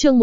Chương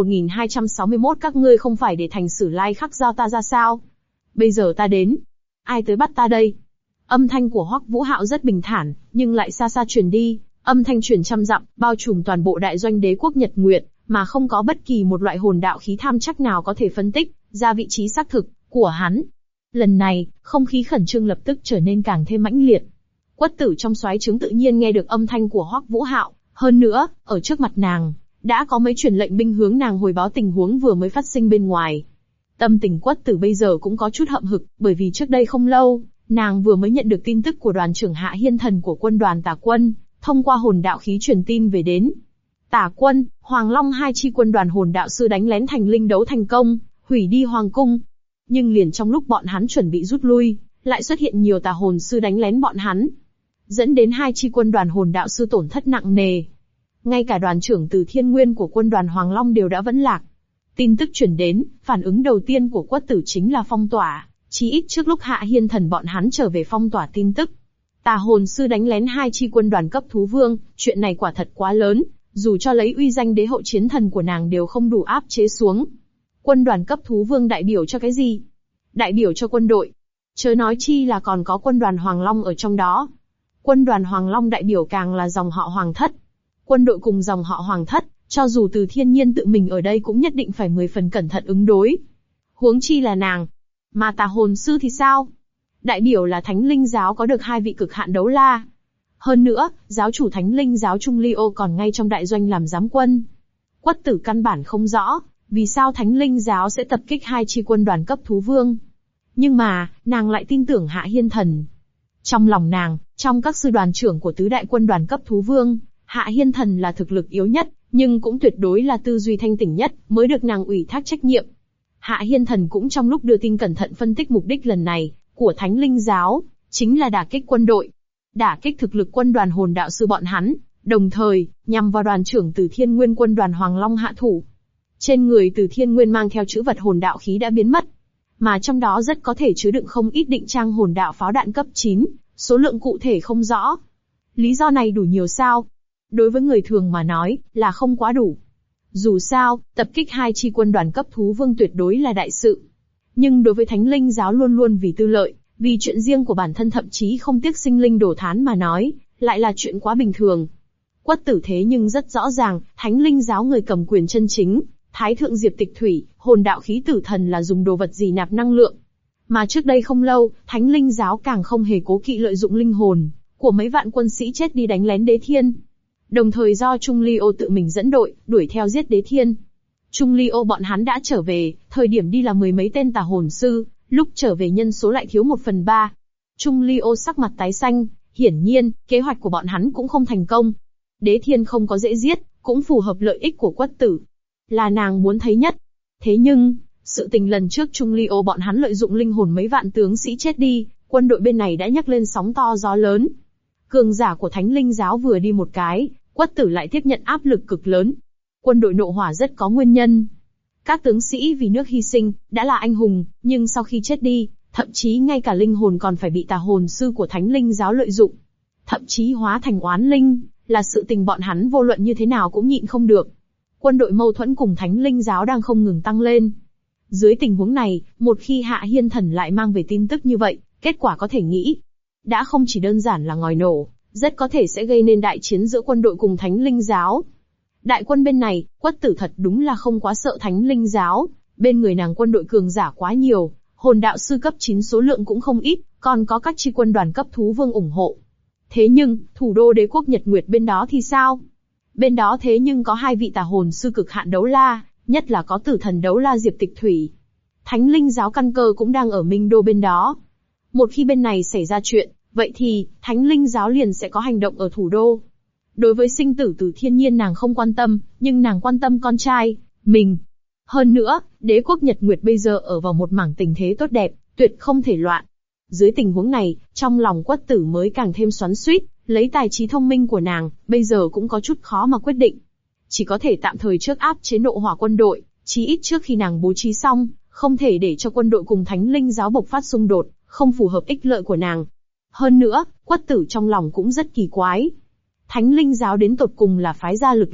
1261 các ngươi không phải để thành Sử Lai Khắc giao ta ra sao? Bây giờ ta đến. Ai tới bắt ta đây? Âm thanh của Hoắc Vũ Hạo rất bình thản, nhưng lại xa xa truyền đi, âm thanh truyền trăm dặm, bao trùm toàn bộ đại doanh đế quốc Nhật Nguyệt, mà không có bất kỳ một loại hồn đạo khí tham chắc nào có thể phân tích ra vị trí xác thực của hắn. Lần này, không khí khẩn trương lập tức trở nên càng thêm mãnh liệt. Quất Tử trong xoáy trứng tự nhiên nghe được âm thanh của Hoắc Vũ Hạo, hơn nữa, ở trước mặt nàng, đã có mấy truyền lệnh binh hướng nàng hồi báo tình huống vừa mới phát sinh bên ngoài. Tâm tình Quất Tử bây giờ cũng có chút hậm hực, bởi vì trước đây không lâu, nàng vừa mới nhận được tin tức của đoàn trưởng Hạ Hiên Thần của quân đoàn Tả Quân, thông qua hồn đạo khí truyền tin về đến. Tả Quân, Hoàng Long hai chi quân đoàn hồn đạo sư đánh lén thành linh đấu thành công, hủy đi hoàng cung. Nhưng liền trong lúc bọn hắn chuẩn bị rút lui, lại xuất hiện nhiều tà hồn sư đánh lén bọn hắn, dẫn đến hai chi quân đoàn hồn đạo sư tổn thất nặng nề. Ngay cả đoàn trưởng Từ Thiên Nguyên của quân đoàn Hoàng Long đều đã vẫn lạc. Tin tức truyền đến, phản ứng đầu tiên của Quất Tử chính là phong tỏa, chí ít trước lúc Hạ Hiên Thần bọn hắn trở về phong tỏa tin tức. Tà hồn sư đánh lén hai chi quân đoàn cấp thú vương, chuyện này quả thật quá lớn, dù cho lấy uy danh đế hậu chiến thần của nàng đều không đủ áp chế xuống. Quân đoàn cấp thú vương đại biểu cho cái gì? Đại biểu cho quân đội. Chớ nói chi là còn có quân đoàn Hoàng Long ở trong đó. Quân đoàn Hoàng Long đại biểu càng là dòng họ Hoàng Thất. Quân đội cùng dòng họ Hoàng Thất, cho dù Từ Thiên Nhiên tự mình ở đây cũng nhất định phải 10 phần cẩn thận ứng đối. Huống chi là nàng. Mà tà hồn sư thì sao? Đại biểu là Thánh Linh Giáo có được hai vị cực hạn đấu la. Hơn nữa, giáo chủ Thánh Linh Giáo Trung Lio còn ngay trong đại doanh làm giám quân. Quất Tử căn bản không rõ, vì sao Thánh Linh Giáo sẽ tập kích hai chi quân đoàn cấp thú vương. Nhưng mà, nàng lại tin tưởng Hạ Hiên Thần. Trong lòng nàng, trong các sư đoàn trưởng của tứ đại quân đoàn cấp thú vương, Hạ Hiên Thần là thực lực yếu nhất, nhưng cũng tuyệt đối là tư duy thanh tỉnh nhất, mới được nàng ủy thác trách nhiệm. Hạ Hiên Thần cũng trong lúc đưa tin cẩn thận phân tích mục đích lần này của Thánh Linh Giáo, chính là đả kích quân đội, đả kích thực lực quân đoàn hồn đạo sư bọn hắn, đồng thời nhằm vào đoàn trưởng Từ Thiên Nguyên quân đoàn Hoàng Long hạ thủ. Trên người Từ Thiên Nguyên mang theo chữ vật hồn đạo khí đã biến mất, mà trong đó rất có thể chứa đựng không ít định trang hồn đạo pháo đạn cấp 9, số lượng cụ thể không rõ. Lý do này đủ nhiều sao? Đối với người thường mà nói, là không quá đủ. Dù sao, tập kích hai chi quân đoàn cấp thú vương tuyệt đối là đại sự. Nhưng đối với Thánh Linh Giáo luôn luôn vì tư lợi, vì chuyện riêng của bản thân thậm chí không tiếc sinh linh đổ thán mà nói, lại là chuyện quá bình thường. Quất Tử thế nhưng rất rõ ràng, Thánh Linh Giáo người cầm quyền chân chính, Thái Thượng Diệp Tịch Thủy, hồn đạo khí tử thần là dùng đồ vật gì nạp năng lượng. Mà trước đây không lâu, Thánh Linh Giáo càng không hề cố kỵ lợi dụng linh hồn của mấy vạn quân sĩ chết đi đánh lén Đế Thiên. Đồng thời do Trung Lio tự mình dẫn đội, đuổi theo giết Đế Thiên. Trung Lio bọn hắn đã trở về, thời điểm đi là 10 mấy tên tà hồn sư, lúc trở về nhân số lại thiếu 1/3. Trung Lio sắc mặt tái xanh, hiển nhiên, kế hoạch của bọn hắn cũng không thành công. Đế Thiên không có dễ giết, cũng phù hợp lợi ích của Quất Tử. Là nàng muốn thấy nhất. Thế nhưng, sự tình lần trước Trung Lio bọn hắn lợi dụng linh hồn mấy vạn tướng sĩ chết đi, quân đội bên này đã nhấc lên sóng to gió lớn. Cường giả của Thánh Linh Giáo vừa đi một cái, Quất Tử lại tiếp nhận áp lực cực lớn. Quân đội nộ hỏa rất có nguyên nhân. Các tướng sĩ vì nước hy sinh, đã là anh hùng, nhưng sau khi chết đi, thậm chí ngay cả linh hồn còn phải bị tà hồn sư của Thánh Linh Giáo lợi dụng. Thậm chí hóa thành oán linh, là sự tình bọn hắn vô luận như thế nào cũng nhịn không được. Quân đội mâu thuẫn cùng Thánh Linh Giáo đang không ngừng tăng lên. Dưới tình huống này, một khi Hạ Hiên Thần lại mang về tin tức như vậy, kết quả có thể nghĩ. Đã không chỉ đơn giản là ngòi nổ, rất có thể sẽ gây nên đại chiến giữa quân đội cùng Thánh Linh Giáo. Đại quân bên này, Quất Tử thật đúng là không quá sợ Thánh Linh Giáo, bên người nàng quân đội cường giả quá nhiều, hồn đạo sư cấp 9 số lượng cũng không ít, còn có các chi quân đoàn cấp thú vương ủng hộ. Thế nhưng, thủ đô đế quốc Nhật Nguyệt bên đó thì sao? Bên đó thế nhưng có hai vị tà hồn sư cực hạn đấu la, nhất là có tử thần đấu la Diệp Tịch Thủy. Thánh Linh Giáo căn cơ cũng đang ở Minh Đô bên đó. Một khi bên này xảy ra chuyện, vậy thì, Thánh Linh Giáo liền sẽ có hành động ở thủ đô. Đối với sinh tử Từ Thiên Nhiên nàng không quan tâm, nhưng nàng quan tâm con trai, mình. Hơn nữa, đế quốc Nhật Nguyệt bây giờ ở vào một mảng tình thế tốt đẹp, tuyệt không thể loạn. Dưới tình huống này, trong lòng Quất Tử mới càng thêm xoắn xuýt, lấy tài trí thông minh của nàng, bây giờ cũng có chút khó mà quyết định. Chỉ có thể tạm thời trước áp chế nộ hỏa quân đội, chí ít trước khi nàng bố trí xong, không thể để cho quân đội cùng Thánh Linh Giáo bộc phát xung đột, không phù hợp ích lợi của nàng. Hơn nữa, Quất Tử trong lòng cũng rất kỳ quái. Thánh Linh Giáo đến tột cùng là phái ra lực lượng,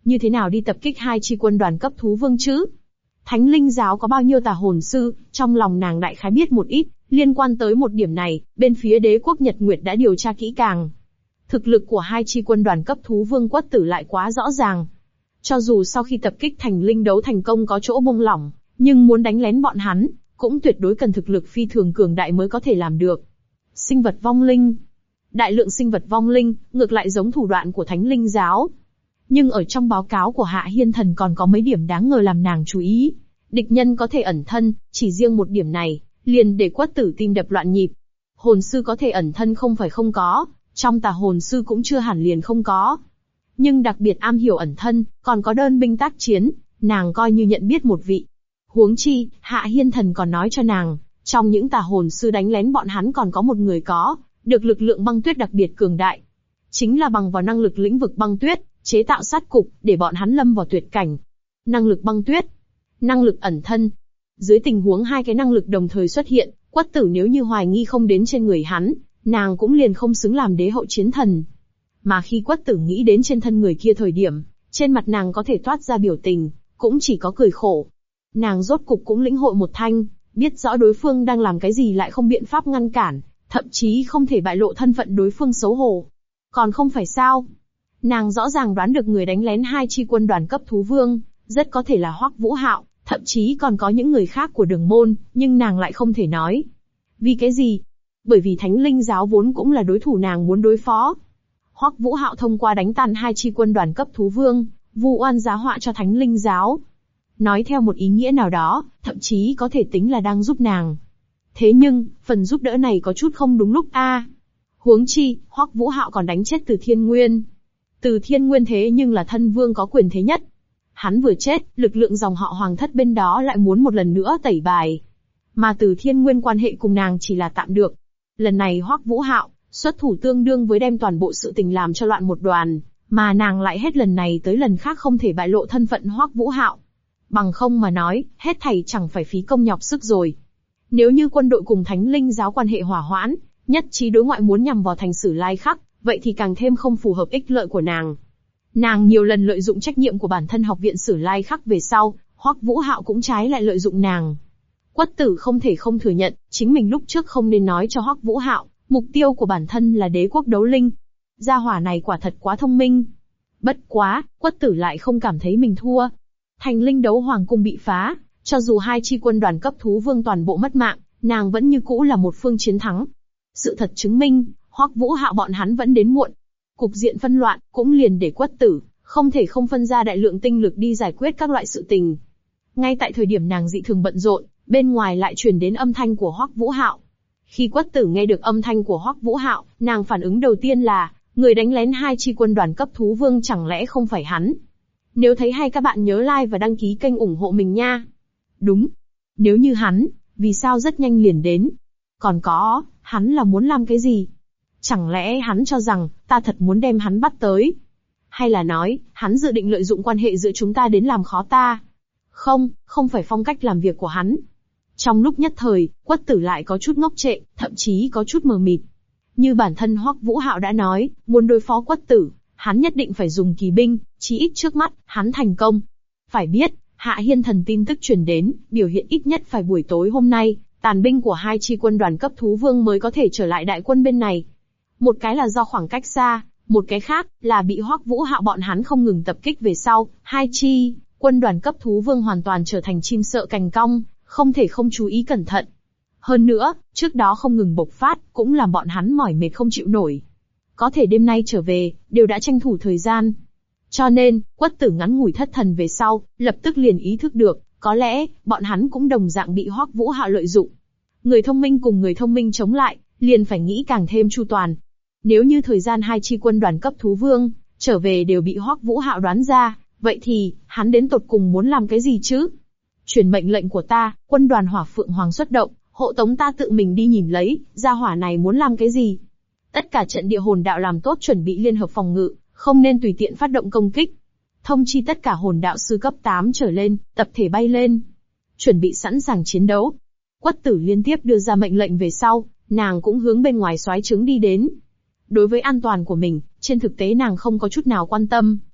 Như thế nào đi tập kích hai chi quân đoàn cấp thú vương chứ? Thánh linh giáo có bao nhiêu tà hồn sư, trong lòng nàng đại khái biết một ít, liên quan tới một điểm này, bên phía đế quốc Nhật Nguyệt đã điều tra kỹ càng. Thực lực của hai chi quân đoàn cấp thú vương Quất Tử lại quá rõ ràng. Cho dù sau khi tập kích thành linh đấu thành công có chỗ buông lỏng, nhưng muốn đánh lén bọn hắn, cũng tuyệt đối cần thực lực phi thường cường đại mới có thể làm được. Sinh vật vong linh. Đại lượng sinh vật vong linh, ngược lại giống thủ đoạn của thánh linh giáo. Nhưng ở trong báo cáo của Hạ Hiên Thần còn có mấy điểm đáng ngờ làm nàng chú ý. Địch nhân có thể ẩn thân, chỉ riêng một điểm này, liền để Quất Tử tim đập loạn nhịp. Hồn sư có thể ẩn thân không phải không có, trong tà hồn sư cũng chưa hẳn liền không có. Nhưng đặc biệt am hiểu ẩn thân, còn có đơn binh tác chiến, nàng coi như nhận biết một vị. Huống chi, Hạ Hiên Thần còn nói cho nàng, trong những tà hồn sư đánh lén bọn hắn còn có một người có được lực lượng băng tuyết đặc biệt cường đại. Chính là bằng vào năng lực lĩnh vực băng tuyết, chế tạo sát cục, để bọn hắn lâm vào tuyệt cảnh. Năng lực băng tuyết, năng lực ẩn thân. Dưới tình huống hai cái năng lực đồng thời xuất hiện, Quất Tử nếu như hoài nghi không đến trên người hắn, nàng cũng liền không xứng làm đế hậu chiến thần. Mà khi Quất Tử nghĩ đến trên thân người kia thời điểm, trên mặt nàng có thể toát ra biểu tình, cũng chỉ có cười khổ. Nàng rốt cục cũng lĩnh hội một thanh, biết rõ đối phương đang làm cái gì lại không biện pháp ngăn cản, thậm chí không thể bại lộ thân phận đối phương xấu hổ. Còn không phải sao? Nàng rõ ràng đoán được người đánh lén hai chi quân đoàn cấp thú vương, rất có thể là Hoắc Vũ Hạo, thậm chí còn có những người khác của Đường môn, nhưng nàng lại không thể nói. Vì cái gì? Bởi vì Thánh Linh giáo vốn cũng là đối thủ nàng muốn đối phó. Hoắc Vũ Hạo thông qua đánh tan hai chi quân đoàn cấp thú vương, vu oan giá họa cho Thánh Linh giáo. Nói theo một ý nghĩa nào đó, thậm chí có thể tính là đang giúp nàng. Thế nhưng, phần giúp đỡ này có chút không đúng lúc a. Huống chi, Hoắc Vũ Hạo còn đánh chết Từ Thiên Nguyên. Từ Thiên Nguyên thế nhưng là thân vương có quyền thế nhất. Hắn vừa chết, lực lượng dòng họ Hoàng thất bên đó lại muốn một lần nữa tẩy bài. Mà Từ Thiên Nguyên quan hệ cùng nàng chỉ là tạm được. Lần này Hoắc Vũ Hạo xuất thủ tương đương với đem toàn bộ sự tình làm cho loạn một đoàn, mà nàng lại hết lần này tới lần khác không thể bại lộ thân phận Hoắc Vũ Hạo. Bằng không mà nói, hết thảy chẳng phải phí công nhọc sức rồi. Nếu như quân đội cùng Thánh Linh giáo quan hệ hòa hoãn, nhất trí đối ngoại muốn nhằm vào thành Sử Lai Khắc, vậy thì càng thêm không phù hợp ích lợi của nàng. Nàng nhiều lần lợi dụng trách nhiệm của bản thân học viện Sử Lai Khắc về sau, Hoắc Vũ Hạo cũng trái lại lợi dụng nàng. Quất Tử không thể không thừa nhận, chính mình lúc trước không nên nói cho Hoắc Vũ Hạo, mục tiêu của bản thân là đế quốc đấu linh. Gia hỏa này quả thật quá thông minh. Bất quá, Quất Tử lại không cảm thấy mình thua. Thành linh đấu hoàng cung bị phá, cho dù hai chi quân đoàn cấp thú vương toàn bộ mất mạng, nàng vẫn như cũ là một phương chiến thắng. Sự thật chứng minh, Hoắc Vũ Hạo bọn hắn vẫn đến muộn. Cục diện phân loạn, cũng liền để Quất Tử không thể không phân ra đại lượng tinh lực đi giải quyết các loại sự tình. Ngay tại thời điểm nàng dị thường bận rộn, bên ngoài lại truyền đến âm thanh của Hoắc Vũ Hạo. Khi Quất Tử nghe được âm thanh của Hoắc Vũ Hạo, nàng phản ứng đầu tiên là, người đánh lén hai chi quân đoàn cấp thú vương chẳng lẽ không phải hắn? Nếu thấy hay các bạn nhớ like và đăng ký kênh ủng hộ mình nha. Đúng. Nếu như hắn, vì sao rất nhanh liền đến? Còn có, hắn là muốn làm cái gì? Chẳng lẽ hắn cho rằng, ta thật muốn đem hắn bắt tới? Hay là nói, hắn dự định lợi dụng quan hệ giữa chúng ta đến làm khó ta? Không, không phải phong cách làm việc của hắn. Trong lúc nhất thời, Quất Tử lại có chút ngốc trệ, thậm chí có chút mờ mịt. Như bản thân Hoắc Vũ Hạo đã nói, muốn đối phó Quất Tử, hắn nhất định phải dùng kỳ binh, chí ít trước mắt, hắn thành công. Phải biết, Hạ Hiên Thần tin tức truyền đến, biểu hiện ít nhất phải buổi tối hôm nay, tàn binh của hai chi quân đoàn cấp thú vương mới có thể trở lại đại quân bên này. Một cái là do khoảng cách xa, một cái khác là bị Hoắc Vũ Hạo bọn hắn không ngừng tập kích về sau, hai chi quân đoàn cấp thú vương hoàn toàn trở thành chim sợ cành cong, không thể không chú ý cẩn thận. Hơn nữa, trước đó không ngừng bộc phát, cũng làm bọn hắn mỏi mệt không chịu nổi. Có thể đêm nay trở về, đều đã tranh thủ thời gian. Cho nên, Quất Tử ngắn ngủi thất thần về sau, lập tức liền ý thức được, có lẽ, bọn hắn cũng đồng dạng bị Hoắc Vũ Hạo lợi dụng. Người thông minh cùng người thông minh chống lại, liền phải nghĩ càng thêm chu toàn. Nếu như thời gian hai chi quân đoàn cấp thú vương, trở về đều bị Hoắc Vũ Hạo đoán ra, vậy thì, hắn đến tột cùng muốn làm cái gì chứ? Truyền mệnh lệnh của ta, quân đoàn Hỏa Phượng Hoàng xuất động, hộ tống ta tự mình đi nhìn lấy, gia hỏa này muốn làm cái gì? Tất cả trận địa hồn đạo làm tốt chuẩn bị liên hợp phòng ngự, không nên tùy tiện phát động công kích. Thông chi tất cả hồn đạo sư cấp 8 trở lên, tập thể bay lên. Chuẩn bị sẵn sàng chiến đấu. Quất Tử liên tiếp đưa ra mệnh lệnh về sau, nàng cũng hướng bên ngoài soái trướng đi đến. Đối với an toàn của mình, trên thực tế nàng không có chút nào quan tâm,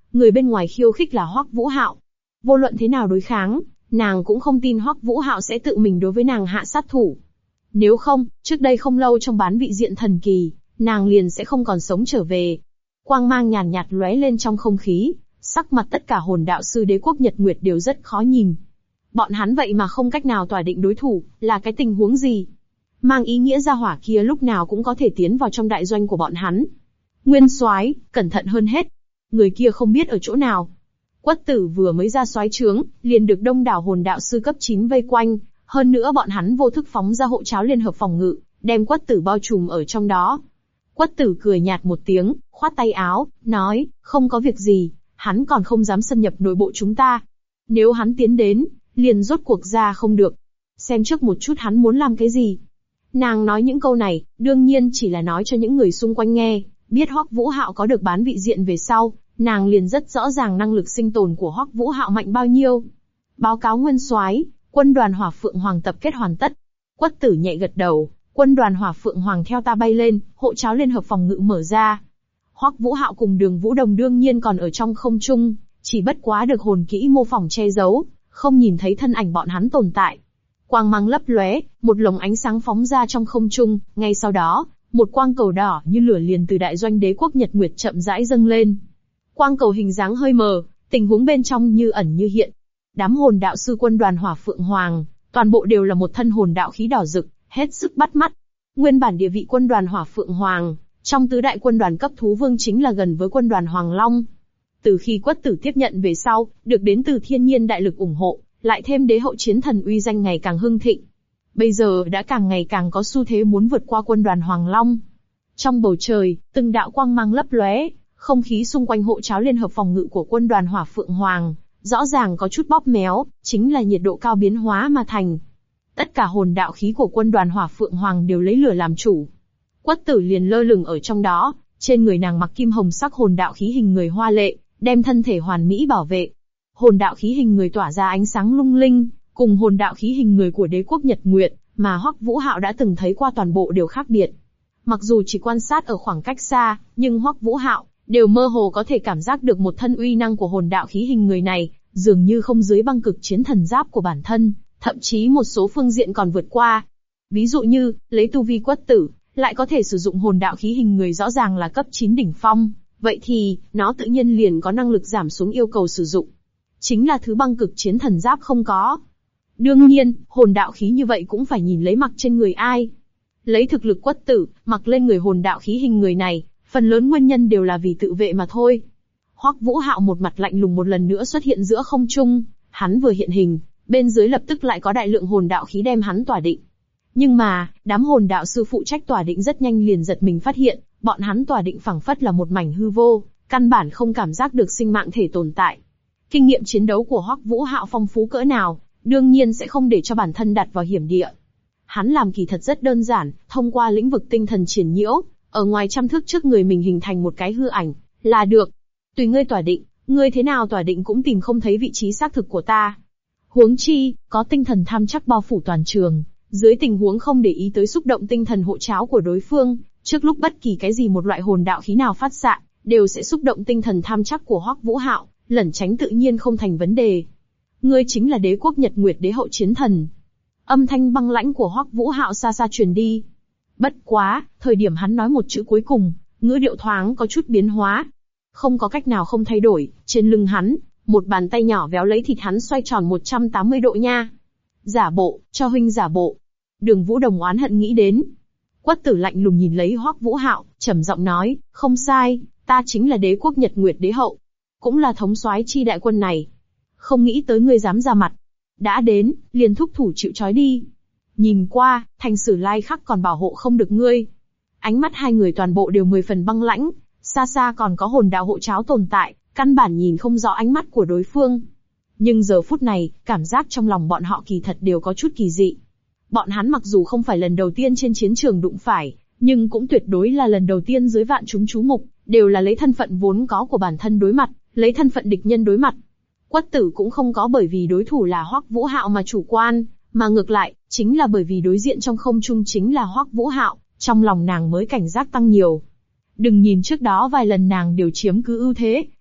Người bên ngoài khiêu khích là Hoắc Vũ Hạo. Vô luận thế nào đối kháng, nàng cũng không tin Hoắc Vũ Hạo sẽ tự mình đối với nàng hạ sát thủ. Nếu không, trước đây không lâu trong bán vị diện thần kỳ, nàng liền sẽ không còn sống trở về. Quang mang nhàn nhạt lóe lên trong không khí, sắc mặt tất cả hồn đạo sư đế quốc Nhật Nguyệt đều rất khó nhìn. Bọn hắn vậy mà không cách nào tỏa định đối thủ, là cái tình huống gì? Mang ý nghĩa gia hỏa kia lúc nào cũng có thể tiến vào trong đại doanh của bọn hắn. Nguyên soái, cẩn thận hơn hết. Người kia không biết ở chỗ nào. Quất Tử vừa mới ra soái trướng, liền được đông đảo hồn đạo sư cấp 9 vây quanh, hơn nữa bọn hắn vô thức phóng ra hộ cháo liên hợp phòng ngự, đem Quất Tử bao trùm ở trong đó. Quất Tử cười nhạt một tiếng, khoát tay áo, nói, không có việc gì, hắn còn không dám xâm nhập nội bộ chúng ta. Nếu hắn tiến đến, liền rốt cuộc ra không được. Xem trước một chút hắn muốn làm cái gì. Nàng nói những câu này, đương nhiên chỉ là nói cho những người xung quanh nghe, biết Hoắc Vũ Hạo có được bán vị diện về sau, nàng liền rất rõ ràng năng lực sinh tồn của Hoắc Vũ Hạo mạnh bao nhiêu. Báo cáo Nguyên soái, quân đoàn Hỏa Phượng Hoàng tập kết hoàn tất. Quất Tử nhẹ gật đầu, quân đoàn Hỏa Phượng Hoàng theo ta bay lên, hộ cháo liên hợp phòng ngự mở ra. Hoắc Vũ Hạo cùng Đường Vũ Đồng đương nhiên còn ở trong không trung, chỉ bất quá được hồn kỹ mô phỏng che giấu, không nhìn thấy thân ảnh bọn hắn tồn tại. Quang mang lấp lóe, một lồng ánh sáng phóng ra trong không trung, ngay sau đó, một quang cầu đỏ như lửa liền từ đại doanh đế quốc Nhật Nguyệt chậm rãi dâng lên. Quang cầu hình dáng hơi mờ, tình huống bên trong như ẩn như hiện. Đám hồn đạo sư quân đoàn Hỏa Phượng Hoàng, toàn bộ đều là một thân hồn đạo khí đỏ rực, hết sức bắt mắt. Nguyên bản địa vị quân đoàn Hỏa Phượng Hoàng, trong tứ đại quân đoàn cấp thú vương chính là gần với quân đoàn Hoàng Long. Từ khi Quất Tử tiếp nhận về sau, được đến từ thiên nhiên đại lực ủng hộ, lại thêm đế hậu chiến thần uy danh ngày càng hưng thịnh. Bây giờ đã càng ngày càng có xu thế muốn vượt qua quân đoàn Hoàng Long. Trong bầu trời, từng đạo quang mang lấp lóe, không khí xung quanh hộ cháo liên hợp phòng ngự của quân đoàn Hỏa Phượng Hoàng, rõ ràng có chút bóp méo, chính là nhiệt độ cao biến hóa mà thành. Tất cả hồn đạo khí của quân đoàn Hỏa Phượng Hoàng đều lấy lửa làm chủ. Quất Tử liền lơ lửng ở trong đó, trên người nàng mặc kim hồng sắc hồn đạo khí hình người hoa lệ, đem thân thể hoàn mỹ bảo vệ. Hồn đạo khí hình người tỏa ra ánh sáng lung linh, cùng hồn đạo khí hình người của đế quốc Nhật Nguyệt, mà Hoắc Vũ Hạo đã từng thấy qua toàn bộ đều khác biệt. Mặc dù chỉ quan sát ở khoảng cách xa, nhưng Hoắc Vũ Hạo đều mơ hồ có thể cảm giác được một thân uy năng của hồn đạo khí hình người này, dường như không dưới băng cực chiến thần giáp của bản thân, thậm chí một số phương diện còn vượt qua. Ví dụ như, lấy tu vi Quất Tử, lại có thể sử dụng hồn đạo khí hình người rõ ràng là cấp 9 đỉnh phong, vậy thì, nó tự nhiên liền có năng lực giảm xuống yêu cầu sử dụng. Chính là thứ băng cực chiến thần giáp không có. Đương nhiên, hồn đạo khí như vậy cũng phải nhìn lấy mặc trên người ai. Lấy thực lực Quất Tử, mặc lên người hồn đạo khí hình người này, phần lớn nguyên nhân đều là vì tự vệ mà thôi. Hoắc Vũ Hạo một mặt lạnh lùng một lần nữa xuất hiện giữa không trung, hắn vừa hiện hình, bên dưới lập tức lại có đại lượng hồn đạo khí đem hắn tỏa định. Nhưng mà, đám hồn đạo sư phụ trách tỏa định rất nhanh liền giật mình phát hiện, bọn hắn tỏa định phẳng phất là một mảnh hư vô, căn bản không cảm giác được sinh mạng thể tồn tại. Kinh nghiệm chiến đấu của Hoắc Vũ Hạo phong phú cỡ nào, đương nhiên sẽ không để cho bản thân đặt vào hiểm địa. Hắn làm kỳ thật rất đơn giản, thông qua lĩnh vực tinh thần triển nhiễu, ở ngoài trăm thước trước người mình hình thành một cái hư ảnh, là được. Tùy ngươi tỏa định, ngươi thế nào tỏa định cũng tìm không thấy vị trí xác thực của ta. Huống chi, có tinh thần tham chắc bao phủ toàn trường, dưới tình huống không để ý tới xúc động tinh thần hộ cháo của đối phương, trước lúc bất kỳ cái gì một loại hồn đạo khí nào phát xạ, đều sẽ xúc động tinh thần tham chắc của Hoắc Vũ Hạo, lẩn tránh tự nhiên không thành vấn đề. Ngươi chính là đế quốc Nhật Nguyệt đế hậu chiến thần. Âm thanh băng lãnh của Hoắc Vũ Hạo xa xa truyền đi. Bất quá, thời điểm hắn nói một chữ cuối cùng, ngữ điệu thoáng có chút biến hóa. Không có cách nào không thay đổi, trên lưng hắn, một bàn tay nhỏ véo lấy thịt hắn xoay tròn 180 độ nha. Giả bộ, cho huynh giả bộ. Đường Vũ Đồng oán hận nghĩ đến. Quất Tử lạnh lùng nhìn lấy Hoắc Vũ Hạo, trầm giọng nói, không sai, ta chính là đế quốc Nhật Nguyệt đế hậu, cũng là thống soái chi đại quân này. Không nghĩ tới ngươi dám ra mặt. Đã đến, liền thúc thủ chịu trói đi. Nhìn qua, Thành Sử Lai Khắc còn bảo hộ không được ngươi. Ánh mắt hai người toàn bộ đều 10 phần băng lãnh, xa xa còn có hồn đạo hộ cháo tồn tại, căn bản nhìn không rõ ánh mắt của đối phương. Nhưng giờ phút này, cảm giác trong lòng bọn họ kỳ thật đều có chút kỳ dị. Bọn hắn mặc dù không phải lần đầu tiên trên chiến trường đụng phải, nhưng cũng tuyệt đối là lần đầu tiên dưới vạn chúng chú mục, đều là lấy thân phận vốn có của bản thân đối mặt, lấy thân phận địch nhân đối mặt. Quất Tử cũng không có bởi vì đối thủ là Hoắc Vũ Hạo mà chủ quan, mà ngược lại, chính là bởi vì đối diện trong không trung chính là Hoắc Vũ Hạo, trong lòng nàng mới cảnh giác tăng nhiều. Đừng nhìn trước đó vài lần nàng đều chiếm cứ ưu thế,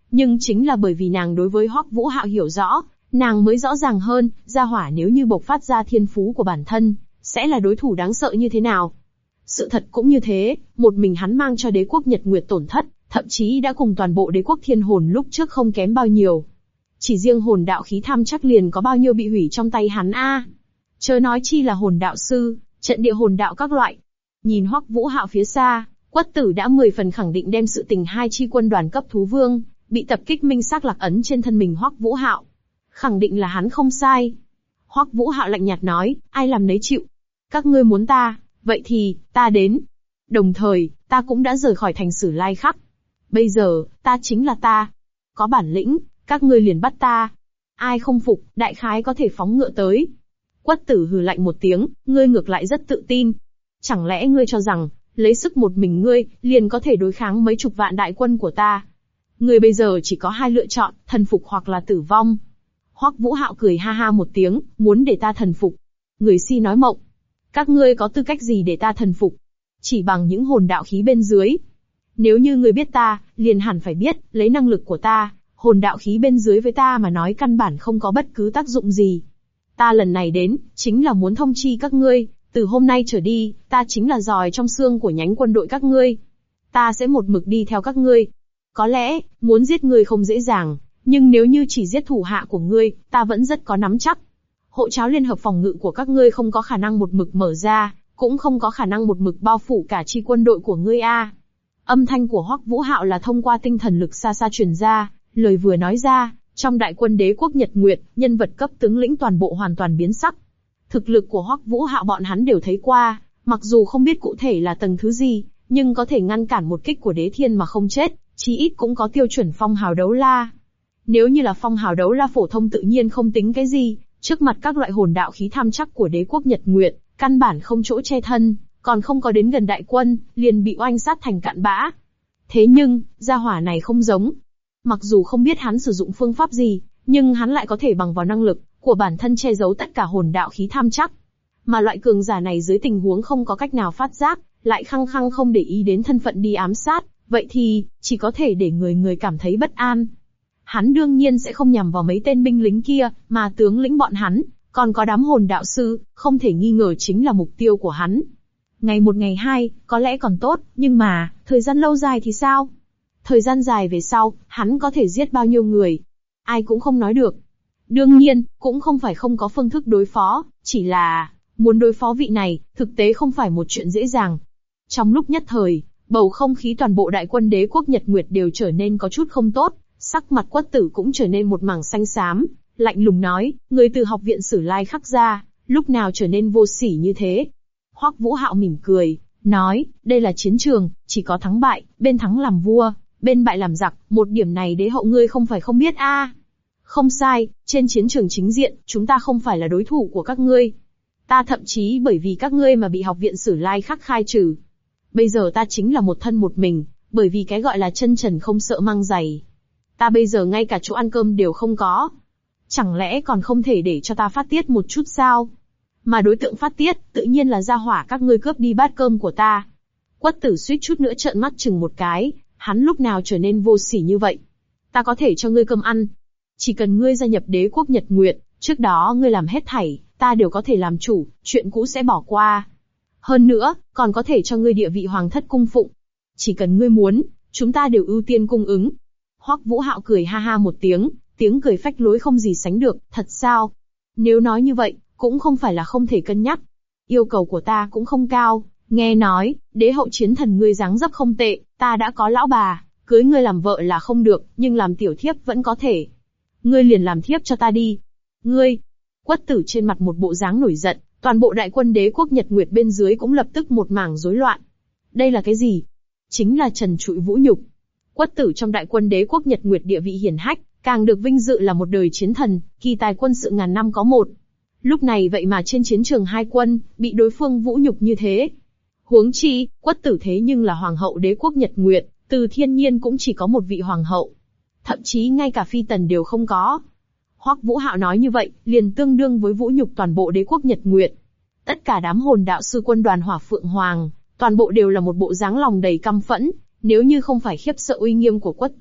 Nhưng chính là bởi vì nàng đối với Hoắc Vũ Hạo hiểu rõ, nàng mới rõ ràng hơn, gia hỏa nếu như bộc phát ra thiên phú của bản thân, sẽ là đối thủ đáng sợ như thế nào. Sự thật cũng như thế, một mình hắn mang cho đế quốc Nhật Nguyệt tổn thất, thậm chí đã cùng toàn bộ đế quốc Thiên Hồn lúc trước không kém bao nhiêu. Chỉ riêng hồn đạo khí tham chắc liền có bao nhiêu bị hủy trong tay hắn a. Chớ nói chi là hồn đạo sư, trận địa hồn đạo các loại. Nhìn Hoắc Vũ Hạo phía xa, Quất Tử đã 10 phần khẳng định đem sự tình hai chi quân đoàn cấp thú vương, bị tập kích minh xác lạc ấn trên thân mình Hoắc Vũ Hạo. Khẳng định là hắn không sai. Hoắc Vũ Hạo lạnh nhạt nói, ai làm nấy chịu. Các ngươi muốn ta, vậy thì, ta đến. Đồng thời, ta cũng đã rời khỏi thành Sử Lai Khắc. Bây giờ, ta chính là ta. Có bản lĩnh, các ngươi liền bắt ta. Ai không phục, đại khái có thể phóng ngựa tới. Quất Tử hừ lạnh một tiếng, ngươi ngược lại rất tự tin. Chẳng lẽ ngươi cho rằng, lấy sức một mình ngươi, liền có thể đối kháng mấy chục vạn đại quân của ta? Ngươi bây giờ chỉ có hai lựa chọn, thần phục hoặc là tử vong. Hoắc Vũ Hạo cười ha ha một tiếng, muốn để ta thần phục. Người si nói mộng. Các ngươi có tư cách gì để ta thần phục? Chỉ bằng những hồn đạo khí bên dưới. Nếu như ngươi biết ta, liền hẳn phải biết, lấy năng lực của ta, hồn đạo khí bên dưới với ta mà nói căn bản không có bất cứ tác dụng gì. Ta lần này đến, chính là muốn thông chi các ngươi, từ hôm nay trở đi, ta chính là giòi trong xương của nhánh quân đội các ngươi. Ta sẽ một mực đi theo các ngươi. Có lẽ, muốn giết ngươi không dễ dàng, nhưng nếu như chỉ giết thủ hạ của ngươi, ta vẫn rất có nắm chắc. Hộ tráo liên hợp phòng ngự của các ngươi không có khả năng một mực mở ra, cũng không có khả năng một mực bao phủ cả chi quân đội của ngươi a. Âm thanh của Hoắc Vũ Hạo là thông qua tinh thần lực xa xa truyền ra, lời vừa nói ra, trong đại quân đế quốc Nhật Nguyệt, nhân vật cấp tướng lĩnh toàn bộ hoàn toàn biến sắc. Thực lực của Hoắc Vũ Hạo bọn hắn đều thấy qua, mặc dù không biết cụ thể là tầng thứ gì, nhưng có thể ngăn cản một kích của Đế Thiên mà không chết, chí ít cũng có tiêu chuẩn phong hào đấu la. Nếu như là phong hào đấu la phổ thông tự nhiên không tính cái gì, trước mặt các loại hồn đạo khí tham chắc của đế quốc Nhật Nguyệt, căn bản không chỗ che thân, còn không có đến gần đại quân, liền bị oanh sát thành cạn bã. Thế nhưng, gia hỏa này không giống. Mặc dù không biết hắn sử dụng phương pháp gì, nhưng hắn lại có thể bằng vào năng lực của bản thân che giấu tất cả hồn đạo khí tham chắc. Mà loại cường giả này dưới tình huống không có cách nào phát giác, lại khăng khăng không để ý đến thân phận đi ám sát, vậy thì, chỉ có thể để người người cảm thấy bất an. Hắn đương nhiên sẽ không nhằm vào mấy tên binh lính kia, mà tướng lĩnh bọn hắn, còn có đám hồn đạo sư, không thể nghi ngờ chính là mục tiêu của hắn. Ngày một ngày hai, có lẽ còn tốt, nhưng mà, thời gian lâu dài thì sao? Thời gian dài về sau, hắn có thể giết bao nhiêu người? Ai cũng không nói được. Đương nhiên, cũng không phải không có phương thức đối phó, chỉ là, muốn đối phó vị này, thực tế không phải một chuyện dễ dàng. Trong lúc nhất thời, bầu không khí toàn bộ đại quân đế quốc Nhật Nguyệt đều trở nên có chút không tốt, sắc mặt Quất Tử cũng trở nên một mảng xanh xám, lạnh lùng nói, người từ học viện Sử Lai Khắc ra, lúc nào trở nên vô sỉ như thế? Hoắc Vũ Hạo mỉm cười, nói, đây là chiến trường, chỉ có thắng bại, bên thắng làm vua, bên bại làm giặc, một điểm này đế hậu ngươi không phải không biết a. Không sai, trên chiến trường chính diện, chúng ta không phải là đối thủ của các ngươi. Ta thậm chí bởi vì các ngươi mà bị học viện Sử Lai Khắc khai trừ. Bây giờ ta chính là một thân một mình, bởi vì cái gọi là chân trần không sợ mang giày. Ta bây giờ ngay cả chỗ ăn cơm đều không có. Chẳng lẽ còn không thể để cho ta phát tiết một chút sao? Mà đối tượng phát tiết, tự nhiên là gia hỏa các ngươi cướp đi bát cơm của ta. Quất Tử suýt chút nữa trợn mắt chừng một cái, hắn lúc nào trở nên vô sỉ như vậy? Ta có thể cho ngươi cơm ăn. Chỉ cần ngươi gia nhập đế quốc Nhật Nguyệt, trước đó ngươi làm hết thảy, ta đều có thể làm chủ, chuyện cũ sẽ bỏ qua. Hơn nữa, còn có thể cho ngươi địa vị hoàng thất cung phụng. Chỉ cần ngươi muốn, chúng ta đều ưu tiên cung ứng. Hoắc Vũ Hạo cười ha ha một tiếng, tiếng cười phách lối không gì sánh được, thật sao? Nếu nói như vậy, cũng không phải là không thể cân nhắc. Yêu cầu của ta cũng không cao, nghe nói, đế hậu chiến thần ngươi dáng dấp không tệ, ta đã có lão bà, cưới ngươi làm vợ là không được, nhưng làm tiểu thiếp vẫn có thể. Ngươi liền làm thiếp cho ta đi. Ngươi! Quất Tử trên mặt một bộ dáng nổi giận, toàn bộ đại quân đế quốc Nhật Nguyệt bên dưới cũng lập tức một mảng rối loạn. Đây là cái gì? Chính là trần trụi vũ nhục. Quất Tử trong đại quân đế quốc Nhật Nguyệt địa vị hiển hách, càng được vinh dự là một đời chiến thần, kỳ tài quân sự ngàn năm có một. Lúc này vậy mà trên chiến trường hai quân, bị đối phương vũ nhục như thế. Huống chi, Quất Tử thế nhưng là hoàng hậu đế quốc Nhật Nguyệt, từ thiên nhiên cũng chỉ có một vị hoàng hậu. Thậm chí ngay cả phi tần đều không có. Hoắc Vũ Hạo nói như vậy, liền tương đương với vũ nhục toàn bộ đế quốc Nhật Nguyệt. Tất cả đám hồn đạo sư quân đoàn Hỏa Phượng Hoàng, toàn bộ đều là một bộ dáng lòng đầy căm phẫn, nếu như không phải khiếp sợ uy nghiêm của Quất Tử,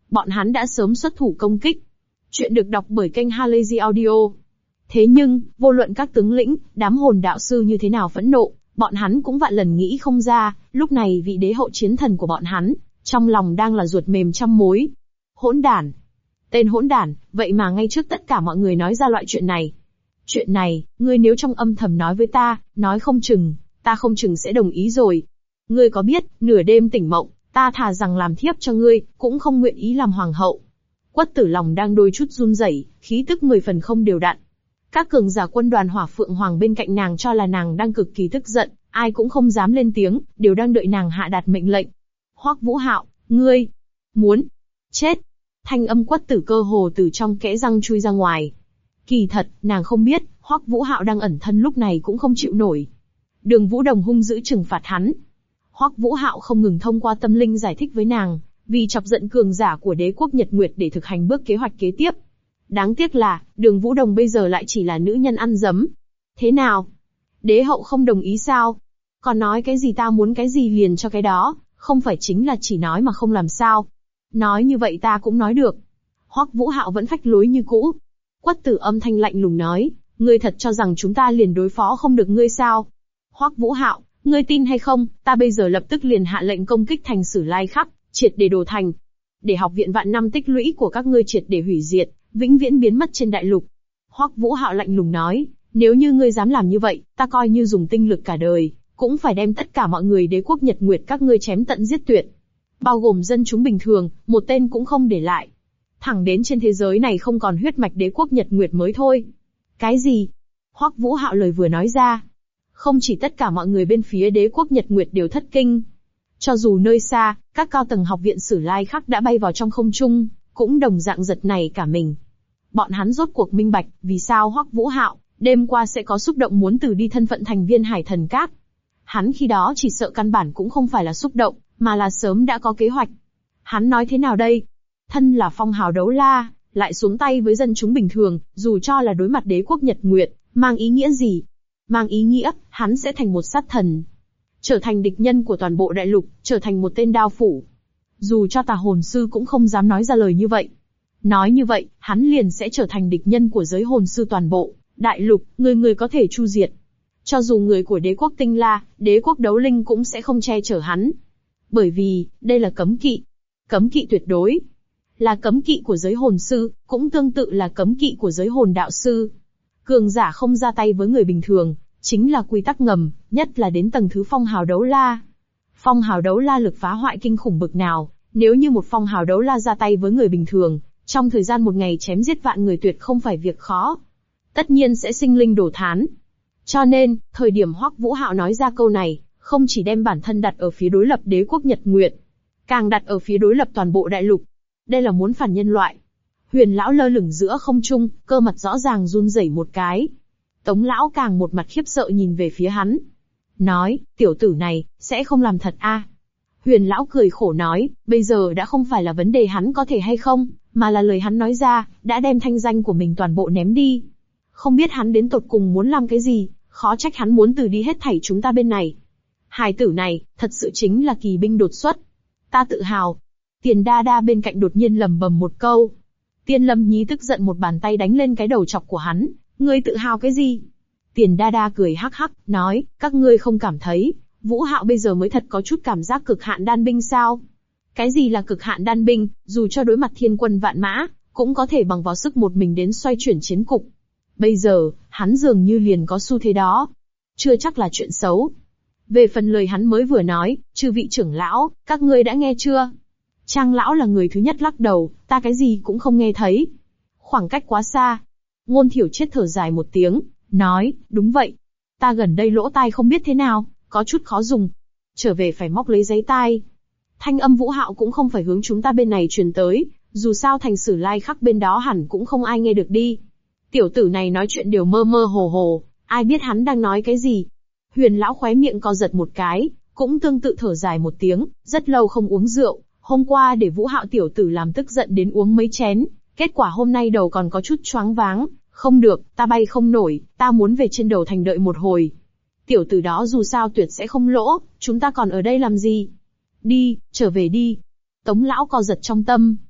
bọn hắn đã sớm xuất thủ công kích. Chuyện được đọc bởi kênh Halazy Audio. Thế nhưng, vô luận các tướng lĩnh, đám hồn đạo sư như thế nào phẫn nộ, bọn hắn cũng vạn lần nghĩ không ra, lúc này vị đế hậu chiến thần của bọn hắn, trong lòng đang là ruột mềm trăm mối. Hỗn đản! Tên hỗn đản, vậy mà ngay trước tất cả mọi người nói ra loại chuyện này. Chuyện này, ngươi nếu trong âm thầm nói với ta, nói không chừng, ta không chừng sẽ đồng ý rồi. Ngươi có biết, nửa đêm tỉnh mộng, ta thà rằng làm thiếp cho ngươi, cũng không nguyện ý làm hoàng hậu. Quất Tử lòng đang đôi chút run rẩy, khí tức 10 phần không đều đặn. Các cường giả quân đoàn Hỏa Phượng Hoàng bên cạnh nàng cho là nàng đang cực kỳ tức giận, ai cũng không dám lên tiếng, đều đang đợi nàng hạ đạt mệnh lệnh. Hoắc Vũ Hạo, ngươi muốn chết? Thanh âm Quất Tử cơ hồ từ trong kẽ răng chui ra ngoài. Kỳ thật, nàng không biết, Hoắc Vũ Hạo đang ẩn thân lúc này cũng không chịu nổi. Đường Vũ Đồng hung dữ trừng phạt hắn. Hoắc Vũ Hạo không ngừng thông qua tâm linh giải thích với nàng, vì chọc giận cường giả của đế quốc Nhật Nguyệt để thực hành bước kế hoạch kế tiếp. Đáng tiếc là, Đường Vũ Đồng bây giờ lại chỉ là nữ nhân ăn dấm. Thế nào? Đế hậu không đồng ý sao? Còn nói cái gì ta muốn cái gì liền cho cái đó, không phải chính là chỉ nói mà không làm sao? Nói như vậy ta cũng nói được. Hoắc Vũ Hạo vẫn phách lối như cũ. Quất Tử âm thanh lạnh lùng nói, ngươi thật cho rằng chúng ta liền đối phó không được ngươi sao? Hoắc Vũ Hạo, ngươi tin hay không, ta bây giờ lập tức liền hạ lệnh công kích thành Sử Lai Khắc, triệt để đổ thành. Để học viện vạn năm tích lũy của các ngươi triệt để hủy diệt, vĩnh viễn biến mất trên đại lục. Hoắc Vũ Hạo lạnh lùng nói, nếu như ngươi dám làm như vậy, ta coi như dùng tinh lực cả đời, cũng phải đem tất cả mọi người đế quốc Nhật Nguyệt các ngươi chém tận giết tuyệt. Bao gồm dân chúng bình thường, một tên cũng không để lại. Thẳng đến trên thế giới này không còn huyết mạch đế quốc Nhật Nguyệt mới thôi. Cái gì? Hoắc Vũ Hạo lời vừa nói ra. Không chỉ tất cả mọi người bên phía đế quốc Nhật Nguyệt đều thất kinh. Cho dù nơi xa, các cao tầng học viện Sử Lai Khắc đã bay vào trong không trung, cũng đồng dạng giật nảy cả mình. Bọn hắn rốt cuộc minh bạch, vì sao Hoắc Vũ Hạo, đêm qua sẽ có xúc động muốn từ đi thân phận thành viên Hải Thần Các. Hắn khi đó chỉ sợ căn bản cũng không phải là xúc động, mà là sớm đã có kế hoạch. Hắn nói thế nào đây? Thân là phong hào đấu la, lại xuống tay với dân chúng bình thường, dù cho là đối mặt đế quốc Nhật Nguyệt, mang ý nghĩa gì? Mang ý nghĩa, hắn sẽ thành một sát thần. Trở thành địch nhân của toàn bộ đại lục, trở thành một tên đao phủ. Dù cho tà hồn sư cũng không dám nói ra lời như vậy. Nói như vậy, hắn liền sẽ trở thành địch nhân của giới hồn sư toàn bộ, đại lục, người có thể chu diệt. Cho dù người của đế quốc Tinh La, đế quốc Đấu Linh cũng sẽ không che chở hắn. Bởi vì, đây là cấm kỵ. Cấm kỵ tuyệt đối. Là cấm kỵ của giới hồn sư, cũng tương tự là cấm kỵ của giới hồn đạo sư. Cường giả không ra tay với người bình thường, chính là quy tắc ngầm, nhất là đến tầng thứ phong hào đấu la. Phong hào đấu la lực phá hoại kinh khủng bực nào, nếu như một phong hào đấu la ra tay với người bình thường, trong thời gian một ngày chém giết vạn người tuyệt không phải việc khó. Tất nhiên sẽ sinh linh đổ thán. Cho nên, thời điểm Hoắc Vũ Hạo nói ra câu này, không chỉ đem bản thân đặt ở phía đối lập đế quốc Nhật Nguyệt, càng đặt ở phía đối lập toàn bộ đại lục. Đây là muốn phản nhân loại. Huyền lão lơ lửng giữa không trung, cơ mặt rõ ràng run rẩy một cái. Tống lão càng một mặt khiếp sợ nhìn về phía hắn. Nói, tiểu tử này, sẽ không làm thật a? Huyền lão cười khổ nói, bây giờ đã không phải là vấn đề hắn có thể hay không, mà là lời hắn nói ra, đã đem thanh danh của mình toàn bộ ném đi. Không biết hắn đến tột cùng muốn làm cái gì, khó trách hắn muốn từ đi hết thảy chúng ta bên này. Hài tử này, thật sự chính là kỳ binh đột xuất. Ta tự hào. Tiền Đa Đa bên cạnh đột nhiên lầm bầm một câu. Tiên Lâm Nhi tức giận một bàn tay đánh lên cái đầu chọc của hắn. Ngươi tự hào cái gì? Tiền Đa Đa cười hắc hắc, nói, các ngươi không cảm thấy, Vũ Hạo bây giờ mới thật có chút cảm giác cực hạn đan binh sao? Cái gì là cực hạn đan binh, dù cho đối mặt thiên quân vạn mã, cũng có thể bằng vào sức một mình đến xoay chuyển chiến cục. Bây giờ, hắn dường như liền có xu thế đó. Chưa chắc là chuyện xấu. Về phần lời hắn mới vừa nói, chư vị trưởng lão, các ngươi đã nghe chưa? Trang lão là người thứ nhất lắc đầu, ta cái gì cũng không nghe thấy. Khoảng cách quá xa. Ngôn Thiểu Triết thở dài một tiếng, nói, đúng vậy. Ta gần đây lỗ tai không biết thế nào, có chút khó dùng. Trở về phải móc lấy giấy tai. Thanh âm Vũ Hạo cũng không phải hướng chúng ta bên này truyền tới, dù sao thành Sử Lai Khắc bên đó hẳn cũng không ai nghe được đi. Tiểu tử này nói chuyện đều mơ mơ hồ hồ, ai biết hắn đang nói cái gì. Huyền lão khóe miệng co giật một cái, cũng tương tự thở dài một tiếng, rất lâu không uống rượu, hôm qua để Vũ Hạo tiểu tử làm tức giận đến uống mấy chén, kết quả hôm nay đầu còn có chút choáng váng, không được, ta bay không nổi, ta muốn về trên đầu thành đợi một hồi. Tiểu tử đó dù sao tuyệt sẽ không lỗ, chúng ta còn ở đây làm gì? Đi, trở về đi. Tống lão co giật trong tâm,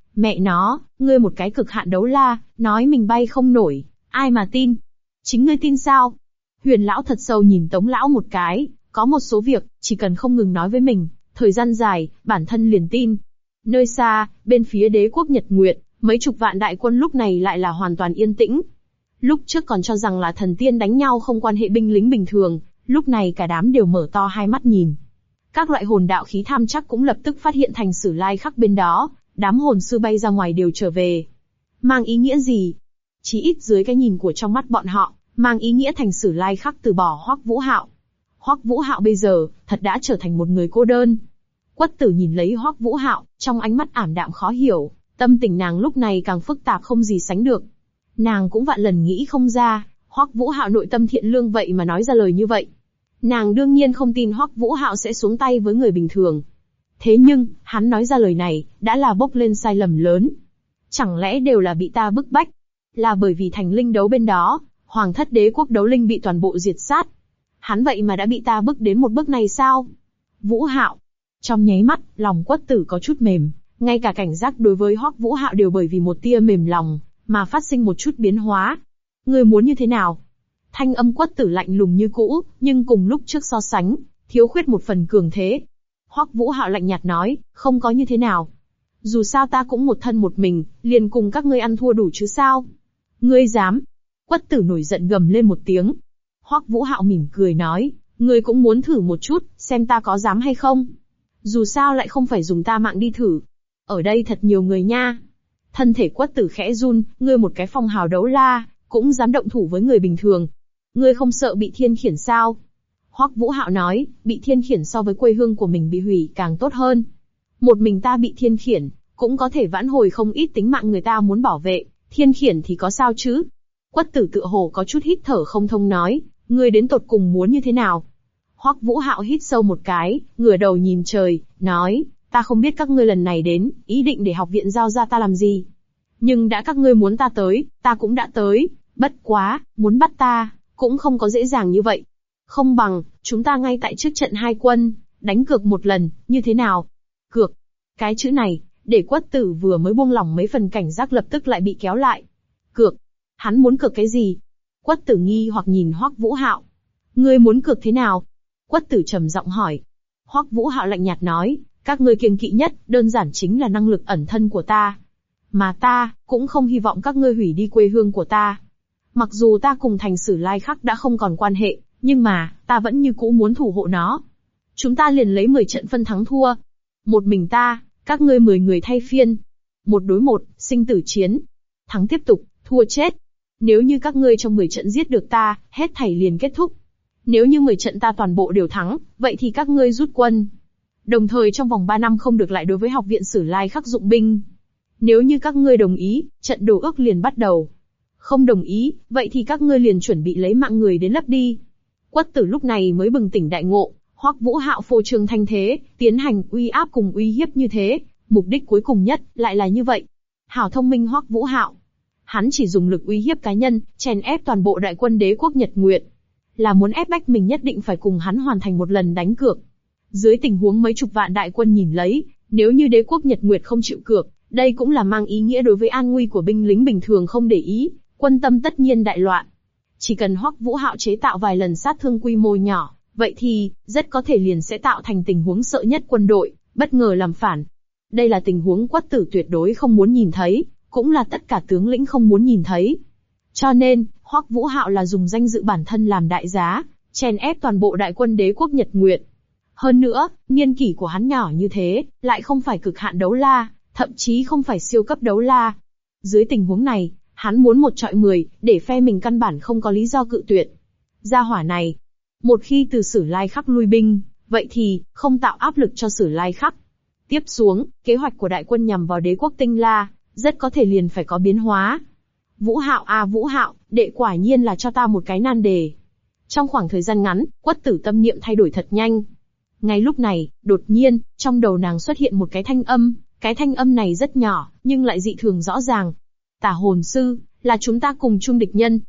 Mẹ nó, ngươi một cái cực hạn đấu la, nói mình bay không nổi, ai mà tin? Chính ngươi tin sao? Huyền lão thật sâu nhìn Tống lão một cái, có một số việc, chỉ cần không ngừng nói với mình, thời gian dài, bản thân liền tin. Nơi xa, bên phía đế quốc Nhật Nguyệt, mấy chục vạn đại quân lúc này lại là hoàn toàn yên tĩnh. Lúc trước còn cho rằng là thần tiên đánh nhau không quan hệ binh lính bình thường, lúc này cả đám đều mở to hai mắt nhìn. Các loại hồn đạo khí tham chắc cũng lập tức phát hiện thành Sử Lai Khắc bên đó, đám hồn sư bay ra ngoài đều trở về. Mang ý nghĩa gì? Chí ít dưới cái nhìn của trong mắt bọn họ, mang ý nghĩa thành Sử Lai Khắc từ bỏ Hoắc Vũ Hạo. Hoắc Vũ Hạo bây giờ, thật đã trở thành một người cô đơn. Quất Tử nhìn lấy Hoắc Vũ Hạo, trong ánh mắt ảm đạm khó hiểu, tâm tình nàng lúc này càng phức tạp không gì sánh được. Nàng cũng vạn lần nghĩ không ra, Hoắc Vũ Hạo nội tâm thiện lương vậy mà nói ra lời như vậy. Nàng đương nhiên không tin Hoắc Vũ Hạo sẽ xuống tay với người bình thường. Thế nhưng, hắn nói ra lời này, đã là bốc lên sai lầm lớn. Chẳng lẽ đều là bị ta bức bách? Là bởi vì thành linh đấu bên đó, Hoàng thất đế quốc đấu linh bị toàn bộ diệt sát. Hắn vậy mà đã bị ta bức đến một bước này sao? Vũ Hạo. Trong nháy mắt, lòng Quất Tử có chút mềm, ngay cả cảnh giác đối với Hoắc Vũ Hạo đều bởi vì một tia mềm lòng, mà phát sinh một chút biến hóa. Ngươi muốn như thế nào? Thanh âm Quất Tử lạnh lùng như cũ, nhưng cùng lúc trước so sánh, thiếu khuyết một phần cường thế. Hoắc Vũ Hạo lạnh nhạt nói, không có như thế nào. Dù sao ta cũng một thân một mình, liền cùng các ngươi ăn thua đủ chứ sao? Ngươi dám? Quất Tử nổi giận gầm lên một tiếng. Hoắc Vũ Hạo mỉm cười nói, ngươi cũng muốn thử một chút, xem ta có dám hay không? Dù sao lại không phải dùng ta mạng đi thử. Ở đây thật nhiều người nha. Thân thể Quất Tử khẽ run, ngươi một cái phong hào đấu la, cũng dám động thủ với người bình thường. Ngươi không sợ bị thiên khiển sao? Hoắc Vũ Hạo nói, bị thiên khiển so với quê hương của mình bị hủy càng tốt hơn. Một mình ta bị thiên khiển, cũng có thể vãn hồi không ít tính mạng người ta muốn bảo vệ, thiên khiển thì có sao chứ? Quất Tử tựa hồ có chút hít thở không thông nói, ngươi đến tột cùng muốn như thế nào? Hoắc Vũ Hạo hít sâu một cái, ngửa đầu nhìn trời, nói, ta không biết các ngươi lần này đến, ý định để học viện giao ra ta làm gì. Nhưng đã các ngươi muốn ta tới, ta cũng đã tới, bất quá, muốn bắt ta, cũng không có dễ dàng như vậy. Không bằng, chúng ta ngay tại trước trận hai quân, đánh cược một lần, như thế nào? Cược. Cái chữ này, để Quất Tử vừa mới buông lỏng mấy phần cảnh giác lập tức lại bị kéo lại. Cược. Hắn muốn cược cái gì? Quất Tử nghi hoặc nhìn Hoắc Vũ Hạo. Ngươi muốn cược thế nào? Quất Tử trầm giọng hỏi. Hoắc Vũ Hạo lạnh nhạt nói, các ngươi kiêng kỵ nhất, đơn giản chính là năng lực ẩn thân của ta. Mà ta, cũng không hy vọng các ngươi hủy đi quê hương của ta. Mặc dù ta cùng thành Sử Lai Khắc đã không còn quan hệ, nhưng mà, ta vẫn như cũ muốn thủ hộ nó. Chúng ta liền lấy 10 trận phân thắng thua. Một mình ta, các ngươi 10 người thay phiên. 1 đối 1, sinh tử chiến. Thắng tiếp tục, thua chết. Nếu như các ngươi trong 10 trận giết được ta, hết thảy liền kết thúc. Nếu như 10 trận ta toàn bộ đều thắng, vậy thì các ngươi rút quân. Đồng thời trong vòng 3 năm không được lại đối với học viện Sử Lai Khắc dụng binh. Nếu như các ngươi đồng ý, trận đồ ước liền bắt đầu. Không đồng ý, vậy thì các ngươi liền chuẩn bị lấy mạng người đến lấp đi. Quất Tử lúc này mới bừng tỉnh đại ngộ, Hoắc Vũ Hạo phô trương thanh thế, tiến hành uy áp cùng uy hiếp như thế, mục đích cuối cùng nhất lại là như vậy. Hảo thông minh Hoắc Vũ Hạo. Hắn chỉ dùng lực uy hiếp cá nhân, chèn ép toàn bộ đại quân đế quốc Nhật Nguyệt, là muốn ép bách mình nhất định phải cùng hắn hoàn thành một lần đánh cược. Dưới tình huống mấy chục vạn đại quân nhìn lấy, nếu như đế quốc Nhật Nguyệt không chịu cược, đây cũng là mang ý nghĩa đối với an nguy của binh lính bình thường không để ý, quân tâm tất nhiên đại loạn. Chỉ cần Hoắc Vũ Hạo chế tạo vài lần sát thương quy mô nhỏ, vậy thì, rất có thể liền sẽ tạo thành tình huống sợ nhất quân đội, bất ngờ làm phản. Đây là tình huống Quất Tử tuyệt đối không muốn nhìn thấy, cũng là tất cả tướng lĩnh không muốn nhìn thấy. Cho nên, Hoắc Vũ Hạo là dùng danh dự bản thân làm đại giá, chèn ép toàn bộ đại quân đế quốc Nhật Nguyệt. Hơn nữa, niên kỷ của hắn nhỏ như thế, lại không phải cực hạn đấu la, thậm chí không phải siêu cấp đấu la. Dưới tình huống này, hắn muốn một trọi 10, để phe mình căn bản không có lý do cự tuyệt. Gia hỏa này, một khi từ Sử Lai Khắc lui binh, vậy thì, không tạo áp lực cho Sử Lai Khắc. Tiếp xuống, kế hoạch của đại quân nhằm vào đế quốc Tinh La, rất có thể liền phải có biến hóa. Vũ Hạo à Vũ Hạo, đệ quả nhiên là cho ta một cái nan đề. Trong khoảng thời gian ngắn, Quất Tử tâm niệm thay đổi thật nhanh. Ngay lúc này, đột nhiên, trong đầu nàng xuất hiện một cái thanh âm này rất nhỏ, nhưng lại dị thường rõ ràng. Tả hồn sư, là chúng ta cùng chung địch nhân.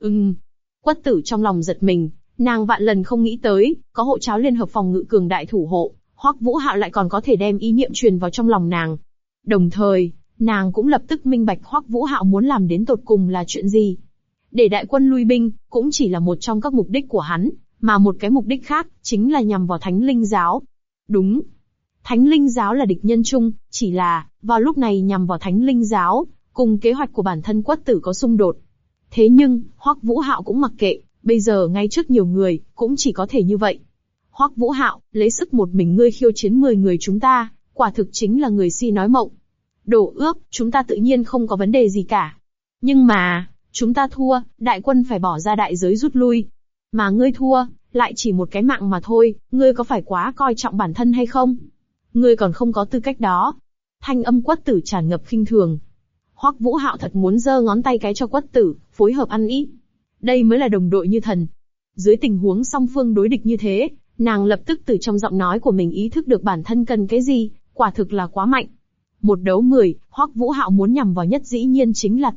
Quất Tử trong lòng giật mình, nàng vạn lần không nghĩ tới, có hộ cháo liên hợp phòng ngự cường đại thủ hộ, Hoắc Vũ Hạo lại còn có thể đem ý niệm truyền vào trong lòng nàng. Đồng thời, Nàng cũng lập tức minh bạch Hoắc Vũ Hạo muốn làm đến tột cùng là chuyện gì. Để đại quân lui binh, cũng chỉ là một trong các mục đích của hắn, mà một cái mục đích khác, chính là nhằm vào Thánh Linh Giáo. Đúng. Thánh Linh Giáo là địch nhân chung, chỉ là, vào lúc này nhằm vào Thánh Linh Giáo, cùng kế hoạch của bản thân Quất Tử có xung đột. Thế nhưng, Hoắc Vũ Hạo cũng mặc kệ, bây giờ ngay trước nhiều người, cũng chỉ có thể như vậy. Hoắc Vũ Hạo, lấy sức một mình ngươi khiêu chiến 10 người chúng ta, quả thực chính là người si nói mộng. Đổ ước, chúng ta tự nhiên không có vấn đề gì cả. Nhưng mà, chúng ta thua, đại quân phải bỏ ra đại giới rút lui. Mà ngươi thua, lại chỉ một cái mạng mà thôi, ngươi có phải quá coi trọng bản thân hay không? Ngươi còn không có tư cách đó. Thanh âm Quất Tử tràn ngập khinh thường. Hoắc Vũ Hạo thật muốn giơ ngón tay cái cho Quất Tử, phối hợp ăn ý. Đây mới là đồng đội như thần. Dưới tình huống song phương đối địch như thế, nàng lập tức từ trong giọng nói của mình ý thức được bản thân cần cái gì, quả thực là quá mạnh. Một đấu 10, Hoắc Vũ Hạo muốn nhằm vào nhất dĩ nhiên chính là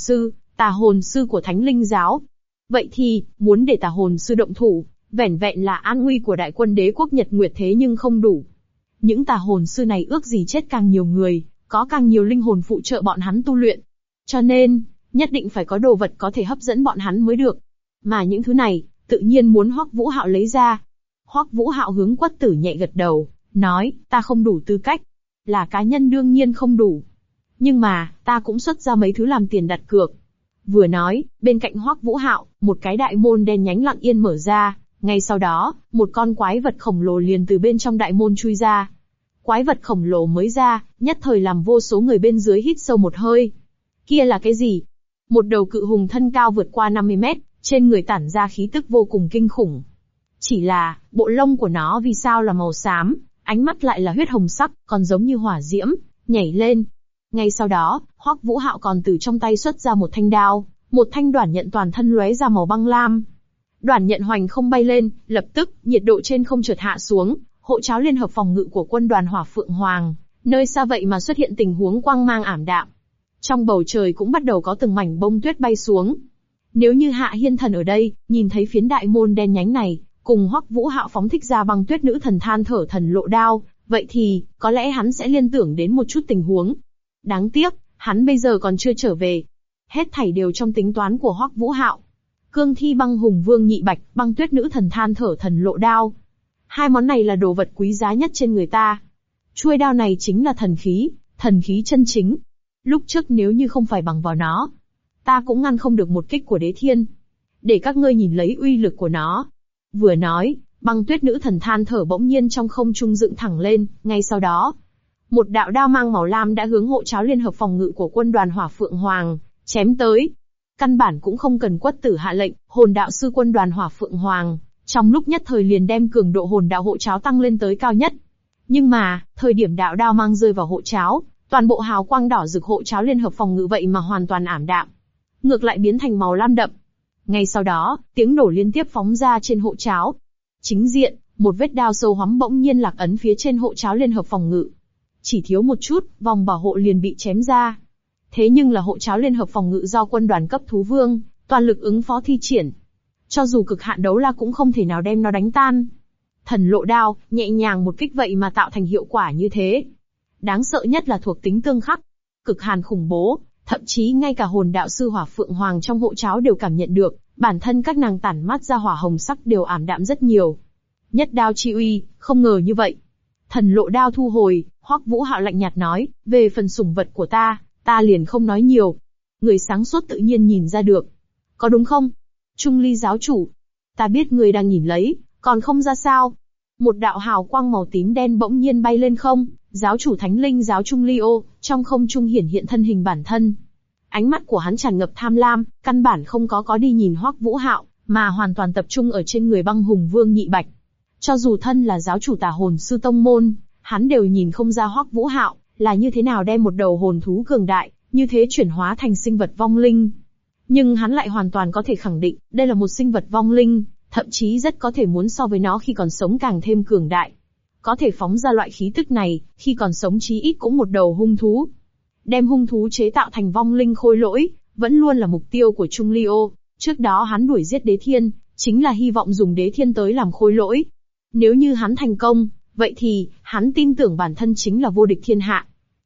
tà hồn sư của Thánh Linh Giáo. Vậy thì, muốn để tà hồn sư động thủ, vẻn vẹn là an nguy của đại quân đế quốc Nhật Nguyệt thế nhưng không đủ. Những tà hồn sư này ước gì chết càng nhiều người, có càng nhiều linh hồn phụ trợ bọn hắn tu luyện. Cho nên, nhất định phải có đồ vật có thể hấp dẫn bọn hắn mới được. Mà những thứ này, tự nhiên muốn Hoắc Vũ Hạo lấy ra. Hoắc Vũ Hạo hướng Quất Tử nhẹ gật đầu, nói, ta không đủ tư cách. Là cá nhân đương nhiên không đủ. Nhưng mà, ta cũng xuất ra mấy thứ làm tiền đặt cược. Vừa nói, bên cạnh Hoắc Vũ Hạo, một cái đại môn đen nhánh lặng yên mở ra, ngay sau đó, một con quái vật khổng lồ liền từ bên trong đại môn chui ra. Quái vật khổng lồ mới ra, nhất thời làm vô số người bên dưới hít sâu một hơi. Kia là cái gì? Một đầu cự hùng thân cao vượt qua 50 mét, trên người tản ra khí tức vô cùng kinh khủng. Chỉ là, bộ lông của nó vì sao là màu xám, ánh mắt lại là huyết hồng sắc, còn giống như hỏa diễm, nhảy lên. Ngay sau đó, Hoắc Vũ Hạo còn từ trong tay xuất ra một thanh đao, một thanh đoản nhận toàn thân lóe ra màu băng lam. Đoản nhận hoành không bay lên, lập tức, nhiệt độ trên không chợt hạ xuống, hộ tráo liên hợp phòng ngự của quân đoàn Hỏa Phượng Hoàng, nơi xa vậy mà xuất hiện tình huống quang mang ảm đạm. Trong bầu trời cũng bắt đầu có từng mảnh bông tuyết bay xuống. Nếu như Hạ Hiên Thần ở đây, nhìn thấy phiến đại môn đen nhánh này, cùng Hoắc Vũ Hạo phóng thích ra băng tuyết nữ thần than thở thần lộ đao, vậy thì, có lẽ hắn sẽ liên tưởng đến một chút tình huống. Đáng tiếc, hắn bây giờ còn chưa trở về. Hết thảy đều trong tính toán của Hoắc Vũ Hạo. Cương thi băng hùng vương nhị bạch, băng tuyết nữ thần than thở thần lộ đao. Hai món này là đồ vật quý giá nhất trên người ta. Chuôi đao này chính là thần khí chân chính. Lúc trước nếu như không phải bằng vào nó, ta cũng ngăn không được một kích của đế thiên. Để các ngươi nhìn lấy uy lực của nó. Vừa nói, băng tuyết nữ thần than thở bỗng nhiên trong không trung dựng thẳng lên, ngay sau đó, một đạo đao mang màu lam đã hướng hộ tráo liên hợp phòng ngự của quân đoàn Hỏa Phượng Hoàng, chém tới. Căn bản cũng không cần Quất Tử hạ lệnh, hồn đạo sư quân đoàn Hỏa Phượng Hoàng, trong lúc nhất thời liền đem cường độ hồn đạo hộ tráo tăng lên tới cao nhất. Nhưng mà, thời điểm đạo đao mang rơi vào hộ tráo, toàn bộ hào quang đỏ rực hộ tráo liên hợp phòng ngự vậy mà hoàn toàn ảm đạm. Ngược lại biến thành màu lam đậm. Ngay sau đó, tiếng nổ liên tiếp phóng ra trên hộ tráo. Chính diện, một vết đao sâu hoắm bỗng nhiên lạc ấn phía trên hộ tráo liên hợp phòng ngự. Chỉ thiếu một chút, vòng bảo hộ liền bị chém ra. Thế nhưng là hộ tráo liên hợp phòng ngự do quân đoàn cấp thú vương, toàn lực ứng phó thi triển. Cho dù cực hạn đấu la cũng không thể nào đem nó đánh tan. Thần lộ đao, nhẹ nhàng một kích vậy mà tạo thành hiệu quả như thế. Đáng sợ nhất là thuộc tính tương khắc. Cực hàn khủng bố, thậm chí ngay cả hồn đạo sư Hỏa Phượng Hoàng trong hộ tráo đều cảm nhận được, bản thân các nàng tản mát ra hỏa hồng sắc đều ảm đạm rất nhiều. Nhất đao chi uy, không ngờ như vậy. Thần lộ đao thu hồi, Hoắc Vũ Hạo lạnh nhạt nói, về phần sủng vật của ta liền không nói nhiều. Người sáng suốt tự nhiên nhìn ra được. Có đúng không? Trung Ly giáo chủ. Ta biết người đang nhìn lấy, còn không ra sao. Một đạo hào quang màu tím đen bỗng nhiên bay lên không, giáo chủ Thánh Linh giáo Trung Ly ô, trong không trung hiển hiện thân hình bản thân. Ánh mắt của hắn tràn ngập tham lam, căn bản không có đi nhìn Hoắc Vũ Hạo, mà hoàn toàn tập trung ở trên người băng hùng vương nhị bạch. Cho dù thân là giáo chủ tà hồn sư tông môn, hắn đều nhìn không ra Hoắc Vũ Hạo là như thế nào đem một đầu hồn thú cường đại, như thế chuyển hóa thành sinh vật vong linh. Nhưng hắn lại hoàn toàn có thể khẳng định, đây là một sinh vật vong linh, thậm chí rất có thể muốn so với nó khi còn sống càng thêm cường đại. Có thể phóng ra loại khí tức này, khi còn sống chí ít cũng một đầu hung thú. Đem hung thú chế tạo thành vong linh khôi lỗi, vẫn luôn là mục tiêu của Trung Ly ô. Trước đó hắn đuổi giết đế thiên, chính là hy vọng dùng đế thiên tới làm khôi lỗi. Nếu như hắn thành công, vậy thì, hắn tin tưởng bản thân chính là vô địch thiên hạ.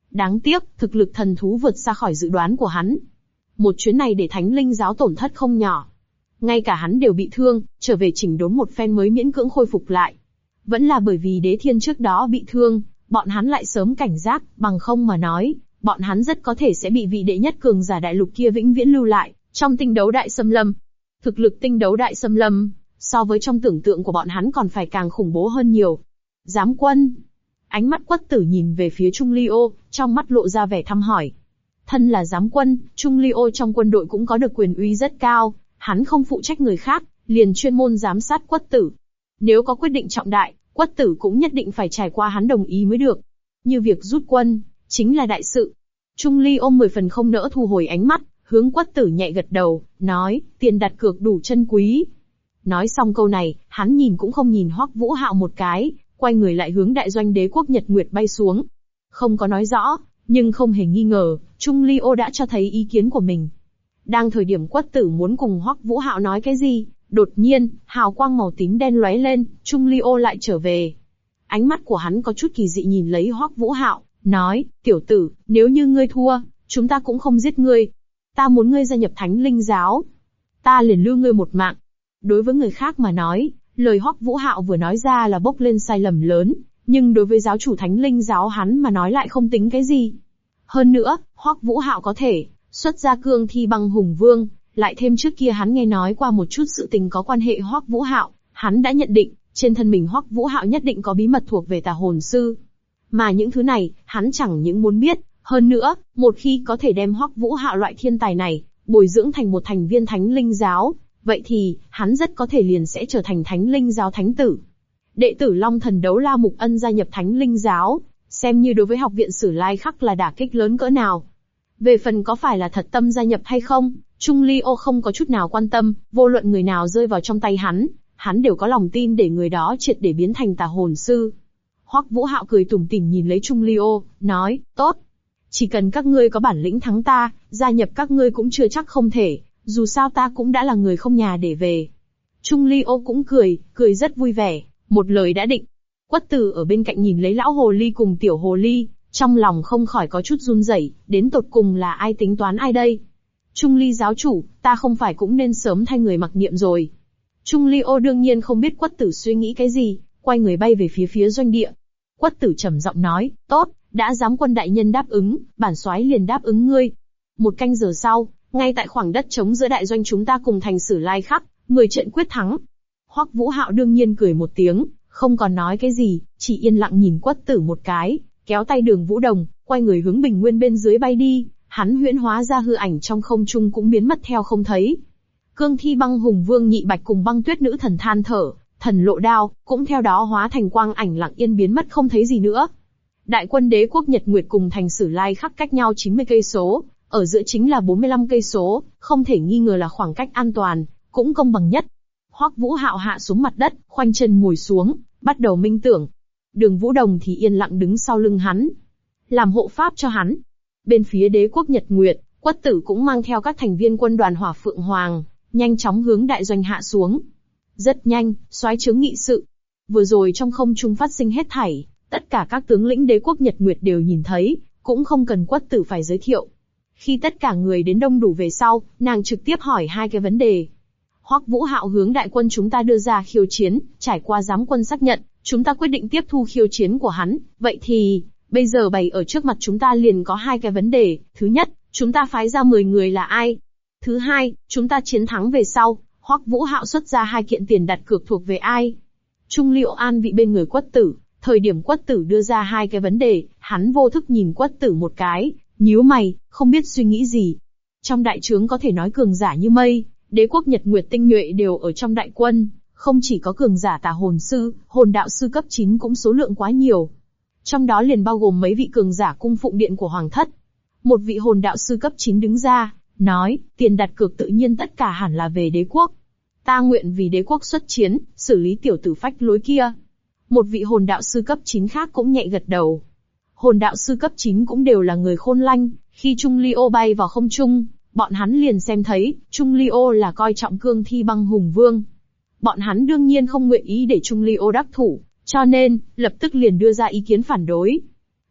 Đáng tiếc, thực lực thần thú vượt xa khỏi dự đoán của hắn. Một chuyến này để Thánh Linh giáo tổn thất không nhỏ. Ngay cả hắn đều bị thương, trở về chỉnh đốn một phen mới miễn cưỡng khôi phục lại. Vẫn là bởi vì Đế Thiên trước đó bị thương, bọn hắn lại sớm cảnh giác, bằng không mà nói, bọn hắn rất có thể sẽ bị vị đệ nhất cường giả đại lục kia vĩnh viễn lưu lại, trong tinh đấu đại xâm lâm. Thực lực tinh đấu đại xâm lâm, so với trong tưởng tượng của bọn hắn còn phải càng khủng bố hơn nhiều. Giám quân. Ánh mắt Quất Tử nhìn về phía Trung Ly Ô, trong mắt lộ ra vẻ thăm hỏi. Thân là giám quân, Trung Ly Ô trong quân đội cũng có được quyền uy rất cao, hắn không phụ trách người khác, liền chuyên môn giám sát Quất Tử. Nếu có quyết định trọng đại, Quất Tử cũng nhất định phải trải qua hắn đồng ý mới được. Như việc rút quân, chính là đại sự. Trung Ly Ô 10 phần không nỡ thu hồi ánh mắt, hướng Quất Tử nhẹ gật đầu, nói, tiền đặt cược đủ chân quý. Nói xong câu này, hắn nhìn cũng không nhìn Hoắc Vũ Hạo một cái, quay người lại hướng đại doanh đế quốc Nhật Nguyệt bay xuống. Không có nói rõ, nhưng không hề nghi ngờ, Trung Ly Ô đã cho thấy ý kiến của mình. Đang thời điểm Quất Tử muốn cùng Hoắc Vũ Hạo nói cái gì, đột nhiên, hào quang màu tím đen lóe lên, Trung Ly Ô lại trở về. Ánh mắt của hắn có chút kỳ dị nhìn lấy Hoắc Vũ Hạo, nói, tiểu tử, nếu như ngươi thua, chúng ta cũng không giết ngươi. Ta muốn ngươi gia nhập Thánh Linh giáo. Ta liền lưu ngươi một mạng. Đối với người khác mà nói, lời Hoắc Vũ Hạo vừa nói ra là bốc lên sai lầm lớn, nhưng đối với giáo chủ Thánh Linh giáo hắn mà nói lại không tính cái gì. Hơn nữa, Hoắc Vũ Hạo có thể xuất ra cương thi băng hùng vương, lại thêm trước kia hắn nghe nói qua một chút sự tình có quan hệ Hoắc Vũ Hạo, hắn đã nhận định, trên thân mình Hoắc Vũ Hạo nhất định có bí mật thuộc về Tà Hồn Sư. Mà những thứ này, hắn chẳng những muốn biết, hơn nữa, một khi có thể đem Hoắc Vũ Hạo loại thiên tài này, bồi dưỡng thành một thành viên Thánh Linh giáo, vậy thì, hắn rất có thể liền sẽ trở thành Thánh Linh giáo thánh tử. Đệ tử Long Thần Đấu La Mục Ân gia nhập Thánh Linh giáo, xem như đối với học viện Sử Lai Khắc là đả kích lớn cỡ nào. Về phần có phải là thật tâm gia nhập hay không, Trung Ly Ô không có chút nào quan tâm, vô luận người nào rơi vào trong tay hắn đều có lòng tin để người đó triệt để biến thành Tà Hồn Sư. Hoắc Vũ Hạo cười tủm tỉm nhìn lấy Trung Ly Ô, nói, tốt. Chỉ cần các ngươi có bản lĩnh thắng ta, gia nhập các ngươi cũng chưa chắc không thể, dù sao ta cũng đã là người không nhà để về. Trung Ly Ô cũng cười rất vui vẻ, một lời đã định. Quất Tử ở bên cạnh nhìn lấy lão hồ ly cùng tiểu hồ ly, trong lòng không khỏi có chút run rẩy, đến tột cùng là ai tính toán ai đây? Trung Ly giáo chủ, ta không phải cũng nên sớm thay người mặc niệm rồi. Trung Ly Ô đương nhiên không biết Quất Tử suy nghĩ cái gì, quay người bay về phía doanh địa. Quất Tử trầm giọng nói, tốt, đã giám quân đại nhân đáp ứng, bản soái liền đáp ứng ngươi. Một canh giờ sau, ngay tại khoảng đất trống giữa đại doanh chúng ta cùng thành Sử Lai Khắc, 10 trận quyết thắng. Hoắc Vũ Hạo đương nhiên cười một tiếng, không còn nói cái gì, chỉ yên lặng nhìn Quất Tử một cái, kéo tay Đường Vũ Đồng, quay người hướng bình nguyên bên dưới bay đi, hắn huyễn hóa ra hư ảnh trong không trung cũng biến mất theo không thấy. Cương thi băng hùng vương Nhị Bạch cùng băng tuyết nữ thần than thở, thần lộ đao, cũng theo đó hóa thành quang ảnh lặng yên biến mất không thấy gì nữa. Đại quân đế quốc Nhật Nguyệt cùng thành Sử Lai Khắc cách nhau 90 cây số, ở giữa chính là 45 cây số, không thể nghi ngờ là khoảng cách an toàn, cũng công bằng nhất. Hoắc Vũ Hạo hạ xuống mặt đất, khoanh chân ngồi xuống, bắt đầu minh tưởng. Đường Vũ Đồng thì yên lặng đứng sau lưng hắn, làm hộ pháp cho hắn. Bên phía đế quốc Nhật Nguyệt, Quất Tử cũng mang theo các thành viên quân đoàn Hỏa Phượng Hoàng, nhanh chóng hướng đại doanh hạ xuống. Rất nhanh, soái trướng nghị sự. Vừa rồi trong không trung phát sinh hết thảy, tất cả các tướng lĩnh đế quốc Nhật Nguyệt đều nhìn thấy, cũng không cần Quất Tử phải giới thiệu. Khi tất cả người đến đông đủ về sau, nàng trực tiếp hỏi hai cái vấn đề. Hoắc Vũ Hạo hướng đại quân chúng ta đưa ra khiêu chiến, trải qua giám quân xác nhận, chúng ta quyết định tiếp thu khiêu chiến của hắn, vậy thì, bây giờ bày ở trước mặt chúng ta liền có hai cái vấn đề, thứ nhất, chúng ta phái ra 10 người là ai? Thứ hai, chúng ta chiến thắng về sau, Hoắc Vũ Hạo xuất ra 2 kiện tiền đặt cược thuộc về ai? Trung Liệu An vị bên người Quất Tử, thời điểm Quất Tử đưa ra hai cái vấn đề, hắn vô thức nhìn Quất Tử một cái, nhíu mày, không biết suy nghĩ gì. Trong đại trướng có thể nói cường giả như mây, đế quốc Nhật Nguyệt tinh nhuệ đều ở trong đại quân, không chỉ có cường giả Tà Hồn Sư, Hồn Đạo Sư cấp 9 cũng số lượng quá nhiều. Trong đó liền bao gồm mấy vị cường giả cung phụng điện của Hoàng thất. Một vị Hồn Đạo Sư cấp 9 đứng ra, nói, tiền đặt cược tự nhiên tất cả hẳn là về đế quốc. Ta nguyện vì đế quốc xuất chiến, xử lý tiểu tử phách lối kia. Một vị Hồn Đạo Sư cấp 9 khác cũng nhẹ gật đầu. Hồn Đạo Sư cấp 9 cũng đều là người khôn lanh, khi Trung Ly Ô bay vào không trung, bọn hắn liền xem thấy, Trung Ly Ô là coi trọng cương thi băng hùng vương. Bọn hắn đương nhiên không nguyện ý để Trung Ly Ô đắc thủ, cho nên, lập tức liền đưa ra ý kiến phản đối.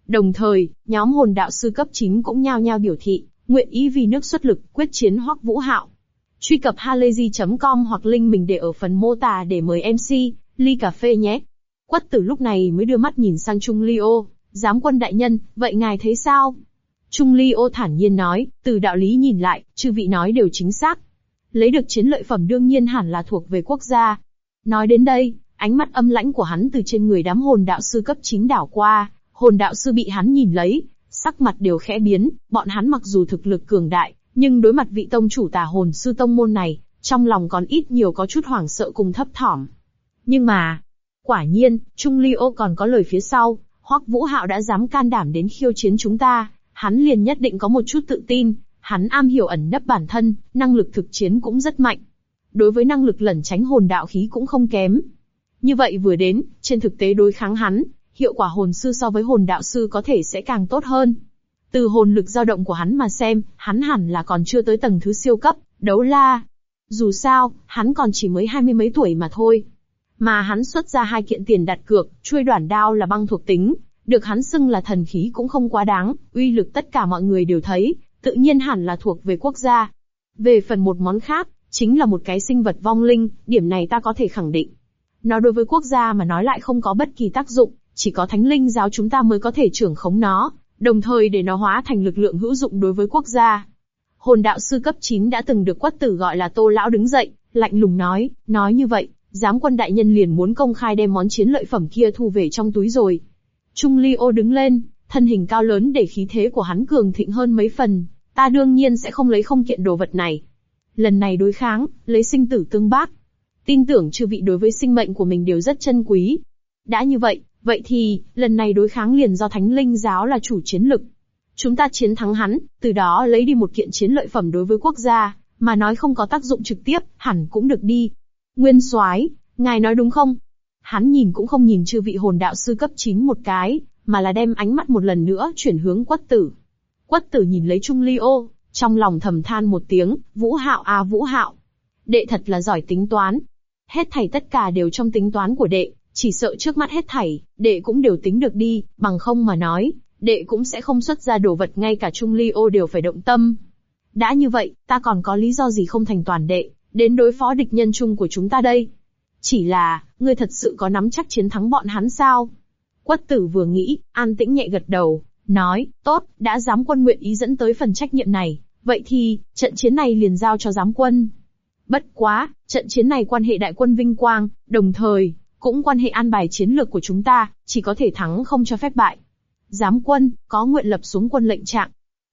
Đồng thời, nhóm hồn đạo sư cấp 9 cũng nhao nhao biểu thị, nguyện ý vì nước xuất lực, quyết chiến Hoắc Vũ Hạo. Truy cập halayzi.com hoặc link mình để ở phần mô tả để mời MC, ly cà phê nhé. Quất Tử lúc này mới đưa mắt nhìn sang Trung Ly Ô, giám quân đại nhân, vậy ngài thấy sao? Trung Ly Ô thản nhiên nói, từ đạo lý nhìn lại, chư vị nói đều chính xác. Lấy được chiến lợi phẩm đương nhiên hẳn là thuộc về quốc gia. Nói đến đây, ánh mắt âm lãnh của hắn từ trên người đám hồn đạo sư cấp 9 đảo qua, hồn đạo sư bị hắn nhìn lấy, sắc mặt đều khẽ biến, bọn hắn mặc dù thực lực cường đại, nhưng đối mặt vị tông chủ tà hồn sư tông môn này, trong lòng còn ít nhiều có chút hoảng sợ cùng thấp thỏm. Nhưng mà, quả nhiên, Trung Ly Ô còn có lời phía sau, Hoắc Vũ Hạo đã dám can đảm đến khiêu chiến chúng ta, hắn liền nhất định có một chút tự tin, hắn am hiểu ẩn nấp bản thân, năng lực thực chiến cũng rất mạnh. Đối với năng lực lẩn tránh hồn đạo khí cũng không kém. Như vậy vừa đến, trên thực tế đối kháng hắn, hiệu quả hồn sư so với hồn đạo sư có thể sẽ càng tốt hơn. Từ hồn lực dao động của hắn mà xem, hắn hẳn là còn chưa tới tầng thứ siêu cấp, đấu la. Dù sao, hắn còn chỉ mới 20 mấy tuổi mà thôi. Mà hắn xuất ra 2 kiện tiền đặt cược, chuôi đoản đao là băng thuộc tính, được hắn xưng là thần khí cũng không quá đáng, uy lực tất cả mọi người đều thấy, tự nhiên hẳn là thuộc về quốc gia. Về phần một món khác, chính là một cái sinh vật vong linh, điểm này ta có thể khẳng định. Nó đối với quốc gia mà nói lại không có bất kỳ tác dụng, chỉ có thánh linh giáo chúng ta mới có thể trưởng khống nó, đồng thời để nó hóa thành lực lượng hữu dụng đối với quốc gia. Hồn đạo sư cấp 9 đã từng được Quất Tử gọi là Tô Lão đứng dậy, lạnh lùng nói như vậy, giám quân đại nhân liền muốn công khai đem món chiến lợi phẩm kia thu về trong túi rồi. Trung Ly Ô đứng lên, thân hình cao lớn để khí thế của hắn cường thịnh hơn mấy phần, ta đương nhiên sẽ không lấy không kiện đồ vật này. Lần này đối kháng, lấy sinh tử tương bác. Tin tưởng chư vị đối với sinh mệnh của mình đều rất chân quý. Đã như vậy, vậy thì, lần này đối kháng liền do Thánh Linh giáo là chủ chiến lực. Chúng ta chiến thắng hắn, từ đó lấy đi một kiện chiến lợi phẩm đối với quốc gia, mà nói không có tác dụng trực tiếp, hẳn cũng được đi. Nguyên soái, ngài nói đúng không? Hắn nhìn cũng không nhìn chư vị hồn đạo sư cấp 9 một cái, mà là đem ánh mắt một lần nữa chuyển hướng Quất Tử. Quất Tử nhìn lấy Trung Ly Ô, trong lòng thầm than một tiếng, Vũ Hạo à Vũ Hạo. Đệ thật là giỏi tính toán. Hết thảy tất cả đều trong tính toán của đệ, chỉ sợ trước mắt hết thảy, đệ cũng đều tính được đi, bằng không mà nói, đệ cũng sẽ không xuất ra đồ vật ngay cả Trung Ly Ô đều phải động tâm. Đã như vậy, ta còn có lý do gì không thành toàn đệ, đến đối phó địch nhân chung của chúng ta đây? Chỉ là, ngươi thật sự có nắm chắc chiến thắng bọn hắn sao? Quất Tử vừa nghĩ, an tĩnh nhẹ gật đầu, nói, tốt, đã giám quân nguyện ý dẫn tới phần trách nhiệm này, vậy thì, trận chiến này liền giao cho giám quân. Bất quá, trận chiến này quan hệ đại quân vinh quang, đồng thời, cũng quan hệ an bài chiến lược của chúng ta, chỉ có thể thắng không cho phép bại. Giám quân, có nguyện lập xuống quân lệnh trạng.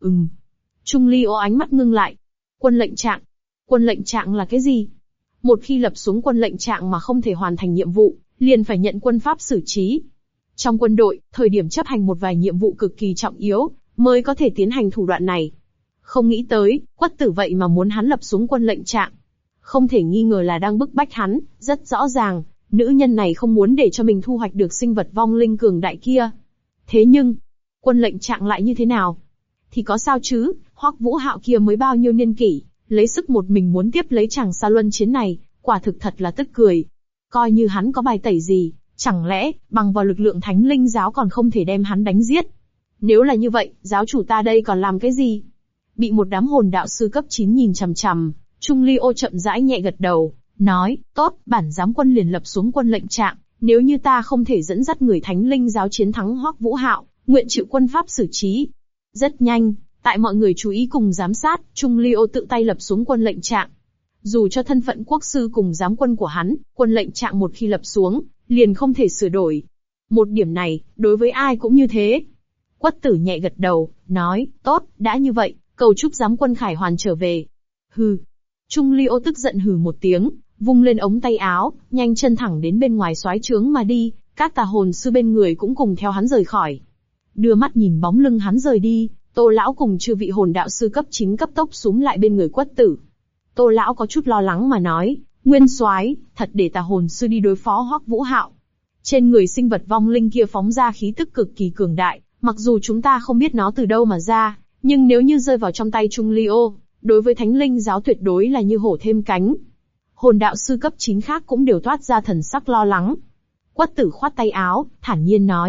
Trung Ly Ô ánh mắt ngưng lại. Quân lệnh trạng? Quân lệnh trạng là cái gì? Một khi lập xuống quân lệnh trạng mà không thể hoàn thành nhiệm vụ, liền phải nhận quân pháp xử trí. Trong quân đội, thời điểm chấp hành một vài nhiệm vụ cực kỳ trọng yếu, mới có thể tiến hành thủ đoạn này. Không nghĩ tới, Quất Tử vậy mà muốn hắn lập xuống quân lệnh trạng. Không thể nghi ngờ là đang bức bách hắn, rất rõ ràng, nữ nhân này không muốn để cho mình thu hoạch được sinh vật vong linh cường đại kia. Thế nhưng, quân lệnh trạng lại như thế nào? Thì có sao chứ, Hoắc Vũ Hạo kia mới bao nhiêu niên kỷ, lấy sức một mình muốn tiếp lấy chàng Sa Luân chiến này, quả thực thật là tức cười. Coi như hắn có bài tẩy gì, chẳng lẽ, bằng vào lực lượng Thánh Linh giáo còn không thể đem hắn đánh giết? Nếu là như vậy, giáo chủ ta đây còn làm cái gì? Bị một đám hồn đạo sư cấp 9 nhìn chằm chằm, Trung Ly Ô chậm rãi nhẹ gật đầu, nói, tốt, bản giám quân liền lập xuống quân lệnh trạng, nếu như ta không thể dẫn dắt người Thánh Linh giáo chiến thắng Hoắc Vũ Hạo, nguyện chịu quân pháp xử trí. Rất nhanh, tại mọi người chú ý cùng giám sát, Trung Ly Ô tự tay lập xuống quân lệnh trạng. Dù cho thân phận quốc sư cùng giám quân của hắn, quân lệnh trạng một khi lập xuống, liền không thể sửa đổi. Một điểm này, đối với ai cũng như thế. Quất Tử nhẹ gật đầu, nói, tốt, đã như vậy, cầu chúc giám quân khải hoàn trở về. Hừ. Trung Ly Ô tức giận hừ một tiếng, vung lên ống tay áo, nhanh chân thẳng đến bên ngoài soái trướng mà đi, các tà hồn sư bên người cũng cùng theo hắn rời khỏi. Đưa mắt nhìn bóng lưng hắn rời đi, Tô Lão cùng chư vị hồn đạo sư cấp 9 cấp tốc xúm lại bên người Quất Tử. Tô Lão có chút lo lắng mà nói, Nguyên soái, thật để tà hồn sư đi đối phó Hoắc Vũ Hạo. Trên người sinh vật vong linh kia phóng ra khí tức cực kỳ cường đại, mặc dù chúng ta không biết nó từ đâu mà ra, nhưng nếu như rơi vào trong tay Trung Ly Ô, đối với Thánh Linh giáo tuyệt đối là như hổ thêm cánh. Hồn đạo sư cấp 9 khác cũng đều toát ra thần sắc lo lắng. Quất Tử khoát tay áo, thản nhiên nói,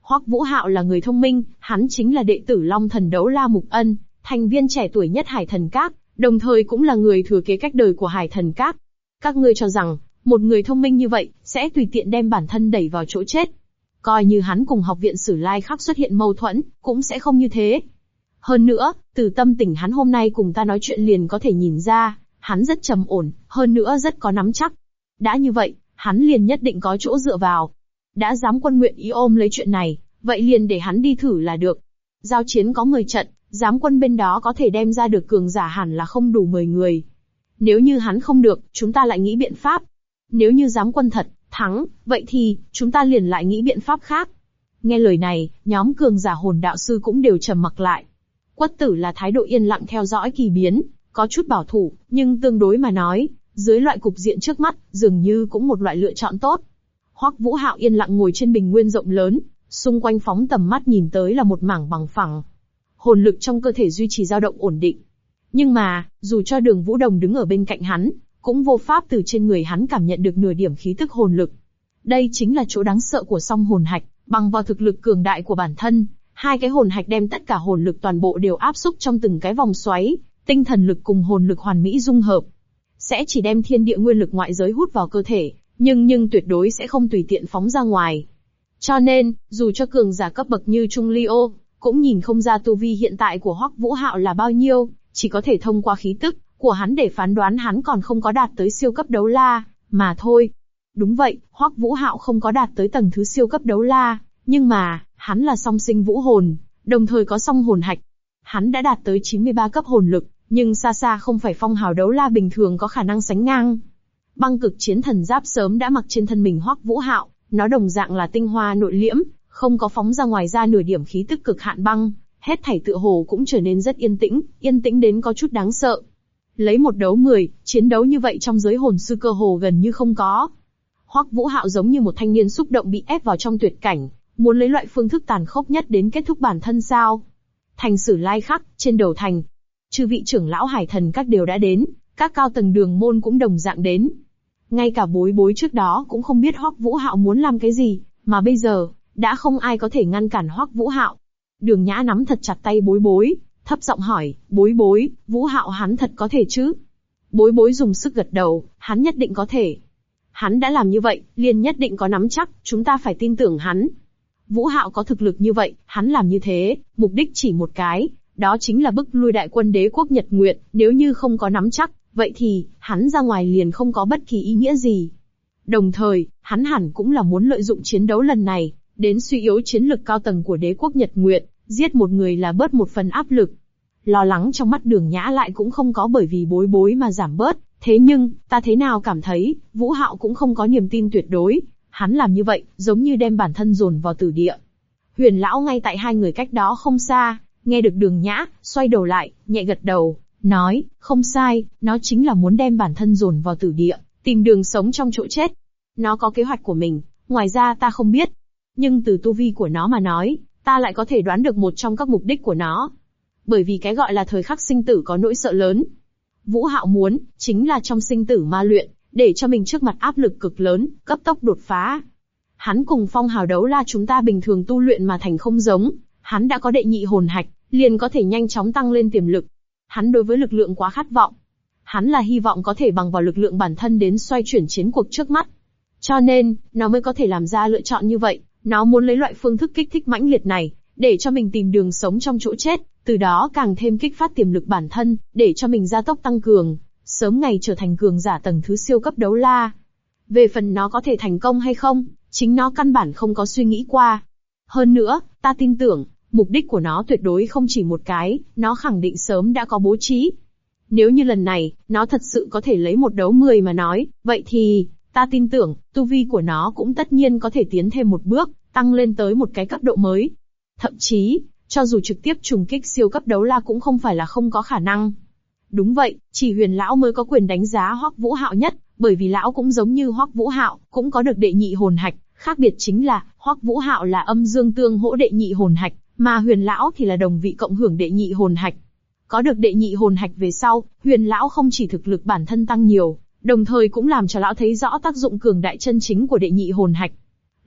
Hoắc Vũ Hạo là người thông minh, hắn chính là đệ tử Long Thần Đấu La Mục Ân, thành viên trẻ tuổi nhất Hải Thần Các, đồng thời cũng là người thừa kế cách đời của Hải Thần Các. Các ngươi cho rằng, một người thông minh như vậy, sẽ tùy tiện đem bản thân đẩy vào chỗ chết. Coi như hắn cùng học viện Sử Lai Khắc xuất hiện mâu thuẫn, cũng sẽ không như thế. Hơn nữa, từ tâm tình hắn hôm nay cùng ta nói chuyện liền có thể nhìn ra, hắn rất trầm ổn, hơn nữa rất có nắm chắc. Đã như vậy, hắn liền nhất định có chỗ dựa vào. Đã dám quân nguyện ý ôm lấy chuyện này, vậy liền để hắn đi thử là được. Giao chiến có 10 trận, giám quân bên đó có thể đem ra được cường giả hẳn là không đủ 10 người. Nếu như hắn không được, chúng ta lại nghĩ biện pháp. Nếu như giám quân thật, thắng, vậy thì, chúng ta liền lại nghĩ biện pháp khác. Nghe lời này, nhóm cường giả hồn đạo sư cũng đều trầm mặc lại. Quất Tử là thái độ yên lặng theo dõi kỳ biến, có chút bảo thủ, nhưng tương đối mà nói, dưới loại cục diện trước mắt, dường như cũng một loại lựa chọn tốt. Hoắc Vũ Hạo yên lặng ngồi trên bình nguyên rộng lớn, xung quanh phóng tầm mắt nhìn tới là một mảng bằng phẳng. Hồn lực trong cơ thể duy trì dao động ổn định. Nhưng mà, dù cho Đường Vũ Đồng đứng ở bên cạnh hắn, cũng vô pháp từ trên người hắn cảm nhận được nửa điểm khí tức hồn lực. Đây chính là chỗ đáng sợ của song hồn hạch, bằng vào thực lực cường đại của bản thân, hai cái hồn hạch đem tất cả hồn lực toàn bộ đều áp xúc trong từng cái vòng xoáy, tinh thần lực cùng hồn lực hoàn mỹ dung hợp. Sẽ chỉ đem thiên địa nguyên lực ngoại giới hút vào cơ thể, nhưng tuyệt đối sẽ không tùy tiện phóng ra ngoài. Cho nên, dù cho cường giả cấp bậc như Trung Ly Ô, cũng nhìn không ra tu vi hiện tại của Hoắc Vũ Hạo là bao nhiêu, chỉ có thể thông qua khí tức của hắn để phán đoán hắn còn không có đạt tới siêu cấp đấu la, mà thôi. Đúng vậy, Hoắc Vũ Hạo không có đạt tới tầng thứ siêu cấp đấu la, nhưng mà, hắn là song sinh vũ hồn, đồng thời có song hồn hạch. Hắn đã đạt tới 93 cấp hồn lực, nhưng xa xa không phải phong hào đấu la bình thường có khả năng sánh ngang. Băng cực chiến thần giáp sớm đã mặc trên thân mình Hoắc Vũ Hạo, nó đồng dạng là tinh hoa nội liễm, không có phóng ra ngoài ra nửa điểm khí tức cực hạn băng, hết thảy tựa hồ cũng trở nên rất yên tĩnh đến có chút đáng sợ. Lấy 1 đấu 10, chiến đấu như vậy trong giới hồn sư cơ hồ gần như không có. Hoắc Vũ Hạo giống như một thanh niên xúc động bị ép vào trong tuyệt cảnh, muốn lấy loại phương thức tàn khốc nhất đến kết thúc bản thân sao? Thành Sử Lai Khắc, trên đầu thành, chư vị trưởng lão Hải Thần Các đều đã đến, các cao tầng đường môn cũng đồng dạng đến. Ngay cả Bối Bối trước đó cũng không biết Hoắc Vũ Hạo muốn làm cái gì, mà bây giờ, đã không ai có thể ngăn cản Hoắc Vũ Hạo. Đường Nhã nắm thật chặt tay Bối Bối, thấp giọng hỏi, Bối Bối, Vũ Hạo hắn thật có thể chứ? Bối Bối dùng sức gật đầu, hắn nhất định có thể. Hắn đã làm như vậy, liền nhất định có nắm chắc, chúng ta phải tin tưởng hắn. Vũ Hạo có thực lực như vậy, hắn làm như thế, mục đích chỉ một cái, đó chính là bức lui đại quân đế quốc Nhật Nguyệt, nếu như không có nắm chắc, vậy thì, hắn ra ngoài liền không có bất kỳ ý nghĩa gì. Đồng thời, hắn hẳn cũng là muốn lợi dụng chiến đấu lần này, đến suy yếu chiến lực cao tầng của đế quốc Nhật Nguyệt, giết một người là bớt một phần áp lực. Lo lắng trong mắt Đường Nhã lại cũng không có bởi vì Bối Bối mà giảm bớt, thế nhưng, ta thế nào cảm thấy, Vũ Hạo cũng không có niềm tin tuyệt đối, hắn làm như vậy, giống như đem bản thân dồn vào tử địa. Huyền lão ngay tại hai người cách đó không xa, nghe được Đường Nhã, xoay đầu lại, nhẹ gật đầu, nói, không sai, nó chính là muốn đem bản thân dồn vào tử địa, tìm đường sống trong chỗ chết. Nó có kế hoạch của mình, ngoài ra ta không biết. Nhưng từ tu vi của nó mà nói, ta lại có thể đoán được một trong các mục đích của nó. Bởi vì cái gọi là thời khắc sinh tử có nỗi sợ lớn. Vũ Hạo muốn, chính là trong sinh tử ma luyện, để cho mình trước mặt áp lực cực lớn, cấp tốc đột phá. Hắn cùng phong hào đấu la chúng ta bình thường tu luyện mà thành không giống, hắn đã có đệ nhị hồn hạch, liền có thể nhanh chóng tăng lên tiềm lực. Hắn đối với lực lượng quá khát vọng. Hắn là hy vọng có thể bằng vào lực lượng bản thân đến xoay chuyển chiến cuộc trước mắt. Cho nên, nó mới có thể làm ra lựa chọn như vậy, nó muốn lấy loại phương thức kích thích mãnh liệt này, để cho mình tìm đường sống trong chỗ chết, từ đó càng thêm kích phát tiềm lực bản thân, để cho mình gia tốc tăng cường, sớm ngày trở thành cường giả tầng thứ siêu cấp đấu la. Về phần nó có thể thành công hay không, chính nó căn bản không có suy nghĩ qua. Hơn nữa, ta tin tưởng, mục đích của nó tuyệt đối không chỉ một cái, nó khẳng định sớm đã có bố trí. Nếu như lần này, nó thật sự có thể lấy 1 đấu 10 mà nói, vậy thì, ta tin tưởng, tu vi của nó cũng tất nhiên có thể tiến thêm một bước, tăng lên tới một cái cấp độ mới. Thậm chí, cho dù trực tiếp trùng kích siêu cấp đấu la cũng không phải là không có khả năng. Đúng vậy, chỉ Huyền lão mới có quyền đánh giá Hoắc Vũ Hạo nhất, bởi vì lão cũng giống như Hoắc Vũ Hạo, cũng có được đệ nhị hồn hạch, khác biệt chính là, Hoắc Vũ Hạo là âm dương tương hỗ đệ nhị hồn hạch, mà Huyền lão thì là đồng vị cộng hưởng đệ nhị hồn hạch. Có được đệ nhị hồn hạch về sau, Huyền lão không chỉ thực lực bản thân tăng nhiều, đồng thời cũng làm cho lão thấy rõ tác dụng cường đại chân chính của đệ nhị hồn hạch.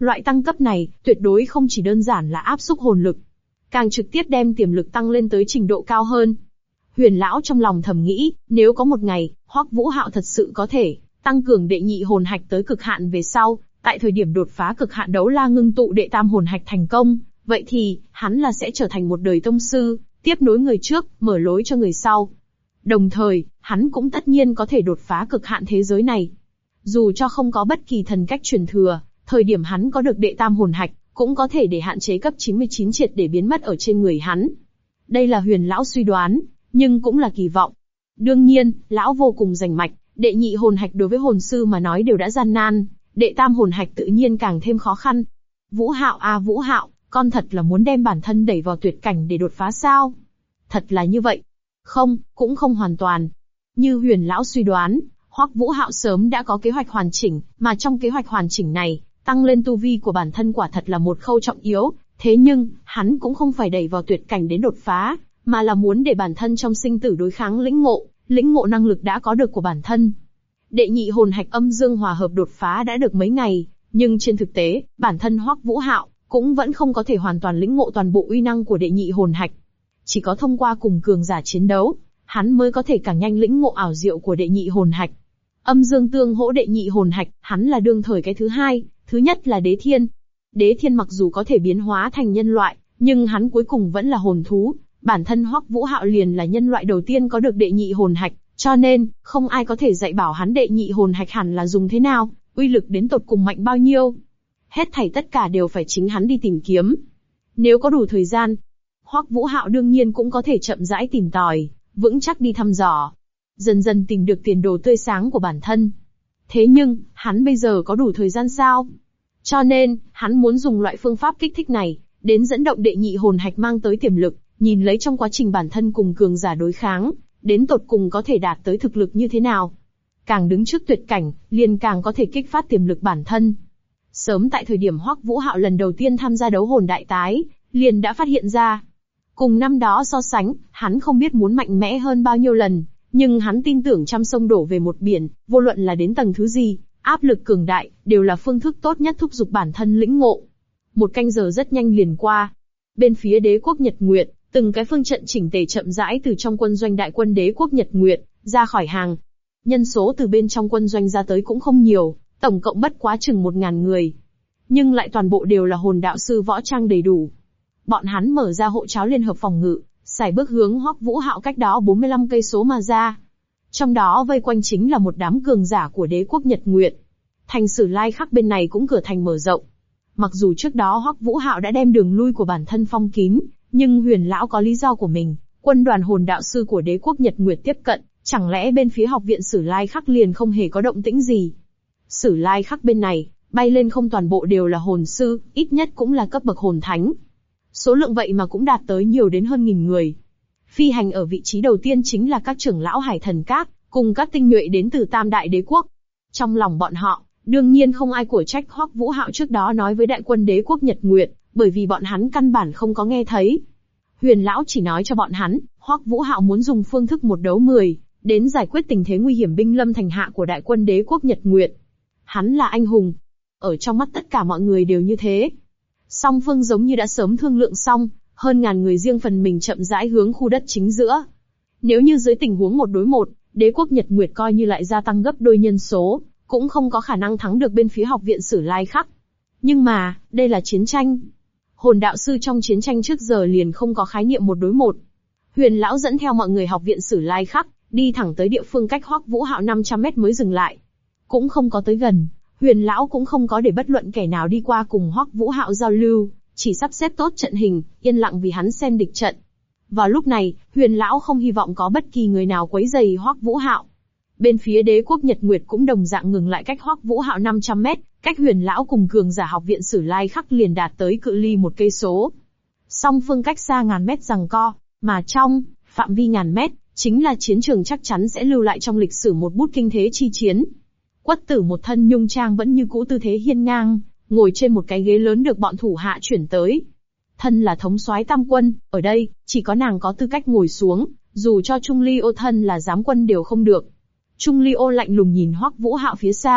Loại tăng cấp này, tuyệt đối không chỉ đơn giản là áp xúc hồn lực, càng trực tiếp đem tiềm lực tăng lên tới trình độ cao hơn. Huyền lão trong lòng thầm nghĩ, nếu có một ngày, Hoắc Vũ Hạo thật sự có thể tăng cường đệ nhị hồn hạch tới cực hạn về sau, tại thời điểm đột phá cực hạn đấu la ngưng tụ đệ tam hồn hạch thành công, vậy thì, hắn là sẽ trở thành một đời tông sư, tiếp nối người trước, mở lối cho người sau. Đồng thời, hắn cũng tất nhiên có thể đột phá cực hạn thế giới này. Dù cho không có bất kỳ thần cách truyền thừa, thời điểm hắn có được đệ tam hồn hạch, cũng có thể để hạn chế cấp 99 triệt để biến mất ở trên người hắn. Đây là Huyền lão suy đoán, nhưng cũng là kỳ vọng. Đương nhiên, lão vô cùng rành mạch, đệ nhị hồn hạch đối với hồn sư mà nói đều đã gian nan, đệ tam hồn hạch tự nhiên càng thêm khó khăn. Vũ Hạo à Vũ Hạo, con thật là muốn đem bản thân đẩy vào tuyệt cảnh để đột phá sao? Thật là như vậy? Không, cũng không hoàn toàn. Như Huyền lão suy đoán, Hoắc Vũ Hạo sớm đã có kế hoạch hoàn chỉnh, mà trong kế hoạch hoàn chỉnh này, tăng lên tu vi của bản thân quả thật là một khâu trọng yếu, thế nhưng, hắn cũng không phải đẩy vào tuyệt cảnh đến đột phá, mà là muốn để bản thân trong sinh tử đối kháng lĩnh ngộ năng lực đã có được của bản thân. Đệ nhị hồn hạch âm dương hòa hợp đột phá đã được mấy ngày, nhưng trên thực tế, bản thân Hoắc Vũ Hạo cũng vẫn không có thể hoàn toàn lĩnh ngộ toàn bộ uy năng của đệ nhị hồn hạch. Chỉ có thông qua cùng cường giả chiến đấu, hắn mới có thể càng nhanh lĩnh ngộ ảo diệu của đệ nhị hồn hạch. Âm dương tương hỗ đệ nhị hồn hạch, hắn là đương thời cái thứ hai, thứ nhất là Đế Thiên. Đế Thiên mặc dù có thể biến hóa thành nhân loại, nhưng hắn cuối cùng vẫn là hồn thú. Bản thân Hoắc Vũ Hạo liền là nhân loại đầu tiên có được đệ nhị hồn hạch, cho nên, không ai có thể dạy bảo hắn đệ nhị hồn hạch hẳn là dùng thế nào, uy lực đến tột cùng mạnh bao nhiêu. Hết thảy tất cả đều phải chính hắn đi tìm kiếm. Nếu có đủ thời gian, Hoắc Vũ Hạo đương nhiên cũng có thể chậm rãi tìm tòi, vững chắc đi thăm dò. Dần dần tìm được tiền đồ tươi sáng của bản thân. Thế nhưng, hắn bây giờ có đủ thời gian sao? Cho nên, hắn muốn dùng loại phương pháp kích thích này, đến dẫn động đệ nhị hồn hạch mang tới tiềm lực, nhìn lấy trong quá trình bản thân cùng cường giả đối kháng, đến tột cùng có thể đạt tới thực lực như thế nào. Càng đứng trước tuyệt cảnh, liền càng có thể kích phát tiềm lực bản thân. Sớm tại thời điểm Hoắc Vũ Hạo lần đầu tiên tham gia đấu hồn đại tái, liền đã phát hiện ra. Cùng năm đó so sánh, hắn không biết muốn mạnh mẽ hơn bao nhiêu lần, nhưng hắn tin tưởng trăm sông đổ về một biển, vô luận là đến tầng thứ gì, áp lực cường đại, đều là phương thức tốt nhất thúc giục bản thân lĩnh ngộ. Một canh giờ rất nhanh liền qua. Bên phía đế quốc Nhật Nguyệt, từng cái phương trận chỉnh tề chậm rãi từ trong quân doanh đại quân đế quốc Nhật Nguyệt, ra khỏi hàng. Nhân số từ bên trong quân doanh ra tới cũng không nhiều, tổng cộng bất quá chừng 1000 người. Nhưng lại toàn bộ đều là hồn đạo sư võ trang đầy đủ. Bọn hắn mở ra hộ tráo liên hợp phòng ngự, sải bước hướng Hoắc Vũ Hạo cách đó 45 cây số mà ra. Trong đó vây quanh chính là một đám cường giả của đế quốc Nhật Nguyệt. Thành Sử Lai Khắc bên này cũng cửa thành mở rộng. Mặc dù trước đó Hoắc Vũ Hạo đã đem đường lui của bản thân phong kín, nhưng Huyền lão có lý do của mình. Quân đoàn hồn đạo sư của đế quốc Nhật Nguyệt tiếp cận, chẳng lẽ bên phía học viện Sử Lai Khắc liền không hề có động tĩnh gì? Sử Lai Khắc bên này, bay lên không toàn bộ đều là hồn sư, ít nhất cũng là cấp bậc hồn thánh. Số lượng vậy mà cũng đạt tới nhiều đến hơn 1000 người. Phi hành ở vị trí đầu tiên chính là các trưởng lão Hải Thần Các, cùng các tinh nhuệ đến từ Tam Đại Đế Quốc. Trong lòng bọn họ, đương nhiên không ai của trách Hoắc Vũ Hạo trước đó nói với đại quân đế quốc Nhật Nguyệt, bởi vì bọn hắn căn bản không có nghe thấy. Huyền lão chỉ nói cho bọn hắn, Hoắc Vũ Hạo muốn dùng phương thức 1 đấu 10, đến giải quyết tình thế nguy hiểm binh lâm thành hạ của đại quân đế quốc Nhật Nguyệt. Hắn là anh hùng. Ở trong mắt tất cả mọi người đều như thế. Song phương giống như đã sớm thương lượng xong, hơn ngàn người riêng phần mình chậm rãi hướng khu đất chính giữa. Nếu như dưới tình huống 1 đối 1, đế quốc Nhật Nguyệt coi như lại gia tăng gấp đôi nhân số, cũng không có khả năng thắng được bên phía học viện Sử Lai Khắc. Nhưng mà, đây là chiến tranh. Hồn đạo sư trong chiến tranh trước giờ liền không có khái niệm 1 đối 1. Huyền lão dẫn theo mọi người học viện Sử Lai Khắc, đi thẳng tới địa phương cách Hoắc Vũ Hạo 500 mét mới dừng lại. Cũng không có tới gần, Huyền lão cũng không có để bất luận kẻ nào đi qua cùng Hoắc Vũ Hạo giao lưu, chỉ sắp xếp tốt trận hình, yên lặng vì hắn xem địch trận. Vào lúc này, Huyền lão không hy vọng có bất kỳ người nào quấy rầy Hoắc Vũ Hạo. Bên phía đế quốc Nhật Nguyệt cũng đồng dạng ngừng lại cách Hoắc Vũ Hạo 500 mét, cách Huyền lão cùng cường giả học viện Sử Lai Khắc liền đạt tới cự ly 1 cây số. Song phương cách xa ngàn mét giằng co, mà trong phạm vi ngàn mét, chính là chiến trường chắc chắn sẽ lưu lại trong lịch sử một bút kinh thế chi chiến. Quất Tử một thân nhung trang vẫn như cũ tư thế hiên ngang, ngồi trên một cái ghế lớn được bọn thủ hạ chuyển tới. Thân là thống soái tam quân, ở đây, chỉ có nàng có tư cách ngồi xuống, dù cho Trung Ly Ô thân là giám quân đều không được. Trung Ly Ô lạnh lùng nhìn Hoắc Vũ Hạo phía xa,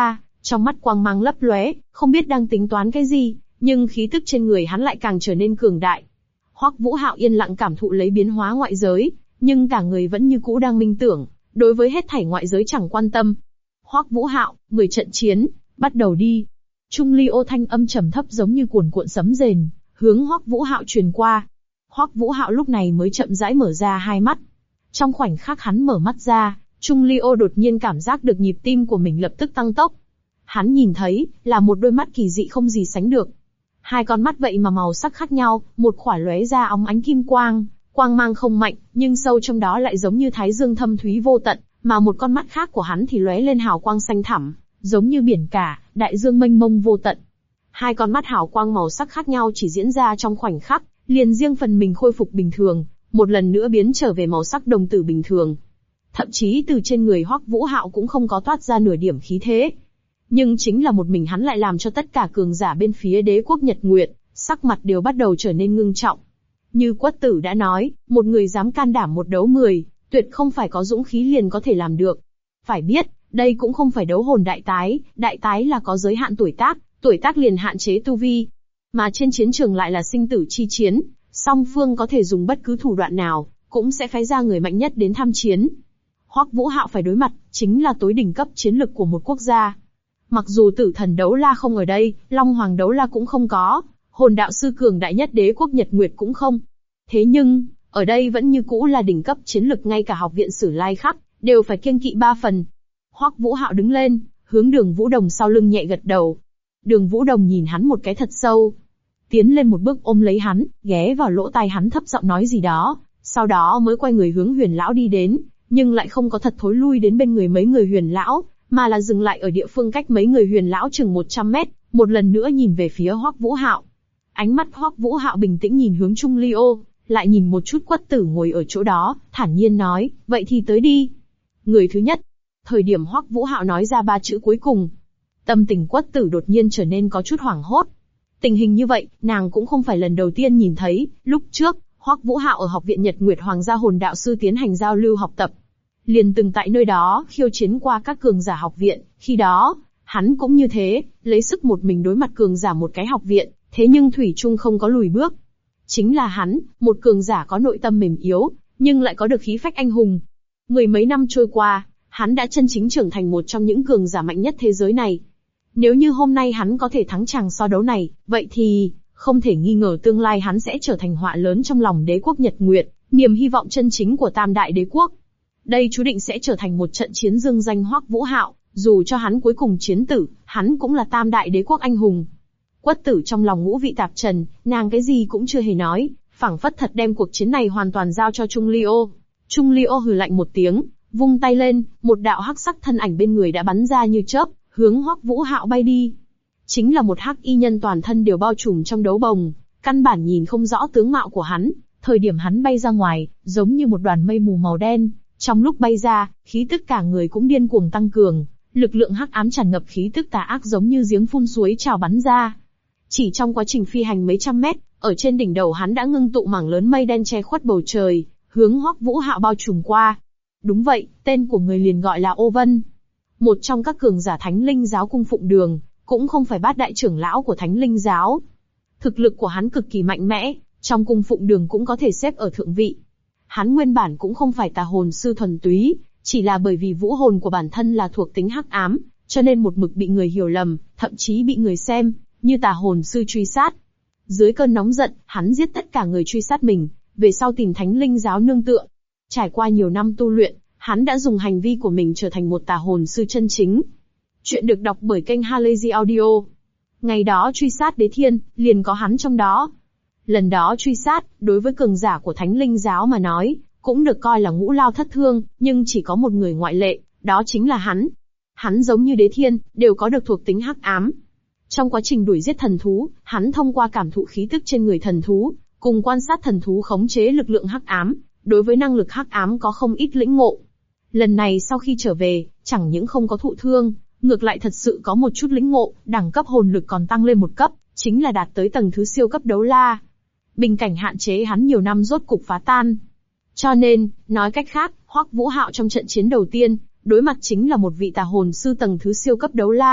Trong mắt quang mang lấp lóe, không biết đang tính toán cái gì, nhưng khí tức trên người hắn lại càng trở nên cường đại. Hoắc Vũ Hạo yên lặng cảm thụ lấy biến hóa ngoại giới, nhưng cả người vẫn như cũ đang minh tưởng, đối với hết thảy ngoại giới chẳng quan tâm. Hoắc Vũ Hạo, 10 trận chiến, bắt đầu đi. Trung Ly Ô thanh âm trầm thấp giống như cuồn cuộn sấm rền, hướng Hoắc Vũ Hạo truyền qua. Hoắc Vũ Hạo lúc này mới chậm rãi mở ra hai mắt. Trong khoảnh khắc hắn mở mắt ra, Trung Ly Ô đột nhiên cảm giác được nhịp tim của mình lập tức tăng tốc. Hắn nhìn thấy, là một đôi mắt kỳ dị không gì sánh được. Hai con mắt vậy mà màu sắc khác nhau, một khỏa lóe ra óng ánh kim quang, quang mang không mạnh, nhưng sâu trong đó lại giống như thái dương thâm thúy vô tận, mà một con mắt khác của hắn thì lóe lên hào quang xanh thẳm, giống như biển cả, đại dương mênh mông vô tận. Hai con mắt hào quang màu sắc khác nhau chỉ diễn ra trong khoảnh khắc, liền riêng phần mình khôi phục bình thường, một lần nữa biến trở về màu sắc đồng tử bình thường. Thậm chí từ trên người Hoắc Vũ Hạo cũng không có toát ra nửa điểm khí thế. Nhưng chính là một mình hắn lại làm cho tất cả cường giả bên phía đế quốc Nhật Nguyệt, sắc mặt đều bắt đầu trở nên ngưng trọng. Như Quất Tử đã nói, một người dám can đảm một đấu 10, tuyệt không phải có dũng khí liền có thể làm được. Phải biết, đây cũng không phải đấu hồn đại tái là có giới hạn tuổi tác liền hạn chế tu vi. Mà trên chiến trường lại là sinh tử chi chiến, song phương có thể dùng bất cứ thủ đoạn nào, cũng sẽ phái ra người mạnh nhất đến tham chiến. Hoắc Vũ Hạo phải đối mặt, chính là tối đỉnh cấp chiến lực của một quốc gia. Mặc dù Tử Thần Đấu La không ở đây, Long Hoàng Đấu La cũng không có, hồn đạo sư cường đại nhất đế quốc Nhật Nguyệt cũng không. Thế nhưng, ở đây vẫn như cũ là đỉnh cấp chiến lực, ngay cả học viện Sử Lai Khắc đều phải kiêng kỵ 3 phần. Hoắc Vũ Hạo đứng lên, hướng Đường Vũ Đồng sau lưng nhẹ gật đầu. Đường Vũ Đồng nhìn hắn một cái thật sâu, tiến lên một bước ôm lấy hắn, ghé vào lỗ tai hắn thấp giọng nói gì đó, sau đó mới quay người hướng Huyền lão đi đến, nhưng lại không có thật thối lui đến bên người mấy người Huyền lão, mà là dừng lại ở địa phương cách mấy người Huyền lão chừng 100 mét, một lần nữa nhìn về phía Hoắc Vũ Hạo. Ánh mắt Hoắc Vũ Hạo bình tĩnh nhìn hướng Trung Ly Ô, lại nhìn một chút Quất Tử ngồi ở chỗ đó, thản nhiên nói, vậy thì tới đi. Người thứ nhất. Thời điểm Hoắc Vũ Hạo nói ra 3 chữ cuối cùng, tâm tình Quất Tử đột nhiên trở nên có chút hoảng hốt. Tình hình như vậy, nàng cũng không phải lần đầu tiên nhìn thấy, lúc trước, Hoắc Vũ Hạo ở học viện Nhật Nguyệt Hoàng gia hồn đạo sư tiến hành giao lưu học tập. Liền từng tại nơi đó, khiêu chiến qua các cường giả học viện, khi đó, hắn cũng như thế, lấy sức một mình đối mặt cường giả một cái học viện, thế nhưng thủy chung không có lùi bước. Chính là hắn, một cường giả có nội tâm mềm yếu, nhưng lại có được khí phách anh hùng. 10 mấy năm trôi qua, hắn đã chân chính trưởng thành một trong những cường giả mạnh nhất thế giới này. Nếu như hôm nay hắn có thể thắng chàng so đấu này, vậy thì, không thể nghi ngờ tương lai hắn sẽ trở thành họa lớn trong lòng đế quốc Nhật Nguyệt, niềm hy vọng chân chính của Tam Đại Đế Quốc. Đây chú định sẽ trở thành một trận chiến dương danh Hoắc Vũ Hạo, dù cho hắn cuối cùng chiến tử, hắn cũng là Tam Đại Đế Quốc anh hùng. Quất Tử trong lòng ngũ vị tạp trần, nàng cái gì cũng chưa hề nói, phảng phất thật đem cuộc chiến này hoàn toàn giao cho Trung Ly Ô. Trung Ly Ô hừ lạnh một tiếng, vung tay lên, một đạo hắc sắc thân ảnh bên người đã bắn ra như chớp, hướng Hoắc Vũ Hạo bay đi. Chính là một hắc y nhân toàn thân đều bao trùm trong đấu bồng, căn bản nhìn không rõ tướng mạo của hắn. Thời điểm hắn bay ra ngoài, giống như một đoàn mây mù màu đen. Trong lúc bay ra, khí tức cả người cũng điên cuồng tăng cường, lực lượng hắc ám tràn ngập khí tức tà ác giống như giếng phun suối trào bắn ra. Chỉ trong quá trình phi hành mấy trăm mét, ở trên đỉnh đầu hắn đã ngưng tụ mảng lớn mây đen che khuất bầu trời, hướng Hoắc Vũ Hạo bao trùm qua. Đúng vậy, tên của người liền gọi là Ô Vân. Một trong các cường giả Thánh Linh giáo cung phụng đường, cũng không phải bát đại trưởng lão của Thánh Linh giáo. Thực lực của hắn cực kỳ mạnh mẽ, trong cung phụng đường cũng có thể xếp ở thượng vị. Hắn nguyên bản cũng không phải tà hồn sư thuần túy, chỉ là bởi vì vũ hồn của bản thân là thuộc tính hắc ám, cho nên một mực bị người hiểu lầm, thậm chí bị người xem như tà hồn sư truy sát. Dưới cơn nóng giận, hắn giết tất cả người truy sát mình, về sau tìm Thánh Linh giáo nương tựa. Trải qua nhiều năm tu luyện, hắn đã dùng hành vi của mình trở thành một tà hồn sư chân chính. Chuyện được đọc bởi kênh Halazy Audio. Ngày đó truy sát Đế Thiên, liền có hắn trong đó. Lần đó truy sát, đối với cường giả của Thánh Linh giáo mà nói, cũng được coi là ngũ lao thất thương, nhưng chỉ có một người ngoại lệ, đó chính là hắn. Hắn giống như Đế Thiên, đều có được thuộc tính hắc ám. Trong quá trình đuổi giết thần thú, hắn thông qua cảm thụ khí tức trên người thần thú, cùng quan sát thần thú khống chế lực lượng hắc ám, đối với năng lực hắc ám có không ít lĩnh ngộ. Lần này sau khi trở về, chẳng những không có thụ thương, ngược lại thật sự có một chút lĩnh ngộ, đẳng cấp hồn lực còn tăng lên một cấp, chính là đạt tới tầng thứ siêu cấp đấu la. Bình cảnh hạn chế hắn nhiều năm rốt cục phá tan. Cho nên, nói cách khác, Hoắc Vũ Hạo trong trận chiến đầu tiên, đối mặt chính là một vị tà hồn sư tầng thứ siêu cấp đấu la,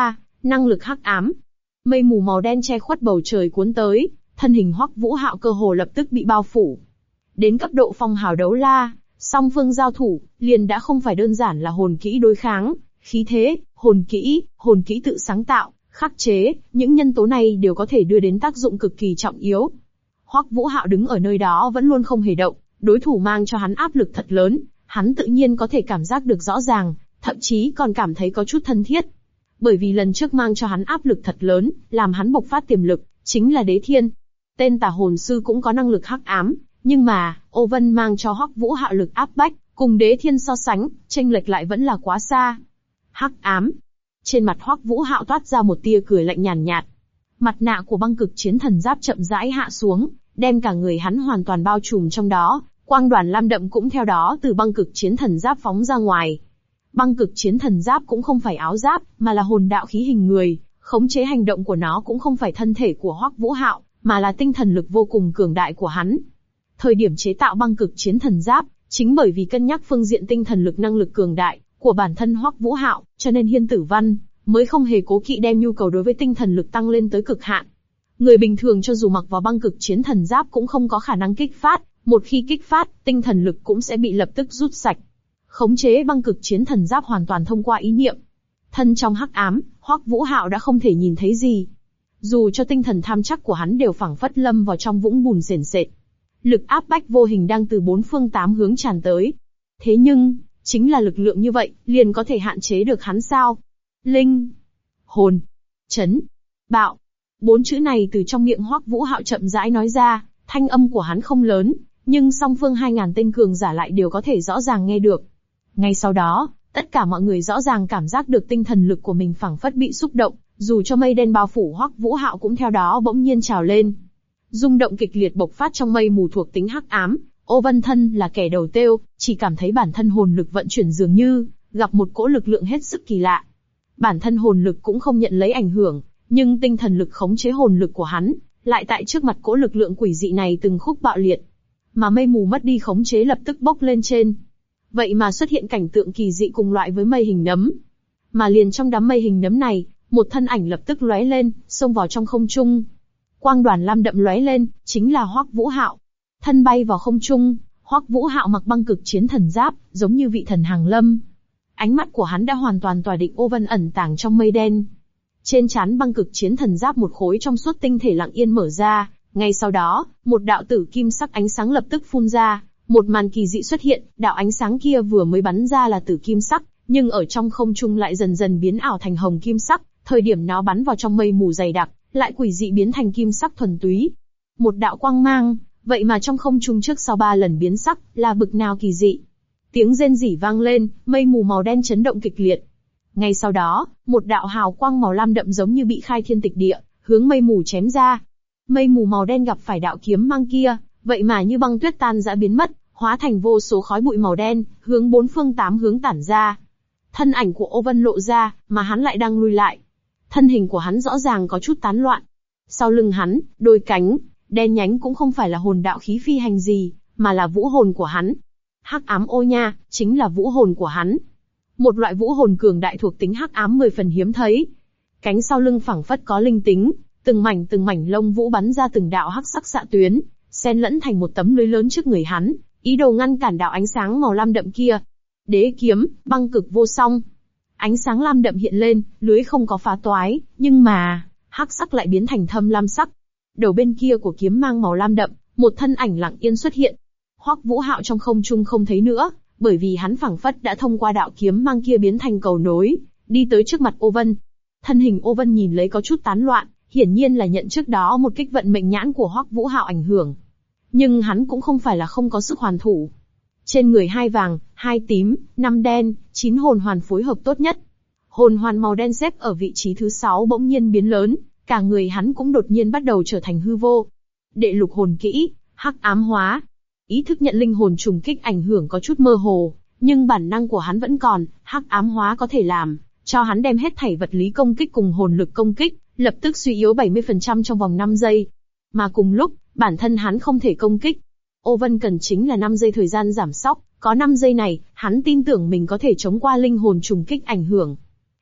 Năng lực hắc ám. Mây mù màu đen che khuất bầu trời cuốn tới, thân hình Hoắc Vũ Hạo cơ hồ lập tức bị bao phủ. Đến cấp độ phong hào đấu la, song phương giao thủ, liền đã không phải đơn giản là hồn kỹ đối kháng, khí thế, hồn kỹ tự sáng tạo, khắc chế, những nhân tố này đều có thể đưa đến tác dụng cực kỳ trọng yếu. Hoắc Vũ Hạo đứng ở nơi đó vẫn luôn không hề động, đối thủ mang cho hắn áp lực thật lớn, hắn tự nhiên có thể cảm giác được rõ ràng, thậm chí còn cảm thấy có chút thân thiết. Bởi vì lần trước mang cho hắn áp lực thật lớn, làm hắn bộc phát tiềm lực, chính là Đế Thiên. Tên tà hồn sư cũng có năng lực hắc ám, nhưng mà, Ô Vân mang cho Hoắc Vũ Hạo lực áp bách, cùng Đế Thiên so sánh, chênh lệch lại vẫn là quá xa. Hắc ám. Trên mặt Hoắc Vũ Hạo toát ra một tia cười lạnh nhàn nhạt. Mặt nạ của băng cực chiến thần giáp chậm rãi hạ xuống, đem cả người hắn hoàn toàn bao trùm trong đó, quang đoàn lam đậm cũng theo đó từ băng cực chiến thần giáp phóng ra ngoài. Băng cực chiến thần giáp cũng không phải áo giáp, mà là hồn đạo khí hình người, khống chế hành động của nó cũng không phải thân thể của Hoắc Vũ Hạo, mà là tinh thần lực vô cùng cường đại của hắn. Thời điểm chế tạo băng cực chiến thần giáp, chính bởi vì cân nhắc phương diện tinh thần lực năng lực cường đại của bản thân Hoắc Vũ Hạo, cho nên Hiên Tử Văn mới không hề cố kỵ đem nhu cầu đối với tinh thần lực tăng lên tới cực hạn. Người bình thường cho dù mặc vào băng cực chiến thần giáp cũng không có khả năng kích phát, một khi kích phát, tinh thần lực cũng sẽ bị lập tức rút sạch. Khống chế băng cực chiến thần giáp hoàn toàn thông qua ý niệm. Thân trong hắc ám, Hoắc Vũ Hạo đã không thể nhìn thấy gì. Dù cho tinh thần tham chắc của hắn đều phảng phất lâm vào trong vũng bùn sền sệt. Lực áp bách vô hình đang từ bốn phương tám hướng tràn tới. Thế nhưng, chính là lực lượng như vậy, liền có thể hạn chế được hắn sao? Linh, hồn, chấn, bạo. 4 chữ này từ trong miệng Hoắc Vũ Hạo chậm rãi nói ra, thanh âm của hắn không lớn, nhưng song phương 2000 tên cường giả lại đều có thể rõ ràng nghe được. Ngay sau đó, tất cả mọi người rõ ràng cảm giác được tinh thần lực của mình phảng phất bị xúc động, dù cho mây đen bao phủ Hoắc Vũ Hạo cũng theo đó bỗng nhiên trào lên. Rung động kịch liệt bộc phát trong mây mù thuộc tính hắc ám, Ô Vân thân là kẻ đầu tiêu, chỉ cảm thấy bản thân hồn lực vận chuyển dường như gặp một cỗ lực lượng hết sức kỳ lạ. Bản thân hồn lực cũng không nhận lấy ảnh hưởng, nhưng tinh thần lực khống chế hồn lực của hắn, lại tại trước mặt cỗ lực lượng quỷ dị này từng khúc bạo liệt. Mà mây mù mất đi khống chế lập tức bốc lên trên. Vậy mà xuất hiện cảnh tượng kỳ dị cùng loại với mây hình nấm. Mà liền trong đám mây hình nấm này, một thân ảnh lập tức lóe lên, xông vào trong không trung. Quang đoàn lam đậm lóe lên, chính là Hoắc Vũ Hạo. Thân bay vào không trung, Hoắc Vũ Hạo mặc băng cực chiến thần giáp, giống như vị thần hàng lâm. Ánh mắt của hắn đã hoàn toàn tỏa định Ô Vân ẩn tàng trong mây đen. Trên trán băng cực chiến thần giáp một khối trong suốt tinh thể lặng yên mở ra, ngay sau đó, một đạo tử kim sắc ánh sáng lập tức phun ra, một màn kỳ dị xuất hiện, đạo ánh sáng kia vừa mới bắn ra là tử kim sắc, nhưng ở trong không trung lại dần dần biến ảo thành hồng kim sắc, thời điểm nó bắn vào trong mây mù dày đặc, lại quỷ dị biến thành kim sắc thuần túy. Một đạo quang mang, vậy mà trong không trung trước sau 3 lần biến sắc, là bực nào kỳ dị. Tiếng rên rỉ vang lên, mây mù màu đen chấn động kịch liệt. Ngay sau đó, một đạo hào quang màu lam đậm giống như bị khai thiên tịch địa, hướng mây mù chém ra. Mây mù màu đen gặp phải đạo kiếm mang kia, vậy mà như băng tuyết tan rã biến mất, hóa thành vô số khói bụi màu đen, hướng 4 phương 8 hướng tản ra. Thân ảnh của Ô Vân lộ ra, mà hắn lại đang lùi lại. Thân hình của hắn rõ ràng có chút tán loạn. Sau lưng hắn, đôi cánh đen nhánh cũng không phải là hồn đạo khí phi hành gì, mà là vũ hồn của hắn. Hắc ám ô nha, chính là vũ hồn của hắn. Một loại vũ hồn cường đại thuộc tính hắc ám 10 phần hiếm thấy. Cánh sau lưng phẳng phất có linh tính, từng mảnh lông vũ bắn ra từng đạo hắc sắc xạ tuyến, xen lẫn thành một tấm lưới lớn trước người hắn, ý đồ ngăn cản đạo ánh sáng màu lam đậm kia. Đế kiếm, băng cực vô song. Ánh sáng lam đậm hiện lên, lưới không có phá toái, nhưng mà hắc sắc lại biến thành thâm lam sắc. Đầu bên kia của kiếm mang màu lam đậm, một thân ảnh lặng yên xuất hiện. Hoắc Vũ Hạo trong không trung không thấy nữa, bởi vì hắn phảng phất đã thông qua đạo kiếm mang kia biến thành cầu nối, đi tới trước mặt Ô Vân. Thân hình Ô Vân nhìn lấy có chút tán loạn, hiển nhiên là nhận trước đó một kích vận mệnh nhãn của Hoắc Vũ Hạo ảnh hưởng. Nhưng hắn cũng không phải là không có sức hoàn thủ. Trên người 2 vàng, 2 tím, 5 đen, 9 hồn hoàn phối hợp tốt nhất. Hồn hoàn màu đen xếp ở vị trí thứ 6 bỗng nhiên biến lớn, cả người hắn cũng đột nhiên bắt đầu trở thành hư vô. Đệ lục hồn kỹ, hắc ám hóa. Ý thức nhận linh hồn trùng kích ảnh hưởng có chút mơ hồ, nhưng bản năng của hắn vẫn còn, hắc ám hóa có thể làm cho hắn đem hết thảy vật lý công kích cùng hồn lực công kích, lập tức suy yếu 70% trong vòng 5 giây. Mà cùng lúc, bản thân hắn không thể công kích. Ô Vân cần chính là 5 giây thời gian giảm sóc, có 5 giây này, hắn tin tưởng mình có thể chống qua linh hồn trùng kích ảnh hưởng.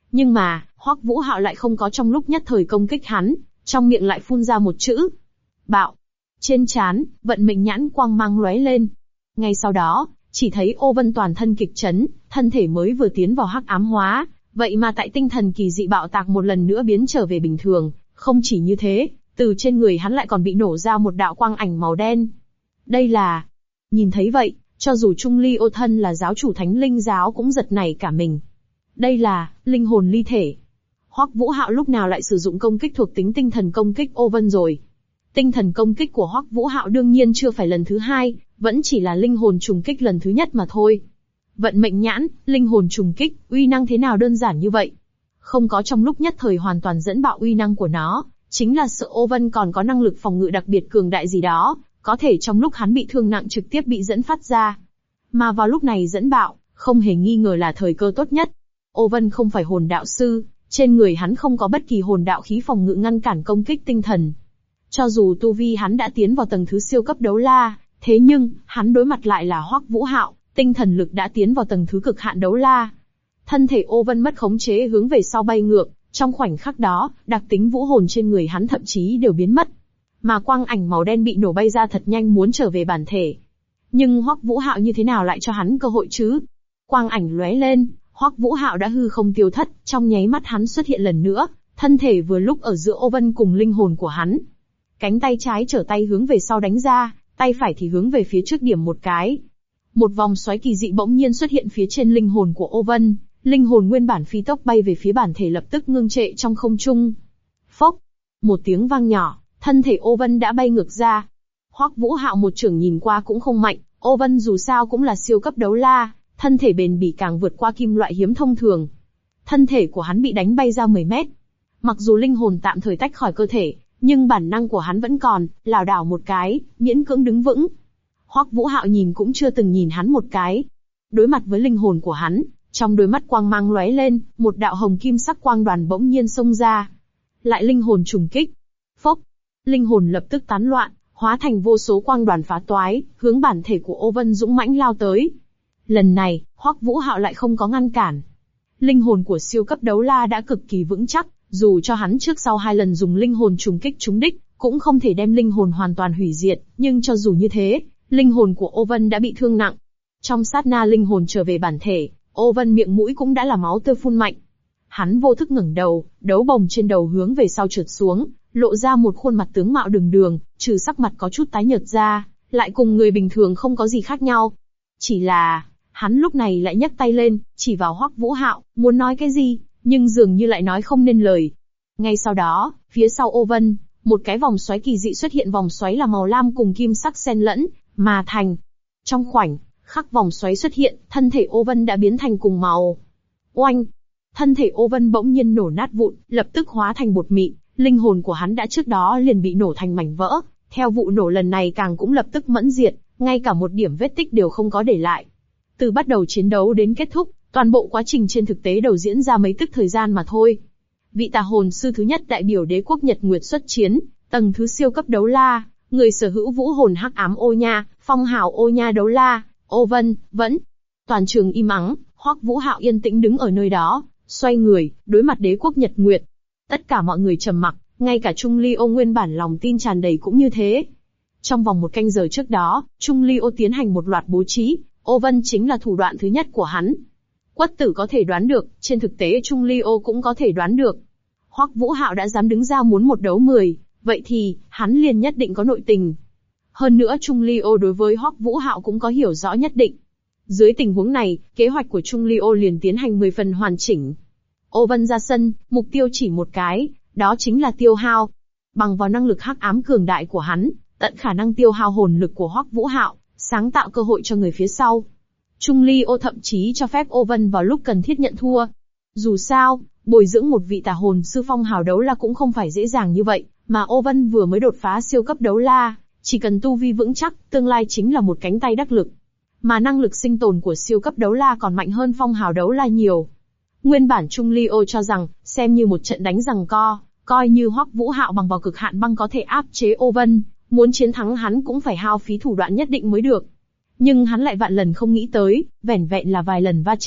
Nhưng mà, Hoắc Vũ Hạo lại không có trong lúc nhất thời công kích hắn, trong miệng lại phun ra một chữ. Bạo. Trên trán, vận mệnh nhãn quang mang lóe lên. Ngay sau đó, chỉ thấy Ô Vân toàn thân kịch chấn, thân thể mới vừa tiến vào hắc ám hóa, vậy mà tại tinh thần kỳ dị bạo tạc một lần nữa biến trở về bình thường, không chỉ như thế, từ trên người hắn lại còn bị nổ ra một đạo quang ảnh màu đen. Đây là... Nhìn thấy vậy, cho dù Trung Ly Ô thân là giáo chủ Thánh Linh giáo cũng giật nảy cả mình. Đây là linh hồn ly thể. Hoắc Vũ Hạo lúc nào lại sử dụng công kích thuộc tính tinh thần công kích Ô Vân rồi? Tinh thần công kích của Hoắc Vũ Hạo đương nhiên chưa phải lần thứ hai, vẫn chỉ là linh hồn trùng kích lần thứ nhất mà thôi. Vận mệnh nhãn, linh hồn trùng kích, uy năng thế nào đơn giản như vậy? Không có trong lúc nhất thời hoàn toàn dẫn bạo uy năng của nó, chính là sợ Ô Vân còn có năng lực phòng ngự đặc biệt cường đại gì đó, có thể trong lúc hắn bị thương nặng trực tiếp bị dẫn phát ra. Mà vào lúc này dẫn bạo, không hề nghi ngờ là thời cơ tốt nhất. Ô Vân không phải hồn đạo sư, trên người hắn không có bất kỳ hồn đạo khí phòng ngự ngăn cản công kích tinh thần. Cho dù tu vi hắn đã tiến vào tầng thứ siêu cấp đấu la, thế nhưng, hắn đối mặt lại là Hoắc Vũ Hạo, tinh thần lực đã tiến vào tầng thứ cực hạn đấu la. Thân thể Ô Vân mất khống chế hướng về sau bay ngược, trong khoảnh khắc đó, đặc tính vũ hồn trên người hắn thậm chí đều biến mất. Mà quang ảnh màu đen bị nổ bay ra thật nhanh muốn trở về bản thể. Nhưng Hoắc Vũ Hạo như thế nào lại cho hắn cơ hội chứ? Quang ảnh lóe lên, Hoắc Vũ Hạo đã hư không tiêu thất, trong nháy mắt hắn xuất hiện lần nữa, thân thể vừa lúc ở giữa Ô Vân cùng linh hồn của hắn. Cánh tay trái trở tay hướng về sau đánh ra, tay phải thì hướng về phía trước điểm một cái. Một vòng xoáy kỳ dị bỗng nhiên xuất hiện phía trên linh hồn của Ô Vân, linh hồn nguyên bản phi tốc bay về phía bản thể lập tức ngưng trệ trong không trung. Phốc, một tiếng vang nhỏ, thân thể Ô Vân đã bay ngược ra. Hoắc Vũ Hạo một chưởng nhìn qua cũng không mạnh, Ô Vân dù sao cũng là siêu cấp đấu la, thân thể bền bỉ càng vượt qua kim loại hiếm thông thường. Thân thể của hắn bị đánh bay ra 10 mét. Mặc dù linh hồn tạm thời tách khỏi cơ thể, nhưng bản năng của hắn vẫn còn, lảo đảo một cái, miễn cưỡng đứng vững. Hoắc Vũ Hạo nhìn cũng chưa từng nhìn hắn một cái. Đối mặt với linh hồn của hắn, trong đôi mắt quang mang lóe lên, một đạo hồng kim sắc quang đoàn bỗng nhiên xông ra. Lại linh hồn trùng kích. Phốc, linh hồn lập tức tán loạn, hóa thành vô số quang đoàn phá toái, hướng bản thể của Ô Vân dũng mãnh lao tới. Lần này, Hoắc Vũ Hạo lại không có ngăn cản. Linh hồn của siêu cấp đấu la đã cực kỳ vững chắc, dù cho hắn trước sau 2 lần dùng linh hồn trùng kích trúng đích, cũng không thể đem linh hồn hoàn toàn hủy diệt, nhưng cho dù như thế, linh hồn của Ô Vân đã bị thương nặng. Trong sát na linh hồn trở về bản thể, Ô Vân miệng mũi cũng đã là máu tươi phun mạnh. Hắn vô thức ngẩng đầu, đấu bồng trên đầu hướng về sau trượt xuống, lộ ra một khuôn mặt tướng mạo đường đường, trừ sắc mặt có chút tái nhợt ra, lại cùng người bình thường không có gì khác nhau. Chỉ là, hắn lúc này lại nhấc tay lên, chỉ vào Hoắc Vũ Hạo, muốn nói cái gì, nhưng dường như lại nói không nên lời. Ngay sau đó, phía sau Ô Vân, một cái vòng xoáy kỳ dị xuất hiện, vòng xoáy là màu lam cùng kim sắc xen lẫn, mà thành. Trong khoảnh khắc vòng xoáy xuất hiện, thân thể Ô Vân đã biến thành cùng màu. Oanh! Thân thể Ô Vân bỗng nhiên nổ nát vụn, lập tức hóa thành bột mịn, linh hồn của hắn đã trước đó liền bị nổ thành mảnh vỡ, theo vụ nổ lần này càng cũng lập tức mẫn diệt, ngay cả một điểm vết tích đều không có để lại. Từ bắt đầu chiến đấu đến kết thúc, toàn bộ quá trình trên thực tế đều diễn ra mấy tức thời gian mà thôi. Vị tà hồn sư thứ nhất đại biểu đế quốc Nhật Nguyệt xuất chiến, tầng thứ siêu cấp đấu la, người sở hữu vũ hồn hắc ám Ô Nha, phong hào Ô Nha đấu la, Ô Vân, vẫn. Toàn trường im ắng, Hoắc Vũ Hạo yên tĩnh đứng ở nơi đó, xoay người, đối mặt đế quốc Nhật Nguyệt. Tất cả mọi người trầm mặc, ngay cả Trung Ly Ô nguyên bản lòng tin tràn đầy cũng như thế. Trong vòng 1 canh giờ trước đó, Trung Ly Ô tiến hành một loạt bố trí, Ô Vân chính là thủ đoạn thứ nhất của hắn. Quất tử có thể đoán được, trên thực tế Trung Ly Ô cũng có thể đoán được. Hoắc Vũ Hạo đã dám đứng ra muốn 1 đấu 10, vậy thì, hắn liền nhất định có nội tình. Hơn nữa Trung Ly Ô đối với Hoắc Vũ Hạo cũng có hiểu rõ nhất định. Dưới tình huống này, kế hoạch của Trung Ly Ô liền tiến hành 10 phần hoàn chỉnh. Ô Vân ra sân, mục tiêu chỉ một cái, đó chính là tiêu hao. Bằng vào năng lực hắc ám cường đại của hắn, tận khả năng tiêu hao hồn lực của Hoắc Vũ Hạo, sáng tạo cơ hội cho người phía sau. Trung Ly Ô thậm chí cho phép Ô Vân vào lúc cần thiết nhận thua. Dù sao, bồi dưỡng một vị tà hồn sư phong hào đấu la cũng không phải dễ dàng như vậy, mà Ô Vân vừa mới đột phá siêu cấp đấu la, chỉ cần tu vi vững chắc, tương lai chính là một cánh tay đắc lực. Mà năng lực sinh tồn của siêu cấp đấu la còn mạnh hơn phong hào đấu la nhiều. Nguyên bản Trung Ly Ô cho rằng, xem như một trận đánh giằng co, coi như Hoắc Vũ Hạo bằng vào cực hạn băng có thể áp chế Ô Vân, muốn chiến thắng hắn cũng phải hao phí thủ đoạn nhất định mới được. Nhưng hắn lại vạn lần không nghĩ tới, vẻn vẹn là vài lần va chạm,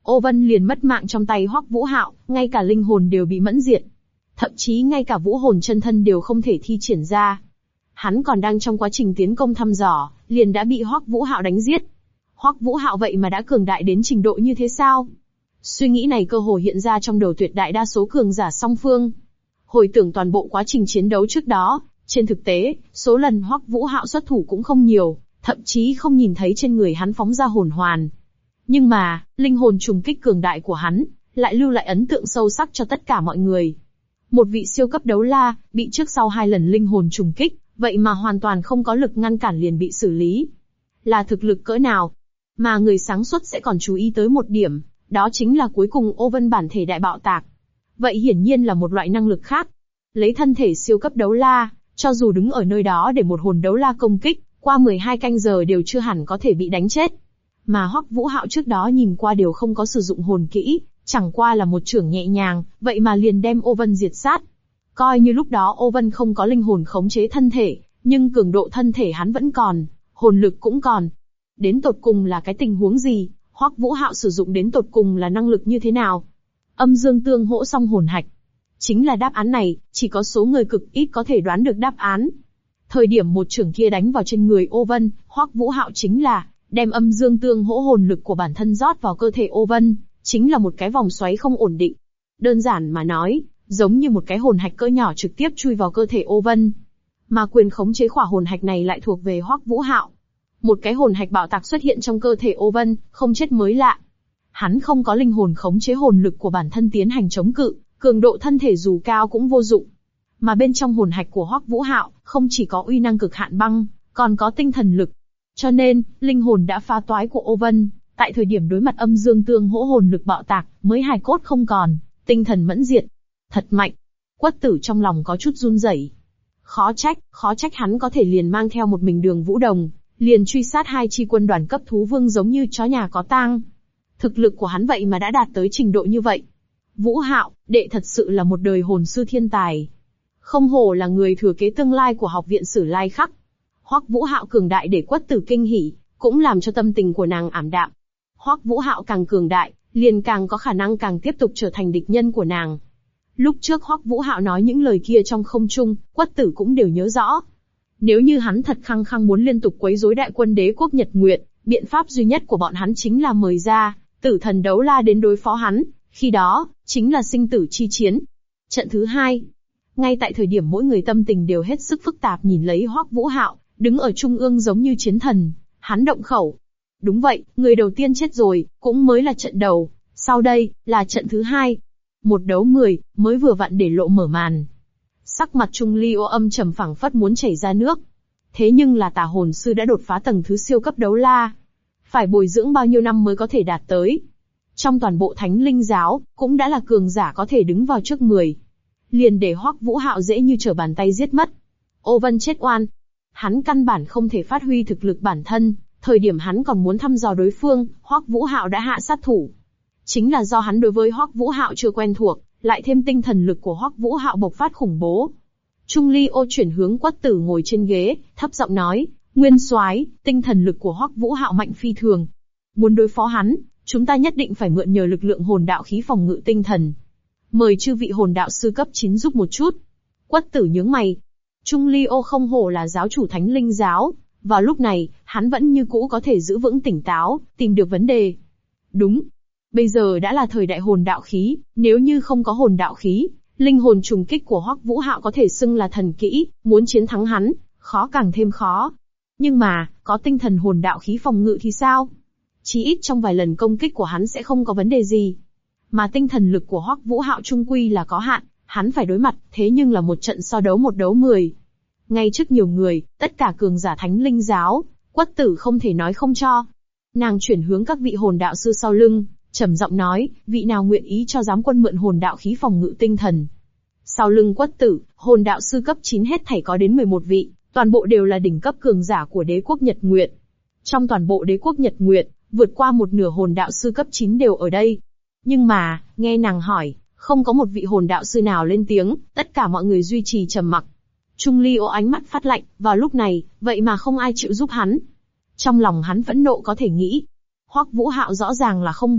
Ô Vân liền mất mạng trong tay Hoắc Vũ Hạo, ngay cả linh hồn đều bị mẫn diệt. Thậm chí ngay cả vũ hồn chân thân đều không thể thi triển ra. Hắn còn đang trong quá trình tiến công thăm dò, liền đã bị Hoắc Vũ Hạo đánh giết. Hoắc Vũ Hạo vậy mà đã cường đại đến trình độ như thế sao? Suy nghĩ này cơ hồ hiện ra trong đầu tuyệt đại đa số cường giả song phương. Hồi tưởng toàn bộ quá trình chiến đấu trước đó, trên thực tế, số lần Hoắc Vũ Hạo xuất thủ cũng không nhiều, thậm chí không nhìn thấy trên người hắn phóng ra hồn hoàn. Nhưng mà, linh hồn trùng kích cường đại của hắn, lại lưu lại ấn tượng sâu sắc cho tất cả mọi người. Một vị siêu cấp đấu la, bị trước sau 2 lần linh hồn trùng kích, vậy mà hoàn toàn không có lực ngăn cản liền bị xử lý. Là thực lực cỡ nào? Mà người sáng suốt sẽ còn chú ý tới một điểm, đó chính là cuối cùng Ô Vân bản thể đại bạo tạc. Vậy hiển nhiên là một loại năng lực khác. Lấy thân thể siêu cấp đấu la, cho dù đứng ở nơi đó để một hồn đấu la công kích, qua 12 canh giờ đều chưa hẳn có thể bị đánh chết. Mà Hoắc Vũ Hạo trước đó nhìn qua đều không có sử dụng hồn kỹ, chẳng qua là một chưởng nhẹ nhàng, vậy mà liền đem Ô Vân diệt sát. Coi như lúc đó Ô Vân không có linh hồn khống chế thân thể, nhưng cường độ thân thể hắn vẫn còn, hồn lực cũng còn. Đến tột cùng là cái tình huống gì, Hoắc Vũ Hạo sử dụng đến tột cùng là năng lực như thế nào? Âm dương tương hỗ song hồn hạch. Chính là đáp án này, chỉ có số người cực ít có thể đoán được đáp án. Thời điểm một chưởng kia đánh vào trên người Ô Vân, Hoắc Vũ Hạo chính là đem âm dương tương hỗ hồn lực của bản thân rót vào cơ thể Ô Vân, chính là một cái vòng xoáy không ổn định. Đơn giản mà nói, giống như một cái hồn hạch cỡ nhỏ trực tiếp chui vào cơ thể Ô Vân. Mà quyền khống chế khỏa hồn hạch này lại thuộc về Hoắc Vũ Hạo. Một cái hồn hạch bạo tạc xuất hiện trong cơ thể Ô Vân, không chết mới lạ. Hắn không có linh hồn khống chế hồn lực của bản thân tiến hành chống cự, cường độ thân thể dù cao cũng vô dụng. Mà bên trong hồn hạch của Hoắc Vũ Hạo, không chỉ có uy năng cực hạn băng, còn có tinh thần lực. Cho nên, linh hồn đã phá toái của Ô Vân, tại thời điểm đối mặt âm dương tương hỗ hồn lực bạo tạc, mới hài cốt không còn, tinh thần mẫn diệt. Thật mạnh. Quất Tử trong lòng có chút run rẩy. Khó trách hắn có thể liền mang theo một mình Đường Vũ Đồng, liền truy sát 2 chi quân đoàn cấp thú vương giống như chó nhà có tang. Thực lực của hắn vậy mà đã đạt tới trình độ như vậy. Vũ Hạo, đệ thật sự là một đời hồn sư thiên tài. Không hổ là người thừa kế tương lai của học viện Sử Lai Khắc. Hoắc Vũ Hạo cường đại để Quất Tử kinh hỉ, cũng làm cho tâm tình của nàng ảm đạm. Hoắc Vũ Hạo càng cường đại, liền càng có khả năng càng tiếp tục trở thành địch nhân của nàng. Lúc trước Hoắc Vũ Hạo nói những lời kia trong không trung, Quất Tử cũng đều nhớ rõ. Nếu như hắn thật khăng khăng muốn liên tục quấy rối đại quân đế quốc Nhật Nguyệt, biện pháp duy nhất của bọn hắn chính là mời ra Tử Thần Đấu La đến đối phó hắn, khi đó, chính là sinh tử chi chiến. Trận thứ 2. Ngay tại thời điểm mỗi người tâm tình đều hết sức phức tạp nhìn lấy Hoắc Vũ Hạo, đứng ở trung ương giống như chiến thần, hắn động khẩu. Đúng vậy, người đầu tiên chết rồi, cũng mới là trận đầu, sau đây, là trận thứ 2. 1 đấu 10, mới vừa vặn để lộ mở màn. Sắc mặt Trung Ly Ô âm trầm phảng phất muốn chảy ra nước. Thế nhưng là tà hồn sư đã đột phá tầng thứ siêu cấp đấu la. Phải bồi dưỡng bao nhiêu năm mới có thể đạt tới. Trong toàn bộ Thánh Linh Giáo, cũng đã là cường giả có thể đứng vào trước 10. Liền để Hoắc Vũ Hạo dễ như trở bàn tay giết mất. Ô Vân chết oan. Hắn căn bản không thể phát huy thực lực bản thân, thời điểm hắn còn muốn thăm dò đối phương, Hoắc Vũ Hạo đã hạ sát thủ. Chính là do hắn đối với Hoắc Vũ Hạo chưa quen thuộc, lại thêm tinh thần lực của Hoắc Vũ Hạo bộc phát khủng bố. Trung Ly Ô chuyển hướng Quất Tử ngồi trên ghế, thấp giọng nói, Nguyên Soái, tinh thần lực của Hoắc Vũ Hạo mạnh phi thường. Muốn đối phó hắn, chúng ta nhất định phải mượn nhờ lực lượng hồn đạo khí phòng ngự tinh thần. Mời chư vị hồn đạo sư cấp 9 giúp một chút. Quất Tử nhướng mày. Trung Ly Ô không hổ là giáo chủ Thánh Linh Giáo, vào lúc này, hắn vẫn như cũ có thể giữ vững tỉnh táo, tìm được vấn đề. Đúng. Bây giờ đã là thời đại hồn đạo khí, nếu như không có hồn đạo khí, linh hồn trùng kích của Hoắc Vũ Hạo có thể xưng là thần kỹ, muốn chiến thắng hắn, khó càng thêm khó. Nhưng mà, có tinh thần hồn đạo khí phòng ngự thì sao? Chí ít trong vài lần công kích của hắn sẽ không có vấn đề gì. Mà tinh thần lực của Hoắc Vũ Hạo trung quy là có hạn, hắn phải đối mặt, thế nhưng là một trận so đấu 1 đấu 10. Ngay trước nhiều người, tất cả cường giả Thánh Linh Giáo, Quất Tử không thể nói không cho. Nàng chuyển hướng các vị hồn đạo sư sau lưng, trầm giọng nói, vị nào nguyện ý cho giám quân mượn hồn đạo khí phòng ngự tinh thần. Sau lưng Quất Tử, hồn đạo sư cấp 9 hết thảy có đến 11 vị, toàn bộ đều là đỉnh cấp cường giả của đế quốc Nhật Nguyệt. Trong toàn bộ đế quốc Nhật Nguyệt, vượt qua một nửa hồn đạo sư cấp 9 đều ở đây. Nhưng mà, nghe nàng hỏi, không có một vị hồn đạo sư nào lên tiếng, tất cả mọi người duy trì trầm mặc. Trung Ly Ô ánh mắt phát lạnh, vào lúc này, vậy mà không ai chịu giúp hắn. Trong lòng hắn phẫn nộ có thể nghĩ. Hoắc Vũ Hạo rõ ràng là không vội,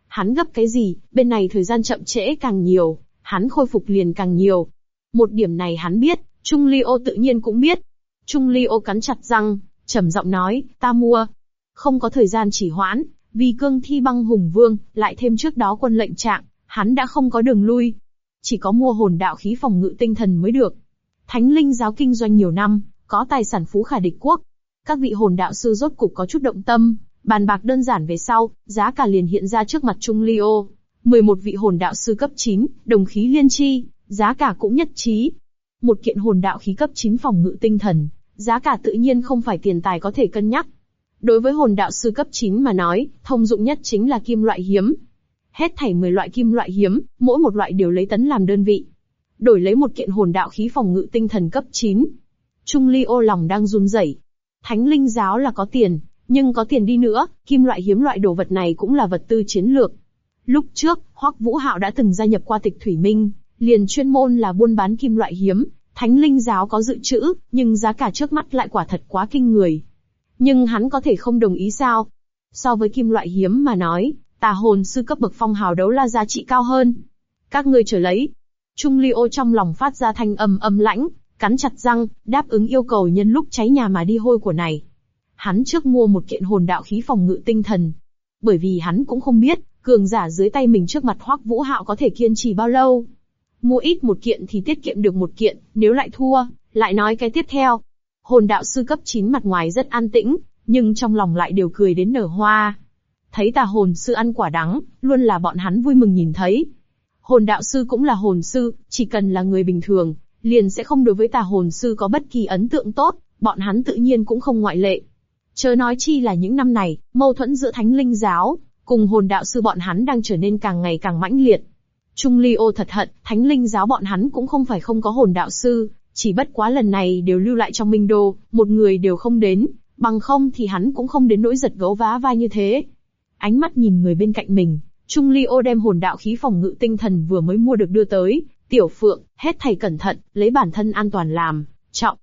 Hắn gấp cái gì, bên này thời gian chậm trễ càng nhiều, hắn khôi phục liền càng nhiều. Một điểm này hắn biết, Trung Ly Ô tự nhiên cũng biết. Trung Ly Ô cắn chặt răng, trầm giọng nói, ta mua. Không có thời gian chỉ hoãn, vì cương thi băng hùng vương, lại thêm trước đó quân lệnh trạng, hắn đã không có đường lui. Chỉ có mua hồn đạo khí phòng ngự tinh thần mới được. Thánh linh giáo kinh doanh nhiều năm, có tài sản phú khả địch quốc. Các vị hồn đạo sư rốt cục có chút động tâm, bàn bạc đơn giản về sau, giá cả liền hiện ra trước mặt Trung Ly Ô. 11 vị hồn đạo sư cấp 9, đồng khí liên chi, giá cả cũng nhất trí. Một kiện hồn đạo khí cấp 9 phòng ngự tinh thần, giá cả tự nhiên không phải tiền tài có thể cân nhắc. Đối với hồn đạo sư cấp 9 mà nói, thông dụng nhất chính là kim loại hiếm. Hết thảy 10 loại kim loại hiếm, mỗi một loại đều lấy tấn làm đơn vị. Đổi lấy một kiện hồn đạo khí phòng ngự tinh thần cấp 9. Trung Ly Ô lòng đang run rẩy. Thánh linh giáo là có tiền, nhưng có tiền đi nữa, kim loại hiếm loại đồ vật này cũng là vật tư chiến lược. Lúc trước, Hoắc Vũ Hạo đã từng gia nhập qua Tịch Thủy Minh, liền chuyên môn là buôn bán kim loại hiếm. Thánh linh giáo có dự trữ, nhưng giá cả trước mắt lại quả thật quá kinh người. Nhưng hắn có thể không đồng ý sao? So với kim loại hiếm mà nói, tà hồn sư cấp bậc phong hào đấu la giá trị cao hơn. Các ngươi chờ lấy. Trung Ly Ô trong lòng phát ra thanh âm âm lãnh, cắn chặt răng, đáp ứng yêu cầu nhân lúc cháy nhà mà đi hôi của này. Hắn trước mua một kiện hồn đạo khí phòng ngự tinh thần. Bởi vì hắn cũng không biết, cường giả dưới tay mình trước mặt Hoắc Vũ Hạo có thể kiên trì bao lâu. Mua ít một kiện thì tiết kiệm được một kiện, nếu lại thua, lại nói cái tiếp theo. Hồn đạo sư cấp 9 mặt ngoài rất an tĩnh, nhưng trong lòng lại đều cười đến nở hoa. Thấy tà hồn sư ăn quả đắng, luôn là bọn hắn vui mừng nhìn thấy. Hồn đạo sư cũng là hồn sư, chỉ cần là người bình thường, liền sẽ không đối với tà hồn sư có bất kỳ ấn tượng tốt, bọn hắn tự nhiên cũng không ngoại lệ. Chớ nói chi là những năm này, mâu thuẫn giữa thánh linh giáo, cùng hồn đạo sư bọn hắn đang trở nên càng ngày càng mãnh liệt. Trung Ly Ô thật hận, thánh linh giáo bọn hắn cũng không phải không có hồn đạo sư, chỉ bất quá lần này đều lưu lại trong Minh Đô, một người đều không đến, bằng không thì hắn cũng không đến nỗi giật gấu vá vai như thế. Ánh mắt nhìn người bên cạnh mình, Trung Ly Ô đem hồn đạo khí phòng ngự tinh thần vừa mới mua được đưa tới, Tiểu Phượng, hết thảy cẩn thận, lấy bản thân an toàn làm trọng.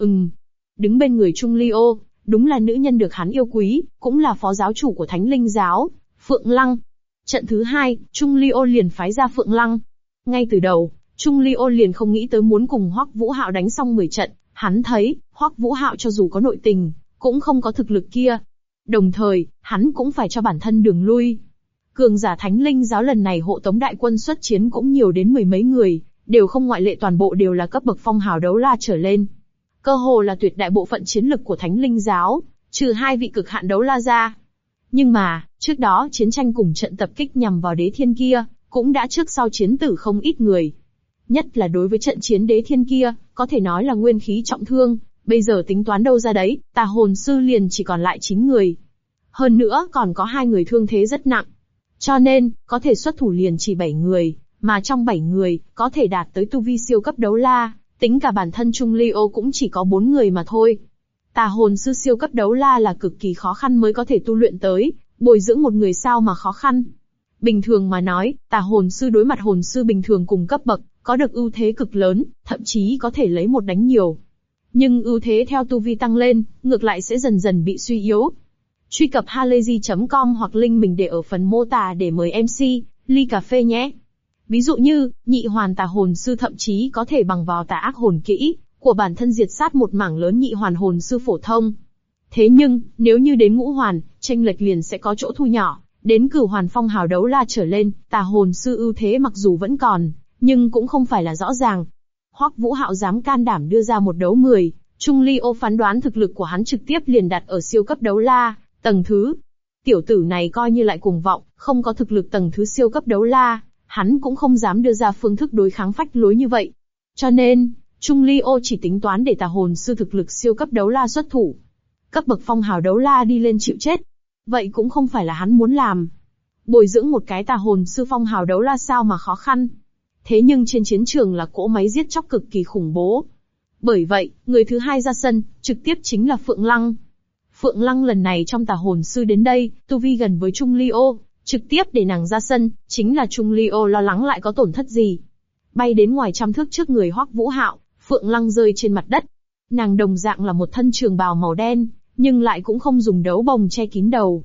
Đứng bên người Trung Ly Ô, đúng là nữ nhân được hắn yêu quý, cũng là phó giáo chủ của Thánh Linh giáo, Phượng Lăng. Trận thứ 2, Trung Ly Ô liền phái ra Phượng Lăng. Ngay từ đầu, Trung Ly Ô liền không nghĩ tới muốn cùng Hoắc Vũ Hạo đánh xong 10 trận, hắn thấy, Hoắc Vũ Hạo cho dù có nội tình, cũng không có thực lực kia. Đồng thời, hắn cũng phải cho bản thân đường lui. Cường giả Thánh Linh giáo lần này hộ tống đại quân xuất chiến cũng nhiều đến 10 mấy người, đều không ngoại lệ, toàn bộ đều là cấp bậc phong hào đấu la trở lên. Cơ hồ là tuyệt đại bộ phận chiến lực của Thánh Linh giáo, trừ 2 vị cực hạn đấu la ra. Nhưng mà, trước đó chiến tranh cùng trận tập kích nhằm vào đế thiên kia, cũng đã trước sau chiến tử không ít người. Nhất là đối với trận chiến đế thiên kia, có thể nói là nguyên khí trọng thương, bây giờ tính toán đâu ra đấy, tà hồn sư liền chỉ còn lại 9 người. Hơn nữa còn có 2 người thương thế rất nặng. Cho nên, có thể xuất thủ liền chỉ 7 người, mà trong 7 người, có thể đạt tới tu vi siêu cấp đấu la, tính cả bản thân Trung Ly Ô cũng chỉ có 4 người mà thôi. Tà hồn sư siêu cấp đấu la là cực kỳ khó khăn mới có thể tu luyện tới, bồi dưỡng một người sao mà khó khăn. Bình thường mà nói, tà hồn sư đối mặt hồn sư bình thường cùng cấp bậc, có được ưu thế cực lớn, thậm chí có thể lấy một đánh nhiều. Nhưng ưu thế theo tu vi tăng lên, ngược lại sẽ dần dần bị suy yếu. Truy cập halayzi.com hoặc link mình để ở phần mô tả để mời MC, ly cà phê nhé. Ví dụ như, nhị hoàn tà hồn sư thậm chí có thể bằng vào tà ác hồn kỹ của bản thân diệt sát một mảng lớn nhị hoàn hồn sư phổ thông. Thế nhưng, nếu như đến ngũ hoàn, chênh lệch liền sẽ có chỗ thu nhỏ, đến cửu hoàn phong hào đấu la trở lên, tà hồn sư ưu thế mặc dù vẫn còn, nhưng cũng không phải là rõ ràng. Hoắc Vũ Hạo dám can đảm đưa ra một đấu 10, Trung Ly Ô phán đoán thực lực của hắn trực tiếp liền đặt ở siêu cấp đấu la, tầng thứ. Tiểu tử này coi như lại cuồng vọng, không có thực lực tầng thứ siêu cấp đấu la, hắn cũng không dám đưa ra phương thức đối kháng phách lối như vậy. Cho nên, Trung Ly Ô chỉ tính toán để tà hồn sư thực lực siêu cấp đấu la xuất thủ. Cấp bậc phong hào đấu la đi lên chịu chết. Vậy cũng không phải là hắn muốn làm. Bồi dưỡng một cái tà hồn sư phong hào đấu la sao mà khó khăn. Thế nhưng trên chiến trường là cỗ máy giết chóc cực kỳ khủng bố. Bởi vậy, người thứ 2 ra sân, trực tiếp chính là Phượng Lăng. Phượng Lăng lần này trong tà hồn sư đến đây, tu vi gần với Trung Ly Ô, trực tiếp để nàng ra sân, chính là Trung Ly Ô lo lắng lại có tổn thất gì. Bay đến ngoài trăm thước trước người Hoắc Vũ Hạo, Phượng Lăng rơi trên mặt đất. Nàng đồng dạng là một thân trường bào màu đen, nhưng lại cũng không dùng đấu bồng che kín đầu.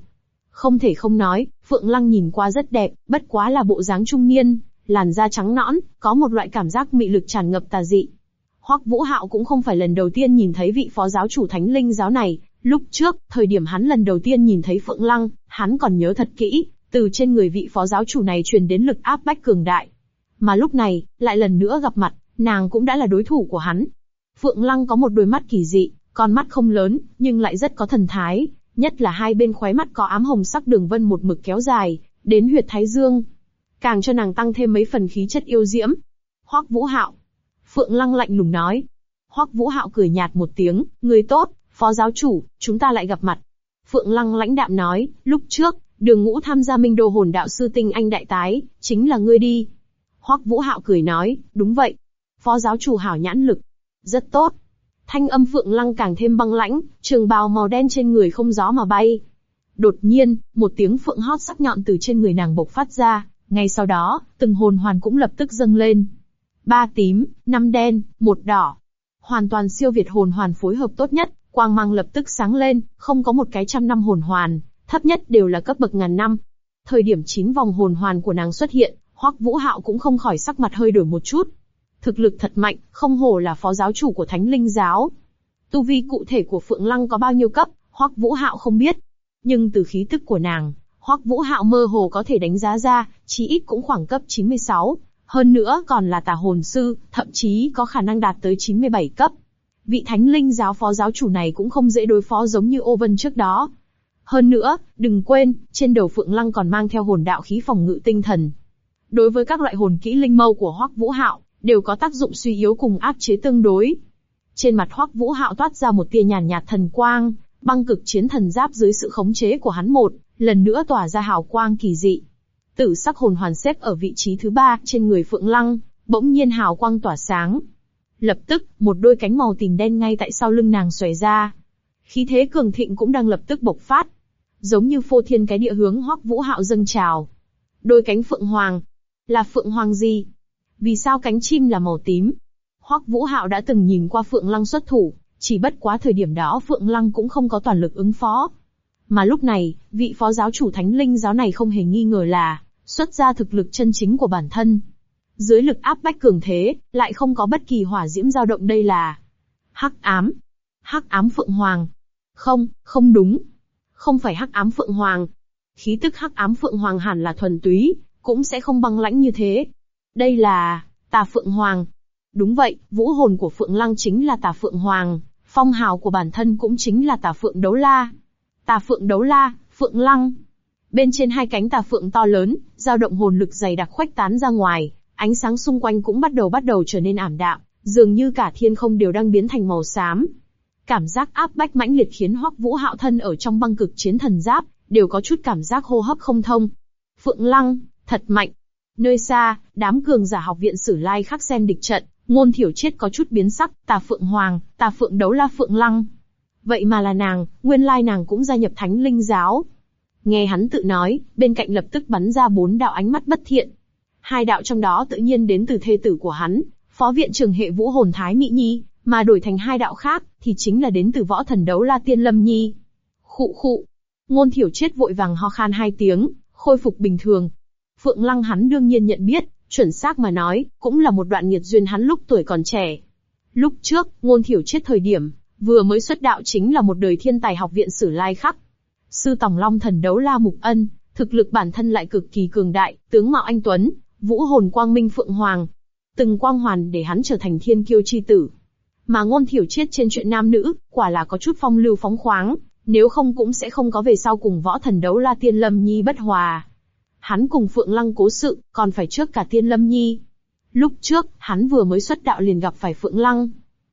Không thể không nói, Phượng Lăng nhìn qua rất đẹp, bất quá là bộ dáng trung niên, làn da trắng nõn, có một loại cảm giác mị lực tràn ngập tà dị. Hoắc Vũ Hạo cũng không phải lần đầu tiên nhìn thấy vị phó giáo chủ Thánh Linh giáo này, lúc trước, thời điểm hắn lần đầu tiên nhìn thấy Phượng Lăng, hắn còn nhớ thật kỹ, từ trên người vị phó giáo chủ này truyền đến lực áp bách cường đại. Mà lúc này, lại lần nữa gặp mặt, nàng cũng đã là đối thủ của hắn. Phượng Lăng có một đôi mắt kỳ dị, con mắt không lớn, nhưng lại rất có thần thái, nhất là hai bên khóe mắt có ám hồng sắc đường vân một mực kéo dài, đến huyệt thái dương. Càng cho nàng tăng thêm mấy phần khí chất yêu diễm. Hoắc Vũ Hạo. Phượng Lăng lạnh lùng nói. Hoắc Vũ Hạo cười nhạt một tiếng, người tốt, phó giáo chủ, chúng ta lại gặp mặt. Phượng Lăng lãnh đạm nói, lúc trước, Đường Ngũ tham gia Minh Đô Hồn Đạo Sư Tinh Anh đại tái, chính là ngươi đi. Hoắc Vũ Hạo cười nói, đúng vậy. Phó giáo chủ hảo nhãn lực. Rất tốt. Thanh âm Phượng Lăng càng thêm băng lãnh, trường bào màu đen trên người không gió mà bay. Đột nhiên, một tiếng phượng hót sắc nhọn từ trên người nàng bộc phát ra, ngay sau đó, từng hồn hoàn cũng lập tức dâng lên. 3 tím, 5 đen, 1 đỏ. Hoàn toàn siêu việt hồn hoàn phối hợp tốt nhất, quang mang lập tức sáng lên, không có một cái 100 năm hồn hoàn, thấp nhất đều là cấp bậc ngàn năm. Thời điểm 9 vòng hồn hoàn của nàng xuất hiện, Hoắc Vũ Hạo cũng không khỏi sắc mặt hơi đổi một chút. Thực lực thật mạnh, không hổ là phó giáo chủ của Thánh Linh giáo. Tu vi cụ thể của Phượng Lăng có bao nhiêu cấp, Hoắc Vũ Hạo không biết. Nhưng từ khí tức của nàng, Hoắc Vũ Hạo mơ hồ có thể đánh giá ra, chí ít cũng khoảng cấp 96, hơn nữa còn là tà hồn sư, thậm chí có khả năng đạt tới 97 cấp. Vị Thánh Linh giáo phó giáo chủ này cũng không dễ đối phó giống như Ô Vân trước đó. Hơn nữa, đừng quên, trên đầu Phượng Lăng còn mang theo hồn đạo khí phòng ngự tinh thần. Đối với các loại hồn kỹ linh mâu của Hoắc Vũ Hạo, đều có tác dụng suy yếu cùng áp chế tương đối. Trên mặt Hoắc Vũ Hạo toát ra một tia nhàn nhạt thần quang, băng cực chiến thần giáp dưới sự khống chế của hắn một lần nữa tỏa ra hào quang kỳ dị. Tử sắc hồn hoàn xếp ở vị trí thứ 3 trên người Phượng Lăng, bỗng nhiên hào quang tỏa sáng. Lập tức, một đôi cánh màu tím đen ngay tại sau lưng nàng xòe ra. Khí thế cường thịnh cũng đang lập tức bộc phát, giống như phô thiên cái địa hướng Hoắc Vũ Hạo dâng trào. Đôi cánh phượng hoàng, là phượng hoàng gì? Vì sao cánh chim là màu tím? Hoắc Vũ Hạo đã từng nhìn qua Phượng Lăng xuất thủ, chỉ bất quá thời điểm đó Phượng Lăng cũng không có toàn lực ứng phó. Mà lúc này, vị phó giáo chủ Thánh Linh giáo này không hề nghi ngờ là xuất ra thực lực chân chính của bản thân. Dưới lực áp bách cường thế, lại không có bất kỳ hỏa diễm dao động, đây là hắc ám. Hắc ám Phượng Hoàng. Không, không đúng. Không phải hắc ám Phượng Hoàng. Khí tức hắc ám Phượng Hoàng hẳn là thuần túy, cũng sẽ không băng lãnh như thế. Đây là Tà Phượng Hoàng. Đúng vậy, vũ hồn của Phượng Lăng chính là Tà Phượng Hoàng, phong hào của bản thân cũng chính là Tà Phượng Đấu La. Tà Phượng Đấu La, Phượng Lăng. Bên trên hai cánh tà phượng to lớn, dao động hồn lực dày đặc khuếch tán ra ngoài, ánh sáng xung quanh cũng bắt đầu trở nên ảm đạm, dường như cả thiên không đều đang biến thành màu xám. Cảm giác áp bách mãnh liệt khiến Hoắc Vũ Hạo thân ở trong băng cực chiến thần giáp, đều có chút cảm giác hô hấp không thông. Phượng Lăng, thật mạnh. Nơi xa, đám cường giả học viện Sử Lai Khắc xem địch trận, Ngôn Thiểu Triết có chút biến sắc, Tà Phượng Hoàng, Tà Phượng Đấu La Phượng Lăng. Vậy mà là nàng, nguyên lai nàng cũng gia nhập Thánh Linh giáo. Nghe hắn tự nói, bên cạnh lập tức bắn ra 4 đạo ánh mắt bất thiện. 2 đạo trong đó tự nhiên đến từ thê tử của hắn, Phó viện trưởng hệ vũ hồn Thái Mỹ Nhi, mà đổi thành 2 đạo khác, thì chính là đến từ võ thần Đấu La Tiên Lâm Nhi. Khụ khụ. Ngôn Thiểu Triết vội vàng ho khan 2 tiếng, khôi phục bình thường. Phượng Lăng hắn đương nhiên nhận biết, chuẩn xác mà nói, cũng là một đoạn nghiệt duyên hắn lúc tuổi còn trẻ. Lúc trước, Ngôn Thiểu Triết thời điểm vừa mới xuất đạo chính là một đời thiên tài học viện Sử Lai Khắc. Sư Tòng Long thần Đấu La Mục Ân, thực lực bản thân lại cực kỳ cường đại, tướng mạo anh tuấn, vũ hồn quang minh Phượng Hoàng. Từng quang hoàn để hắn trở thành thiên kiêu chi tử. Mà Ngôn Thiểu Triết trên chuyện nam nữ, quả là có chút phong lưu phóng khoáng, nếu không cũng sẽ không có về sau cùng võ thần Đấu La Tiên Lâm Nhi bất hòa. Hắn cùng Phượng Lăng cố sự, còn phải trước cả Tiên Lâm Nhi. Lúc trước, hắn vừa mới xuất đạo liền gặp phải Phượng Lăng.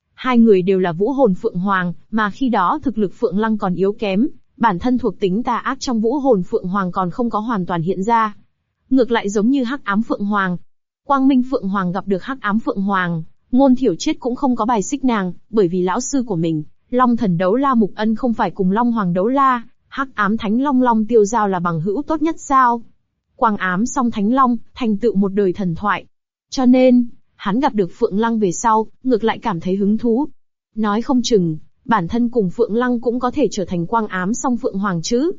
2 người đều là vũ hồn Phượng Hoàng, mà khi đó thực lực Phượng Lăng còn yếu kém, bản thân thuộc tính tà ác trong vũ hồn Phượng Hoàng còn không có hoàn toàn hiện ra. Ngược lại giống như hắc ám Phượng Hoàng. Quang Minh Phượng Hoàng gặp được hắc ám Phượng Hoàng, Ngôn Thiểu Triết cũng không có bài xích nàng, bởi vì lão sư của mình, Long thần Đấu La Mục Ân không phải cùng Long Hoàng Đấu La, hắc ám Thánh Long Long Tiêu Giao là bằng hữu tốt nhất sao? Quang ám song Thánh Long, thành tựu một đời thần thoại. Cho nên, hắn gặp được Phượng Lăng về sau, ngược lại cảm thấy hứng thú. Nói không chừng, bản thân cùng Phượng Lăng cũng có thể trở thành quang ám song Phượng Hoàng chứ.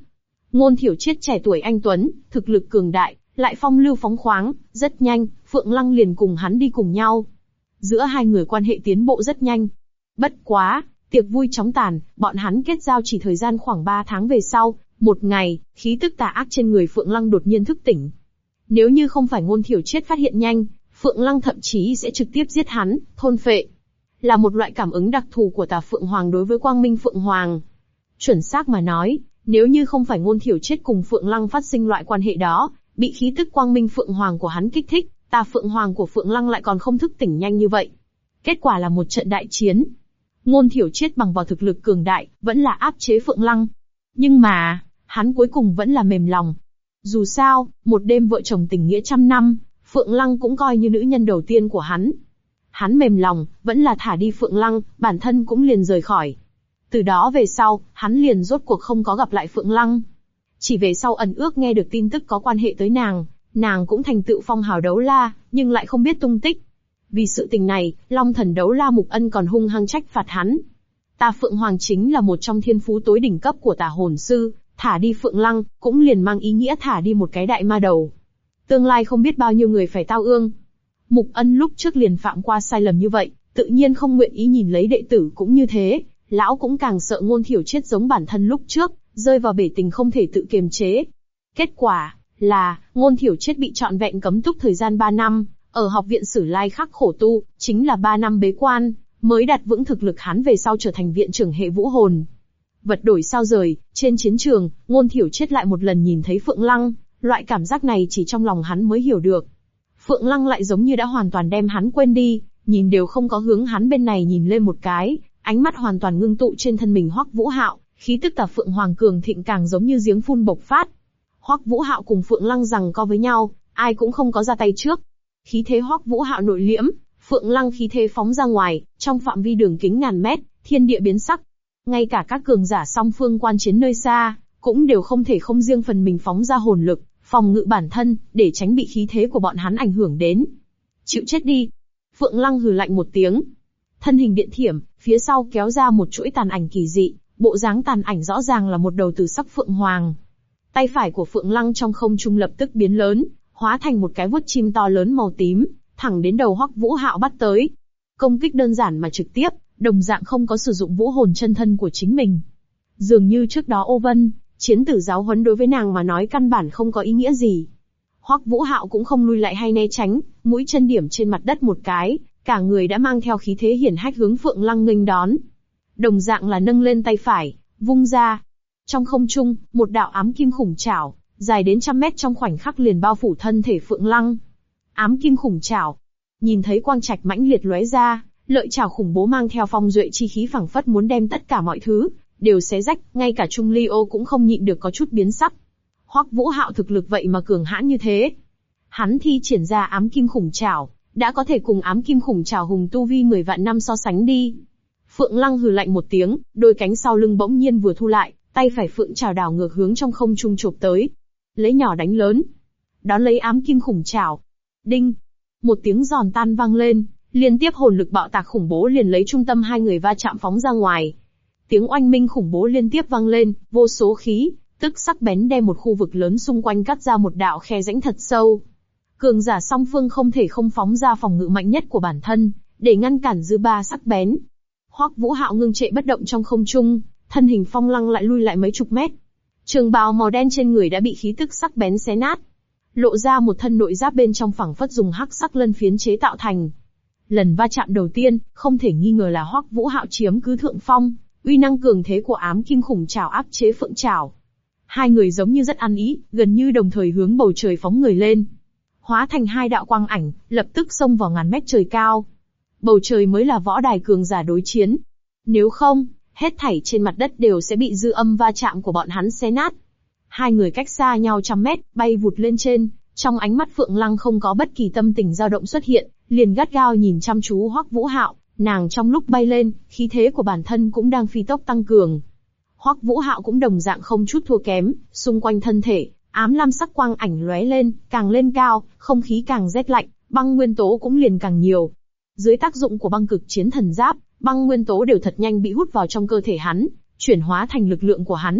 Ngôn Thiểu Triết trẻ tuổi anh tuấn, thực lực cường đại, lại phong lưu phóng khoáng, rất nhanh, Phượng Lăng liền cùng hắn đi cùng nhau. Giữa hai người quan hệ tiến bộ rất nhanh. Bất quá, tiệc vui chóng tàn, bọn hắn kết giao chỉ thời gian khoảng 3 tháng về sau, một ngày, khí tức tà ác trên người Phượng Lăng đột nhiên thức tỉnh. Nếu như không phải Ngôn Thiểu Triết phát hiện nhanh, Phượng Lăng thậm chí sẽ trực tiếp giết hắn, thôn phệ. Là một loại cảm ứng đặc thù của Tà Phượng Hoàng đối với Quang Minh Phượng Hoàng. Chuẩn xác mà nói, nếu như không phải Ngôn Thiểu Triết cùng Phượng Lăng phát sinh loại quan hệ đó, bị khí tức Quang Minh Phượng Hoàng của hắn kích thích, Tà Phượng Hoàng của Phượng Lăng lại còn không thức tỉnh nhanh như vậy. Kết quả là một trận đại chiến. Ngôn Thiểu Triết bằng vào thực lực cường đại, vẫn là áp chế Phượng Lăng. Nhưng mà, hắn cuối cùng vẫn là mềm lòng. Dù sao, một đêm vợ chồng tình nghĩa trăm năm, Phượng Lăng cũng coi như nữ nhân đầu tiên của hắn. Hắn mềm lòng, vẫn là thả đi Phượng Lăng, bản thân cũng liền rời khỏi. Từ đó về sau, hắn liền rốt cuộc không có gặp lại Phượng Lăng. Chỉ về sau ẩn ước nghe được tin tức có quan hệ tới nàng cũng thành tựu phong hào đấu la, nhưng lại không biết tung tích. Vì sự tình này, Long Thần đấu la Mục Ân còn hung hăng trách phạt hắn. Tà Phượng Hoàng chính là một trong thiên phú tối đỉnh cấp của Tà Hồn Sư, thả đi Phượng Lăng, cũng liền mang ý nghĩa thả đi một cái đại ma đầu. Tương lai không biết bao nhiêu người phải tao ương. Mục Ân lúc trước liền phạm qua sai lầm như vậy, tự nhiên không nguyện ý nhìn lấy đệ tử cũng như thế, lão cũng càng sợ Ngôn Thiểu Triết giống bản thân lúc trước, rơi vào bể tình không thể tự kiềm chế. Kết quả là, Ngôn Thiểu Triết bị trọn vẹn cấm túc thời gian 3 năm, ở học viện Sử Lai khắc khổ tu, chính là 3 năm bế quan, mới đặt vững thực lực hắn về sau trở thành viện trưởng hệ vũ hồn. Vật đổi sao rời, trên chiến trường, Ngôn Thiểu Triết lại một lần nhìn thấy Phượng Lăng, loại cảm giác này chỉ trong lòng hắn mới hiểu được. Phượng Lăng lại giống như đã hoàn toàn đem hắn quên đi, nhìn đều không có hướng hắn bên này nhìn lên một cái, ánh mắt hoàn toàn ngưng tụ trên thân mình Hoắc Vũ Hạo, khí tức Tà Phượng Hoàng cường thịnh càng giống như giếng phun bộc phát. Hoắc Vũ Hạo cùng Phượng Lăng giằng co với nhau, ai cũng không có ra tay trước. Khí thế Hoắc Vũ Hạo nội liễm, Phượng Lăng khí thế phóng ra ngoài, trong phạm vi đường kính ngàn mét, thiên địa biến sắc. Ngay cả các cường giả song phương quan chiến nơi xa, cũng đều không thể không riêng phần mình phóng ra hồn lực, phòng ngự bản thân, để tránh bị khí thế của bọn hắn ảnh hưởng đến. Chịu chết đi! Phượng Lăng hừ lạnh một tiếng. Thân hình điện thiểm, phía sau kéo ra một chuỗi tàn ảnh kỳ dị, bộ dáng tàn ảnh rõ ràng là một đầu từ sắc Phượng Hoàng. Tay phải của Phượng Lăng trong không trung lập tức biến lớn, hóa thành một cái vuốt chim to lớn màu tím, thẳng đến đầu Hoắc Vũ Hạo bắt tới. Công kích đơn giản mà trực tiếp, đồng dạng không có sử dụng vũ hồn chân thân của chính mình. Dường như trước đó Ô Vân, chiến tử giáo huấn đối với nàng mà nói căn bản không có ý nghĩa gì. Hoắc Vũ Hạo cũng không lui lại hay né tránh, mũi chân điểm trên mặt đất một cái, cả người đã mang theo khí thế hiển hách hướng Phượng Lăng nghênh đón. Đồng dạng là nâng lên tay phải, vung ra. Trong không trung, một đạo ám kim khủng trảo, dài đến 100 mét trong khoảnh khắc liền bao phủ thân thể Phượng Lăng. Ám kim khủng trảo. Nhìn thấy quang trạch mãnh liệt lóe ra, lợi trảo khủng bố mang theo phong duệ chi khí phảng phất muốn đem tất cả mọi thứ đều xé rách, ngay cả Trung Ly Ô cũng không nhịn được có chút biến sắc. Hoắc Vũ Hạo thực lực vậy mà cường hãn như thế. Hắn thi triển ra ám kim khủng trảo, đã có thể cùng ám kim khủng trảo hùng tu vi 10 vạn năm so sánh đi. Phượng Lăng hừ lạnh một tiếng, đôi cánh sau lưng bỗng nhiên vừa thu lại, tay phải phượng trảo đảo ngược hướng trong không trung chộp tới. Lấy nhỏ đánh lớn. Đón lấy ám kim khủng trảo. Đinh. Một tiếng giòn tan vang lên, liên tiếp hồn lực bạo tạc khủng bố liền lấy trung tâm hai người va chạm phóng ra ngoài. Tiếng oanh minh khủng bố liên tiếp vang lên, vô số khí, tức sắc bén đem một khu vực lớn xung quanh cắt ra một đạo khe rãnh thật sâu. Cường giả song phương không thể không phóng ra phòng ngự mạnh nhất của bản thân, để ngăn cản dư ba sắc bén. Hoắc Vũ Hạo ngưng trệ bất động trong không trung, thân hình Phong Lăng lại lui lại mấy chục mét. Trường bào màu đen trên người đã bị khí tức sắc bén xé nát, lộ ra một thân nội giáp bên trong phẳng phất dùng hắc sắc lân phiến chế tạo thành. Lần va chạm đầu tiên, không thể nghi ngờ là Hoắc Vũ Hạo chiếm cứ thượng phong, uy năng cường thế của ám kim khủng trảo áp chế phượng trảo. Hai người giống như rất ăn ý, gần như đồng thời hướng bầu trời phóng người lên. Hóa thành hai đạo quang ảnh, lập tức xông vào ngàn mét trời cao. Bầu trời mới là võ đài cường giả đối chiến. Nếu không, hết thảy trên mặt đất đều sẽ bị dư âm va chạm của bọn hắn xé nát. Hai người cách xa nhau 100 mét, bay vụt lên trên, trong ánh mắt Phượng Lăng không có bất kỳ tâm tình dao động xuất hiện, liền gắt gao nhìn chăm chú Hoắc Vũ Hạo, nàng trong lúc bay lên, khí thế của bản thân cũng đang phi tốc tăng cường. Hoắc Vũ Hạo cũng đồng dạng không chút thua kém, xung quanh thân thể, ám lam sắc quang ảnh lóe lên, càng lên cao, không khí càng rét lạnh, băng nguyên tố cũng liền càng nhiều. Dưới tác dụng của băng cực chiến thần giáp, băng nguyên tố đều thật nhanh bị hút vào trong cơ thể hắn, chuyển hóa thành lực lượng của hắn.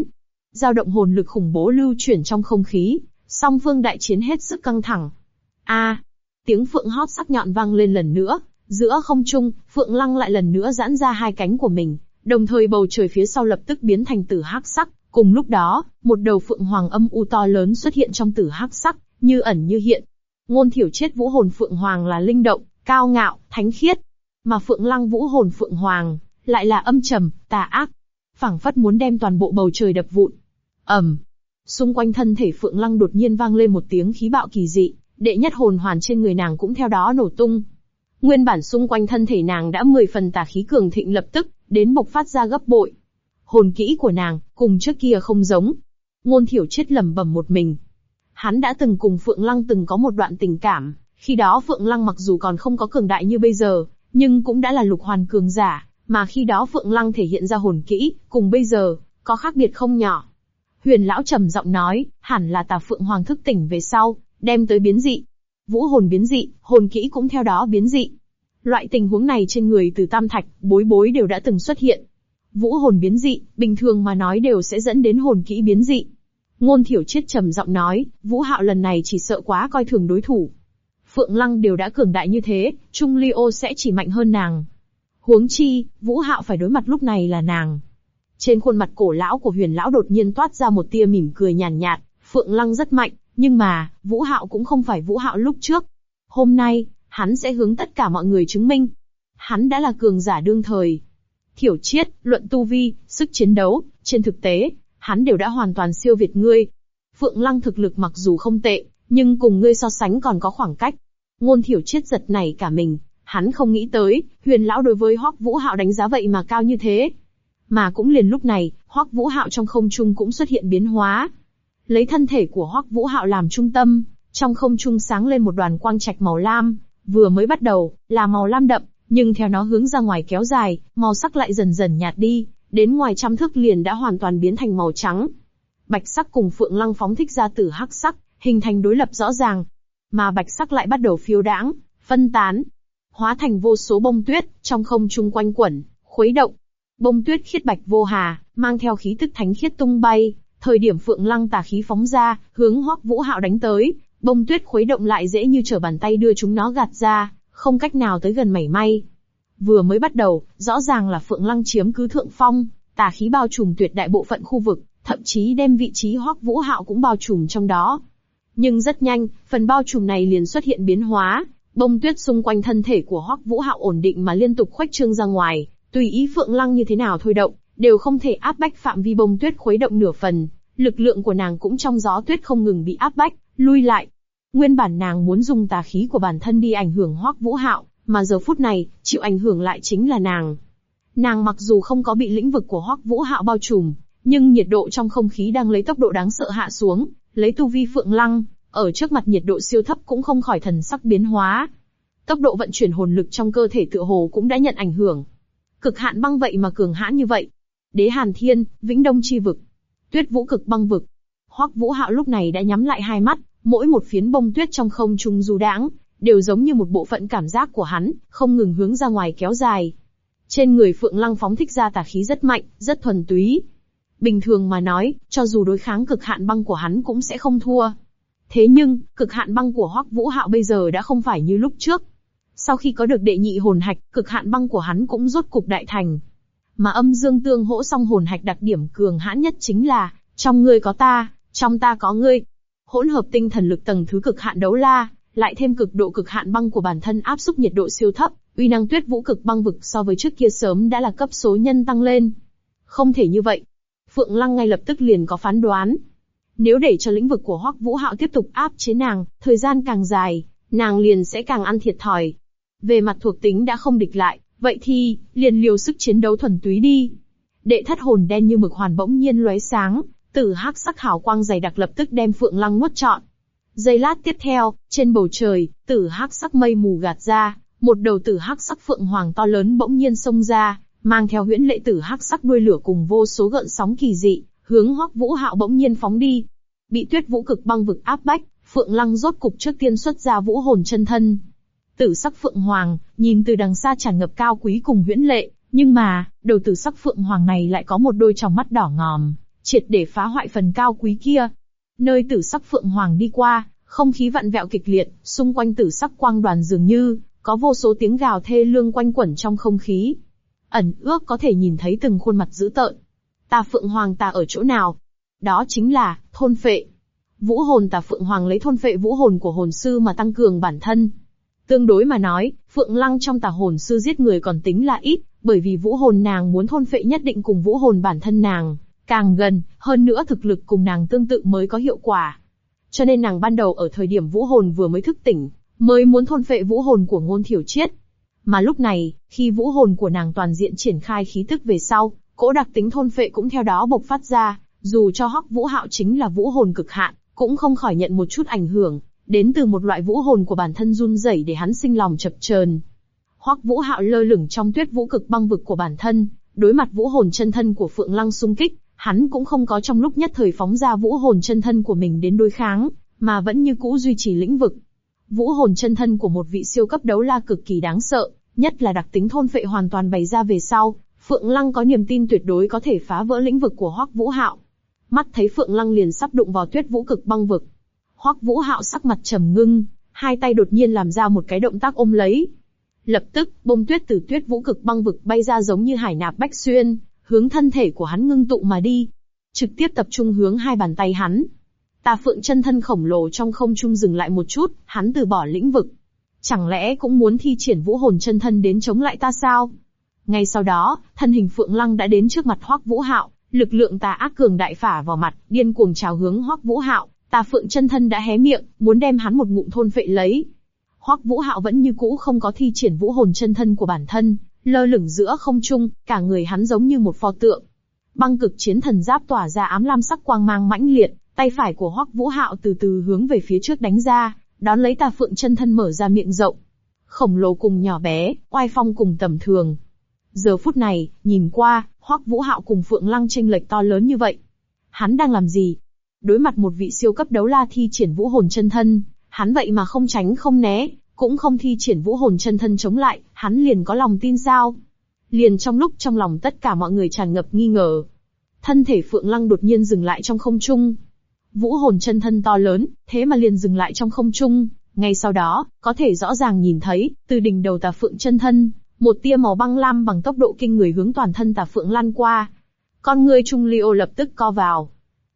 Dao động hồn lực khủng bố lưu chuyển trong không khí, song phương đại chiến hết sức căng thẳng. Tiếng phượng hót sắc nhọn vang lên lần nữa, giữa không trung, Phượng Lăng lại lần nữa giãn ra hai cánh của mình, đồng thời bầu trời phía sau lập tức biến thành tử hắc sắc. Cùng lúc đó, một đầu phượng hoàng âm u to lớn xuất hiện trong tử hắc sắc, như ẩn như hiện. Ngôn Thiểu Triết vũ hồn phượng hoàng là linh động, cao ngạo, thánh khiết, mà Phượng Lăng vũ hồn phượng hoàng lại là âm trầm, tà ác, phảng phất muốn đem toàn bộ bầu trời đập vụn. Xung quanh thân thể Phượng Lăng đột nhiên vang lên một tiếng khí bạo kỳ dị, đệ nhất hồn hoàn trên người nàng cũng theo đó nổ tung. Nguyên bản xung quanh thân thể nàng đã 10 phần tà khí cường thịnh lập tức đến bộc phát ra gấp bội. Hồn kỹ của nàng cùng trước kia không giống. Ngôn Thiểu Triết lẩm bẩm một mình. Hắn đã từng cùng Phượng Lăng từng có một đoạn tình cảm, khi đó Phượng Lăng mặc dù còn không có cường đại như bây giờ, nhưng cũng đã là lục hoàn cường giả, mà khi đó Phượng Lăng thể hiện ra hồn kỹ, cùng bây giờ có khác biệt không nhỏ. Huyền lão trầm giọng nói, hẳn là Tà Phượng Hoàng thức tỉnh về sau, đem tới biến dị. Vũ hồn biến dị, hồn kỹ cũng theo đó biến dị. Loại tình huống này trên người Từ Tam Thạch, Bối Bối đều đã từng xuất hiện. Vũ hồn biến dị, bình thường mà nói đều sẽ dẫn đến hồn kỹ biến dị. Ngôn Thiểu Triết trầm giọng nói, Vũ Hạo lần này chỉ sợ quá coi thường đối thủ. Phượng Lăng đều đã cường đại như thế, Trung Ly Ô sẽ chỉ mạnh hơn nàng. Huống chi, Vũ Hạo phải đối mặt lúc này là nàng. Trên khuôn mặt cổ lão của Huyền lão đột nhiên toát ra một tia mỉm cười nhàn nhạt, Phượng Lăng rất mạnh, nhưng mà, Vũ Hạo cũng không phải Vũ Hạo lúc trước. Hôm nay, hắn sẽ hướng tất cả mọi người chứng minh. Hắn đã là cường giả đương thời. Thiểu Triết, luận tu vi, sức chiến đấu, trên thực tế, hắn đều đã hoàn toàn siêu việt ngươi. Phượng Lăng thực lực mặc dù không tệ, nhưng cùng ngươi so sánh còn có khoảng cách. Ngôn Thiểu Triết giật nảy cả mình, hắn không nghĩ tới, Huyền lão đối với Hoắc Vũ Hạo đánh giá vậy mà cao như thế. Mà cũng liền lúc này, Hoắc Vũ Hạo trong không trung cũng xuất hiện biến hóa. Lấy thân thể của Hoắc Vũ Hạo làm trung tâm, trong không trung sáng lên một đoàn quang trạch màu lam, vừa mới bắt đầu là màu lam đậm, nhưng theo nó hướng ra ngoài kéo dài, màu sắc lại dần dần nhạt đi, đến ngoài trăm thước liền đã hoàn toàn biến thành màu trắng. Bạch sắc cùng Phượng Lăng phóng thích ra tử hắc sắc, hình thành đối lập rõ ràng, mà bạch sắc lại bắt đầu phiêu đãng, phân tán, hóa thành vô số bông tuyết trong không trung quanh quẩn, khuấy động. Bông tuyết khiết bạch vô hà, mang theo khí tức thánh khiết tung bay. Thời điểm Phượng Lăng tà khí phóng ra, hướng Hoắc Vũ Hạo đánh tới, bông tuyết khuấy động lại dễ như trở bàn tay đưa chúng nó gạt ra, không cách nào tới gần mảy may. Vừa mới bắt đầu, rõ ràng là Phượng Lăng chiếm cứ thượng phong, tà khí bao trùm tuyệt đại bộ phận khu vực, thậm chí đem vị trí Hoắc Vũ Hạo cũng bao trùm trong đó. Nhưng rất nhanh, phần bao trùm này liền xuất hiện biến hóa, bông tuyết xung quanh thân thể của Hoắc Vũ Hạo ổn định mà liên tục khuếch trương ra ngoài, tùy ý Phượng Lăng như thế nào thôi động, đều không thể áp bách phạm vi bông tuyết khuấy động nửa phần. Lực lượng của nàng cũng trong gió tuyết không ngừng bị áp bách, lui lại. Nguyên bản nàng muốn dùng tà khí của bản thân đi ảnh hưởng Hoắc Vũ Hạo, mà giờ phút này, chịu ảnh hưởng lại chính là nàng. Nàng mặc dù không có bị lĩnh vực của Hoắc Vũ Hạo bao trùm, nhưng nhiệt độ trong không khí đang lấy tốc độ đáng sợ hạ xuống, lấy tu vi Phượng Lăng, ở trước mặt nhiệt độ siêu thấp cũng không khỏi thần sắc biến hóa. Tốc độ vận chuyển hồn lực trong cơ thể tựa hồ cũng đã nhận ảnh hưởng. Cực hạn băng vậy mà cường hãn như vậy. Đế Hàn Thiên, Vĩnh Đông chi vực, Tuyết Vũ cực băng vực. Hoắc Vũ Hạo lúc này đã nhắm lại hai mắt, mỗi một phiến bông tuyết trong không trung du đãng, đều giống như một bộ phận cảm giác của hắn, không ngừng hướng ra ngoài kéo dài. Trên người Phượng Lăng phóng thích ra tà khí rất mạnh, rất thuần túy. Bình thường mà nói, cho dù đối kháng cực hạn băng của hắn cũng sẽ không thua. Thế nhưng, cực hạn băng của Hoắc Vũ Hạo bây giờ đã không phải như lúc trước. Sau khi có được đệ nhị hồn hạch, cực hạn băng của hắn cũng rốt cục đại thành. Mà âm dương tương hỗ song hồn hạch đặc điểm cường hãn nhất chính là, trong ngươi có ta, trong ta có ngươi. Hỗn hợp tinh thần lực tầng thứ cực hạn đấu la, lại thêm cực độ cực hạn băng của bản thân áp xúc nhiệt độ siêu thấp, uy năng Tuyết Vũ cực băng vực so với trước kia sớm đã là cấp số nhân tăng lên. Không thể như vậy. Phượng Lăng ngay lập tức liền có phán đoán. Nếu để cho lĩnh vực của Hoắc Vũ Hạo tiếp tục áp chế nàng, thời gian càng dài, nàng liền sẽ càng ăn thiệt thòi. Về mặt thuộc tính đã không địch lại, vậy thì, liền liều sức chiến đấu thuần túy đi. Đệ thất hồn đen như mực hoàn bỗng nhiên lóe sáng, tử hắc sắc hào quang dày đặc lập tức đem Phượng Lăng nuốt trọn. Giây lát tiếp theo, trên bầu trời, tử hắc sắc mây mù gạt ra, một đầu tử hắc sắc phượng hoàng to lớn bỗng nhiên xông ra, mang theo huyễn lệ tử hắc sắc đuôi lửa cùng vô số gợn sóng kỳ dị, hướng Hoắc Vũ Hạo bỗng nhiên phóng đi. Bị Tuyết Vũ cực băng vực áp bách, Phượng Lăng rốt cục trước tiên xuất ra vũ hồn chân thân. Tử sắc phượng hoàng, nhìn từ đằng xa tràn ngập cao quý cùng huyễn lệ, nhưng mà, đầu tử sắc phượng hoàng này lại có một đôi tròng mắt đỏ ngòm, triệt để phá hoại phần cao quý kia. Nơi tử sắc phượng hoàng đi qua, không khí vặn vẹo kịch liệt, xung quanh tử sắc quang đoàn dường như có vô số tiếng gào thê lương quanh quẩn trong không khí. Ẩn ước có thể nhìn thấy từng khuôn mặt dữ tợn. Tà Phượng Hoàng tà ở chỗ nào? Đó chính là thôn phệ. Vũ hồn Tà Phượng Hoàng lấy thôn phệ vũ hồn của hồn sư mà tăng cường bản thân. Tương đối mà nói, Phượng Lăng trong Tà hồn sư giết người còn tính là ít, bởi vì vũ hồn nàng muốn thôn phệ nhất định cùng vũ hồn bản thân nàng càng gần, hơn nữa thực lực cùng nàng tương tự mới có hiệu quả. Cho nên nàng ban đầu ở thời điểm vũ hồn vừa mới thức tỉnh, mới muốn thôn phệ vũ hồn của Ngôn Thiểu Triết. Mà lúc này, khi vũ hồn của nàng toàn diện triển khai khí tức về sau, cỗ đặc tính thôn phệ cũng theo đó bộc phát ra, dù cho Hoắc Vũ Hạo chính là vũ hồn cực hạn, cũng không khỏi nhận một chút ảnh hưởng, đến từ một loại vũ hồn của bản thân run rẩy để hắn sinh lòng chập chờn. Hoắc Vũ Hạo lơ lửng trong tuyết vũ cực băng vực của bản thân, đối mặt vũ hồn chân thân của Phượng Lăng xung kích, hắn cũng không có trong lúc nhất thời phóng ra vũ hồn chân thân của mình đến đối kháng, mà vẫn như cũ duy trì lĩnh vực. Vũ hồn chân thân của một vị siêu cấp đấu la cực kỳ đáng sợ, nhất là đặc tính thôn phệ hoàn toàn bày ra về sau, Phượng Lăng có niềm tin tuyệt đối có thể phá vỡ lĩnh vực của Hoắc Vũ Hạo. Mắt thấy Phượng Lăng liền sắp đụng vào tuyết vũ cực băng vực. Hoắc Vũ Hạo sắc mặt trầm ngưng, hai tay đột nhiên làm ra một cái động tác ôm lấy. Lập tức, bông tuyết từ tuyết vũ cực băng vực bay ra giống như hải nạp bách xuyên, hướng thân thể của hắn ngưng tụ mà đi. Trực tiếp tập trung hướng hai bàn tay hắn. Tà Phượng chân thân khổng lồ trong không trung dừng lại một chút, hắn từ bỏ lĩnh vực. Chẳng lẽ cũng muốn thi triển vũ hồn chân thân đến chống lại ta sao? Ngay sau đó, thân hình Phượng Lăng đã đến trước mặt Hoắc Vũ Hạo, lực lượng tà ác cường đại phả vào mặt, điên cuồng trào hướng Hoắc Vũ Hạo. Tà Phượng chân thân đã hé miệng, muốn đem hắn một ngụm thôn phệ lấy. Hoắc Vũ Hạo vẫn như cũ không có thi triển vũ hồn chân thân của bản thân, lơ lửng giữa không trung, cả người hắn giống như một pho tượng. Băng cực chiến thần giáp tỏa ra ám lam sắc quang mang mãnh liệt, tay phải của Hoắc Vũ Hạo từ từ hướng về phía trước đánh ra, đón lấy Tà Phượng chân thân mở ra miệng rộng. Khổng lồ cùng nhỏ bé, oai phong cùng tầm thường. Giờ phút này, nhìn qua, Hoắc Vũ Hạo cùng Phượng Lăng chênh lệch to lớn như vậy. Hắn đang làm gì? Đối mặt một vị siêu cấp đấu la thi triển vũ hồn chân thân, hắn vậy mà không tránh không né, cũng không thi triển vũ hồn chân thân chống lại, hắn liền có lòng tin sao? Liền trong lúc trong lòng tất cả mọi người tràn ngập nghi ngờ. Thân thể Phượng Lăng đột nhiên dừng lại trong không trung. Vũ hồn chân thân to lớn, thế mà liền dừng lại trong không trung. Ngay sau đó, có thể rõ ràng nhìn thấy, từ đỉnh đầu Tà Phượng chân thân, một tia màu băng lam bằng tốc độ kinh người hướng toàn thân Tà Phượng lan qua. Con ngươi Trung Liêu lập tức co vào.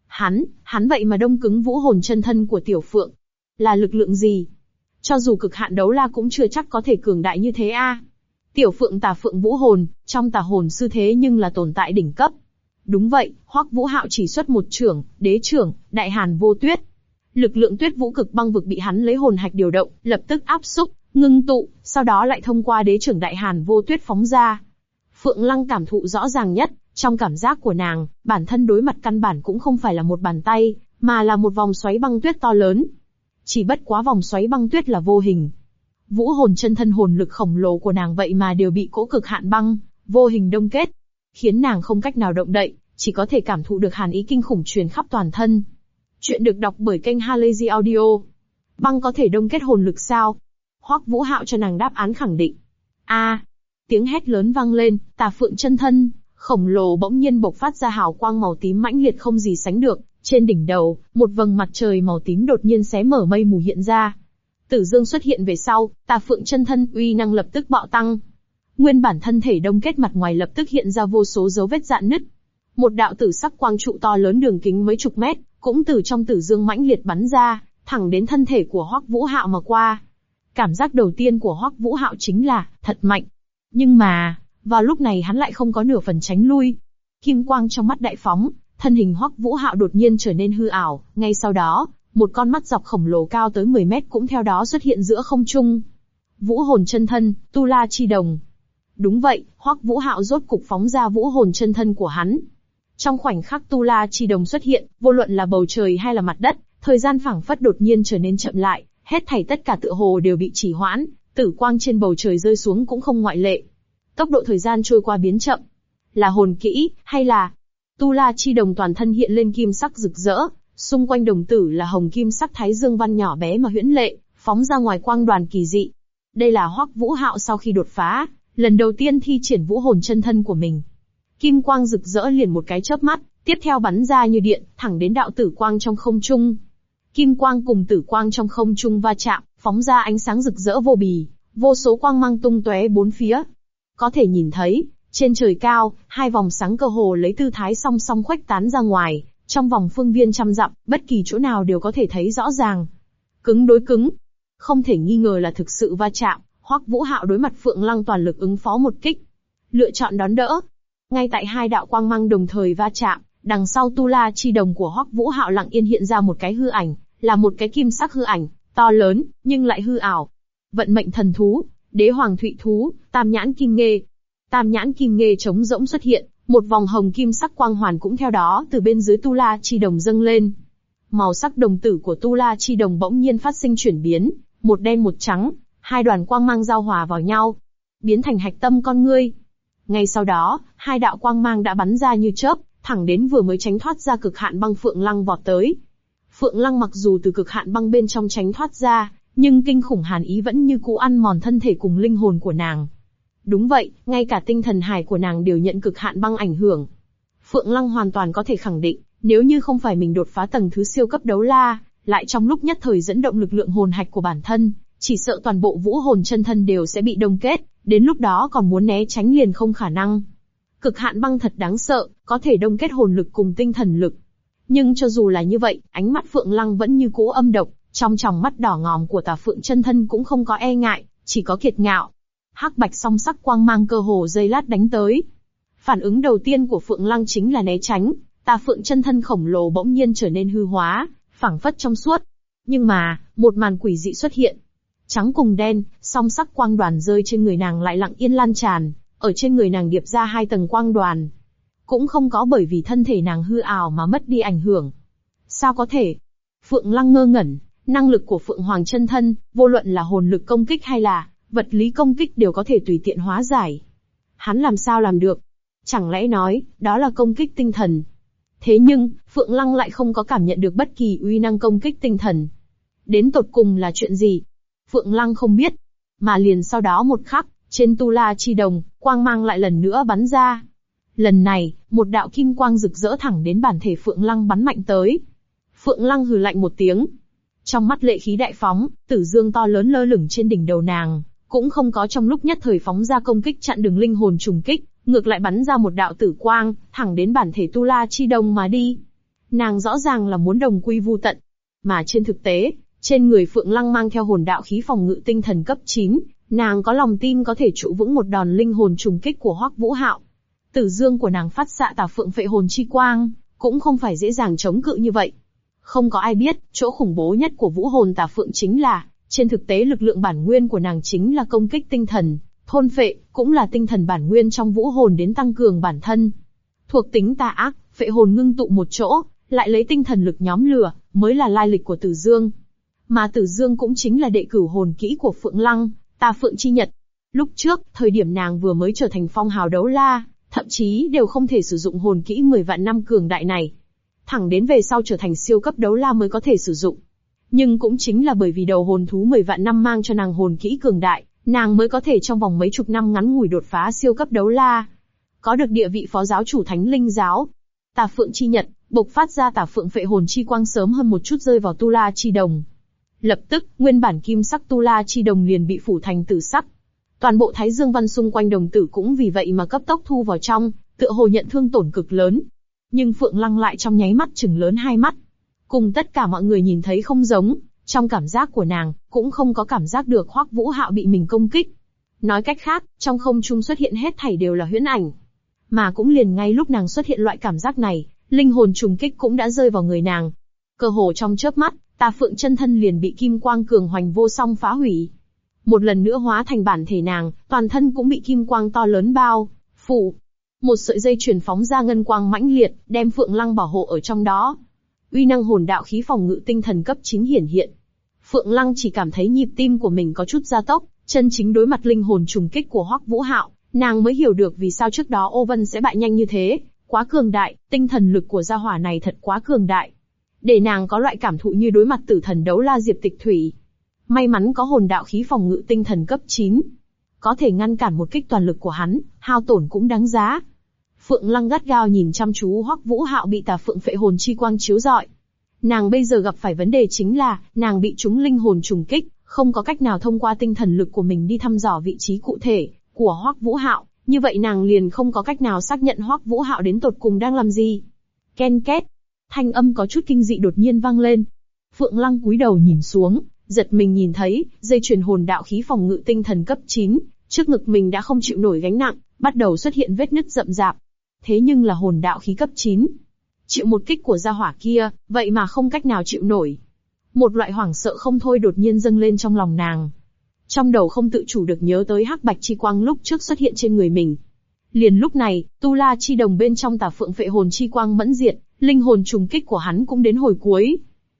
Hắn vậy mà đông cứng vũ hồn chân thân của Tiểu Phượng. Là lực lượng gì? Cho dù cực hạn đấu la cũng chưa chắc có thể cường đại như thế a. Tiểu Phượng Tà Phượng vũ hồn, trong Tà hồn sư thế nhưng là tồn tại đỉnh cấp. Đúng vậy, Hoắc Vũ Hạo chỉ xuất một chưởng, đế chưởng, Đại Hàn Vô Tuyết. Lực lượng tuyết vũ cực băng vực bị hắn lấy hồn hạch điều động, lập tức áp xúc, ngưng tụ, sau đó lại thông qua đế chưởng Đại Hàn Vô Tuyết phóng ra. Phượng Lăng cảm thụ rõ ràng nhất, trong cảm giác của nàng, bản thân đối mặt căn bản cũng không phải là một bàn tay, mà là một vòng xoáy băng tuyết to lớn. Chỉ bất quá vòng xoáy băng tuyết là vô hình. Vũ hồn chân thân hồn lực khổng lồ của nàng vậy mà đều bị cỗ cực hạn băng, vô hình đông kết, khiến nàng không cách nào động đậy, chỉ có thể cảm thụ được hàn ý kinh khủng truyền khắp toàn thân. Chuyện được đọc bởi kênh Halazy Audio. Băng có thể đông kết hồn lực sao? Hoắc Vũ Hạo cho nàng đáp án khẳng định. Tiếng hét lớn vang lên, Tà Phượng chân thân khổng lồ bỗng nhiên bộc phát ra hào quang màu tím mãnh liệt không gì sánh được, trên đỉnh đầu, một vầng mặt trời màu tím đột nhiên xé mở mây mù hiện ra. Tử dương xuất hiện về sau, Tà Phượng chân thân uy năng lập tức bạo tăng. Nguyên bản thân thể đông kết mặt ngoài lập tức hiện ra vô số dấu vết rạn nứt. Một đạo tử sắc quang trụ to lớn đường kính mấy chục mét, cũng từ trong tử dương mãnh liệt bắn ra, thẳng đến thân thể của Hoắc Vũ Hạo mà qua. Cảm giác đầu tiên của Hoắc Vũ Hạo chính là, thật mạnh. Nhưng mà, vào lúc này hắn lại không có nửa phần tránh lui. Kim quang trong mắt đại phóng, thân hình Hoắc Vũ Hạo đột nhiên trở nên hư ảo, ngay sau đó, một con mắt dọc khổng lồ cao tới 10 mét cũng theo đó xuất hiện giữa không trung. Vũ hồn chân thân, Tu La Chi Đồng. Đúng vậy, Hoắc Vũ Hạo rốt cục phóng ra vũ hồn chân thân của hắn. Trong khoảnh khắc Tu La Chi Đồng xuất hiện, vô luận là bầu trời hay là mặt đất, thời gian phảng phất đột nhiên trở nên chậm lại, hết thảy tất cả tựa hồ đều bị trì hoãn, tử quang trên bầu trời rơi xuống cũng không ngoại lệ. Tốc độ thời gian trôi qua biến chậm. Là hồn kỹ, hay là... Tu La Chi Đồng toàn thân hiện lên kim sắc rực rỡ, xung quanh đồng tử là hồng kim sắc thái dương văn nhỏ bé mà huyễn lệ, phóng ra ngoài quang đoàn kỳ dị. Đây là Hoắc Vũ Hạo sau khi đột phá, lần đầu tiên thi triển vũ hồn chân thân của mình. Kim quang rực rỡ liền một cái chớp mắt, tiếp theo bắn ra như điện, thẳng đến đạo tử quang trong không trung. Kim quang cùng tử quang trong không trung va chạm, phóng ra ánh sáng rực rỡ vô bì, vô số quang mang tung tóe bốn phía. Có thể nhìn thấy, trên trời cao, hai vòng sáng cơ hồ lấy tư thái song song khuếch tán ra ngoài, trong vòng phương viên trăm dặm, bất kỳ chỗ nào đều có thể thấy rõ ràng. Cứng đối cứng, không thể nghi ngờ là thực sự va chạm. Hoắc Vũ Hạo đối mặt Phượng Lăng toàn lực ứng phó một kích, lựa chọn đón đỡ. Ngay tại hai đạo quang mang đồng thời va chạm, đằng sau tu la chi đồng của Hoắc Vũ Hạo lặng yên hiện ra một cái hư ảnh, là một cái kim sắc hư ảnh, to lớn, nhưng lại hư ảo. Vận mệnh thần thú, Đế Hoàng Thụy thú, Tam nhãn kim nghê. Tam nhãn kim nghê trống rỗng xuất hiện, một vòng hồng kim sắc quang hoàn cũng theo đó từ bên dưới tu la chi đồng dâng lên. Màu sắc đồng tử của tu la chi đồng bỗng nhiên phát sinh chuyển biến, một đen một trắng, hai đoàn quang mang giao hòa vào nhau, biến thành hạch tâm con ngươi. Ngay sau đó, hai đạo quang mang đã bắn ra như chớp, thẳng đến vừa mới tránh thoát ra cực hạn băng Phượng Lăng vọt tới. Phượng Lăng mặc dù từ cực hạn băng bên trong tránh thoát ra, nhưng kinh khủng hàn ý vẫn như cũ ăn mòn thân thể cùng linh hồn của nàng. Đúng vậy, ngay cả tinh thần hải của nàng đều nhận cực hạn băng ảnh hưởng. Phượng Lăng hoàn toàn có thể khẳng định, nếu như không phải mình đột phá tầng thứ siêu cấp đấu la, lại trong lúc nhất thời dẫn động lực lượng hồn hạch của bản thân, chỉ sợ toàn bộ vũ hồn chân thân đều sẽ bị đông kết, đến lúc đó còn muốn né tránh liền không khả năng. Cực hạn băng thật đáng sợ, có thể đông kết hồn lực cùng tinh thần lực. Nhưng cho dù là như vậy, ánh mắt Phượng Lăng vẫn như cũ âm độc, trong tròng mắt đỏ ngòm của Tà Phượng chân thân cũng không có e ngại, chỉ có kiệt ngạo. Hắc bạch song sắc quang mang cơ hồ giây lát đánh tới. Phản ứng đầu tiên của Phượng Lăng chính là né tránh, Tà Phượng chân thân khổng lồ bỗng nhiên trở nên hư hóa, phảng phất trong suốt. Nhưng mà, một màn quỷ dị xuất hiện. Trắng cùng đen, song sắc quang đoàn rơi trên người nàng lại lặng yên lan tràn, ở trên người nàng điệp ra hai tầng quang đoàn. Cũng không có bởi vì thân thể nàng hư ảo mà mất đi ảnh hưởng. Sao có thể? Phượng Lăng ngơ ngẩn, năng lực của Phượng Hoàng chân thân, vô luận là hồn lực công kích hay là vật lý công kích đều có thể tùy tiện hóa giải. Hắn làm sao làm được? Chẳng lẽ nói, đó là công kích tinh thần? Thế nhưng, Phượng Lăng lại không có cảm nhận được bất kỳ uy năng công kích tinh thần. Đến tột cùng là chuyện gì? Phượng Lăng không biết. Mà liền sau đó một khắc, trên tu la chi đồng, quang mang lại lần nữa bắn ra. Lần này, một đạo kim quang rực rỡ thẳng đến bản thể Phượng Lăng bắn mạnh tới. Phượng Lăng hừ lạnh một tiếng. Trong mắt lệ khí đại phóng, tử dương to lớn lơ lửng trên đỉnh đầu nàng, cũng không có trong lúc nhất thời phóng ra công kích chặn đường linh hồn trùng kích, ngược lại bắn ra một đạo tử quang, thẳng đến bản thể tu la chi đồng mà đi. Nàng rõ ràng là muốn đồng quy vu tận. Mà trên thực tế, trên người Phượng Lăng mang theo hồn đạo khí phòng ngự tinh thần cấp 9, nàng có lòng tin có thể trụ vững một đòn linh hồn trùng kích của Hoắc Vũ Hạo. Tử dương của nàng phát xạ Tà Phượng phệ hồn chi quang, cũng không phải dễ dàng chống cự như vậy. Không có ai biết, chỗ khủng bố nhất của vũ hồn Tà Phượng chính là, trên thực tế lực lượng bản nguyên của nàng chính là công kích tinh thần, thôn phệ, cũng là tinh thần bản nguyên trong vũ hồn đến tăng cường bản thân. Thuộc tính tà ác, phệ hồn ngưng tụ một chỗ, lại lấy tinh thần lực nhóm lửa, mới là lai lịch của Tử Dương. Mà Tử Dương cũng chính là đệ cửu hồn kỹ của Phượng Lăng, Tà Phượng chi nhật. Lúc trước, thời điểm nàng vừa mới trở thành phong hào đấu la, thậm chí đều không thể sử dụng hồn kỹ 10 vạn năm cường đại này. Thẳng đến về sau trở thành siêu cấp đấu la mới có thể sử dụng. Nhưng cũng chính là bởi vì đầu hồn thú 10 vạn năm mang cho nàng hồn kỹ cường đại, nàng mới có thể trong vòng mấy chục năm ngắn ngủi đột phá siêu cấp đấu la. Có được địa vị phó giáo chủ Thánh Linh giáo. Tà Phượng chi nhật, bộc phát ra Tà Phượng phệ hồn chi quang sớm hơn một chút rơi vào tu la chi đồng. Lập tức, nguyên bản kim sắc tu la chi đồng liền bị phủ thành tử sắc. Toàn bộ thái dương văn xung quanh đồng tử cũng vì vậy mà cấp tốc thu vào trong, tựa hồ nhận thương tổn cực lớn. Nhưng Phượng Lăng lại trong nháy mắt trừng lớn hai mắt. Cùng tất cả mọi người nhìn thấy không giống, trong cảm giác của nàng, cũng không có cảm giác được Hoắc Vũ Hạo bị mình công kích. Nói cách khác, trong không trung xuất hiện hết thảy đều là huyễn ảnh. Mà cũng liền ngay lúc nàng xuất hiện loại cảm giác này, linh hồn trùng kích cũng đã rơi vào người nàng. Cơ hồ trong chớp mắt, Tà Phượng chân thân liền bị kim quang cường hoành vô song phá hủy. Một lần nữa hóa thành bản thể nàng, toàn thân cũng bị kim quang to lớn bao phủ. Một sợi dây chuyền phóng ra ngân quang mãnh liệt, đem Phượng Lăng bảo hộ ở trong đó. Uy năng hồn đạo khí phòng ngự tinh thần cấp 9 hiển hiện. Phượng Lăng chỉ cảm thấy nhịp tim của mình có chút gia tốc, chân chính đối mặt linh hồn trùng kích của Hoắc Vũ Hạo, nàng mới hiểu được vì sao trước đó Ô Vân sẽ bại nhanh như thế, quá cường đại, tinh thần lực của gia hỏa này thật quá cường đại. Để nàng có loại cảm thụ như đối mặt tử thần đấu la Diệp Tịch Thủy. May mắn có hồn đạo khí phòng ngự tinh thần cấp 9. Có thể ngăn cản một kích toàn lực của hắn, hao tổn cũng đáng giá. Phượng Lăng gắt gao nhìn chăm chú Hoắc Vũ Hạo bị tà phượng phệ hồn chi quang chiếu rọi. Nàng bây giờ gặp phải vấn đề chính là, nàng bị trúng linh hồn trùng kích, không có cách nào thông qua tinh thần lực của mình đi thăm dò vị trí cụ thể của Hoắc Vũ Hạo, như vậy nàng liền không có cách nào xác nhận Hoắc Vũ Hạo đến tột cùng đang làm gì. Ken két, thanh âm có chút kinh dị đột nhiên vang lên. Phượng Lăng cúi đầu nhìn xuống, giật mình nhìn thấy, dây chuyền hồn đạo khí phòng ngự tinh thần cấp 9, trước ngực mình đã không chịu nổi gánh nặng, bắt đầu xuất hiện vết nứt rậm rạp. Thế nhưng là hồn đạo khí cấp 9. Chịu một kích của gia hỏa kia, vậy mà không cách nào chịu nổi. Một loại hoảng sợ không thôi đột nhiên dâng lên trong lòng nàng. Trong đầu không tự chủ được nhớ tới hắc bạch chi quang lúc trước xuất hiện trên người mình. Liền lúc này, tu la chi đồng bên trong tà phượng phệ hồn chi quang mẫn diệt, linh hồn trùng kích của hắn cũng đến hồi cuối.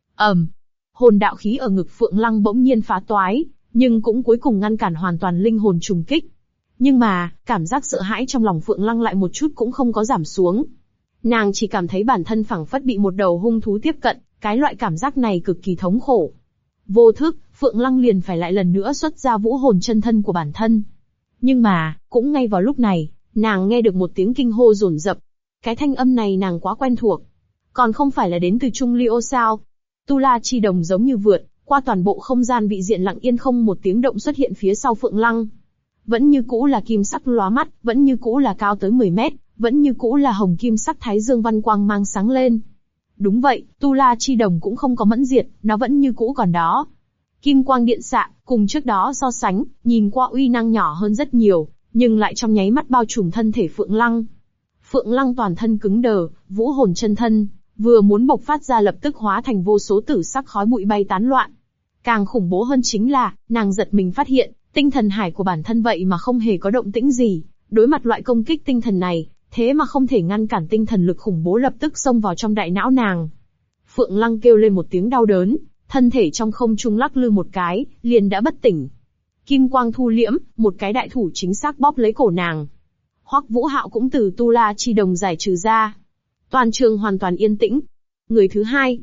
Hồn đạo khí ở ngực Phượng Lăng bỗng nhiên phá toái, nhưng cũng cuối cùng ngăn cản hoàn toàn linh hồn trùng kích. Nhưng mà, cảm giác sợ hãi trong lòng Phượng Lăng lại một chút cũng không có giảm xuống. Nàng chỉ cảm thấy bản thân phảng phất bị một đầu hung thú tiếp cận, cái loại cảm giác này cực kỳ thống khổ. Vô thức, Phượng Lăng liền phải lại lần nữa xuất ra vũ hồn chân thân của bản thân. Nhưng mà, cũng ngay vào lúc này, nàng nghe được một tiếng kinh hô dồn dập. Cái thanh âm này nàng quá quen thuộc. Còn không phải là đến từ Trung Ly Ô sao? Tu La chi đồng giống như vượt qua toàn bộ không gian vị diện lặng yên không một tiếng động xuất hiện phía sau Phượng Lăng. Vẫn như cũ là kim sắc lóa mắt, vẫn như cũ là cao tới 10 mét, vẫn như cũ là hồng kim sắc thái dương văn quang mang sáng lên. Đúng vậy, Tu La chi đồng cũng không có mẫn diệt, nó vẫn như cũ còn đó. Kim quang điện xạ, cùng trước đó so sánh, nhìn qua uy năng nhỏ hơn rất nhiều, nhưng lại trong nháy mắt bao trùm thân thể Phượng Lăng. Phượng Lăng toàn thân cứng đờ, vũ hồn chân thân, vừa muốn bộc phát ra lập tức hóa thành vô số tử sắc khói bụi bay tán loạn. Càng khủng bố hơn chính là, nàng giật mình phát hiện, tinh thần hải của bản thân vậy mà không hề có động tĩnh gì, đối mặt loại công kích tinh thần này, thế mà không thể ngăn cản tinh thần lực khủng bố lập tức xông vào trong đại não nàng. Phượng Lăng kêu lên một tiếng đau đớn, thân thể trong không trung lắc lư một cái, liền đã bất tỉnh. Kim quang thu liễm, một cái đại thủ chính xác bóp lấy cổ nàng. Hoắc Vũ Hạo cũng từ tu la chi đồng giải trừ ra. Toàn trường hoàn toàn yên tĩnh. Người thứ hai,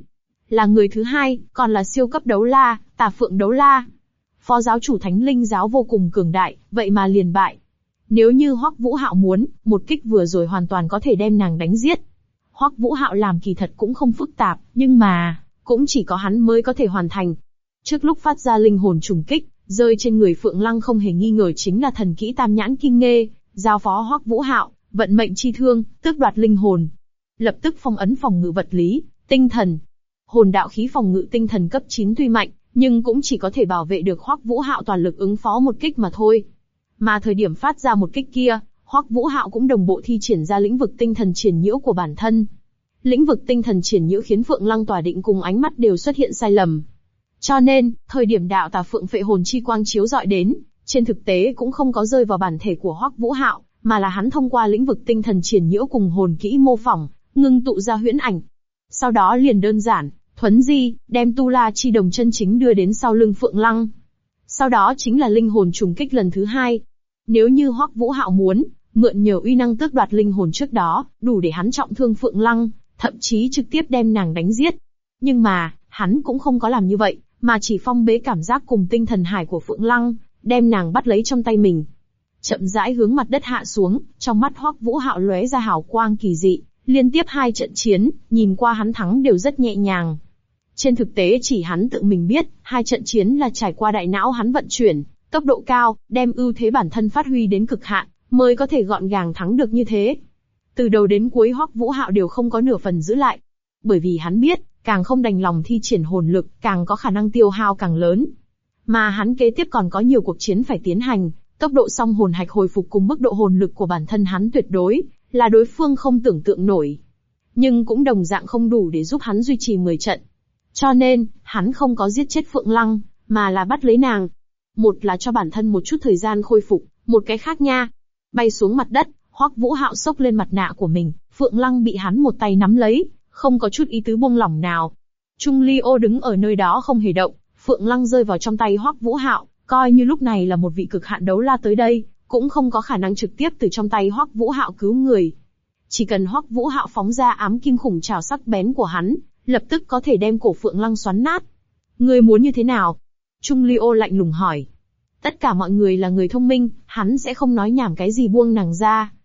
còn là siêu cấp đấu la, Tà Phượng đấu la. Phó giáo chủ Thánh Linh giáo vô cùng cường đại, vậy mà liền bại. Nếu như Hoắc Vũ Hạo muốn, một kích vừa rồi hoàn toàn có thể đem nàng đánh giết. Hoắc Vũ Hạo làm kỳ thật cũng không phức tạp, nhưng mà, cũng chỉ có hắn mới có thể hoàn thành. Trước lúc phát ra linh hồn trùng kích, rơi trên người Phượng Lăng không hề nghi ngờ chính là thần kỹ Tam Nhãn Kim Nghê, giao phó Hoắc Vũ Hạo, vận mệnh chi thương, tước đoạt linh hồn. Lập tức phong ấn phòng ngự vật lý, tinh thần. Hồn đạo khí phòng ngự tinh thần cấp 9 tuy mạnh, nhưng cũng chỉ có thể bảo vệ được Hoắc Vũ Hạo toàn lực ứng phó một kích mà thôi. Mà thời điểm phát ra một kích kia, Hoắc Vũ Hạo cũng đồng bộ thi triển ra lĩnh vực tinh thần triển nhiễu của bản thân. Lĩnh vực tinh thần triển nhiễu khiến Phượng Lăng tỏa định cùng ánh mắt đều xuất hiện sai lầm. Cho nên, thời điểm đạo tà phượng phệ hồn chi quang chiếu dọi đến, trên thực tế cũng không có rơi vào bản thể của Hoắc Vũ Hạo, mà là hắn thông qua lĩnh vực tinh thần triển nhiễu cùng hồn kỹ mô phỏng, ngưng tụ ra huyễn ảnh. Sau đó liền đơn giản, thuấn di, đem tu la chi đồng chân chính đưa đến sau lưng Phượng Lăng. Sau đó chính là linh hồn trùng kích lần thứ hai. Nếu như Hoắc Vũ Hạo muốn, mượn nhờ uy năng tước đoạt linh hồn trước đó, đủ để hắn trọng thương Phượng Lăng, thậm chí trực tiếp đem nàng đánh giết. Nhưng mà, hắn cũng không có làm như vậy, mà chỉ phong bế cảm giác cùng tinh thần hải của Phượng Lăng, đem nàng bắt lấy trong tay mình. Chậm rãi hướng mặt đất hạ xuống, trong mắt Hoắc Vũ Hạo lóe ra hào quang kỳ dị, liên tiếp 2 trận chiến, nhìn qua hắn thắng đều rất nhẹ nhàng. Trên thực tế chỉ hắn tự mình biết, 2 trận chiến là trải qua đại não hắn vận chuyển, tốc độ cao, đem ưu thế bản thân phát huy đến cực hạn, mới có thể gọn gàng thắng được như thế. Từ đầu đến cuối Hoắc Vũ Hạo đều không có nửa phần giữ lại. Bởi vì hắn biết, càng không đành lòng thi triển hồn lực, càng có khả năng tiêu hao càng lớn. Mà hắn kế tiếp còn có nhiều cuộc chiến phải tiến hành, tốc độ song hồn hạch hồi phục cùng mức độ hồn lực của bản thân hắn tuyệt đối là đối phương không tưởng tượng nổi. Nhưng cũng đồng dạng không đủ để giúp hắn duy trì 10 trận. Cho nên, hắn không có giết chết Phượng Lăng, mà là bắt lấy nàng. Một là cho bản thân một chút thời gian khôi phục, một cái khác nha. Bay xuống mặt đất, Hoắc Vũ Hạo xốc lên mặt nạ của mình, Phượng Lăng bị hắn một tay nắm lấy, không có chút ý tứ buông lỏng nào. Trung Ly Ô đứng ở nơi đó không hề động, Phượng Lăng rơi vào trong tay Hoắc Vũ Hạo, coi như lúc này là một vị cực hạn đấu la tới đây, cũng không có khả năng trực tiếp từ trong tay Hoắc Vũ Hạo cứu người. Chỉ cần Hoắc Vũ Hạo phóng ra ám kim khủng trảo sắc bén của hắn, lập tức có thể đem cổ Phượng Lăng xoắn nát. Ngươi muốn như thế nào? Trung Ly Ô lạnh lùng hỏi. Tất cả mọi người là người thông minh, hắn sẽ không nói nhảm cái gì buông nàng ra.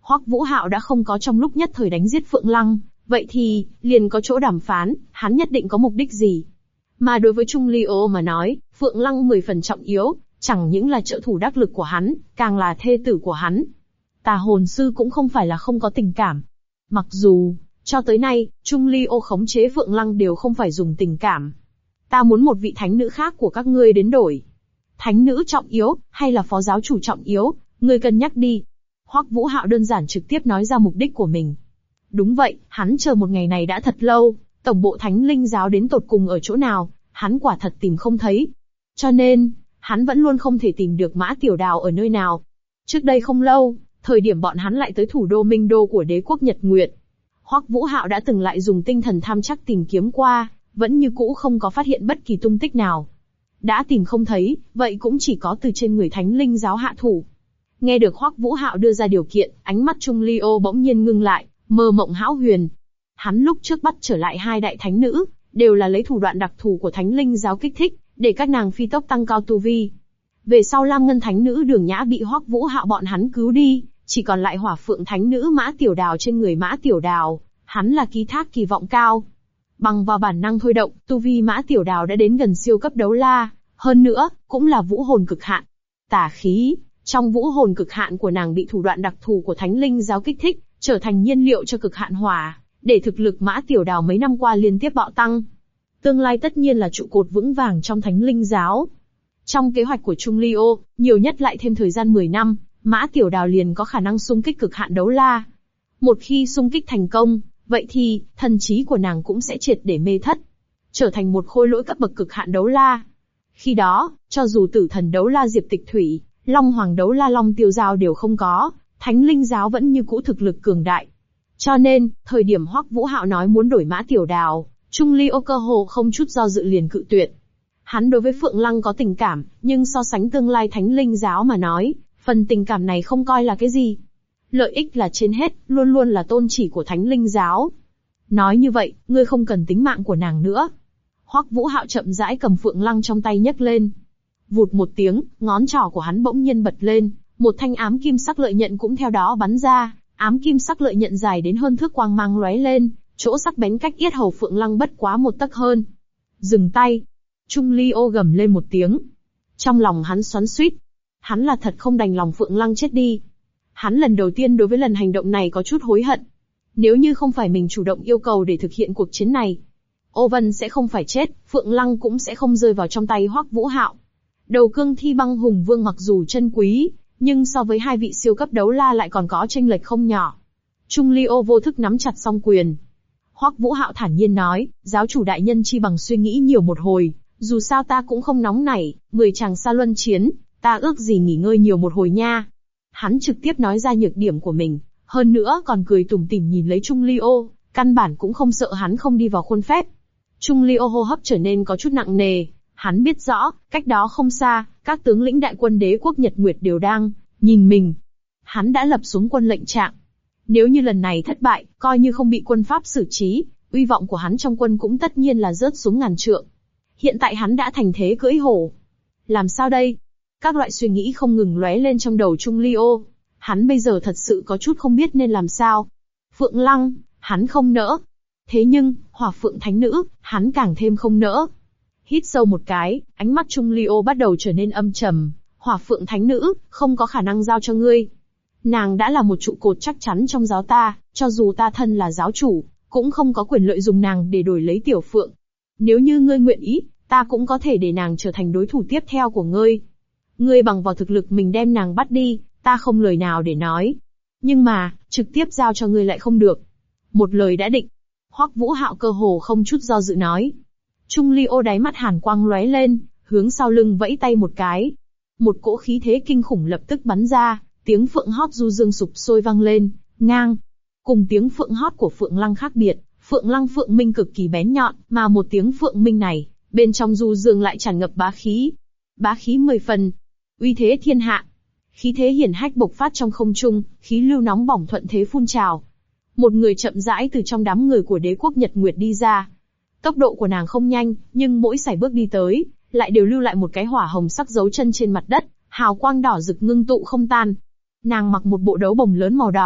Hoắc Vũ Hạo đã không có trong lúc nhất thời đánh giết Phượng Lăng, vậy thì, liền có chỗ đàm phán, hắn nhất định có mục đích gì. Mà đối với Trung Ly Ô mà nói, Phượng Lăng 10 phần trọng yếu, chẳng những là trợ thủ đắc lực của hắn, càng là thê tử của hắn. Tà hồn sư cũng không phải là không có tình cảm. Mặc dù, cho tới nay, Trung Ly Ô khống chế Phượng Lăng đều không phải dùng tình cảm. Ta muốn một vị thánh nữ khác của các ngươi đến đổi. Thánh nữ trọng yếu, hay là phó giáo chủ trọng yếu, ngươi cân nhắc đi. Hoắc Vũ Hạo đơn giản trực tiếp nói ra mục đích của mình. Đúng vậy, hắn chờ một ngày này đã thật lâu, tổng bộ Thánh Linh giáo đến tột cùng ở chỗ nào, hắn quả thật tìm không thấy. Cho nên, hắn vẫn luôn không thể tìm được Mã Tiểu Đào ở nơi nào. Trước đây không lâu, thời điểm bọn hắn lại tới thủ đô Minh Đô của đế quốc Nhật Nguyệt. Hoắc Vũ Hạo đã từng lại dùng tinh thần tham chắc tìm kiếm qua, vẫn như cũ không có phát hiện bất kỳ tung tích nào. Đã tìm không thấy, vậy cũng chỉ có từ trên người Thánh Linh giáo hạ thủ. Nghe được Hoắc Vũ Hạo đưa ra điều kiện, ánh mắt Trung Ly Ô bỗng nhiên ngưng lại, mơ mộng hão huyền. Hắn lúc trước bắt trở lại hai đại thánh nữ, đều là lấy thủ đoạn đặc thù của Thánh Linh giáo kích thích, để các nàng phi tốc tăng cao tu vi. Về sau Lam Ngân thánh nữ Đường Nhã bị Hoắc Vũ Hạo bọn hắn cứu đi, chỉ còn lại Hỏa Phượng thánh nữ Mã Tiểu Đào trên người Mã Tiểu Đào, hắn là ký thác kỳ vọng cao. Bằng vào bản năng thôi động, tu vi Mã Tiểu Đào đã đến gần siêu cấp đấu la, hơn nữa, cũng là vũ hồn cực hạn. Tà khí, trong vũ hồn cực hạn của nàng bị thủ đoạn đặc thù của Thánh Linh giáo kích thích, trở thành nhiên liệu cho cực hạn hỏa, để thực lực Mã Tiểu Đào mấy năm qua liên tiếp bạo tăng. Tương lai tất nhiên là trụ cột vững vàng trong Thánh Linh giáo. Trong kế hoạch của Trung Ly Ô, nhiều nhất lại thêm thời gian 10 năm, Mã Tiểu Đào liền có khả năng xung kích cực hạn đấu la. Một khi xung kích thành công, vậy thì, thần trí của nàng cũng sẽ triệt để mê thất, trở thành một khôi lỗi cấp bậc cực hạn đấu la. Khi đó, cho dù tử thần đấu la Diệp Tịch Thủy, Long Hoàng đấu la Long Tiêu Giao đều không có, Thánh Linh giáo vẫn như cũ thực lực cường đại. Cho nên, thời điểm Hoắc Vũ Hạo nói muốn đổi Mã Tiểu Đào, Trung Ly Ô cơ hồ không chút do dự liền cự tuyệt. Hắn đối với Phượng Lăng có tình cảm, nhưng so sánh tương lai Thánh Linh giáo mà nói, phần tình cảm này không coi là cái gì. Lợi ích là trên hết, luôn luôn là tôn chỉ của Thánh Linh giáo. Nói như vậy, ngươi không cần tính mạng của nàng nữa. Hoắc Vũ Hạo chậm rãi cầm Phượng Lăng trong tay nhấc lên. Vụt một tiếng, ngón trỏ của hắn bỗng nhiên bật lên, một thanh ám kim sắc lợi nhận cũng theo đó bắn ra, ám kim sắc lợi nhận dài đến hơn thước quang mang lóe lên, chỗ sắc bén cách yết hầu Phượng Lăng bất quá một tấc hơn. Dừng tay! Trung Ly Ô gầm lên một tiếng. Trong lòng hắn xoắn xuýt. Hắn là thật không đành lòng Phượng Lăng chết đi. Hắn lần đầu tiên đối với lần hành động này có chút hối hận. Nếu như không phải mình chủ động yêu cầu để thực hiện cuộc chiến này, Ô Vân sẽ không phải chết, Phượng Lăng cũng sẽ không rơi vào trong tay Hoắc Vũ Hạo. Đầu cương thi băng hùng vương mặc dù chân quý, nhưng so với hai vị siêu cấp đấu la lại còn có chênh lệch không nhỏ. Trung Ly Ô vô thức nắm chặt song quyền. Hoắc Vũ Hạo thản nhiên nói, giáo chủ đại nhân chi bằng suy nghĩ nhiều một hồi, dù sao ta cũng không nóng nảy, 10 chàng sa luân chiến, ta ước gì nghỉ ngơi nhiều một hồi nha. Hắn trực tiếp nói ra nhược điểm của mình, hơn nữa còn cười tủm tỉm nhìn lấy Trung Ly Ô, căn bản cũng không sợ hắn không đi vào khuôn phép. Trung Ly Ô hô hấp trở nên có chút nặng nề, hắn biết rõ, cách đó không xa, các tướng lĩnh đại quân đế quốc Nhật Nguyệt đều đang nhìn mình. Hắn đã lập xuống quân lệnh trạng. Nếu như lần này thất bại, coi như không bị quân Pháp xử trí, uy vọng của hắn trong quân cũng tất nhiên là rớt xuống ngàn trượng. Hiện tại hắn đã thành thế cưỡi hổ. Làm sao đây? Các loại suy nghĩ không ngừng lóe lên trong đầu Trung Ly Ô. Hắn bây giờ thật sự có chút không biết nên làm sao. Phượng Lăng, hắn không nỡ. Thế nhưng, Hỏa Phượng thánh nữ, hắn càng thêm không nỡ. Hít sâu một cái, ánh mắt Trung Ly Ô bắt đầu trở nên âm trầm. Hỏa Phượng thánh nữ, không có khả năng giao cho ngươi. Nàng đã là một trụ cột chắc chắn trong giáo ta, cho dù ta thân là giáo chủ, cũng không có quyền lợi dùng nàng để đổi lấy Tiểu Phượng. Nếu như ngươi nguyện ý, ta cũng có thể để nàng trở thành đối thủ tiếp theo của ngươi. Ngươi bằng vào thực lực mình đem nàng bắt đi, ta không lời nào để nói. Nhưng mà, trực tiếp giao cho ngươi lại không được. Một lời đã định. Hoắc Vũ Hạo cơ hồ không chút do dự nói. Trung Ly Ô đáy mắt hàn quang lóe lên, hướng sau lưng vẫy tay một cái. Một cỗ khí thế kinh khủng lập tức bắn ra, tiếng phượng hót du dương sục sôi vang lên, ngang. Cùng tiếng phượng hót của Phượng Lăng khác biệt, Phượng Lăng phượng minh cực kỳ bén nhọn, mà một tiếng phượng minh này, bên trong du dương lại tràn ngập bá khí. Bá khí 10 phần, uy thế thiên hạ. Khí thế hiển hách bộc phát trong không trung, khí lưu nóng bỏng thuận thế phun trào. Một người chậm rãi từ trong đám người của đế quốc Nhật Nguyệt đi ra. Tốc độ của nàng không nhanh, nhưng mỗi sải bước đi tới, lại đều lưu lại một cái hỏa hồng sắc dấu chân trên mặt đất, hào quang đỏ rực ngưng tụ không tan. Nàng mặc một bộ đấu bồng lớn màu đỏ,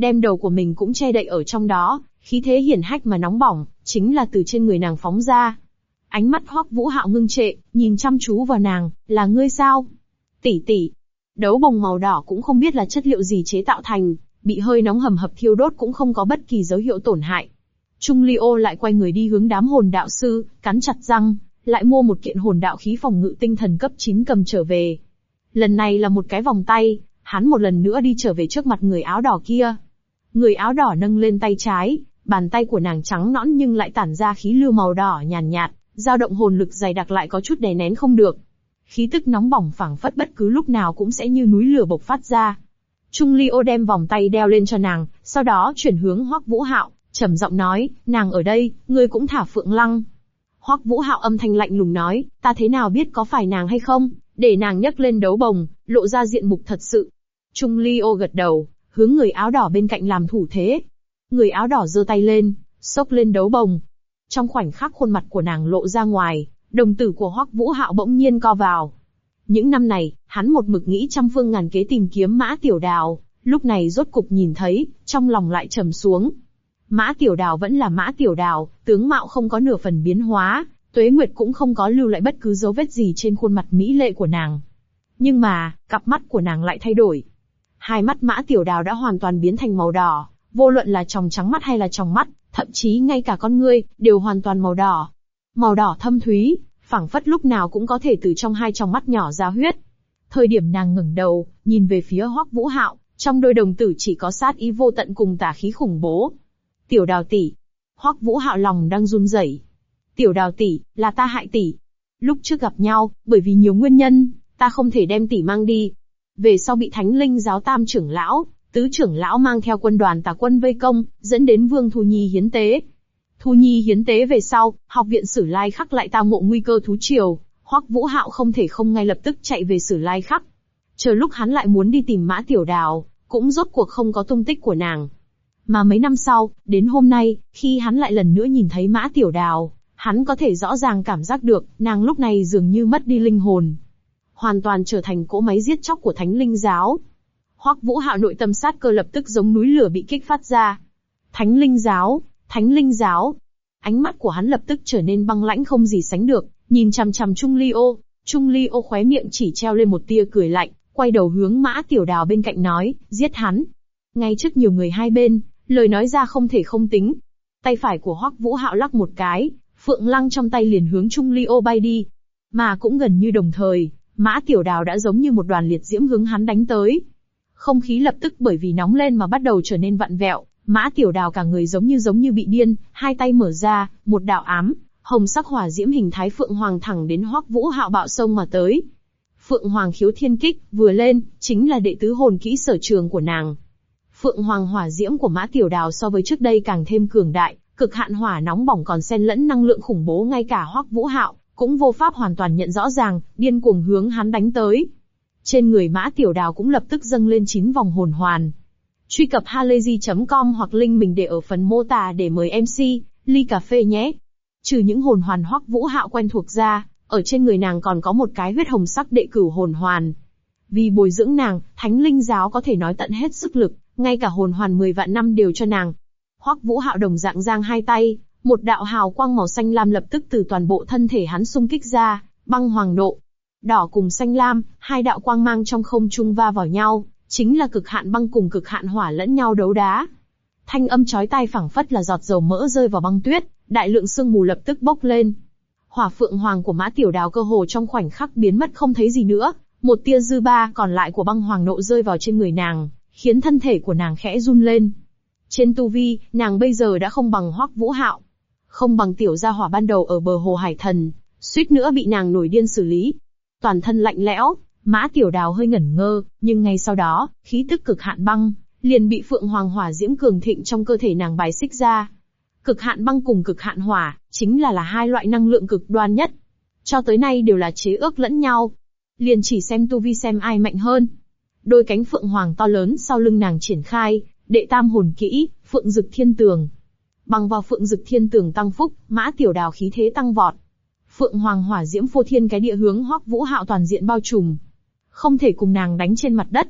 đem đầu của mình cũng che đậy ở trong đó, khí thế hiển hách mà nóng bỏng, chính là từ trên người nàng phóng ra. Ánh mắt Hoắc Vũ Hạo ngưng trệ, nhìn chăm chú vào nàng, là ngươi sao? Tỷ tỷ. Đấu bồng màu đỏ cũng không biết là chất liệu gì chế tạo thành, bị hơi nóng hầm hập thiêu đốt cũng không có bất kỳ dấu hiệu tổn hại. Trung Ly Ô lại quay người đi hướng đám hồn đạo sư, cắn chặt răng, lại mua một kiện hồn đạo khí phòng ngự tinh thần cấp 9 cầm trở về. Lần này là một cái vòng tay, hắn một lần nữa đi trở về trước mặt người áo đỏ kia. Người áo đỏ nâng lên tay trái, bàn tay của nàng trắng nõn nhưng lại tản ra khí lưu màu đỏ nhàn nhạt, dao động hồn lực dày đặc lại có chút đè nén không được. Khí tức nóng bỏng phảng phất bất cứ lúc nào cũng sẽ như núi lửa bộc phát ra. Trung Ly Ô đem vòng tay đeo lên cho nàng, sau đó chuyển hướng Hoắc Vũ Hạo, trầm giọng nói, nàng ở đây, ngươi cũng thả Phượng Lăng. Hoắc Vũ Hạo âm thanh lạnh lùng nói, ta thế nào biết có phải nàng hay không, để nàng nhấc lên đấu bồng, lộ ra diện mục thật sự. Trung Ly Ô gật đầu, hướng người áo đỏ bên cạnh làm thủ thế. Người áo đỏ giơ tay lên, xốc lên đấu bồng. Trong khoảnh khắc khuôn mặt của nàng lộ ra ngoài, đồng tử của Hoắc Vũ Hạo bỗng nhiên co vào. Những năm này, hắn một mực nghĩ trăm phương ngàn kế tìm kiếm Mã Tiểu Đào, lúc này rốt cục nhìn thấy, trong lòng lại trầm xuống. Mã Tiểu Đào vẫn là Mã Tiểu Đào, tướng mạo không có nửa phần biến hóa, Tuế Nguyệt cũng không có lưu lại bất cứ dấu vết gì trên khuôn mặt mỹ lệ của nàng. Nhưng mà, cặp mắt của nàng lại thay đổi. Hai mắt Mã Tiểu Đào đã hoàn toàn biến thành màu đỏ, vô luận là tròng trắng mắt hay là tròng mắt, thậm chí ngay cả con ngươi, đều hoàn toàn màu đỏ. Màu đỏ thâm thúy, phảng phất lúc nào cũng có thể từ trong hai tròng mắt nhỏ ra huyết. Thời điểm nàng ngẩng đầu, nhìn về phía Hoắc Vũ Hạo, trong đôi đồng tử chỉ có sát ý vô tận cùng tà khí khủng bố. Tiểu Đào tỷ. Hoắc Vũ Hạo lòng đang run rẩy. Tiểu Đào tỷ, là ta hại tỷ. Lúc trước gặp nhau, bởi vì nhiều nguyên nhân, ta không thể đem tỷ mang đi. Về sau bị Thánh Linh giáo tam trưởng lão, tứ trưởng lão mang theo quân đoàn tà quân vây công, dẫn đến Vương Thu Nhi hiến tế. Thu Nhi hiến tế về sau, học viện Sử Lai Khắc lại tao ngộ nguy cơ thú triều, Hoắc Vũ Hạo không thể không ngay lập tức chạy về Sử Lai Khắc. Chờ lúc hắn lại muốn đi tìm Mã Tiểu Đào, cũng rốt cuộc không có tung tích của nàng. Mà mấy năm sau, đến hôm nay, khi hắn lại lần nữa nhìn thấy Mã Tiểu Đào, hắn có thể rõ ràng cảm giác được, nàng lúc này dường như mất đi linh hồn. Hoàn toàn trở thành cỗ máy giết chóc của Thánh Linh giáo. Hoắc Vũ Hạo nội tâm sát cơ lập tức giống núi lửa bị kích phát ra. Thánh Linh giáo, Thánh Linh giáo. Ánh mắt của hắn lập tức trở nên băng lãnh không gì sánh được, nhìn chằm chằm Trung Ly Ô. Trung Ly Ô khóe miệng chỉ treo lên một tia cười lạnh, quay đầu hướng Mã Tiểu Đào bên cạnh nói, giết hắn. Ngay trước nhiều người hai bên, lời nói ra không thể không tính. Tay phải của Hoắc Vũ Hạo lắc một cái, Phượng Lăng trong tay liền hướng Trung Ly Ô bay đi. Mà cũng gần như đồng thời, Mã Tiểu Đào đã giống như một đoàn liệt diễm hướng hắn đánh tới. Không khí lập tức bởi vì nóng lên mà bắt đầu trở nên vặn vẹo, Mã Tiểu Đào cả người giống như bị điên, hai tay mở ra, một đạo ám, hồng sắc hỏa diễm hình thái Phượng Hoàng thẳng đến Hoắc Vũ Hạo bạo sông mà tới. Phượng Hoàng khiếu thiên kích, vừa lên, chính là đệ tứ hồn kỹ sở trường của nàng. Phượng Hoàng hỏa diễm của Mã Tiểu Đào so với trước đây càng thêm cường đại, cực hạn hỏa nóng bỏng còn xen lẫn năng lượng khủng bố ngay cả Hoắc Vũ Hạo cũng vô pháp hoàn toàn nhận rõ ràng, điên cuồng hướng hắn đánh tới. Trên người Mã Tiểu Đào cũng lập tức dâng lên 9 vòng hồn hoàn. Truy cập halayzi.com hoặc link mình để ở phần mô tả để mời MC, ly cà phê nhé. Trừ những hồn hoàn Hoắc Vũ Hạo quen thuộc ra, ở trên người nàng còn có một cái huyết hồng sắc đệ cửu hồn hoàn. Vì bồi dưỡng nàng, Thánh Linh giáo có thể nói tận hết sức lực, ngay cả hồn hoàn 10 vạn năm đều cho nàng. Hoắc Vũ Hạo đồng dạng giang hai tay, một đạo hào quang màu xanh lam lập tức từ toàn bộ thân thể hắn xung kích ra, băng hoàng nộ. Đỏ cùng xanh lam, hai đạo quang mang trong không trung va vào nhau, chính là cực hạn băng cùng cực hạn hỏa lẫn nhau đấu đá. Thanh âm chói tai phảng phất là giọt dầu mỡ rơi vào băng tuyết, đại lượng sương mù lập tức bốc lên. Hỏa Phượng Hoàng của Mã Tiểu Đào cơ hồ trong khoảnh khắc biến mất không thấy gì nữa, một tia dư ba còn lại của băng hoàng nộ rơi vào trên người nàng, khiến thân thể của nàng khẽ run lên. Trên tu vi, nàng bây giờ đã không bằng Hoắc Vũ Hạo, không bằng tiểu gia hỏa ban đầu ở bờ hồ Hải Thần, suýt nữa bị nàng nổi điên xử lý. Toàn thân lạnh lẽo, Mã Tiểu Đào hơi ngẩn ngơ, nhưng ngay sau đó, khí tức cực hạn băng liền bị Phượng Hoàng hỏa diễm cường thịnh trong cơ thể nàng bài xích ra. Cực hạn băng cùng cực hạn hỏa, chính là hai loại năng lượng cực đoan nhất. Cho tới nay đều là chế ước lẫn nhau. Liền chỉ xem tu vi xem ai mạnh hơn. Đôi cánh Phượng Hoàng to lớn sau lưng nàng triển khai, đệ tam hồn kỹ, Phượng Dực Thiên Tường. Bằng vào Phượng Dực Thiên Tường tăng phúc, Mã Tiểu Đào khí thế tăng vọt. Phượng Hoàng hỏa diễm phô thiên cái địa hướng Hoắc Vũ Hạo toàn diện bao trùm. Không thể cùng nàng đánh trên mặt đất.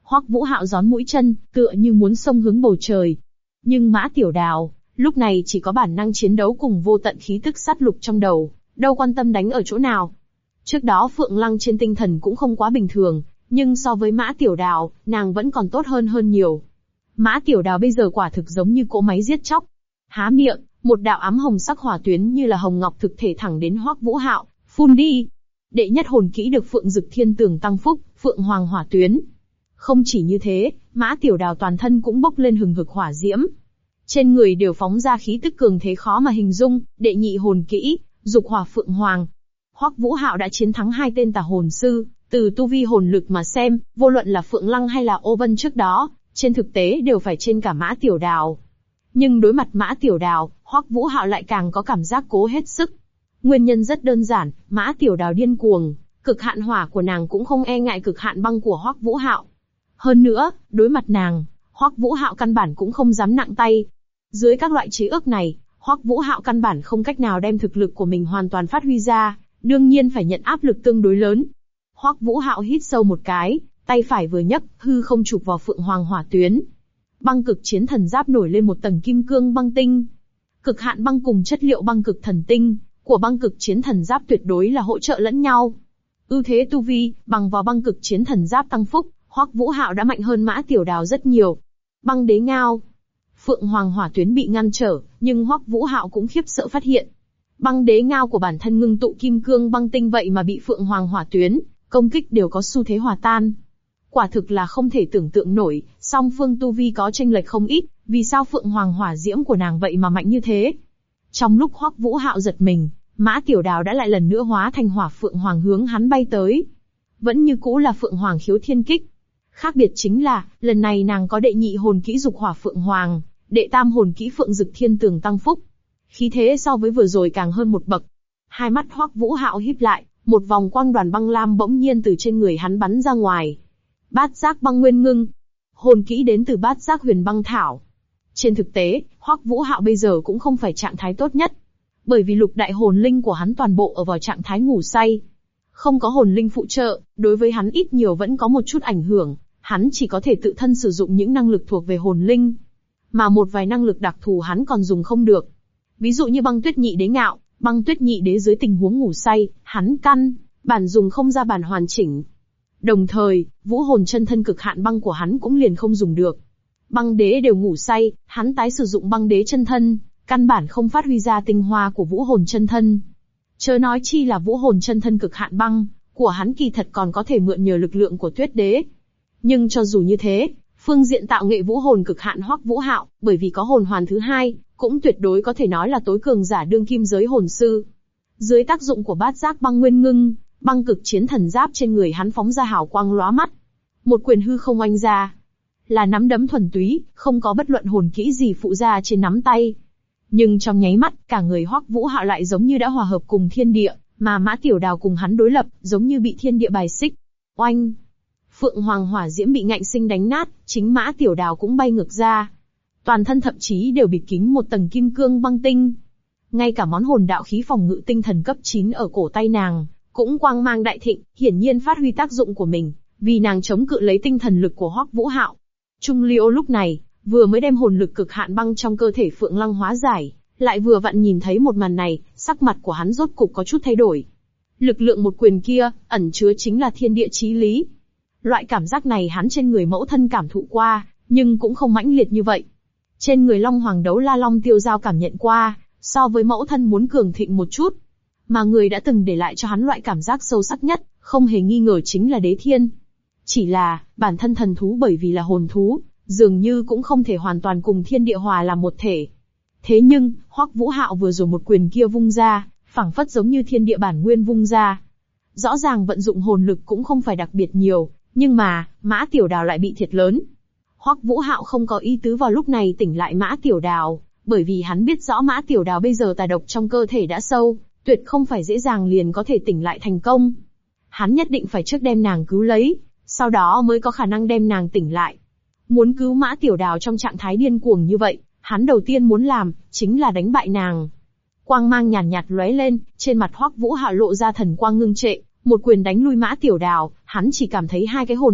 Hoắc Vũ Hạo gión mũi chân, tựa như muốn xông hướng bầu trời. Nhưng Mã Tiểu Đào, lúc này chỉ có bản năng chiến đấu cùng vô tận khí tức sát lục trong đầu, đâu quan tâm đánh ở chỗ nào. Trước đó Phượng Lăng trên tinh thần cũng không quá bình thường, nhưng so với Mã Tiểu Đào, nàng vẫn còn tốt hơn nhiều. Mã Tiểu Đào bây giờ quả thực giống như cỗ máy giết chóc. Há miệng, một đạo ám hồng sắc hỏa tuyến như là hồng ngọc thực thể thẳng đến Hoắc Vũ Hạo, phun đi. Đệ nhất hồn kỹ được Phượng Dực Thiên Tường tăng phúc, Phượng Hoàng hỏa tuyến. Không chỉ như thế, Mã Tiểu Đào toàn thân cũng bốc lên hừng hực hỏa diễm. Trên người đều phóng ra khí tức cường thế khó mà hình dung, đệ nhị hồn kỹ, Dục Hỏa Phượng Hoàng. Hoắc Vũ Hạo đã chiến thắng hai tên tà hồn sư, từ tu vi hồn lực mà xem, vô luận là Phượng Lăng hay là Ô Vân trước đó, trên thực tế đều phải trên cả Mã Tiểu Đào. Nhưng đối mặt Mã Tiểu Đào, Hoắc Vũ Hạo lại càng có cảm giác cố hết sức. Nguyên nhân rất đơn giản, Mã Tiểu Đào điên cuồng, cực hạn hỏa của nàng cũng không e ngại cực hạn băng của Hoắc Vũ Hạo. Hơn nữa, đối mặt nàng, Hoắc Vũ Hạo căn bản cũng không dám nặng tay. Dưới các loại chế ước này, Hoắc Vũ Hạo căn bản không cách nào đem thực lực của mình hoàn toàn phát huy ra, đương nhiên phải nhận áp lực tương đối lớn. Hoắc Vũ Hạo hít sâu một cái, tay phải vừa nhấc, hư không chụp vào Phượng Hoàng hỏa tuyến. Băng cực chiến thần giáp nổi lên một tầng kim cương băng tinh. Cực hạn băng cùng chất liệu băng cực thần tinh của băng cực chiến thần giáp tuyệt đối là hỗ trợ lẫn nhau. Ưu thế tu vi, bằng vào băng cực chiến thần giáp tăng phúc, Hoắc Vũ Hạo đã mạnh hơn Mã Tiểu Đào rất nhiều. Băng đế ngao. Phượng Hoàng hỏa tuyến bị ngăn trở, nhưng Hoắc Vũ Hạo cũng khiếp sợ phát hiện. Băng đế ngao của bản thân ngưng tụ kim cương băng tinh vậy mà bị Phượng Hoàng hỏa tuyến, công kích đều có xu thế hòa tan. Quả thực là không thể tưởng tượng nổi, song phương tu vi có chênh lệch không ít, vì sao Phượng Hoàng hỏa diễm của nàng vậy mà mạnh như thế? Trong lúc Hoắc Vũ Hạo giật mình, Mã Tiểu Đào đã lại lần nữa hóa thành hỏa Phượng Hoàng hướng hắn bay tới. Vẫn như cũ là Phượng Hoàng khiếu thiên kích. Khác biệt chính là, lần này nàng có đệ nhị hồn kỹ Dục Hỏa Phượng Hoàng, đệ tam hồn kỹ Phượng Dực Thiên Tường tăng phúc. Khí thế so với vừa rồi càng hơn một bậc. Hai mắt Hoắc Vũ Hạo híp lại, một vòng quang đoàn băng lam bỗng nhiên từ trên người hắn bắn ra ngoài. Bát giác băng nguyên ngưng. Hồn kỹ đến từ bát giác huyền băng thảo. Trên thực tế, Hoắc Vũ Hạo bây giờ cũng không phải trạng thái tốt nhất. Bởi vì lục đại hồn linh của hắn toàn bộ ở vào trạng thái ngủ say. Không có hồn linh phụ trợ, đối với hắn ít nhiều vẫn có một chút ảnh hưởng, hắn chỉ có thể tự thân sử dụng những năng lực thuộc về hồn linh. Mà một vài năng lực đặc thù hắn còn dùng không được. Ví dụ như băng tuyết nhị đế ngạo, băng tuyết nhị đế dưới tình huống ngủ say, hắn căn bản dùng không ra bản hoàn chỉnh. Đồng thời, vũ hồn chân thân cực hạn băng của hắn cũng liền không dùng được. Băng đế đều ngủ say, hắn tái sử dụng băng đế chân thân, căn bản không phát huy ra tinh hoa của vũ hồn chân thân. Chớ nói chi là vũ hồn chân thân cực hạn băng của hắn kỳ thật còn có thể mượn nhờ lực lượng của tuyết đế. Nhưng cho dù như thế, phương diện tạo nghệ vũ hồn cực hạn Hoắc Vũ Hạo, bởi vì có hồn hoàn thứ hai, cũng tuyệt đối có thể nói là tối cường giả đương kim giới hồn sư. Dưới tác dụng của bát giác băng nguyên ngưng, băng cực chiến thần giáp trên người hắn phóng ra hào quang lóa mắt. Một quyền hư không oanh ra, là nắm đấm thuần túy, không có bất luận hồn kỹ gì phụ ra trên nắm tay. Nhưng trong nháy mắt, cả người Hoắc Vũ Hạo lại giống như đã hòa hợp cùng thiên địa, mà Mã Tiểu Đào cùng hắn đối lập, giống như bị thiên địa bài xích. Oanh! Phượng Hoàng hỏa diễm bị ngạnh sinh đánh nát, chính Mã Tiểu Đào cũng bay ngược ra. Toàn thân thậm chí đều bịt kín một tầng kim cương băng tinh. Ngay cả món hồn đạo khí phòng ngự tinh thần cấp 9 ở cổ tay nàng, cũng quang mang đại thịnh, hiển nhiên phát huy tác dụng của mình, vì nàng chống cự lấy tinh thần lực của Hoắc Vũ Hạo. Trung Ly Ô lúc này, vừa mới đem hồn lực cực hạn băng trong cơ thể Phượng Lăng hóa giải, lại vừa vặn nhìn thấy một màn này, sắc mặt của hắn rốt cục có chút thay đổi. Lực lượng một quyền kia, ẩn chứa chính là thiên địa chí lý. Loại cảm giác này hắn trên người mẫu thân cảm thụ qua, nhưng cũng không mãnh liệt như vậy. Trên người Long Hoàng Đấu La Long Tiêu Giao cảm nhận qua, so với mẫu thân muốn cường thịnh một chút. Mà người đã từng để lại cho hắn loại cảm giác sâu sắc nhất, không hề nghi ngờ chính là Đế Thiên. Chỉ là, bản thân thần thú bởi vì là hồn thú, dường như cũng không thể hoàn toàn cùng thiên địa hòa làm một thể. Thế nhưng, Hoắc Vũ Hạo vừa rồi một quyền kia vung ra, phảng phất giống như thiên địa bản nguyên vung ra. Rõ ràng vận dụng hồn lực cũng không phải đặc biệt nhiều, nhưng mà, Mã Tiểu Đào lại bị thiệt lớn. Hoắc Vũ Hạo không có ý tứ vào lúc này tỉnh lại Mã Tiểu Đào, bởi vì hắn biết rõ Mã Tiểu Đào bây giờ tà độc trong cơ thể đã sâu, tuyệt không phải dễ dàng liền có thể tỉnh lại thành công. Hắn nhất định phải trước đem nàng cứu lấy, sau đó mới có khả năng đem nàng tỉnh lại. Muốn cứu Mã Tiểu Đào trong trạng thái điên cuồng như vậy, hắn đầu tiên muốn làm, chính là đánh bại nàng. Quang mang nhàn nhạt lóe lên, trên mặt Hoắc Vũ Hạo lộ ra thần quang ngưng trệ, một quyền đánh lui Mã Tiểu Đào, hắn chỉ cảm thấy hai cái hồn hạch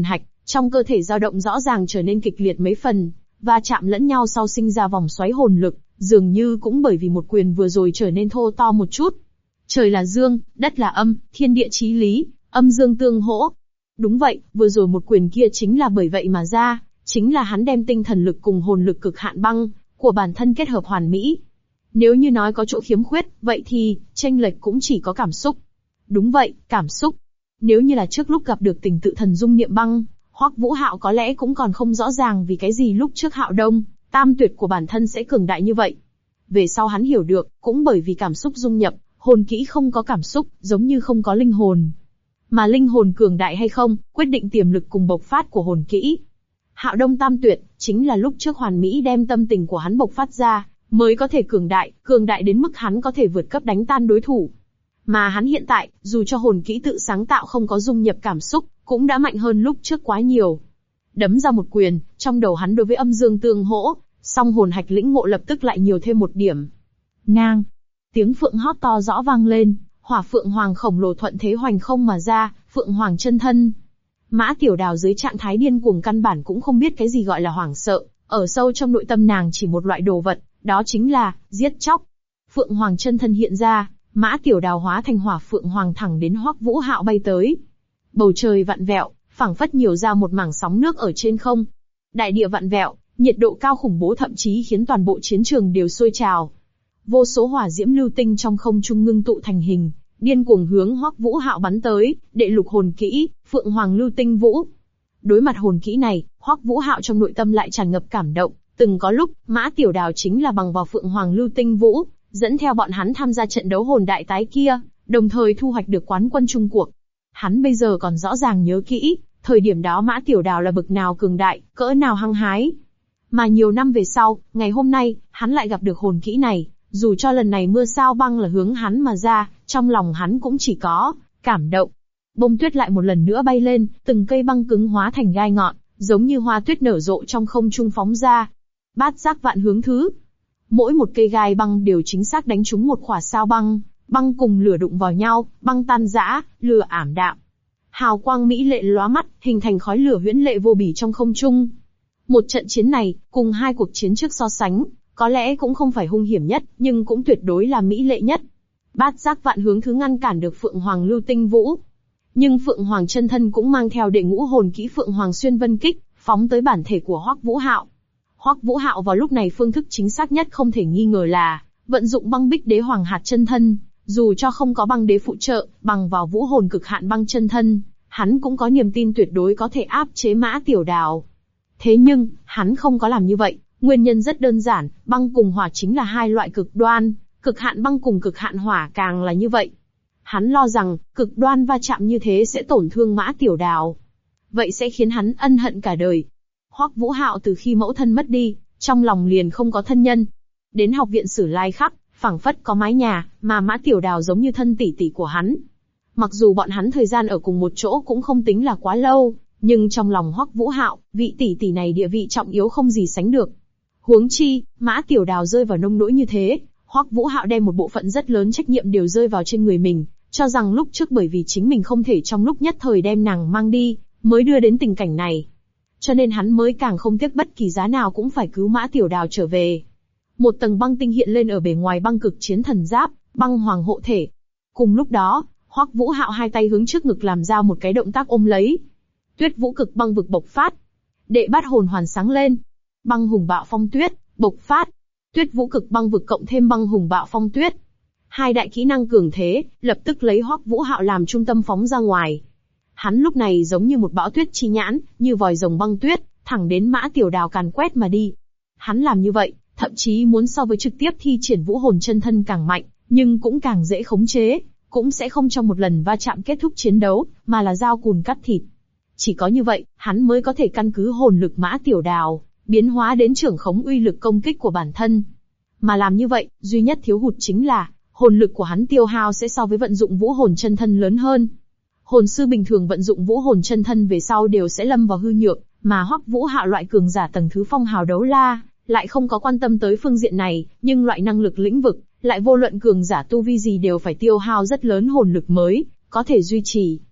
Trong cơ thể dao động rõ ràng trở nên kịch liệt mấy phần, và chạm lẫn nhau sau sinh ra vòng xoáy hồn lực, dường như cũng bởi vì một quyền vừa rồi trở nên thô to một chút. Trời là dương, đất là âm, thiên địa chí lý, âm dương tương hỗ. Đúng vậy, vừa rồi một quyền kia chính là bởi vậy mà ra, chính là hắn đem tinh thần lực cùng hồn lực cực hạn băng của bản thân kết hợp hoàn mỹ. Nếu như nói có chỗ khiếm khuyết, vậy thì chênh lệch cũng chỉ có cảm xúc. Đúng vậy, cảm xúc. Nếu như là trước lúc gặp được tình tự thần dung niệm băng, Hoắc Vũ Hạo có lẽ cũng còn không rõ ràng vì cái gì lúc trước Hạo Đông, tam tuyệt của bản thân sẽ cường đại như vậy. Về sau hắn hiểu được, cũng bởi vì cảm xúc dung nhập, hồn kỹ không có cảm xúc, giống như không có linh hồn. Mà linh hồn cường đại hay không, quyết định tiềm lực cùng bộc phát của hồn kỹ. Hạo Đông tam tuyệt, chính là lúc trước hoàn mỹ đem tâm tình của hắn bộc phát ra, mới có thể cường đại đến mức hắn có thể vượt cấp đánh tan đối thủ. Mà hắn hiện tại, dù cho hồn kỹ tự sáng tạo không có dung nhập cảm xúc, cũng đã mạnh hơn lúc trước quá nhiều. Đấm ra một quyền, trong đầu hắn đối với âm dương tương hỗ, song hồn hạch lĩnh ngộ lập tức lại nhiều thêm một điểm. Ngang, tiếng phượng hót to rõ vang lên, hỏa phượng hoàng khổng lồ thuận thế hoành không mà ra, phượng hoàng chân thân. Mã Tiểu Đào dưới trạng thái điên cuồng căn bản cũng không biết cái gì gọi là hoảng sợ, ở sâu trong nội tâm nàng chỉ một loại đồ vật, đó chính là giết chóc. Phượng hoàng chân thân hiện ra, Mã Tiểu Đào hóa thành hỏa phượng hoàng thẳng đến Hoắc Vũ Hạo bay tới. Bầu trời vặn vẹo, phảng phất nhiều ra một mảng sóng nước ở trên không. Đại địa vặn vẹo, nhiệt độ cao khủng bố thậm chí khiến toàn bộ chiến trường đều sôi trào. Vô số hỏa diễm lưu tinh trong không trung ngưng tụ thành hình, điên cuồng hướng Hoắc Vũ Hạo bắn tới, đệ lục hồn kỹ, Phượng Hoàng Lưu Tinh Vũ. Đối mặt hồn kỹ này, Hoắc Vũ Hạo trong nội tâm lại tràn ngập cảm động, từng có lúc, Mã Tiểu Đào chính là bằng vào Phượng Hoàng Lưu Tinh Vũ, dẫn theo bọn hắn tham gia trận đấu hồn đại tái kia, đồng thời thu hoạch được quán quân chung cuộc. Hắn bây giờ còn rõ ràng nhớ kỹ, thời điểm đó Mã Tiểu Đào là bực nào cường đại, cỡ nào hăng hái. Mà nhiều năm về sau, ngày hôm nay, hắn lại gặp được hồn kỹ này, dù cho lần này mưa sao băng là hướng hắn mà ra, trong lòng hắn cũng chỉ có cảm động. Bông tuyết lại một lần nữa bay lên, từng cây băng cứng hóa thành gai ngọn, giống như hoa tuyết nở rộ trong không trung phóng ra. Bát giác vạn hướng thứ. Mỗi một cây gai băng đều chính xác đánh trúng một khỏa sao băng, băng cùng lửa đụng vào nhau, băng tan rã, lửa ảm đạm. Hào quang mỹ lệ lóa mắt, hình thành khói lửa huyễn lệ vô bỉ trong không trung. Một trận chiến này, cùng hai cuộc chiến trước so sánh, có lẽ cũng không phải hung hiểm nhất, nhưng cũng tuyệt đối là mỹ lệ nhất. Bát giác vạn hướng thứ ngăn cản được Phượng Hoàng Lưu Tinh Vũ. Nhưng Phượng Hoàng chân thân cũng mang theo đệ ngũ hồn kỹ Phượng Hoàng Xuyên Vân Kích, phóng tới bản thể của Hoắc Vũ Hạo. Hoắc Vũ Hạo vào lúc này phương thức chính xác nhất không thể nghi ngờ là vận dụng băng bích đế hoàng hạt chân thân, dù cho không có băng đế phụ trợ, bằng vào vũ hồn cực hạn băng chân thân, hắn cũng có niềm tin tuyệt đối có thể áp chế Mã Tiểu Đào. Thế nhưng, hắn không có làm như vậy, nguyên nhân rất đơn giản, băng cùng hỏa chính là hai loại cực đoan, cực hạn băng cùng cực hạn hỏa càng là như vậy. Hắn lo rằng, cực đoan va chạm như thế sẽ tổn thương Mã Tiểu Đào. Vậy sẽ khiến hắn ân hận cả đời. Hoắc Vũ Hạo từ khi mẫu thân mất đi, trong lòng liền không có thân nhân. Đến học viện Sử Lai Khắc, phảng phất có mái nhà, mà Mã Tiểu Đào giống như thân tỷ tỷ của hắn. Mặc dù bọn hắn thời gian ở cùng một chỗ cũng không tính là quá lâu, nhưng trong lòng Hoắc Vũ Hạo, vị tỷ tỷ này địa vị trọng yếu không gì sánh được. Huống chi, Mã Tiểu Đào rơi vào nông nỗi như thế, Hoắc Vũ Hạo đem một bộ phận rất lớn trách nhiệm đều rơi vào trên người mình, cho rằng lúc trước bởi vì chính mình không thể trong lúc nhất thời đem nàng mang đi, mới đưa đến tình cảnh này. Cho nên hắn mới càng không tiếc bất kỳ giá nào cũng phải cứu Mã Tiểu Đào trở về. Một tầng băng tinh hiện lên ở bề ngoài băng cực chiến thần giáp, băng hoàng hộ thể. Cùng lúc đó, Hoắc Vũ Hạo hai tay hướng trước ngực làm ra một cái động tác ôm lấy. Tuyết Vũ Cực Băng Vực bộc phát. Đệ bát hồn hoàn sáng lên. Băng hùng bạo phong tuyết, bộc phát. Tuyết Vũ Cực Băng Vực cộng thêm băng hùng bạo phong tuyết. Hai đại kỹ năng cường thế, lập tức lấy Hoắc Vũ Hạo làm trung tâm phóng ra ngoài. Hắn lúc này giống như một bão tuyết chi nhãn, như vòi rồng băng tuyết, thẳng đến Mã Tiểu Đào càn quét mà đi. Hắn làm như vậy, thậm chí muốn so với trực tiếp thi triển vũ hồn chân thân càng mạnh, nhưng cũng càng dễ khống chế, cũng sẽ không trong một lần va chạm kết thúc chiến đấu, mà là dao cùn cắt thịt. Chỉ có như vậy, hắn mới có thể căn cứ hồn lực Mã Tiểu Đào, biến hóa đến trưởng khống uy lực công kích của bản thân. Mà làm như vậy, duy nhất thiếu hụt chính là, hồn lực của hắn tiêu hao sẽ so với vận dụng vũ hồn chân thân lớn hơn. Hồn sư bình thường vận dụng vũ hồn chân thân về sau đều sẽ lâm vào hư nhược, mà Hoắc Vũ Hạo loại cường giả tầng thứ phong hào đấu la, lại không có quan tâm tới phương diện này, nhưng loại năng lực lĩnh vực, lại vô luận cường giả tu vi gì đều phải tiêu hao rất lớn hồn lực mới, có thể duy trì.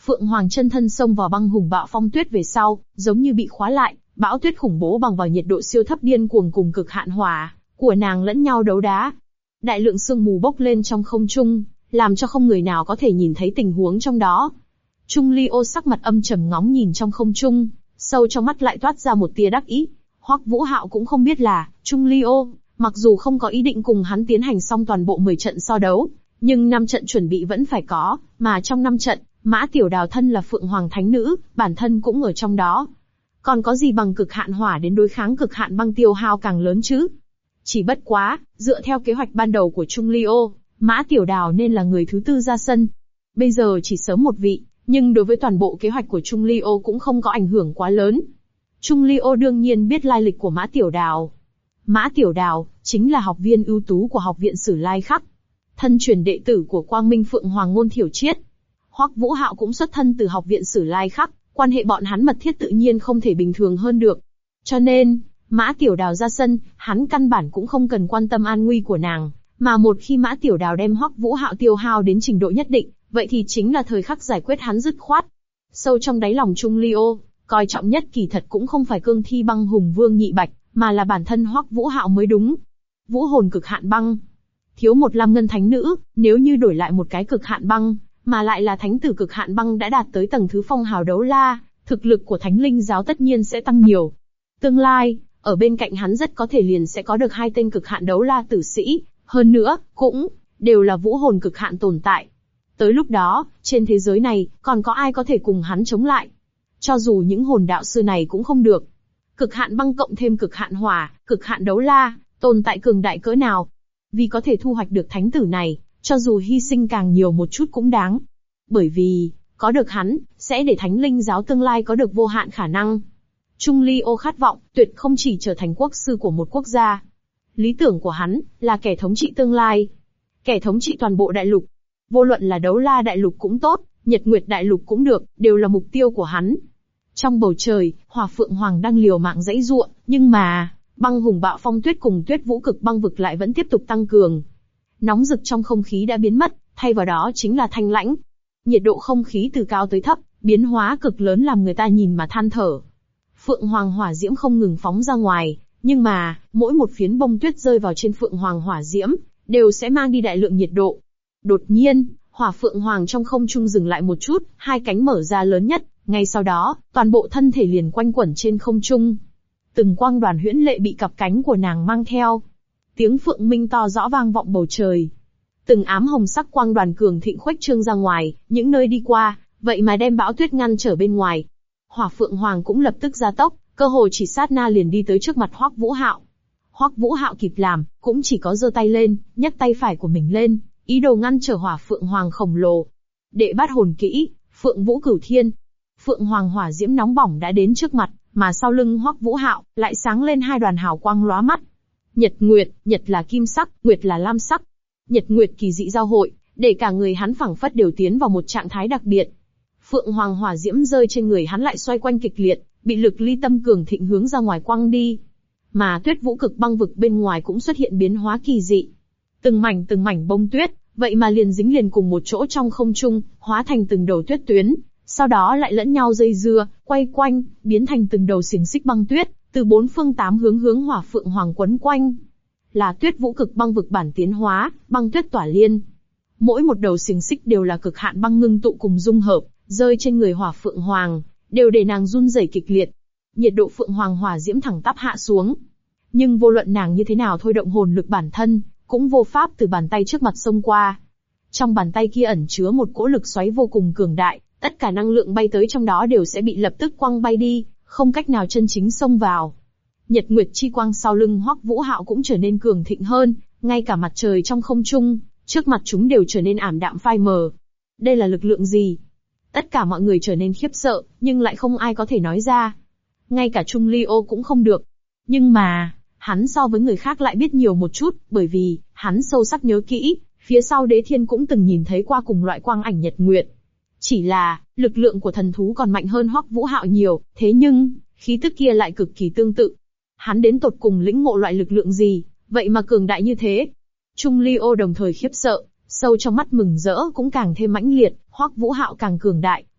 Phượng Hoàng chân thân xông vào băng hùng bạo phong tuyết về sau, giống như bị khóa lại, bão tuyết khủng bố bằng vào nhiệt độ siêu thấp điên cuồng cùng cực hạn hỏa của nàng lẫn nhau đấu đá. Đại lượng sương mù bốc lên trong không trung, làm cho không người nào có thể nhìn thấy tình huống trong đó. Trung Ly Ô sắc mặt âm trầm ngóng nhìn trong không trung, sâu trong mắt lại toát ra một tia đắc ý. Hoắc Vũ Hạo cũng không biết là, Trung Ly Ô, mặc dù không có ý định cùng hắn tiến hành xong toàn bộ 10 trận so đấu, nhưng 5 trận chuẩn bị vẫn phải có, mà trong 5 trận, Mã Tiểu Đào thân là Phượng Hoàng Thánh Nữ, bản thân cũng ở trong đó. Còn có gì bằng cực hạn hỏa đến đối kháng cực hạn băng tiêu hao càng lớn chứ? Chỉ bất quá, dựa theo kế hoạch ban đầu của Trung Ly Ô, Mã Tiểu Đào nên là người thứ 4 ra sân. Bây giờ chỉ sớm một vị, nhưng đối với toàn bộ kế hoạch của Trung Ly Ô cũng không có ảnh hưởng quá lớn. Trung Ly Ô đương nhiên biết lai lịch của Mã Tiểu Đào. Mã Tiểu Đào, chính là học viên ưu tú của học viện Sử Lai Khắc. Thân truyền đệ tử của Quang Minh Phượng Hoàng Ngôn Thiểu Triết. Hoắc Vũ Hạo cũng xuất thân từ học viện Sử Lai Khắc, quan hệ bọn hắn mật thiết tự nhiên không thể bình thường hơn được. Cho nên, Mã Tiểu Đào ra sân, hắn căn bản cũng không cần quan tâm an nguy của nàng, mà một khi Mã Tiểu Đào đem Hoắc Vũ Hạo tiêu hao đến trình độ nhất định, vậy thì chính là thời khắc giải quyết hắn dứt khoát. Sâu trong đáy lòng Trung Ly Ô, coi trọng nhất kỳ thật cũng không phải cương thi băng hùng vương nhị bạch, mà là bản thân Hoắc Vũ Hạo mới đúng. Vũ hồn cực hạn băng, thiếu một Lam Ngân Thánh Nữ, nếu như đổi lại một cái cực hạn băng, mà lại là thánh tử cực hạn băng đã đạt tới tầng thứ phong hào đấu la, thực lực của Thánh Linh giáo tất nhiên sẽ tăng nhiều. Tương lai, ở bên cạnh hắn rất có thể liền sẽ có được 2 tên cực hạn đấu la tử sĩ, hơn nữa, cũng đều là vũ hồn cực hạn tồn tại. Tới lúc đó, trên thế giới này, còn có ai có thể cùng hắn chống lại? Cho dù những hồn đạo sư này cũng không được. Cực hạn băng cộng thêm cực hạn hỏa, cực hạn đấu la, tồn tại cường đại cỡ nào? Vì có thể thu hoạch được thánh tử này, cho dù hy sinh càng nhiều một chút cũng đáng. Bởi vì, có được hắn, sẽ để Thánh Linh giáo tương lai có được vô hạn khả năng. Trung Ly Ô khát vọng, tuyệt không chỉ trở thành quốc sư của một quốc gia. Lý tưởng của hắn, là kẻ thống trị tương lai. Kẻ thống trị toàn bộ đại lục. Vô luận là đấu la đại lục cũng tốt, Nhật Nguyệt đại lục cũng được, đều là mục tiêu của hắn. Trong bầu trời, Hỏa Phượng Hoàng đang liều mạng giãy giụa, nhưng mà, băng hùng bạo phong tuyết cùng tuyết vũ cực băng vực lại vẫn tiếp tục tăng cường. Nóng rực trong không khí đã biến mất, thay vào đó chính là thanh lãnh. Nhiệt độ không khí từ cao tới thấp, biến hóa cực lớn làm người ta nhìn mà than thở. Phượng Hoàng hỏa diễm không ngừng phóng ra ngoài, nhưng mà, mỗi một phiến bông tuyết rơi vào trên Phượng Hoàng hỏa diễm, đều sẽ mang đi đại lượng nhiệt độ. Đột nhiên, Hỏa Phượng Hoàng trong không trung dừng lại một chút, 2 cánh mở ra lớn nhất, ngay sau đó, toàn bộ thân thể liền quanh quẩn trên không trung. Từng quang đoàn huyễn lệ bị cặp cánh của nàng mang theo. Tiếng phượng minh to rõ vang vọng bầu trời. Từng ám hồng sắc quang đoàn cường thịnh khuếch trương ra ngoài, những nơi đi qua, vậy mà đem bão tuyết ngăn trở bên ngoài. Hỏa Phượng Hoàng cũng lập tức gia tốc, cơ hồ chỉ sát na liền đi tới trước mặt Hoắc Vũ Hạo. Hoắc Vũ Hạo kịp làm, cũng chỉ có giơ tay lên, nhấc tay phải của mình lên, ý đồ ngăn trở Hỏa Phượng Hoàng khổng lồ. Đệ bát hồn kỹ, Phượng Vũ Cửu Thiên. Phượng Hoàng hỏa diễm nóng bỏng đã đến trước mặt, mà sau lưng Hoắc Vũ Hạo lại sáng lên 2 đoàn hào quang lóa mắt. Nhật Nguyệt, Nhật là kim sắc, Nguyệt là lam sắc. Nhật Nguyệt kỳ dị giao hội, để cả người hắn phảng phất đều tiến vào một trạng thái đặc biệt. Phượng Hoàng hỏa diễm rơi trên người hắn lại xoay quanh kịch liệt, bị lực ly tâm cường thịnh hướng ra ngoài quăng đi. Mà tuyết vũ cực băng vực bên ngoài cũng xuất hiện biến hóa kỳ dị. Từng mảnh bông tuyết, vậy mà liền dính liền cùng một chỗ trong không trung, hóa thành từng đầu tuyết tuyến, sau đó lại lẫn nhau dây dưa, quay quanh, biến thành từng đầu xiềng xích băng tuyết, từ 4 phương 8 hướng Hỏa Phượng Hoàng quấn quanh. Là tuyết vũ cực băng vực bản tiến hóa, băng tuyết tỏa liên. Mỗi một đầu xiềng xích đều là cực hạn băng ngưng tụ cùng dung hợp, rơi trên người Hỏa Phượng Hoàng, đều để nàng run rẩy kịch liệt. Nhiệt độ Phượng Hoàng hỏa diễm thẳng tắp hạ xuống. Nhưng vô luận nàng như thế nào thôi động hồn lực bản thân, cũng vô pháp từ bàn tay trước mặt xông qua. Trong bàn tay kia ẩn chứa một cỗ lực xoáy vô cùng cường đại, tất cả năng lượng bay tới trong đó đều sẽ bị lập tức quăng bay đi, không cách nào chân chính xông vào. Nhật Nguyệt chi quang sau lưng Hoắc Vũ Hạo cũng trở nên cường thịnh hơn, ngay cả mặt trời trong không trung, trước mặt chúng đều trở nên ảm đạm phai mờ. Đây là lực lượng gì? Tất cả mọi người trở nên khiếp sợ, nhưng lại không ai có thể nói ra. Ngay cả Trung Ly Ô cũng không được. Nhưng mà, hắn so với người khác lại biết nhiều một chút, bởi vì, hắn sâu sắc nhớ kỹ, phía sau Đế Thiên cũng từng nhìn thấy qua cùng loại quang ảnh Nhật Nguyệt. Chỉ là, lực lượng của thần thú còn mạnh hơn Hoắc Vũ Hạo nhiều, thế nhưng, khí tức kia lại cực kỳ tương tự. Hắn đến tột cùng lĩnh ngộ loại lực lượng gì, vậy mà cường đại như thế? Trung Ly Ô đồng thời khiếp sợ, sâu trong mắt mừng rỡ cũng càng thêm mãnh liệt, Hoắc Vũ Hạo càng cường đại,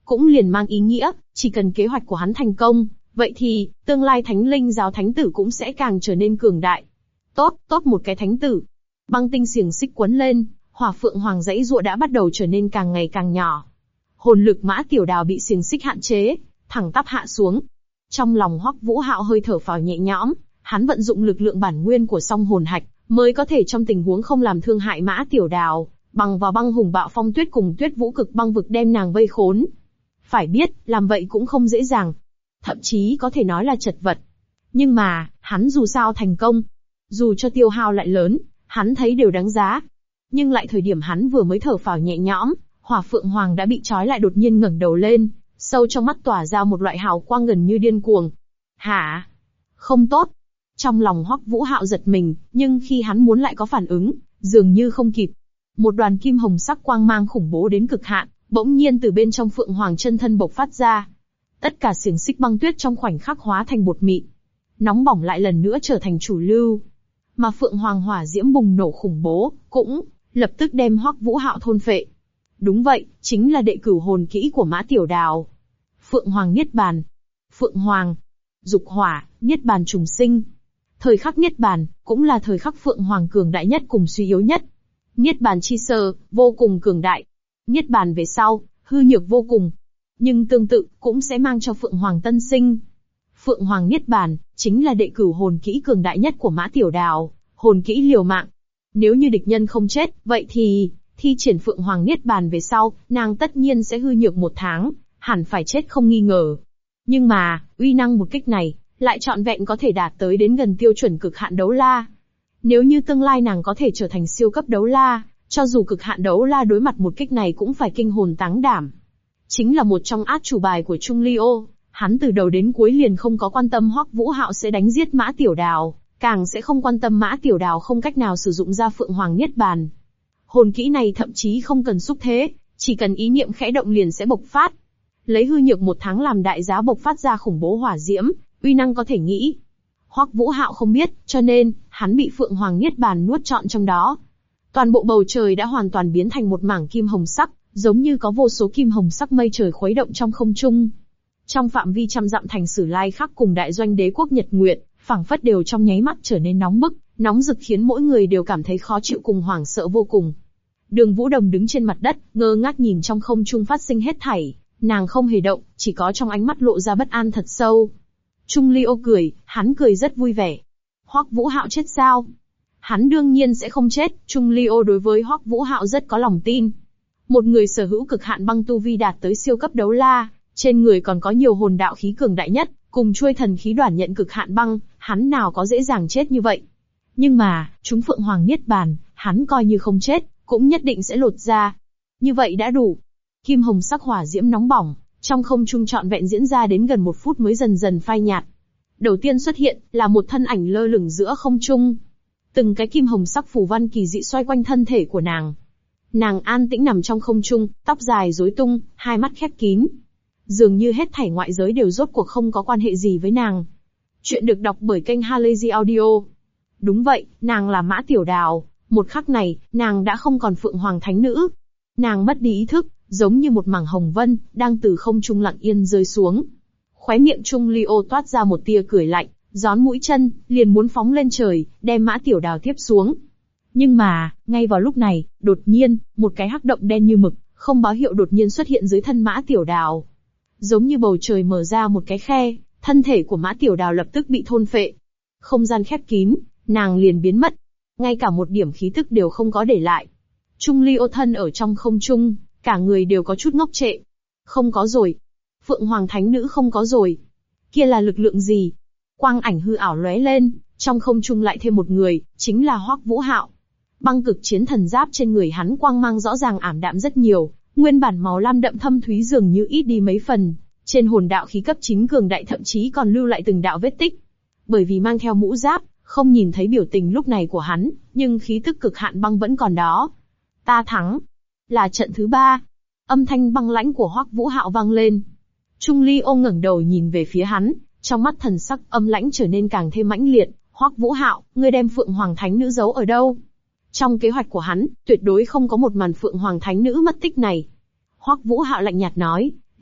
cũng liền mang ý nghĩa, chỉ cần kế hoạch của hắn thành công, vậy thì, tương lai Thánh Linh giáo thánh tử cũng sẽ càng trở nên cường đại. Tốt một cái thánh tử. Băng tinh xiềng xích quấn lên, Hỏa Phượng Hoàng dãy giụa đã bắt đầu trở nên càng ngày càng nhỏ. Hồn lực Mã Tiểu Đào bị xiềng xích hạn chế, thẳng tắp hạ xuống. Trong lòng Hoắc Vũ Hạo hơi thở phào nhẹ nhõm, hắn vận dụng lực lượng bản nguyên của song hồn hạch, mới có thể trong tình huống không làm thương hại Mã Tiểu Đào, bằng vào băng hùng bạo phong tuyết cùng tuyết vũ cực băng vực đem nàng vây khốn. Phải biết, làm vậy cũng không dễ dàng. Thậm chí có thể nói là chật vật. Nhưng mà, hắn dù sao thành công. Dù cho tiêu hao lại lớn, hắn thấy đều đáng giá. Nhưng lại thời điểm hắn vừa mới thở phào nhẹ nhõm, Hỏa Phượng Hoàng đã bị trói lại đột nhiên ngẩng đầu lên, sâu trong mắt tỏa ra một loại hào quang gần như điên cuồng. Hả? Không tốt. Trong lòng Hoắc Vũ Hạo giật mình, nhưng khi hắn muốn lại có phản ứng, dường như không kịp. Một đoàn kim hồng sắc quang mang khủng bố đến cực hạn, bỗng nhiên từ bên trong Phượng Hoàng chân thân bộc phát ra. Tất cả xiềng xích băng tuyết trong khoảnh khắc hóa thành bột mịn. Nóng bỏng lại lần nữa trở thành chủ lưu. Mà Phượng Hoàng hỏa diễm bùng nổ khủng bố, cũng lập tức đem Hoắc Vũ Hạo thôn phệ. Đúng vậy, chính là đệ cửu hồn kỹ của Mã Tiểu Đào. Phượng Hoàng Niết Bàn. Phượng Hoàng, dục hỏa, Niết Bàn trùng sinh. Thời khắc Niết Bàn, cũng là thời khắc Phượng Hoàng cường đại nhất cùng suy yếu nhất. Niết Bàn chi sơ, vô cùng cường đại. Niết Bàn về sau, hư nhược vô cùng. Nhưng tương tự, cũng sẽ mang cho Phượng Hoàng tân sinh. Phượng Hoàng Niết Bàn, chính là đệ cửu hồn kỹ cường đại nhất của Mã Tiểu Đào, hồn kỹ liều mạng. Nếu như địch nhân không chết, vậy thì, thi triển Phượng Hoàng Niết Bàn về sau, nàng tất nhiên sẽ hư nhược 1 tháng, hẳn phải chết không nghi ngờ. Nhưng mà, uy năng một kích này, lại trọn vẹn có thể đạt tới đến gần tiêu chuẩn cực hạn đấu la. Nếu như tương lai nàng có thể trở thành siêu cấp đấu la, cho dù cực hạn đấu la đối mặt một kích này cũng phải kinh hồn táng đảm. Chính là một trong át chủ bài của Trung Ly Ô, hắn từ đầu đến cuối liền không có quan tâm Hoắc Vũ Hạo sẽ đánh giết Mã Tiểu Đào, càng sẽ không quan tâm Mã Tiểu Đào không cách nào sử dụng ra Phượng Hoàng Niết Bàn. Hồn kỹ này thậm chí không cần xúc thế, chỉ cần ý niệm khẽ động liền sẽ bộc phát. Lấy hư nhược 1 tháng làm đại giá bộc phát ra khủng bố hỏa diễm, uy năng có thể nghĩ. Hoắc Vũ Hạo không biết, cho nên, hắn bị Phượng Hoàng Niết Bàn nuốt trọn trong đó. Toàn bộ bầu trời đã hoàn toàn biến thành một mảng kim hồng sắc, giống như có vô số kim hồng sắc mây trời khuấy động trong không trung. Trong phạm vi trăm dặm thành Sử Lai Khắc cùng đại doanh đế quốc Nhật Nguyệt, phảng phất đều trong nháy mắt trở nên nóng bức, nóng rực khiến mỗi người đều cảm thấy khó chịu cùng hoảng sợ vô cùng. Đường Vũ Đồng đứng trên mặt đất, ngơ ngác nhìn trong không trung phát sinh hết thảy, nàng không hề động, chỉ có trong ánh mắt lộ ra bất an thật sâu. Trung Ly Ô cười, hắn cười rất vui vẻ. Hoắc Vũ Hạo chết sao? Hắn đương nhiên sẽ không chết, Trung Ly Ô đối với Hoắc Vũ Hạo rất có lòng tin. Một người sở hữu cực hạn băng tu vi đạt tới siêu cấp đấu la, trên người còn có nhiều hồn đạo khí cường đại nhất, cùng chuôi thần khí đoản nhận cực hạn băng, hắn nào có dễ dàng chết như vậy. Nhưng mà, chúng Phượng Hoàng Niết Bàn, hắn coi như không chết, cũng nhất định sẽ lột ra. Như vậy đã đủ. Kim hồng sắc hỏa diễm nóng bỏng, trong không trung trọn vẹn diễn ra đến gần 1 phút mới dần dần phai nhạt. Đầu tiên xuất hiện, là một thân ảnh lơ lửng giữa không trung. Từng cái kim hồng sắc phù văn kỳ dị xoay quanh thân thể của nàng. Nàng an tĩnh nằm trong không trung, tóc dài rối tung, hai mắt khép kín. Dường như hết thảy ngoại giới đều rốt cuộc không có quan hệ gì với nàng. Chuyện được đọc bởi kênh Halazy Audio. Đúng vậy, nàng là Mã Tiểu Đào. Một khắc này, nàng đã không còn Phượng Hoàng Thánh Nữ. Nàng mất đi ý thức, giống như một mảng hồng vân, đang từ không trung lặng yên rơi xuống. Khóe miệng Trung Ly Ô toát ra một tia cười lạnh, gión mũi chân, liền muốn phóng lên trời, đem Mã Tiểu Đào tiếp xuống. Nhưng mà, ngay vào lúc này, đột nhiên, một cái hắc động đen như mực, không báo hiệu đột nhiên xuất hiện dưới thân Mã Tiểu Đào. Giống như bầu trời mở ra một cái khe, thân thể của Mã Tiểu Đào lập tức bị thôn phệ. Không gian khép kín, nàng liền biến mất. Ngay cả một điểm khí tức đều không có để lại. Trung Ly Ô thân ở trong không trung, cả người đều có chút ngốc trệ. Không có rồi. Phượng Hoàng Thánh Nữ không có rồi. Kia là lực lượng gì? Quang ảnh hư ảo lóe lên, trong không trung lại thêm một người, chính là Hoắc Vũ Hạo. Băng cực chiến thần giáp trên người hắn quang mang rõ ràng ảm đạm rất nhiều, nguyên bản màu lam đậm thâm thúy dường như ít đi mấy phần, trên hồn đạo khí cấp 9 cường đại thậm chí còn lưu lại từng đạo vết tích. Bởi vì mang theo mũ giáp, không nhìn thấy biểu tình lúc này của hắn, nhưng khí tức cực hạn băng vẫn còn đó. Ta thắng. Là trận thứ 3. Âm thanh băng lãnh của Hoắc Vũ Hạo vang lên. Trung Ly Ô ngẩng đầu nhìn về phía hắn, trong mắt thần sắc âm lãnh trở nên càng thêm mãnh liệt. Hoắc Vũ Hạo, ngươi đem Phượng Hoàng Thánh Nữ giấu ở đâu? Trong kế hoạch của hắn, tuyệt đối không có một màn Phượng Hoàng Thánh Nữ mất tích này. Hoắc Vũ Hạo lạnh nhạt nói,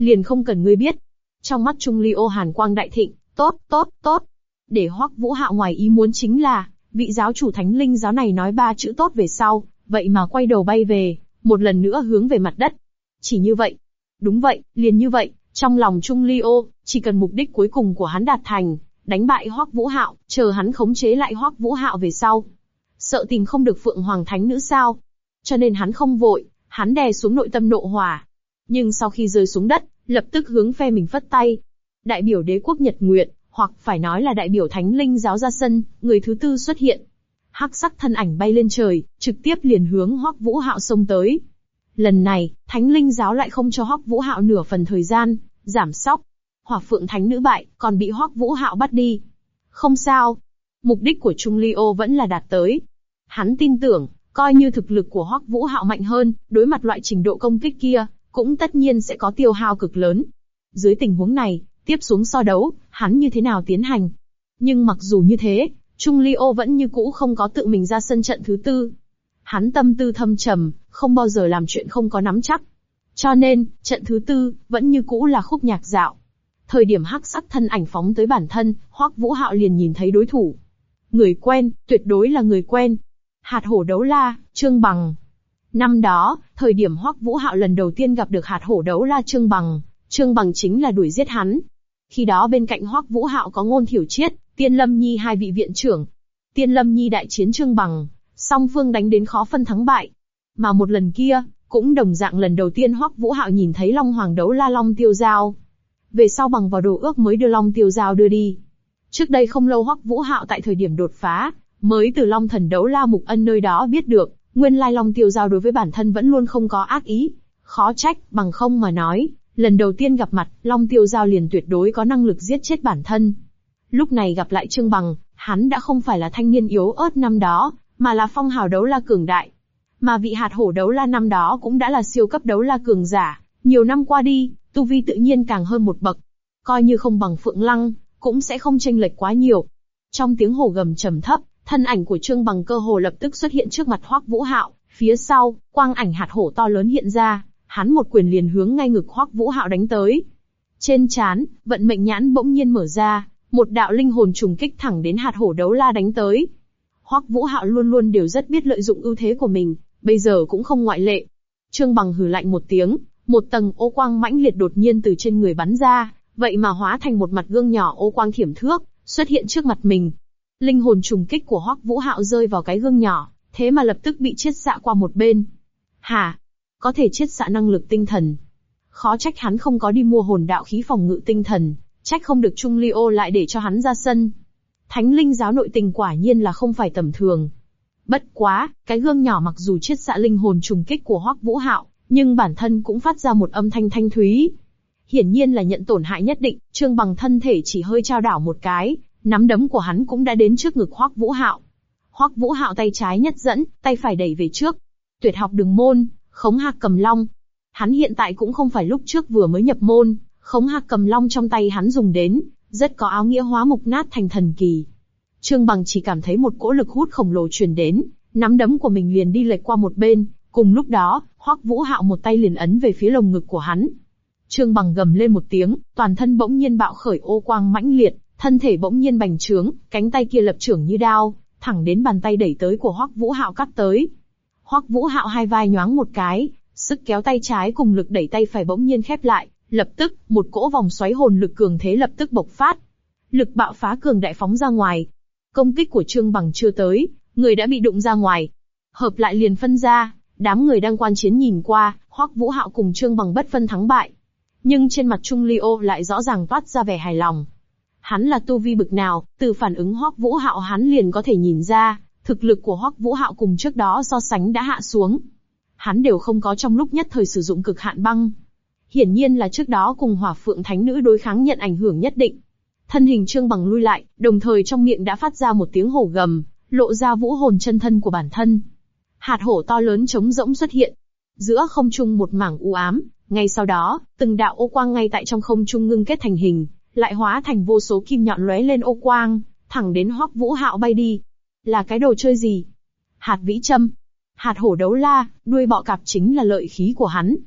liền không cần ngươi biết. Trong mắt Trung Ly Ô hàn quang đại thịnh, tốt, tốt, tốt. Để Hoắc Vũ Hạo ngoài ý muốn chính là, vị giáo chủ Thánh Linh giáo này nói 3 chữ tốt về sau, vậy mà quay đầu bay về, một lần nữa hướng về mặt đất. Chỉ như vậy. Đúng vậy, liền như vậy, trong lòng Trung Ly Ô, chỉ cần mục đích cuối cùng của hắn đạt thành, đánh bại Hoắc Vũ Hạo, chờ hắn khống chế lại Hoắc Vũ Hạo về sau. Sợ tìm không được Phượng Hoàng Thánh Nữ sao? Cho nên hắn không vội, hắn đè xuống nội tâm nộ hỏa. Nhưng sau khi rơi xuống đất, lập tức hướng phe mình phất tay. Đại biểu đế quốc Nhật Nguyệt, hoặc phải nói là đại biểu Thánh Linh giáo ra sân, người thứ tư xuất hiện. Hắc sắc thân ảnh bay lên trời, trực tiếp liền hướng Hoắc Vũ Hạo xông tới. Lần này, Thánh Linh giáo lại không cho Hoắc Vũ Hạo nửa phần thời gian, giảm sóc. Hỏa Phượng Thánh Nữ bại, còn bị Hoắc Vũ Hạo bắt đi. Không sao. Mục đích của Trung Ly Ô vẫn là đạt tới. Hắn tin tưởng, coi như thực lực của Hoắc Vũ Hạo mạnh hơn, đối mặt loại trình độ công kích kia, cũng tất nhiên sẽ có tiêu hao cực lớn. Dưới tình huống này, tiếp xuống so đấu, hắn như thế nào tiến hành? Nhưng mặc dù như thế, Trung Ly Ô vẫn như cũ không có tự mình ra sân trận thứ tư. Hắn tâm tư thâm trầm, không bao giờ làm chuyện không có nắm chắc. Cho nên, trận thứ tư, vẫn như cũ là khúc nhạc dạo. Thời điểm hắc sắc thân ảnh phóng tới bản thân, Hoắc Vũ Hạo liền nhìn thấy đối thủ. Người quen, tuyệt đối là người quen. Hạt hổ đấu la, Trương Bằng. Năm đó, thời điểm Hoắc Vũ Hạo lần đầu tiên gặp được hạt hổ đấu la Trương Bằng chính là đuổi giết hắn. Khi đó bên cạnh Hoắc Vũ Hạo có Ngôn Thiểu Triết, Tiên Lâm Nhi hai vị viện trưởng. Tiên Lâm Nhi đại chiến Trương Bằng, song phương đánh đến khó phân thắng bại. Mà một lần kia, cũng đồng dạng lần đầu tiên Hoắc Vũ Hạo nhìn thấy Long Hoàng đấu la Long Tiêu Giao. Về sau bằng vào đồ ước mới đưa Long Tiêu Giao đưa đi. Trước đây không lâu Hoắc Vũ Hạo tại thời điểm đột phá, mới từ Long Thần đấu la Mục Ân nơi đó biết được, nguyên lai Long Tiêu Giao đối với bản thân vẫn luôn không có ác ý. Khó trách, bằng không mà nói, lần đầu tiên gặp mặt, Long Tiêu Giao liền tuyệt đối có năng lực giết chết bản thân. Lúc này gặp lại Trương Bằng, hắn đã không phải là thanh niên yếu ớt năm đó, mà là phong hào đấu la cường đại. Mà vị hạt hổ đấu la năm đó cũng đã là siêu cấp đấu la cường giả, nhiều năm qua đi, tu vi tự nhiên càng hơn một bậc. Coi như không bằng Phượng Lăng, cũng sẽ không chênh lệch quá nhiều. Trong tiếng hổ gầm trầm thấp, thân ảnh của Trương Bằng cơ hồ lập tức xuất hiện trước mặt Hoắc Vũ Hạo, phía sau, quang ảnh hạt hổ to lớn hiện ra, hắn một quyền liền hướng ngay ngực Hoắc Vũ Hạo đánh tới. Trên trán, vận mệnh nhãn bỗng nhiên mở ra, một đạo linh hồn trùng kích thẳng đến hạt hổ đấu la đánh tới. Hoắc Vũ Hạo luôn luôn đều rất biết lợi dụng ưu thế của mình, bây giờ cũng không ngoại lệ. Trương Bằng hừ lạnh một tiếng, một tầng ô quang mãnh liệt đột nhiên từ trên người bắn ra, vậy mà hóa thành một mặt gương nhỏ ô quang thiểm thước, xuất hiện trước mặt mình. Linh hồn trùng kích của Hoắc Vũ Hạo rơi vào cái gương nhỏ, thế mà lập tức bị chiết xạ qua một bên. Hả? Có thể chiết xạ năng lực tinh thần. Khó trách hắn không có đi mua hồn đạo khí phòng ngự tinh thần, trách không được Trung Ly Ô lại để cho hắn ra sân. Thánh Linh giáo nội tình quả nhiên là không phải tầm thường. Bất quá, cái gương nhỏ mặc dù chiết xạ linh hồn trùng kích của Hoắc Vũ Hạo, nhưng bản thân cũng phát ra một âm thanh thanh thúy. Hiển nhiên là nhận tổn hại nhất định, Trương Bằng thân thể chỉ hơi trao đảo một cái, nắm đấm của hắn cũng đã đến trước ngực Hoắc Vũ Hạo. Hoắc Vũ Hạo tay trái nhất dẫn, tay phải đẩy về trước. Tuyệt học đường môn, Khống Hạc Cầm Long. Hắn hiện tại cũng không phải lúc trước vừa mới nhập môn, Khống Hạc Cầm Long trong tay hắn dùng đến, rất có áo nghĩa hóa mục nát thành thần kỳ. Trương Bằng chỉ cảm thấy một cỗ lực hút khổng lồ truyền đến, nắm đấm của mình liền đi lệch qua một bên, cùng lúc đó, Hoắc Vũ Hạo một tay liền ấn về phía lồng ngực của hắn. Trương Bằng gầm lên một tiếng, toàn thân bỗng nhiên bạo khởi ô quang mãnh liệt, thân thể bỗng nhiên bành trướng, cánh tay kia lập chưởng như đao, thẳng đến bàn tay đẩy tới của Hoắc Vũ Hạo cắt tới. Hoắc Vũ Hạo hai vai nhoáng một cái, sức kéo tay trái cùng lực đẩy tay phải bỗng nhiên khép lại, lập tức, một cỗ vòng xoáy hồn lực cường thế lập tức bộc phát. Lực bạo phá cường đại phóng ra ngoài. Công kích của Trương Bằng chưa tới, người đã bị đụng ra ngoài. Hợp lại liền phân ra, đám người đang quan chiến nhìn qua, Hoắc Vũ Hạo cùng Trương Bằng bất phân thắng bại. Nhưng trên mặt Trung Ly Ô lại rõ ràng toát ra vẻ hài lòng. Hắn là tu vi bực nào, từ phản ứng Hoắc Vũ Hạo hắn liền có thể nhìn ra, thực lực của Hoắc Vũ Hạo cùng trước đó so sánh đã hạ xuống. Hắn đều không có trong lúc nhất thời sử dụng cực hạn băng. Hiển nhiên là trước đó cùng Hỏa Phượng Thánh Nữ đối kháng nhận ảnh hưởng nhất định. Thân hình Trương Bằng lui lại, đồng thời trong miệng đã phát ra một tiếng hổ gầm, lộ ra vũ hồn chân thân của bản thân. Hạt hổ to lớn trống rỗng xuất hiện. Giữa không trung một mảng u ám, ngay sau đó, từng đạo ô quang ngay tại trong không trung ngưng kết thành hình, lại hóa thành vô số kim nhọn lóe lên ô quang, thẳng đến Hoắc Vũ Hạo bay đi. Là cái đồ chơi gì? Hạt vĩ châm. Hạt hổ đấu la, đuôi bọ cạp chính là lợi khí của hắn.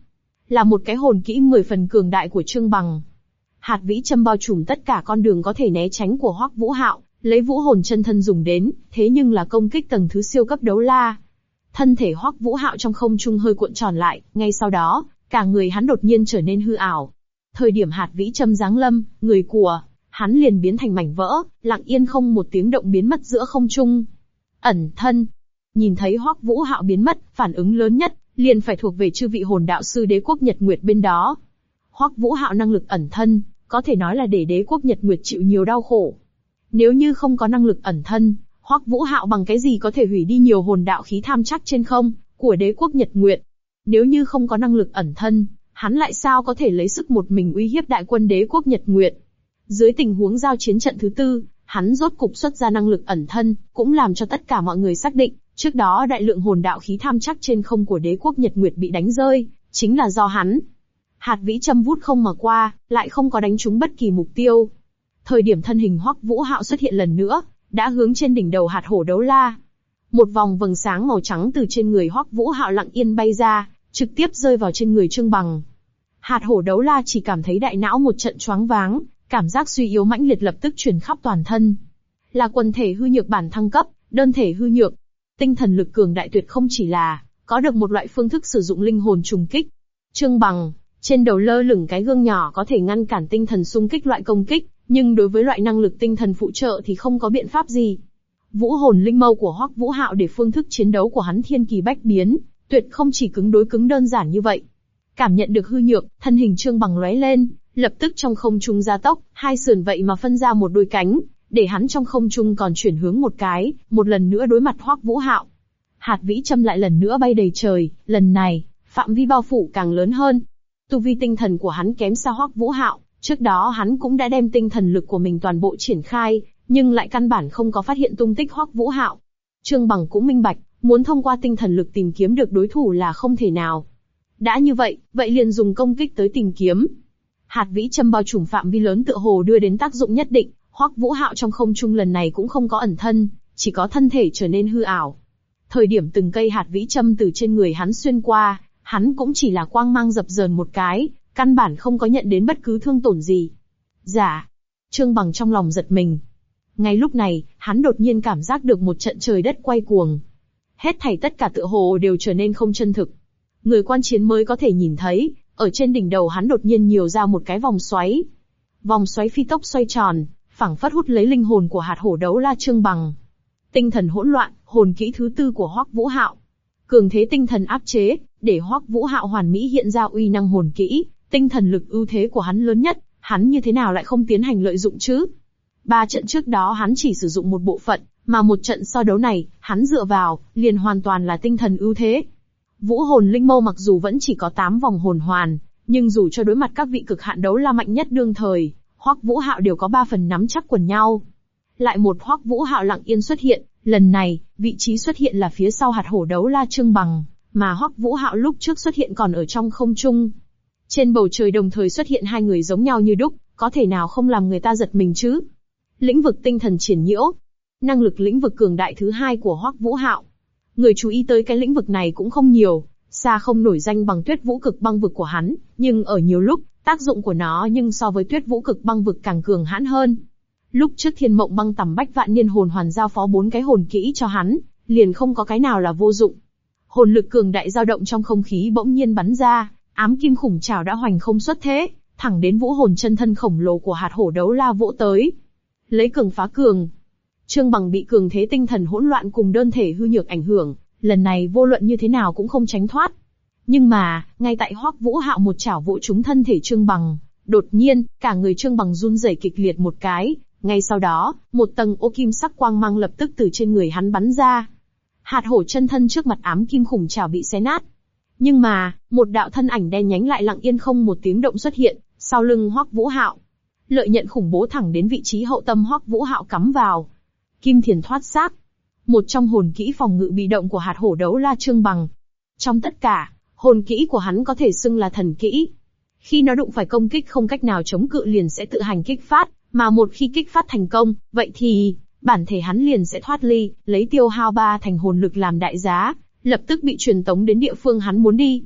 là một cái hồn kỹ 10 phần cường đại của Trương Bằng. Hạt vĩ châm bao trùm tất cả con đường có thể né tránh của Hoắc Vũ Hạo, lấy vũ hồn chân thân dùng đến, thế nhưng là công kích tầng thứ siêu cấp đấu la. Thân thể Hoắc Vũ Hạo trong không trung hơi cuộn tròn lại, ngay sau đó, cả người hắn đột nhiên trở nên hư ảo. Thời điểm hạt vĩ châm giáng lâm, người của hắn liền biến thành mảnh vỡ, lặng yên không một tiếng động biến mất giữa không trung. Ẩn thân. Nhìn thấy Hoắc Vũ Hạo biến mất, phản ứng lớn nhất liền phải thuộc về chư vị hồn đạo sư Đế quốc Nhật Nguyệt bên đó. Hoắc Vũ Hạo năng lực ẩn thân, có thể nói là để Đế quốc Nhật Nguyệt chịu nhiều đau khổ. Nếu như không có năng lực ẩn thân, Hoắc Vũ Hạo bằng cái gì có thể hủy đi nhiều hồn đạo khí tham chắc trên không của Đế quốc Nhật Nguyệt? Nếu như không có năng lực ẩn thân, hắn lại sao có thể lấy sức một mình uy hiếp đại quân Đế quốc Nhật Nguyệt? Dưới tình huống giao chiến trận thứ tư, hắn rốt cục xuất ra năng lực ẩn thân, cũng làm cho tất cả mọi người xác định, trước đó đại lượng hồn đạo khí tham chắc trên không của Đế quốc Nhật Nguyệt bị đánh rơi, chính là do hắn. Hạt vĩ châm vút không mà qua, lại không có đánh trúng bất kỳ mục tiêu. Thời điểm thân hình Hoắc Vũ Hạo xuất hiện lần nữa, đã hướng trên đỉnh đầu hạt hổ đấu la. Một vòng vầng sáng màu trắng từ trên người Hoắc Vũ Hạo lặng yên bay ra, trực tiếp rơi vào trên người Trương Bằng. Hạt hổ đấu la chỉ cảm thấy đại não một trận choáng váng, cảm giác suy yếu mãnh liệt lập tức truyền khắp toàn thân. Là quần thể hư nhược bản thăng cấp, đơn thể hư nhược. Tinh thần lực cường đại tuyệt không chỉ là có được một loại phương thức sử dụng linh hồn trùng kích. Trương Bằng, trên đầu lơ lửng cái gương nhỏ có thể ngăn cản tinh thần xung kích loại công kích, nhưng đối với loại năng lực tinh thần phụ trợ thì không có biện pháp gì. Vũ hồn linh mâu của Hoắc Vũ Hạo để phương thức chiến đấu của hắn thiên kỳ bách biến, tuyệt không chỉ cứng đối cứng đơn giản như vậy. Cảm nhận được hư nhược, thân hình Trương Bằng lóe lên, lập tức trong không trung gia tốc, hai sườn vậy mà phân ra một đôi cánh, để hắn trong không trung còn chuyển hướng một cái, một lần nữa đối mặt Hoắc Vũ Hạo. Hạt vĩ châm lại lần nữa bay đầy trời, lần này, phạm vi bao phủ càng lớn hơn. Tu vi tinh thần của hắn kém xa Hoắc Vũ Hạo, trước đó hắn cũng đã đem tinh thần lực của mình toàn bộ triển khai, nhưng lại căn bản không có phát hiện tung tích Hoắc Vũ Hạo. Trương Bằng cũng minh bạch, muốn thông qua tinh thần lực tìm kiếm được đối thủ là không thể nào. Đã như vậy, vậy liền dùng công kích tới tìm kiếm. Hạt vĩ châm bao trùm phạm vi lớn tựa hồ đưa đến tác dụng nhất định, Hoắc Vũ Hạo trong không trung lần này cũng không có ẩn thân, chỉ có thân thể trở nên hư ảo. Thời điểm từng cây hạt vĩ châm từ trên người hắn xuyên qua, hắn cũng chỉ là quang mang dập dờn một cái, căn bản không có nhận đến bất cứ thương tổn gì. Dạ. Trương Bằng trong lòng giật mình. Ngay lúc này, hắn đột nhiên cảm giác được một trận trời đất quay cuồng. Hết thảy tất cả tựa hồ đều trở nên không chân thực. Người quan chiến mới có thể nhìn thấy, ở trên đỉnh đầu hắn đột nhiên nhiều ra một cái vòng xoáy. Vòng xoáy phi tốc xoay tròn, phảng phất hút lấy linh hồn của hạt hổ đấu la Trương Bằng. Tinh thần hỗn loạn, hồn kỹ thứ tư của Hoắc Vũ Hạo. Cường thế tinh thần áp chế, để Hoắc Vũ Hạo hoàn mỹ hiện ra uy năng hồn kỹ, tinh thần lực ưu thế của hắn lớn nhất, hắn như thế nào lại không tiến hành lợi dụng chứ? 3 trận trước đó hắn chỉ sử dụng một bộ phận, mà một trận so đấu này, hắn dựa vào, liền hoàn toàn là tinh thần ưu thế. Vũ hồn linh mâu mặc dù vẫn chỉ có 8 vòng hồn hoàn, nhưng dù cho đối mặt các vị cực hạn đấu la mạnh nhất đương thời, Hoắc Vũ Hạo đều có 3 phần nắm chắc quần nhau. Lại một Hoắc Vũ Hạo lặng yên xuất hiện, lần này, vị trí xuất hiện là phía sau hạt hổ đấu la Trương Bằng, mà Hoắc Vũ Hạo lúc trước xuất hiện còn ở trong không trung. Trên bầu trời đồng thời xuất hiện hai người giống nhau như đúc, có thể nào không làm người ta giật mình chứ? Lĩnh vực tinh thần triển nhiễu, năng lực lĩnh vực cường đại thứ hai của Hoắc Vũ Hạo. Người chú ý tới cái lĩnh vực này cũng không nhiều, xa không nổi danh bằng Tuyết Vũ Cực Băng vực của hắn, nhưng ở nhiều lúc, tác dụng của nó nhưng so với Tuyết Vũ Cực Băng vực càng cường hãn hơn. Lúc trước Thiên Mộng Băng Tầm Bách Vạn Niên hồn hoàn giao phó 4 cái hồn kỹ cho hắn, liền không có cái nào là vô dụng. Hồn lực cường đại dao động trong không khí bỗng nhiên bắn ra, ám kim khủng trảo đã hoành không xuất thế, thẳng đến vũ hồn chân thân khổng lồ của hạt hổ đấu la vỗ tới. Lấy cường phá cường. Trương Bằng bị cường thế tinh thần hỗn loạn cùng đơn thể hư nhược ảnh hưởng, lần này vô luận như thế nào cũng không tránh thoát. Nhưng mà, ngay tại Hoắc Vũ Hạo một chảo vỗ trúng thân thể Trương Bằng, đột nhiên, cả người Trương Bằng run rẩy kịch liệt một cái, ngay sau đó, một tầng ô kim sắc quang mang lập tức từ trên người hắn bắn ra. Hạt hổ chân thân trước mặt ám kim khủng trảo bị xé nát. Nhưng mà, một đạo thân ảnh đen nhánh lại lặng yên không một tiếng động xuất hiện, sau lưng Hoắc Vũ Hạo. Lợi nhận khủng bố thẳng đến vị trí hậu tâm Hoắc Vũ Hạo cắm vào. Kim thiền thoát xác. Một trong hồn kỹ phòng ngự bị động của hạt hổ đấu la Trương Bằng. Trong tất cả, hồn kỹ của hắn có thể xưng là thần kỹ. Khi nó đụng phải công kích không cách nào chống cự liền sẽ tự hành kích phát, mà một khi kích phát thành công, vậy thì, bản thể hắn liền sẽ thoát ly, lấy tiêu hao 3 thành hồn lực làm đại giá, lập tức bị truyền tống đến địa phương hắn muốn đi.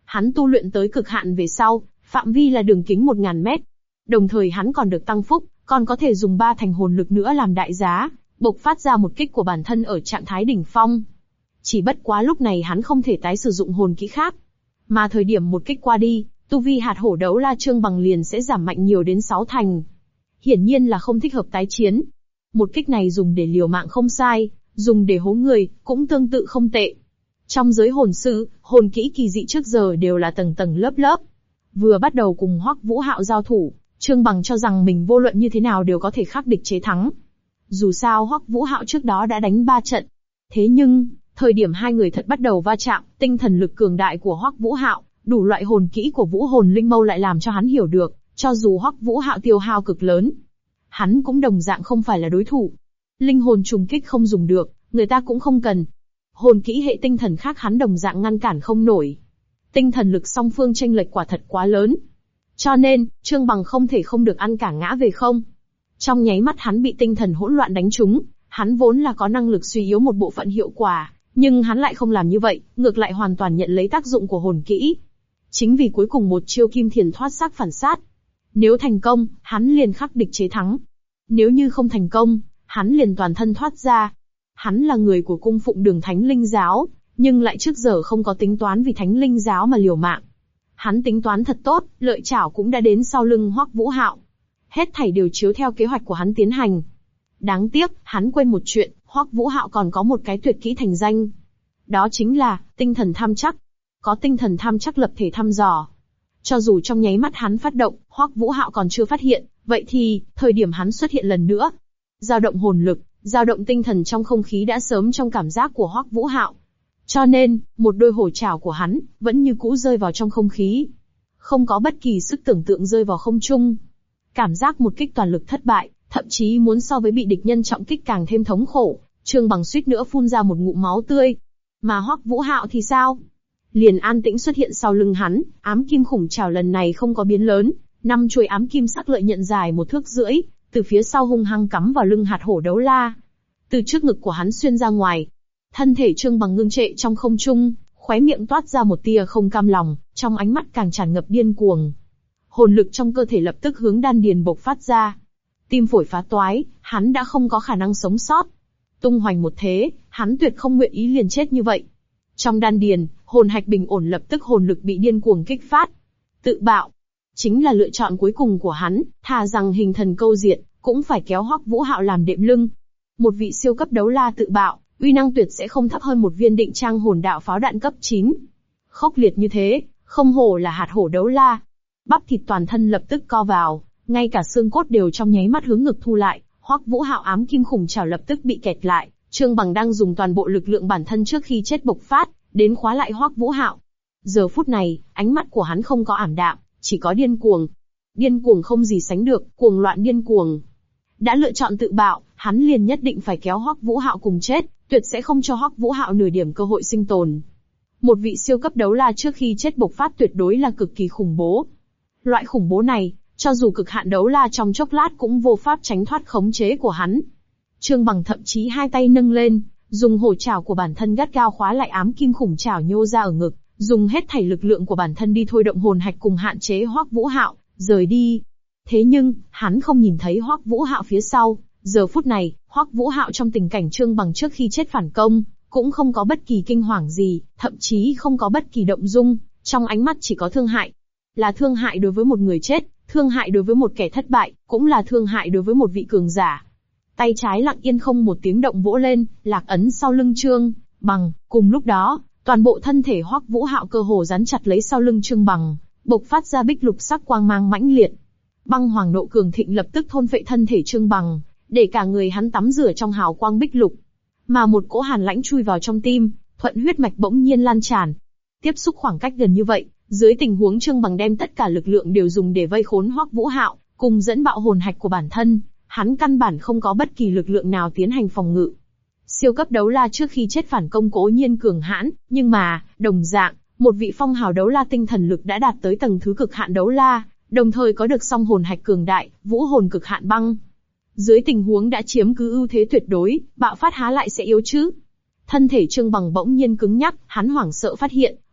Hắn tu luyện tới cực hạn về sau, phạm vi là đường kính 1000 mét. Đồng thời hắn còn được tăng phúc, còn có thể dùng 3 thành hồn lực nữa làm đại giá, bộc phát ra một kích của bản thân ở trạng thái đỉnh phong. Chỉ bất quá lúc này hắn không thể tái sử dụng hồn kỹ khác. Mà thời điểm một kích qua đi, tu vi hạt hổ đấu la Trương Bằng liền sẽ giảm mạnh nhiều đến 6 thành. Hiển nhiên là không thích hợp tái chiến. Một kích này dùng để liều mạng không sai, dùng để hố người, cũng tương tự không tệ. Trong giới hồn sư, hồn kỹ kỳ dị trước giờ đều là tầng tầng lớp lớp. Vừa bắt đầu cùng Hoắc Vũ Hạo giao thủ, Trương Bằng cho rằng mình vô luận như thế nào đều có thể khắc địch chế thắng. Dù sao Hoắc Vũ Hạo trước đó đã đánh 3 trận. Thế nhưng, thời điểm hai người thật bắt đầu va chạm, tinh thần lực cường đại của Hoắc Vũ Hạo, đủ loại hồn kỹ của Vũ Hồn Linh Mâu lại làm cho hắn hiểu được, cho dù Hoắc Vũ Hạo tiêu hao cực lớn, hắn cũng đồng dạng không phải là đối thủ. Linh hồn trùng kích không dùng được, người ta cũng không cần. Hồn kỹ hệ tinh thần khác hắn đồng dạng ngăn cản không nổi. Tinh thần lực song phương chênh lệch quả thật quá lớn. Cho nên, Trương Bằng không thể không được ăn cả ngã về không. Trong nháy mắt hắn bị tinh thần hỗn loạn đánh trúng, hắn vốn là có năng lực suy yếu một bộ phận hiệu quả, nhưng hắn lại không làm như vậy, ngược lại hoàn toàn nhận lấy tác dụng của hồn kỹ. Chính vì cuối cùng một chiêu kim thiền thoát xác phản sát. Nếu thành công, hắn liền khắc địch chế thắng. Nếu như không thành công, hắn liền toàn thân thoát ra. Hắn là người của cung phụng Đường Thánh Linh Giáo, nhưng lại trước giờ không có tính toán vì Thánh Linh Giáo mà liều mạng. Hắn tính toán thật tốt, lợi chảo cũng đã đến sau lưng Hoắc Vũ Hạo. Hết thảy đều chiếu theo kế hoạch của hắn tiến hành. Đáng tiếc, hắn quên một chuyện, Hoắc Vũ Hạo còn có một cái tuyệt kỹ thành danh. Đó chính là, tinh thần tham chắc. Có tinh thần tham chắc lập thể thăm dò. Cho dù trong nháy mắt hắn phát động, Hoắc Vũ Hạo còn chưa phát hiện, vậy thì, thời điểm hắn xuất hiện lần nữa. Dao động hồn lực, dao động tinh thần trong không khí đã sớm trong cảm giác của Hoắc Vũ Hạo. Cho nên, một đôi hổ trảo của hắn, vẫn như cũ rơi vào trong không khí. Không có bất kỳ sức tưởng tượng rơi vào không trung. Cảm giác một kích toàn lực thất bại, thậm chí muốn so với bị địch nhân trọng kích càng thêm thống khổ, Trương Bằng suýt nữa phun ra một ngụm máu tươi. Mà Hoắc Vũ Hạo thì sao? Liền an tĩnh xuất hiện sau lưng hắn, ám kim khủng trảo lần này không có biến lớn, 5 chuôi ám kim sắc lợi nhận dài 1 thước rưỡi, từ phía sau hung hăng cắm vào lưng hạt hổ đấu la. Từ trước ngực của hắn xuyên ra ngoài. Thân thể Trương Bằng ngưng trệ trong không trung, khóe miệng toát ra một tia không cam lòng, trong ánh mắt càng tràn ngập điên cuồng. Hồn lực trong cơ thể lập tức hướng đan điền bộc phát ra. Tim phổi phá toái, hắn đã không có khả năng sống sót. Tung hoành một thế, hắn tuyệt không nguyện ý liền chết như vậy. Trong đan điền, hồn hạch bình ổn lập tức hồn lực bị điên cuồng kích phát. Tự bạo, chính là lựa chọn cuối cùng của hắn, thà rằng hình thần câu diệt, cũng phải kéo Hoắc Vũ Hạo làm đệm lưng. Một vị siêu cấp đấu la tự bạo, uy năng tuyệt sẽ không thấp hơn một viên định trang hồn đạo pháo đạn cấp 9. Khốc liệt như thế, không hổ là hạt hổ đấu la. Bắp thịt toàn thân lập tức co vào, ngay cả xương cốt đều trong nháy mắt hướng ngực thu lại, Hoắc Vũ Hạo ám kim khủng trảo lập tức bị kẹt lại, Trương Bằng đang dùng toàn bộ lực lượng bản thân trước khi chết bộc phát, đến khóa lại Hoắc Vũ Hạo. Giờ phút này, ánh mắt của hắn không có ảm đạm, chỉ có điên cuồng. Điên cuồng không gì sánh được, cuồng loạn điên cuồng. Đã lựa chọn tự bạo, hắn liền nhất định phải kéo Hoắc Vũ Hạo cùng chết, tuyệt sẽ không cho Hoắc Vũ Hạo nửa điểm cơ hội sinh tồn. Một vị siêu cấp đấu la trước khi chết bộc phát tuyệt đối là cực kỳ khủng bố. Loại khủng bố này, cho dù cực hạn đấu la trong chốc lát cũng vô pháp tránh thoát khống chế của hắn. Trương Bằng thậm chí hai tay nâng lên, dùng hổ trảo của bản thân gắt gao khóa lại ám kim khủng trảo nhô ra ở ngực, dùng hết thảy lực lượng của bản thân đi thôi động hồn hạch cùng hạn chế Hoắc Vũ Hạo rời đi. Thế nhưng, hắn không nhìn thấy Hoắc Vũ Hạo phía sau. Giờ phút này, Hoắc Vũ Hạo trong tình cảnh Trương Bằng trước khi chết phản công, cũng không có bất kỳ kinh hoàng gì, thậm chí không có bất kỳ động dung, trong ánh mắt chỉ có thương hại. Là thương hại đối với một người chết, thương hại đối với một kẻ thất bại, cũng là thương hại đối với một vị cường giả. Tay trái lặng yên không một tiếng động vỗ lên, lạc ấn sau lưng Trương Bằng, cùng lúc đó, toàn bộ thân thể Hoắc Vũ Hạo cơ hồ dán chặt lấy sau lưng Trương Bằng, bộc phát ra bích lục sắc quang mang mãnh liệt. Băng hoàng nộ cường thịnh lập tức thôn phệ thân thể Trương Bằng, để cả người hắn tắm rửa trong hào quang bích lục. Mà một cỗ hàn lãnh chui vào trong tim, thuận huyết mạch bỗng nhiên lan tràn. Tiếp xúc khoảng cách gần như vậy, dưới tình huống Trương Bằng đem tất cả lực lượng đều dùng để vây khốn Hoắc Vũ Hạo, cùng dẫn bạo hồn hạch của bản thân, hắn căn bản không có bất kỳ lực lượng nào tiến hành phòng ngự. Siêu cấp đấu la trước khi chết phản công cố nhiên cường hãn, nhưng mà, đồng dạng, một vị phong hào đấu la tinh thần lực đã đạt tới tầng thứ cực hạn đấu la, đồng thời có được song hồn hạch cường đại, vũ hồn cực hạn băng. Dưới tình huống đã chiếm cứ ưu thế tuyệt đối, bạo phát há lại sẽ yếu chứ? Thân thể Trương Bằng bỗng nhiên cứng nhắc, hắn hoảng sợ phát hiện,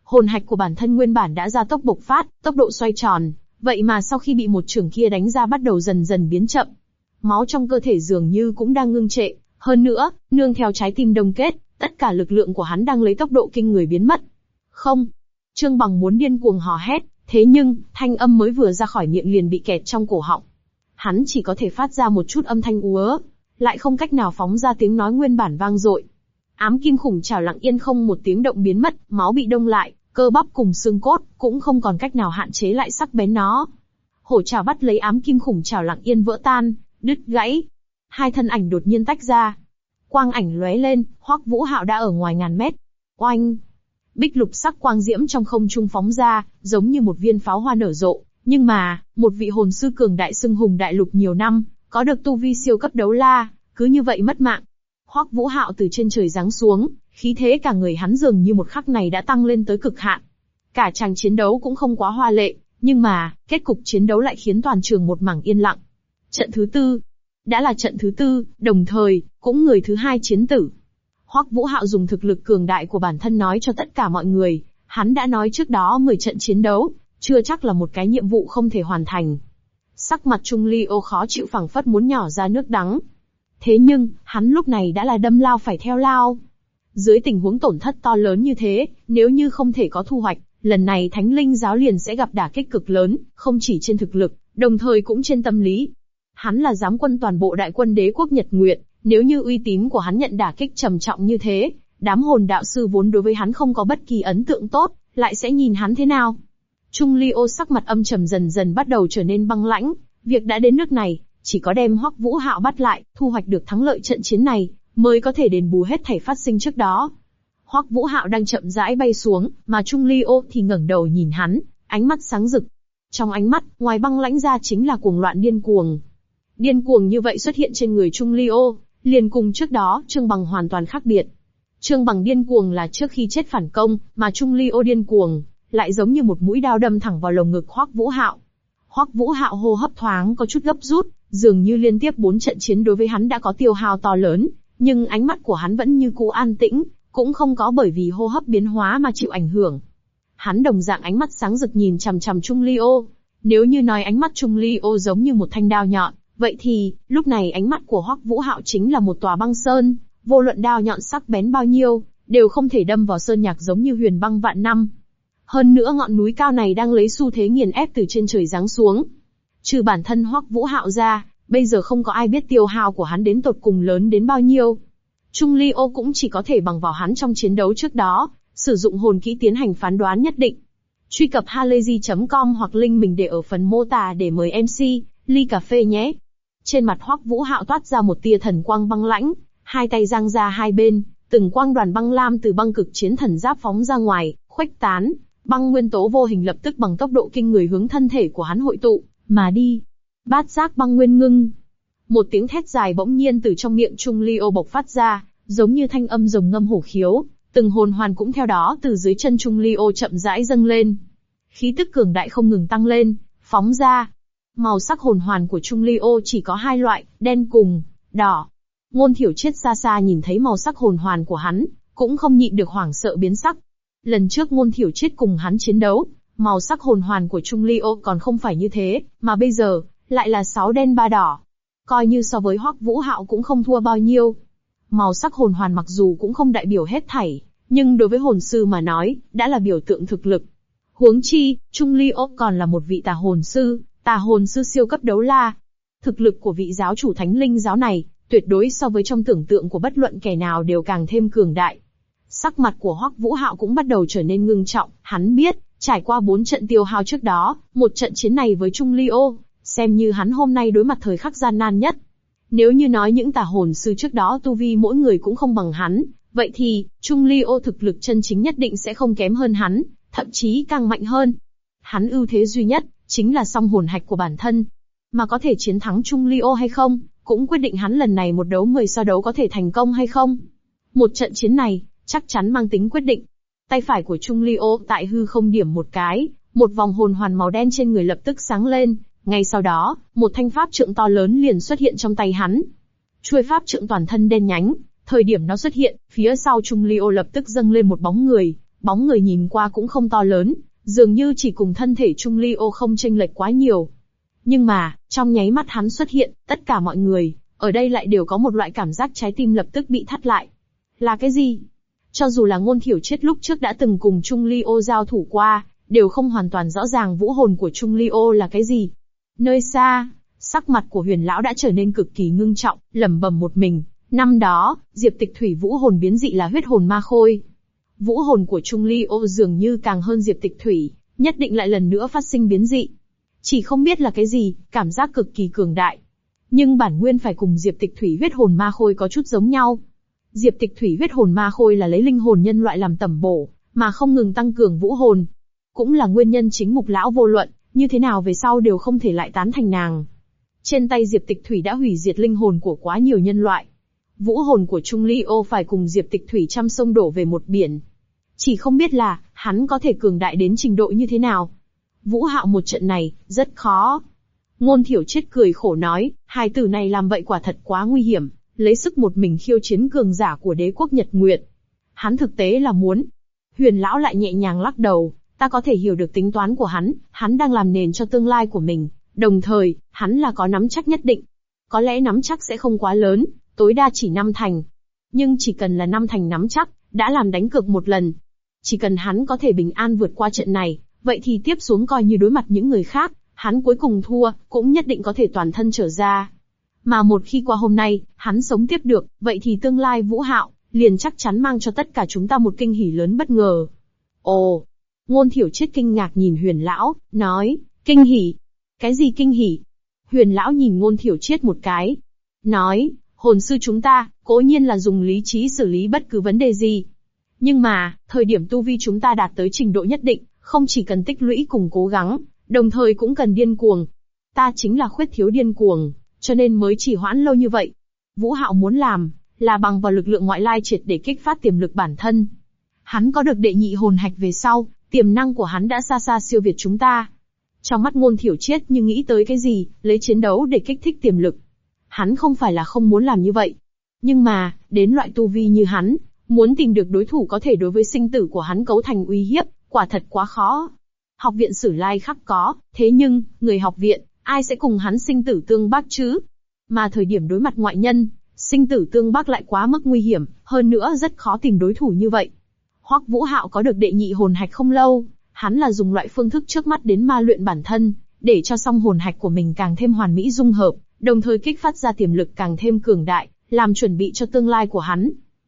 Hồn hạch của bản thân nguyên bản đã gia tốc bộc phát, tốc độ xoay tròn, vậy mà sau khi bị một chưởng kia đánh ra bắt đầu dần dần biến chậm. Máu trong cơ thể dường như cũng đang ngưng trệ, hơn nữa, nương theo trái tim đông kết, tất cả lực lượng của hắn đang lấy tốc độ kinh người biến mất. Không! Trương Bằng muốn điên cuồng hò hét, thế nhưng, thanh âm mới vừa ra khỏi miệng liền bị kẹt trong cổ họng. Hắn chỉ có thể phát ra một chút âm thanh úa, lại không cách nào phóng ra tiếng nói nguyên bản vang dội. Ám kim khủng trảo lặng yên không một tiếng động biến mất, máu bị đông lại, cơ bắp cùng xương cốt cũng không còn cách nào hạn chế lại sắc bén nó. Hổ trảo bắt lấy ám kim khủng trảo lặng yên vỡ tan, đứt gãy. Hai thân ảnh đột nhiên tách ra. Quang ảnh lóe lên, Hoắc Vũ Hạo đã ở ngoài ngàn mét. Oanh! Bích lục sắc quang diễm trong không trung phóng ra, giống như một viên pháo hoa nở rộ. Nhưng mà, một vị hồn sư cường đại xưng hùng đại lục nhiều năm, có được tu vi siêu cấp đấu la, cứ như vậy mất mạng. Hoắc Vũ Hạo từ trên trời giáng xuống, khí thế cả người hắn dường như một khắc này đã tăng lên tới cực hạn. Cả chàng chiến đấu cũng không quá hoa lệ, nhưng mà, kết cục chiến đấu lại khiến toàn trường một mảng yên lặng. Trận thứ tư. Đã là trận thứ tư, đồng thời, cũng người thứ hai chiến tử. Hoắc Vũ Hạo dùng thực lực cường đại của bản thân nói cho tất cả mọi người, hắn đã nói trước đó 10 trận chiến đấu, chưa chắc là một cái nhiệm vụ không thể hoàn thành. Sắc mặt Trung Ly Ô khó chịu phảng phất muốn nhỏ ra nước đắng. Thế nhưng, hắn lúc này đã là đâm lao phải theo lao. Dưới tình huống tổn thất to lớn như thế, nếu như không thể có thu hoạch, lần này Thánh Linh giáo liền sẽ gặp đả kích cực lớn, không chỉ trên thực lực, đồng thời cũng trên tâm lý. Hắn là giám quân toàn bộ đại quân đế quốc Nhật Nguyệt, nếu như uy tín của hắn nhận đả kích trầm trọng như thế, đám hồn đạo sư vốn đối với hắn không có bất kỳ ấn tượng tốt, lại sẽ nhìn hắn thế nào? Trung Ly Ô sắc mặt âm trầm dần dần bắt đầu trở nên băng lãnh, việc đã đến nước này, chỉ có đem Hoắc Vũ Hạo bắt lại, thu hoạch được thắng lợi trận chiến này, mới có thể đền bù hết thảy phát sinh trước đó. Hoắc Vũ Hạo đang chậm rãi bay xuống, mà Trung Ly Ô thì ngẩng đầu nhìn hắn, ánh mắt sáng rực. Trong ánh mắt, ngoài băng lãnh ra chính là cuồng loạn điên cuồng. Điên cuồng như vậy xuất hiện trên người Trung Ly Ô, liền cùng trước đó, Trương Bằng hoàn toàn khác biệt. Trương Bằng điên cuồng là trước khi chết phản công, mà Trung Ly Ô điên cuồng, lại giống như một mũi đao đâm thẳng vào lồng ngực Hoắc Vũ Hạo. Hoắc Vũ Hạo hô hấp thoáng có chút gấp rút, dường như liên tiếp 4 trận chiến đối với hắn đã có tiêu hao to lớn, nhưng ánh mắt của hắn vẫn như cũ an tĩnh, cũng không có bởi vì hô hấp biến hóa mà chịu ảnh hưởng. Hắn đồng dạng ánh mắt sáng rực nhìn chằm chằm Trung Ly Ô. Nếu như nói ánh mắt Trung Ly Ô giống như một thanh đao nhọn, vậy thì, lúc này ánh mắt của Hoắc Vũ Hạo chính là một tòa băng sơn, vô luận đao nhọn sắc bén bao nhiêu, đều không thể đâm vào sơn nhạc giống như huyền băng vạn năm. Hơn nữa ngọn núi cao này đang lấy xu thế nghiền ép từ trên trời giáng xuống. Trừ bản thân Hoắc Vũ Hạo ra, bây giờ không có ai biết tiêu hao của hắn đến tột cùng lớn đến bao nhiêu. Trung Ly Ô cũng chỉ có thể bằng vào hắn trong chiến đấu trước đó, sử dụng hồn kỹ tiến hành phán đoán nhất định. Truy cập halayzi.com hoặc link mình để ở phần mô tả để mời MC, ly cà phê nhé. Trên mặt Hoắc Vũ Hạo toát ra một tia thần quang băng lãnh, hai tay giang ra hai bên, từng quang đoàn băng lam từ băng cực chiến thần giáp phóng ra ngoài, khuếch tán, băng nguyên tố vô hình lập tức bằng tốc độ kinh người hướng thân thể của hắn hội tụ mà đi. Bát giác băng nguyên ngưng. Một tiếng thét dài bỗng nhiên từ trong miệng Trung Ly Ô bộc phát ra, giống như thanh âm rồng ngâm hổ khiếu, từng hồn hoàn cũng theo đó từ dưới chân Trung Ly Ô chậm rãi dâng lên. Khí tức cường đại không ngừng tăng lên, phóng ra. Màu sắc hồn hoàn của Trung Ly Ô chỉ có hai loại, đen cùng đỏ. Ngôn Thiểu Triết xa xa nhìn thấy màu sắc hồn hoàn của hắn, cũng không nhịn được hoảng sợ biến sắc. Lần trước Ngôn Thiểu Triết cùng hắn chiến đấu, màu sắc hồn hoàn của Trung Ly Ô còn không phải như thế, mà bây giờ, lại là 6 đen 3 đỏ. Coi như so với Hoắc Vũ Hạo cũng không thua bao nhiêu. Màu sắc hồn hoàn mặc dù cũng không đại biểu hết thảy, nhưng đối với hồn sư mà nói, đã là biểu tượng thực lực. Huống chi, Trung Ly Ô còn là một vị tà hồn sư siêu cấp đấu la. Thực lực của vị giáo chủ Thánh Linh giáo này, tuyệt đối so với trong tưởng tượng của bất luận kẻ nào đều càng thêm cường đại. Sắc mặt của Hoắc Vũ Hạo cũng bắt đầu trở nên ngưng trọng, hắn biết, trải qua 4 trận tiêu hao trước đó, một trận chiến này với Trung Ly Ô, xem như hắn hôm nay đối mặt thời khắc gian nan nhất. Nếu như nói những tà hồn sư trước đó tu vi mỗi người cũng không bằng hắn, vậy thì, Trung Ly Ô thực lực chân chính nhất định sẽ không kém hơn hắn, thậm chí càng mạnh hơn. Hắn ưu thế duy nhất, chính là song hồn hạch của bản thân. Mà có thể chiến thắng Trung Ly Ô hay không, cũng quyết định hắn lần này một đấu 10 so đấu có thể thành công hay không. Một trận chiến này, chắc chắn mang tính quyết định. Tay phải của Trung Ly Ô tại hư không điểm một cái, một vòng hồn hoàn màu đen trên người lập tức sáng lên, ngay sau đó, một thanh pháp trượng to lớn liền xuất hiện trong tay hắn. Chuôi pháp trượng toàn thân đen nhánh, thời điểm nó xuất hiện, phía sau Trung Ly Ô lập tức dâng lên một bóng người, Bóng người nhìn qua cũng không to lớn, dường như chỉ cùng thân thể Chung Ly Ô không chênh lệch quá nhiều. Nhưng mà, trong nháy mắt hắn xuất hiện, tất cả mọi người ở đây lại đều có một loại cảm giác trái tim lập tức bị thắt lại. Là cái gì? Cho dù là Ngôn Thiểu Triết lúc trước đã từng cùng Chung Ly Ô giao thủ qua, đều không hoàn toàn rõ ràng vũ hồn của Chung Ly Ô là cái gì. Nơi xa, sắc mặt của Huyền lão đã trở nên cực kỳ ngưng trọng, lẩm bẩm một mình. Năm đó, Diệp Tịch Thủy vũ hồn biến dị là huyết hồn ma khôi. Vũ hồn của Chung Ly Ô dường như càng hơn Diệp Tịch Thủy, nhất định lại lần nữa phát sinh biến dị. Chỉ không biết là cái gì, cảm giác cực kỳ cường đại. Nhưng bản nguyên phải cùng Diệp Tịch Thủy huyết hồn ma khôi có chút giống nhau. Diệp Tịch Thủy huyết hồn ma khôi là lấy linh hồn nhân loại làm tẩm bổ, mà không ngừng tăng cường vũ hồn. Cũng là nguyên nhân chính Mục lão vô luận, như thế nào về sau đều không thể lại tán thành nàng. Trên tay Diệp Tịch Thủy đã hủy diệt linh hồn của quá nhiều nhân loại. Vũ hồn của Chung Ly Ô phải cùng Diệp Tịch Thủy trăm sông đổ về một biển. Chỉ không biết là, hắn có thể cường đại đến trình độ như thế nào. Vũ Hạo một trận này, rất khó. Ngôn Thiểu Triết cười khổ nói, hài tử này làm vậy quả thật quá nguy hiểm, lấy sức một mình khiêu chiến cường giả của đế quốc Nhật Nguyệt. Hắn thực tế là muốn. Huyền lão lại nhẹ nhàng lắc đầu, ta có thể hiểu được tính toán của hắn đang làm nền cho tương lai của mình, đồng thời, hắn là có nắm chắc nhất định. Có lẽ nắm chắc sẽ không quá lớn, tối đa chỉ 5 thành. Nhưng chỉ cần là 5 thành nắm chắc, đã làm đánh cược một lần. Chỉ cần hắn có thể bình an vượt qua trận này, vậy thì tiếp xuống coi như đối mặt những người khác, hắn cuối cùng thua, cũng nhất định có thể toàn thân trở ra. Mà một khi qua hôm nay, hắn sống tiếp được, vậy thì tương lai Vũ Hạo, liền chắc chắn mang cho tất cả chúng ta một kinh hỉ lớn bất ngờ. Ồ! Ngôn Thiểu Triết kinh ngạc nhìn Huyền lão, nói, kinh hỉ? Cái gì kinh hỉ? Huyền lão nhìn Ngôn Thiểu Triết một cái. Nói, hồn sư chúng ta, cố nhiên là dùng lý trí xử lý bất cứ vấn đề gì. Nhưng mà, thời điểm tu vi chúng ta đạt tới trình độ nhất định, không chỉ cần tích lũy cùng cố gắng, đồng thời cũng cần điên cuồng. Ta chính là khuyết thiếu điên cuồng, cho nên mới trì hoãn lâu như vậy. Vũ Hạo muốn làm, là bằng vào lực lượng ngoại lai triệt để kích phát tiềm lực bản thân. Hắn có được đệ nhị hồn hạch về sau, tiềm năng của hắn đã xa xa siêu việt chúng ta. Trong mắt Ngôn Thiểu Triết như nghĩ tới cái gì, lấy chiến đấu để kích thích tiềm lực. Hắn không phải là không muốn làm như vậy. Nhưng mà, đến loại tu vi như hắn, muốn tìm được đối thủ có thể đối với sinh tử của hắn cấu thành uy hiếp, quả thật quá khó. Học viện Sử Lai Khắc có, thế nhưng, người học viện, ai sẽ cùng hắn sinh tử tương bác chứ? Mà thời điểm đối mặt ngoại nhân, sinh tử tương bác lại quá mức nguy hiểm, hơn nữa rất khó tìm đối thủ như vậy. Hoắc Vũ Hạo có được đệ nhị hồn hạch không lâu, hắn là dùng loại phương thức trước mắt đến ma luyện bản thân, để cho song hồn hạch của mình càng thêm hoàn mỹ dung hợp, đồng thời kích phát ra tiềm lực càng thêm cường đại, làm chuẩn bị cho tương lai của hắn.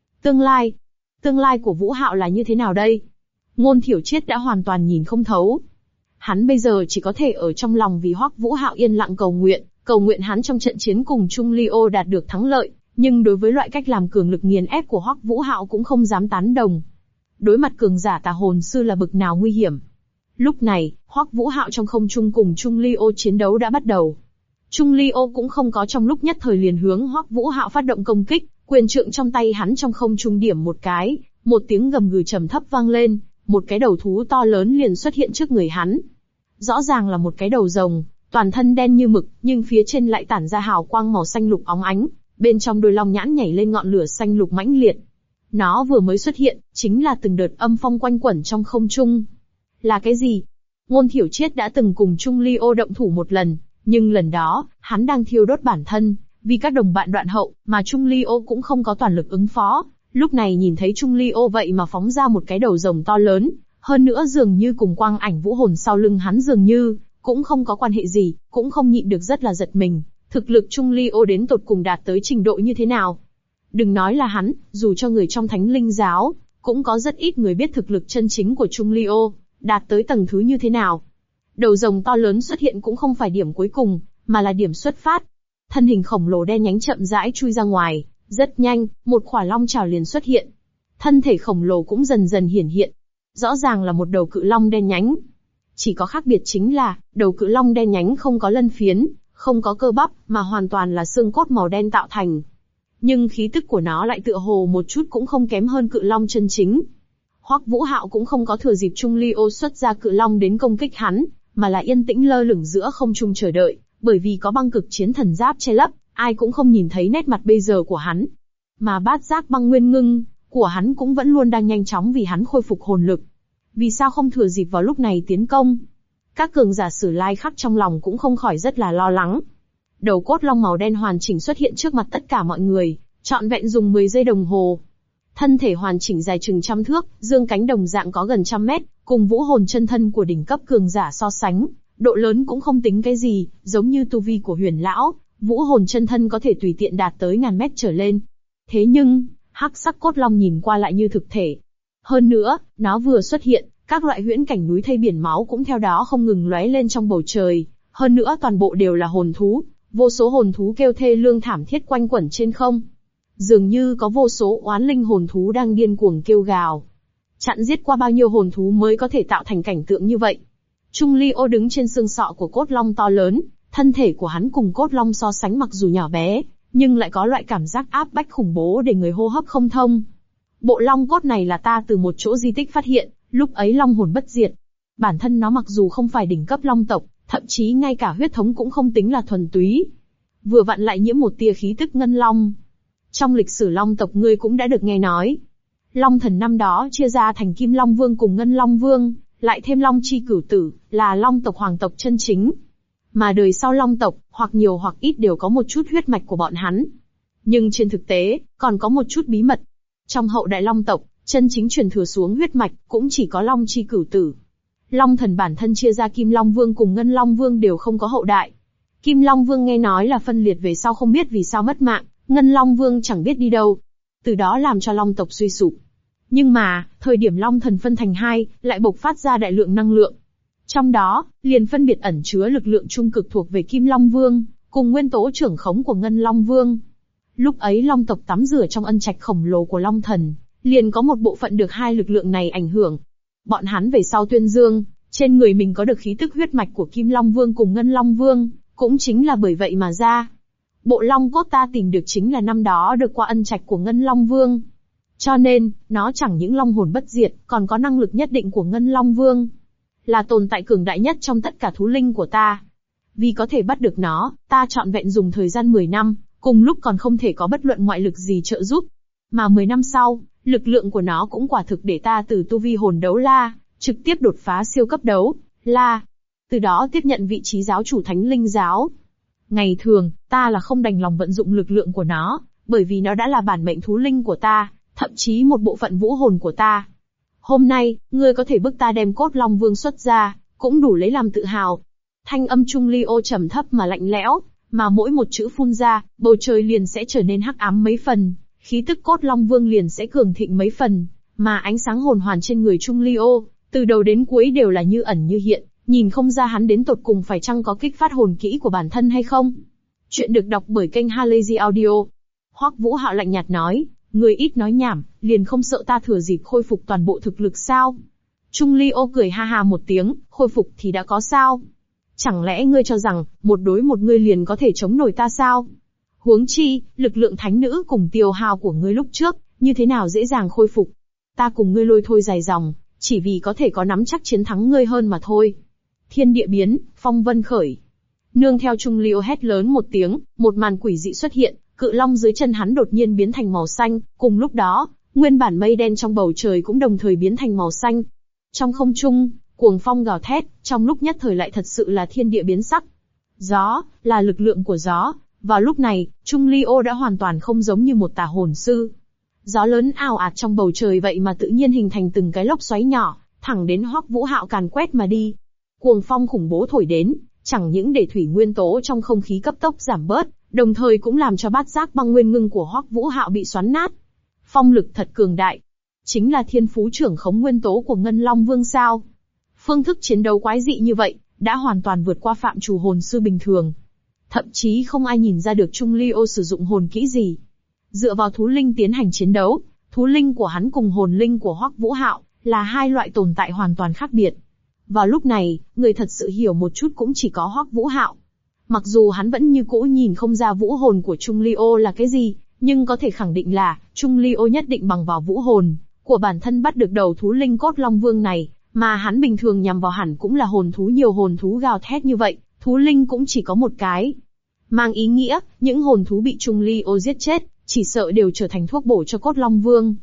Tương lai của Vũ Hạo là như thế nào đây? Ngôn Thiểu Triết đã hoàn toàn nhìn không thấu. Hắn bây giờ chỉ có thể ở trong lòng vì Hoắc Vũ Hạo yên lặng cầu nguyện hắn trong trận chiến cùng Chung Ly Ô đạt được thắng lợi, nhưng đối với loại cách làm cường lực nghiền ép của Hoắc Vũ Hạo cũng không dám tán đồng. Đối mặt cường giả tà hồn sư là bực nào nguy hiểm. Lúc này, Hoắc Vũ Hạo trong không trung cùng Chung Ly Ô chiến đấu đã bắt đầu. Chung Ly Ô cũng không có trong lúc nhất thời liền hướng Hoắc Vũ Hạo phát động công kích, quyền trượng trong tay hắn trong không trung điểm một cái, một tiếng gầm gừ trầm thấp vang lên, một cái đầu thú to lớn liền xuất hiện trước người hắn. Rõ ràng là một cái đầu rồng, toàn thân đen như mực, nhưng phía trên lại tản ra hào quang màu xanh lục óng ánh, bên trong đôi long nhãn nhảy lên ngọn lửa xanh lục mãnh liệt. Nó vừa mới xuất hiện, chính là từng đợt âm phong quanh quẩn trong không trung. Là cái gì? Ngôn Thiểu Triết đã từng cùng Chung Ly Ô động thủ một lần, nhưng lần đó, hắn đang thiêu đốt bản thân, vì các đồng bạn đoạn hậu, mà Chung Ly Ô cũng không có toàn lực ứng phó. Lúc này nhìn thấy Chung Ly Ô vậy mà phóng ra một cái đầu rồng to lớn, hơn nữa dường như cùng quang ảnh vũ hồn sau lưng hắn dường như, cũng không có quan hệ gì, cũng không nhịn được rất là giật mình. Thực lực Chung Ly Ô đến tột cùng đạt tới trình độ như thế nào? Đừng nói là hắn, dù cho người trong Thánh Linh Giáo, cũng có rất ít người biết thực lực chân chính của Chung Ly Ô, đạt tới tầng thứ như thế nào. Đầu rồng to lớn xuất hiện cũng không phải điểm cuối cùng, mà là điểm xuất phát. Thân hình khổng lồ đen nhánh chậm rãi chui ra ngoài, rất nhanh, một khỏa long chảo liền xuất hiện. Thân thể khổng lồ cũng dần dần hiển hiện. Rõ ràng là một đầu cự long đen nhánh. Chỉ có khác biệt chính là, đầu cự long đen nhánh không có lân phiến, không có cơ bắp, mà hoàn toàn là xương cốt màu đen tạo thành. Nhưng khí tức của nó lại tựa hồ một chút cũng không kém hơn cự long chân chính. Hoắc Vũ Hạo cũng không có thừa dịp Chung Ly Ô xuất ra cự long đến công kích hắn, mà là yên tĩnh lơ lửng giữa không trung chờ đợi, bởi vì có băng cực chiến thần giáp che lấp, ai cũng không nhìn thấy nét mặt bây giờ của hắn. Mà bát giác băng nguyên ngưng, của hắn cũng vẫn luôn đang nhanh chóng vì hắn khôi phục hồn lực. Vì sao không thừa dịp vào lúc này tiến công? Các cường giả Sử Lai Khắc trong lòng cũng không khỏi rất là lo lắng. Đầu cốt long màu đen hoàn chỉnh xuất hiện trước mặt tất cả mọi người, trọn vẹn dùng 10 giây đồng hồ. Thân thể hoàn chỉnh dài chừng 100 thước, dương cánh đồng dạng có gần 100 mét, cùng vũ hồn chân thân của đỉnh cấp cường giả so sánh, độ lớn cũng không tính cái gì, giống như tu vi của Huyền lão, vũ hồn chân thân có thể tùy tiện đạt tới 1000 mét trở lên. Thế nhưng, hắc sắc cốt long nhìn qua lại như thực thể. Hơn nữa, nó vừa xuất hiện, các loại huyễn cảnh núi thây biển máu cũng theo đó không ngừng lóe lên trong bầu trời. Hơn nữa toàn bộ đều là hồn thú, vô số hồn thú kêu thê lương thảm thiết quanh quẩn trên không. Dường như có vô số oán linh hồn thú đang điên cuồng kêu gào. Chặn giết qua bao nhiêu hồn thú mới có thể tạo thành cảnh tượng như vậy. Chung Ly Ô đứng trên xương sọ của cốt long to lớn, thân thể của hắn cùng cốt long so sánh mặc dù nhỏ bé, nhưng lại có loại cảm giác áp bách khủng bố để người hô hấp không thông. Bộ long cốt này là ta từ một chỗ di tích phát hiện, lúc ấy long hồn bất diệt. Bản thân nó mặc dù không phải đỉnh cấp long tộc, thậm chí ngay cả huyết thống cũng không tính là thuần túy. Vừa vặn lại nhiễm một tia khí tức ngân long. Trong lịch sử long tộc ngươi cũng đã được nghe nói. Long thần năm đó chia ra thành Kim Long Vương cùng Ngân Long Vương, lại thêm Long Chi Cửu Tử, là long tộc hoàng tộc chân chính. Mà đời sau long tộc, hoặc nhiều hoặc ít đều có một chút huyết mạch của bọn hắn. Nhưng trên thực tế, còn có một chút bí mật. Trong hậu đại long tộc, chân chính truyền thừa xuống huyết mạch, cũng chỉ có Long Chi Cửu Tử. Long thần bản thân chia ra Kim Long Vương cùng Ngân Long Vương đều không có hậu đại. Kim Long Vương nghe nói là phân liệt về sau không biết vì sao mất mạng, Ngân Long Vương chẳng biết đi đâu. Từ đó làm cho long tộc suy sụp. Nhưng mà, thời điểm long thần phân thành hai, lại bộc phát ra đại lượng năng lượng. Trong đó, liền phân biệt ẩn chứa lực lượng trung cực thuộc về Kim Long Vương, cùng nguyên tố trưởng khống của Ngân Long Vương. Lúc ấy long tộc tắm rửa trong ân trạch khổng lồ của long thần, liền có một bộ phận được hai lực lượng này ảnh hưởng. Bọn hắn về sau tuyên dương, trên người mình có được khí tức huyết mạch của Kim Long Vương cùng Ngân Long Vương, cũng chính là bởi vậy mà ra. Bộ long cốt ta tìm được chính là năm đó được qua ân trạch của Ngân Long Vương. Cho nên, nó chẳng những long hồn bất diệt, còn có năng lực nhất định của Ngân Long Vương. Là tồn tại cường đại nhất trong tất cả thú linh của ta. Vì có thể bắt được nó, ta trọn vẹn dùng thời gian 10 năm, cùng lúc còn không thể có bất luận ngoại lực gì trợ giúp. Mà 10 năm sau, lực lượng của nó cũng quả thực để ta từ tu vi hồn đấu la, trực tiếp đột phá siêu cấp đấu la. Từ đó tiếp nhận vị trí giáo chủ Thánh Linh giáo. Ngày thường, ta là không đành lòng vận dụng lực lượng của nó, bởi vì nó đã là bản mệnh thú linh của ta, thậm chí một bộ phận vũ hồn của ta. Hôm nay, ngươi có thể bức ta đem cốt Long Vương xuất ra, cũng đủ lấy làm tự hào. Thanh âm Chung Ly Ô trầm thấp mà lạnh lẽo, mà mỗi một chữ phun ra, bầu trời liền sẽ trở nên hắc ám mấy phần, khí tức cốt Long Vương liền sẽ cường thịnh mấy phần, mà ánh sáng hồn hoàn trên người Chung Ly Ô, từ đầu đến cuối đều là như ẩn như hiện, nhìn không ra hắn đến tột cùng phải chăng có kích phát hồn kỹ của bản thân hay không. Chuyện được đọc bởi kênh Halazy Audio. Hoắc Vũ Hạo lạnh nhạt nói, người ít nói nhảm, liền không sợ ta thừa dịp khôi phục toàn bộ thực lực sao? Chung Ly Ô cười ha ha một tiếng, khôi phục thì đã có sao? Chẳng lẽ ngươi cho rằng, một đối một ngươi liền có thể chống nổi ta sao? Huống chi, lực lượng thánh nữ cùng tiêu hao của ngươi lúc trước, như thế nào dễ dàng khôi phục? Ta cùng ngươi lôi thôi dài dòng, chỉ vì có thể có nắm chắc chiến thắng ngươi hơn mà thôi. Thiên địa biến, phong vân khởi. Nương theo Chung Ly Ô hét lớn một tiếng, một màn quỷ dị xuất hiện, cự long dưới chân hắn đột nhiên biến thành màu xanh, cùng lúc đó, nguyên bản mây đen trong bầu trời cũng đồng thời biến thành màu xanh. Trong không trung, cuồng phong gào thét, trong lúc nhất thời lại thật sự là thiên địa biến sắc. Gió, là lực lượng của gió. Vào lúc này, Chung Ly Ô đã hoàn toàn không giống như một tà hồn sư. Gió lớn ào ạt trong bầu trời vậy mà tự nhiên hình thành từng cái lốc xoáy nhỏ, thẳng đến Hoắc Vũ Hạo càn quét mà đi. Cuồng phong khủng bố thổi đến, chẳng những để thủy nguyên tố trong không khí cấp tốc giảm bớt, đồng thời cũng làm cho bát giác băng nguyên ngưng của Hoắc Vũ Hạo bị xoắn nát. Phong lực thật cường đại. Chính là thiên phú trưởng khống nguyên tố của Ngân Long Vương sao? Phương thức chiến đấu quái dị như vậy, đã hoàn toàn vượt qua phạm trù hồn sư bình thường. Thậm chí không ai nhìn ra được Chung Ly Ô sử dụng hồn kỹ gì. Dựa vào thú linh tiến hành chiến đấu, thú linh của hắn cùng hồn linh của Hoắc Vũ Hạo là hai loại tồn tại hoàn toàn khác biệt. Vào lúc này, người thật sự hiểu một chút cũng chỉ có Hoắc Vũ Hạo. Mặc dù hắn vẫn như cũ nhìn không ra vũ hồn của Chung Ly Ô là cái gì, nhưng có thể khẳng định là Chung Ly Ô nhất định bằng vào vũ hồn của bản thân bắt được đầu thú linh cốt Long Vương này, mà hắn bình thường nhằm vào hẳn cũng là hồn thú nhiều hồn thú gào thét như vậy, thú linh cũng chỉ có một cái. Mang ý nghĩa, những hồn thú bị Chung Ly Ô giết chết, chỉ sợ đều trở thành thuốc bổ cho cốt Long Vương.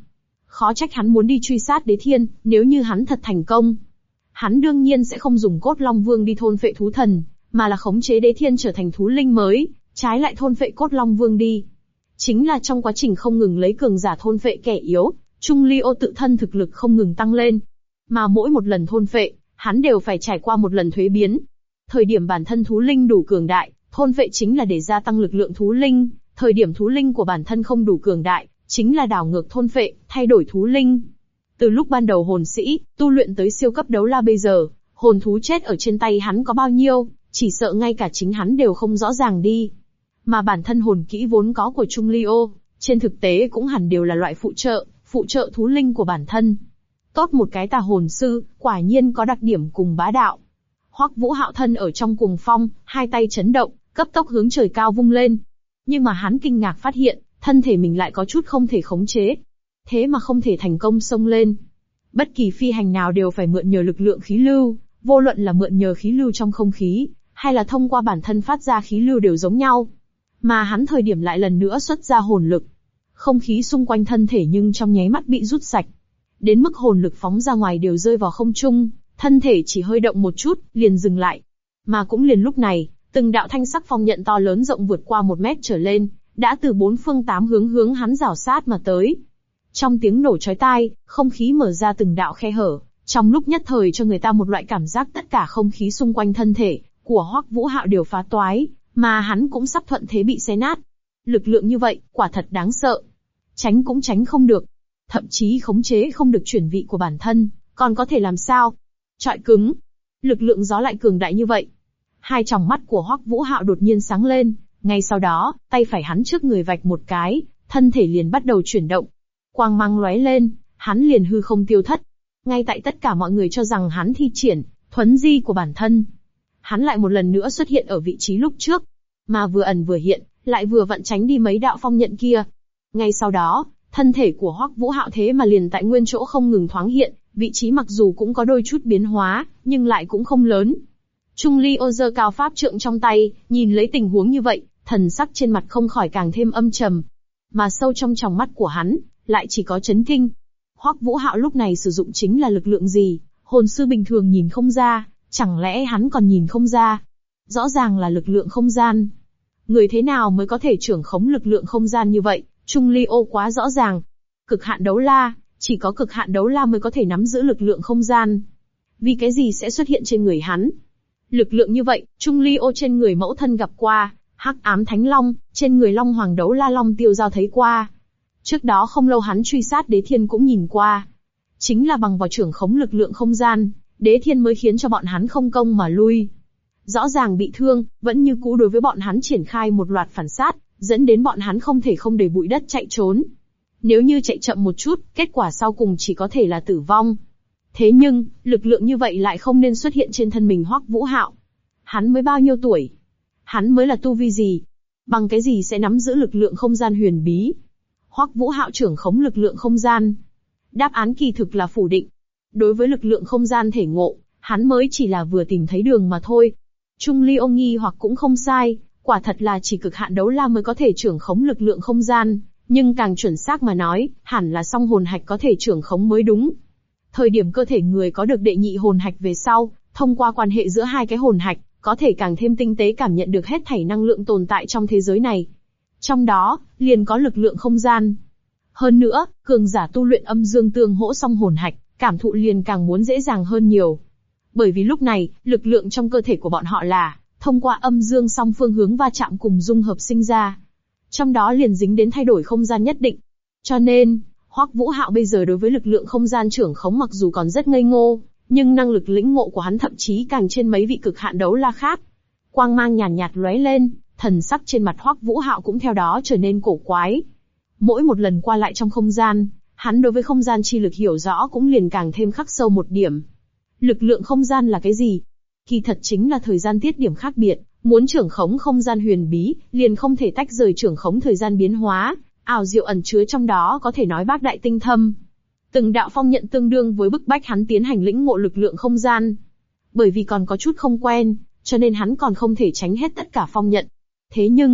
Khó trách hắn muốn đi truy sát Đế Thiên, nếu như hắn thật thành công. Hắn đương nhiên sẽ không dùng cốt Long Vương đi thôn phệ thú thần, mà là khống chế Đế Thiên trở thành thú linh mới, trái lại thôn phệ cốt Long Vương đi. Chính là trong quá trình không ngừng lấy cường giả thôn phệ kẻ yếu, Trung Ly Ô tự thân thực lực không ngừng tăng lên. Mà mỗi một lần thôn phệ, hắn đều phải trải qua một lần thuế biến. Thời điểm bản thân thú linh đủ cường đại, thôn phệ chính là để gia tăng lực lượng thú linh, thời điểm thú linh của bản thân không đủ cường đại, chính là đảo ngược thôn phệ, thay đổi thú linh. Từ lúc ban đầu hồn sĩ, tu luyện tới siêu cấp đấu la bây giờ, hồn thú chết ở trên tay hắn có bao nhiêu, chỉ sợ ngay cả chính hắn đều không rõ ràng đi. Mà bản thân hồn kỹ vốn có của Trung Ly Ô, trên thực tế cũng hẳn đều là loại phụ trợ thú linh của bản thân. Tốt một cái tà hồn sư, quả nhiên có đặc điểm cùng bá đạo. Hoắc Vũ Hạo thân ở trong cuồng phong, hai tay chấn động, cấp tốc hướng trời cao vung lên. Nhưng mà hắn kinh ngạc phát hiện, thân thể mình lại có chút không thể khống chế. Thế mà không thể thành công xông lên. Bất kỳ phi hành nào đều phải mượn nhờ lực lượng khí lưu, vô luận là mượn nhờ khí lưu trong không khí, hay là thông qua bản thân phát ra khí lưu đều giống nhau. Mà hắn thời điểm lại lần nữa xuất ra hồn lực. Không khí xung quanh thân thể nhưng trong nháy mắt bị rút sạch. Đến mức hồn lực phóng ra ngoài đều rơi vào không trung, thân thể chỉ hơi động một chút, liền dừng lại. Mà cũng liền lúc này, từng đạo thanh sắc phong nhận to lớn rộng vượt qua 1 mét trở lên, đã từ 4 phương 8 hướng hắn rảo sát mà tới. Trong tiếng nổ chói tai, không khí mở ra từng đạo khe hở, trong lúc nhất thời cho người ta một loại cảm giác tất cả không khí xung quanh thân thể của Hoắc Vũ Hạo đều phá toái, mà hắn cũng sắp thuận thế bị xé nát. Lực lượng như vậy, quả thật đáng sợ. Tránh cũng tránh không được, thậm chí khống chế không được chuyển vị của bản thân, còn có thể làm sao? Trọi cứng. Lực lượng gió lại cường đại như vậy. Hai tròng mắt của Hoắc Vũ Hạo đột nhiên sáng lên, ngay sau đó, tay phải hắn trước người vạch một cái, thân thể liền bắt đầu chuyển động. Quang mang lóe lên, hắn liền hư không tiêu thất. Ngay tại tất cả mọi người cho rằng hắn thi triển thuấn di của bản thân, hắn lại một lần nữa xuất hiện ở vị trí lúc trước, mà vừa ẩn vừa hiện, lại vừa vặn tránh đi mấy đạo phong nhận kia. Ngay sau đó, thân thể của Hoắc Vũ Hạo thế mà liền tại nguyên chỗ không ngừng thoáng hiện, vị trí mặc dù cũng có đôi chút biến hóa, nhưng lại cũng không lớn. Trung Ly Ô giơ cao pháp trượng trong tay, nhìn lấy tình huống như vậy, thần sắc trên mặt không khỏi càng thêm âm trầm. Mà sâu trong tròng mắt của hắn, lại chỉ có chấn kinh. Hoắc Vũ Hạo lúc này sử dụng chính là lực lượng gì, hồn sư bình thường nhìn không ra, chẳng lẽ hắn còn nhìn không ra? Rõ ràng là lực lượng không gian. Người thế nào mới có thể trưởng khống lực lượng không gian như vậy? Trung Ly Ô quá rõ ràng. Cực hạn đấu la, chỉ có cực hạn đấu la mới có thể nắm giữ lực lượng không gian. Vì cái gì sẽ xuất hiện trên người hắn? Lực lượng như vậy, Trung Ly Ô trên người mẫu thân gặp qua, Hắc Ám Thánh Long, trên người Long Hoàng đấu la Long Tiêu Giao thấy qua. Trước đó không lâu hắn truy sát Đế Thiên cũng nhìn qua. Chính là bằng vào trưởng khống lực lượng không gian, Đế Thiên mới khiến cho bọn hắn không công mà lui. Rõ ràng bị thương, vẫn như cũ đối với bọn hắn triển khai một loạt phản sát, dẫn đến bọn hắn không thể không đầy bụi đất chạy trốn. Nếu như chạy chậm một chút, kết quả sau cùng chỉ có thể là tử vong. Thế nhưng, lực lượng như vậy lại không nên xuất hiện trên thân mình Hoắc Vũ Hạo. Hắn mới bao nhiêu tuổi? Hắn mới là tu vi gì? Bằng cái gì sẽ nắm giữ lực lượng không gian huyền bí? Hoắc Vũ Hạo trưởng khống lực lượng không gian. Đáp án kỳ thực là phủ định. Đối với lực lượng không gian thể ngộ, hắn mới chỉ là vừa tìm thấy đường mà thôi. Trung Ly Ô nghi hoặc cũng không sai, quả thật là chỉ cực hạn đấu la mới có thể trưởng khống lực lượng không gian, nhưng càng chuẩn xác mà nói, hẳn là song hồn hạch có thể trưởng khống mới đúng. Thời điểm cơ thể người có được đệ nhị hồn hạch về sau, thông qua quan hệ giữa hai cái hồn hạch, có thể càng thêm tinh tế cảm nhận được hết thảy năng lượng tồn tại trong thế giới này. Trong đó, liền có lực lượng không gian. Hơn nữa, cường giả tu luyện âm dương tương hỗ song hồn hạch, cảm thụ liền càng muốn dễ dàng hơn nhiều. Bởi vì lúc này, lực lượng trong cơ thể của bọn họ là thông qua âm dương song phương hướng va chạm cùng dung hợp sinh ra. Trong đó liền dính đến thay đổi không gian nhất định. Cho nên, Hoắc Vũ Hạo bây giờ đối với lực lượng không gian trưởng khống mặc dù còn rất ngây ngô, nhưng năng lực lĩnh ngộ của hắn thậm chí càng trên mấy vị cực hạn đấu la khác. Quang mang nhàn nhạt lóe lên, thần sắc trên mặt Hoắc Vũ Hạo cũng theo đó trở nên cổ quái. Mỗi một lần qua lại trong không gian, hắn đối với không gian chi lực hiểu rõ cũng liền càng thêm khắc sâu một điểm. Lực lượng không gian là cái gì? Kỳ thật chính là thời gian tiết điểm khác biệt, muốn trưởng khống không gian huyền bí, liền không thể tách rời trưởng khống thời gian biến hóa, ảo diệu ẩn chứa trong đó có thể nói bác đại tinh thâm. Từng đạo phong nhận tương đương với bức bách hắn tiến hành lĩnh ngộ lực lượng không gian. Bởi vì còn có chút không quen, cho nên hắn còn không thể tránh hết tất cả phong nhận. Thế nhưng,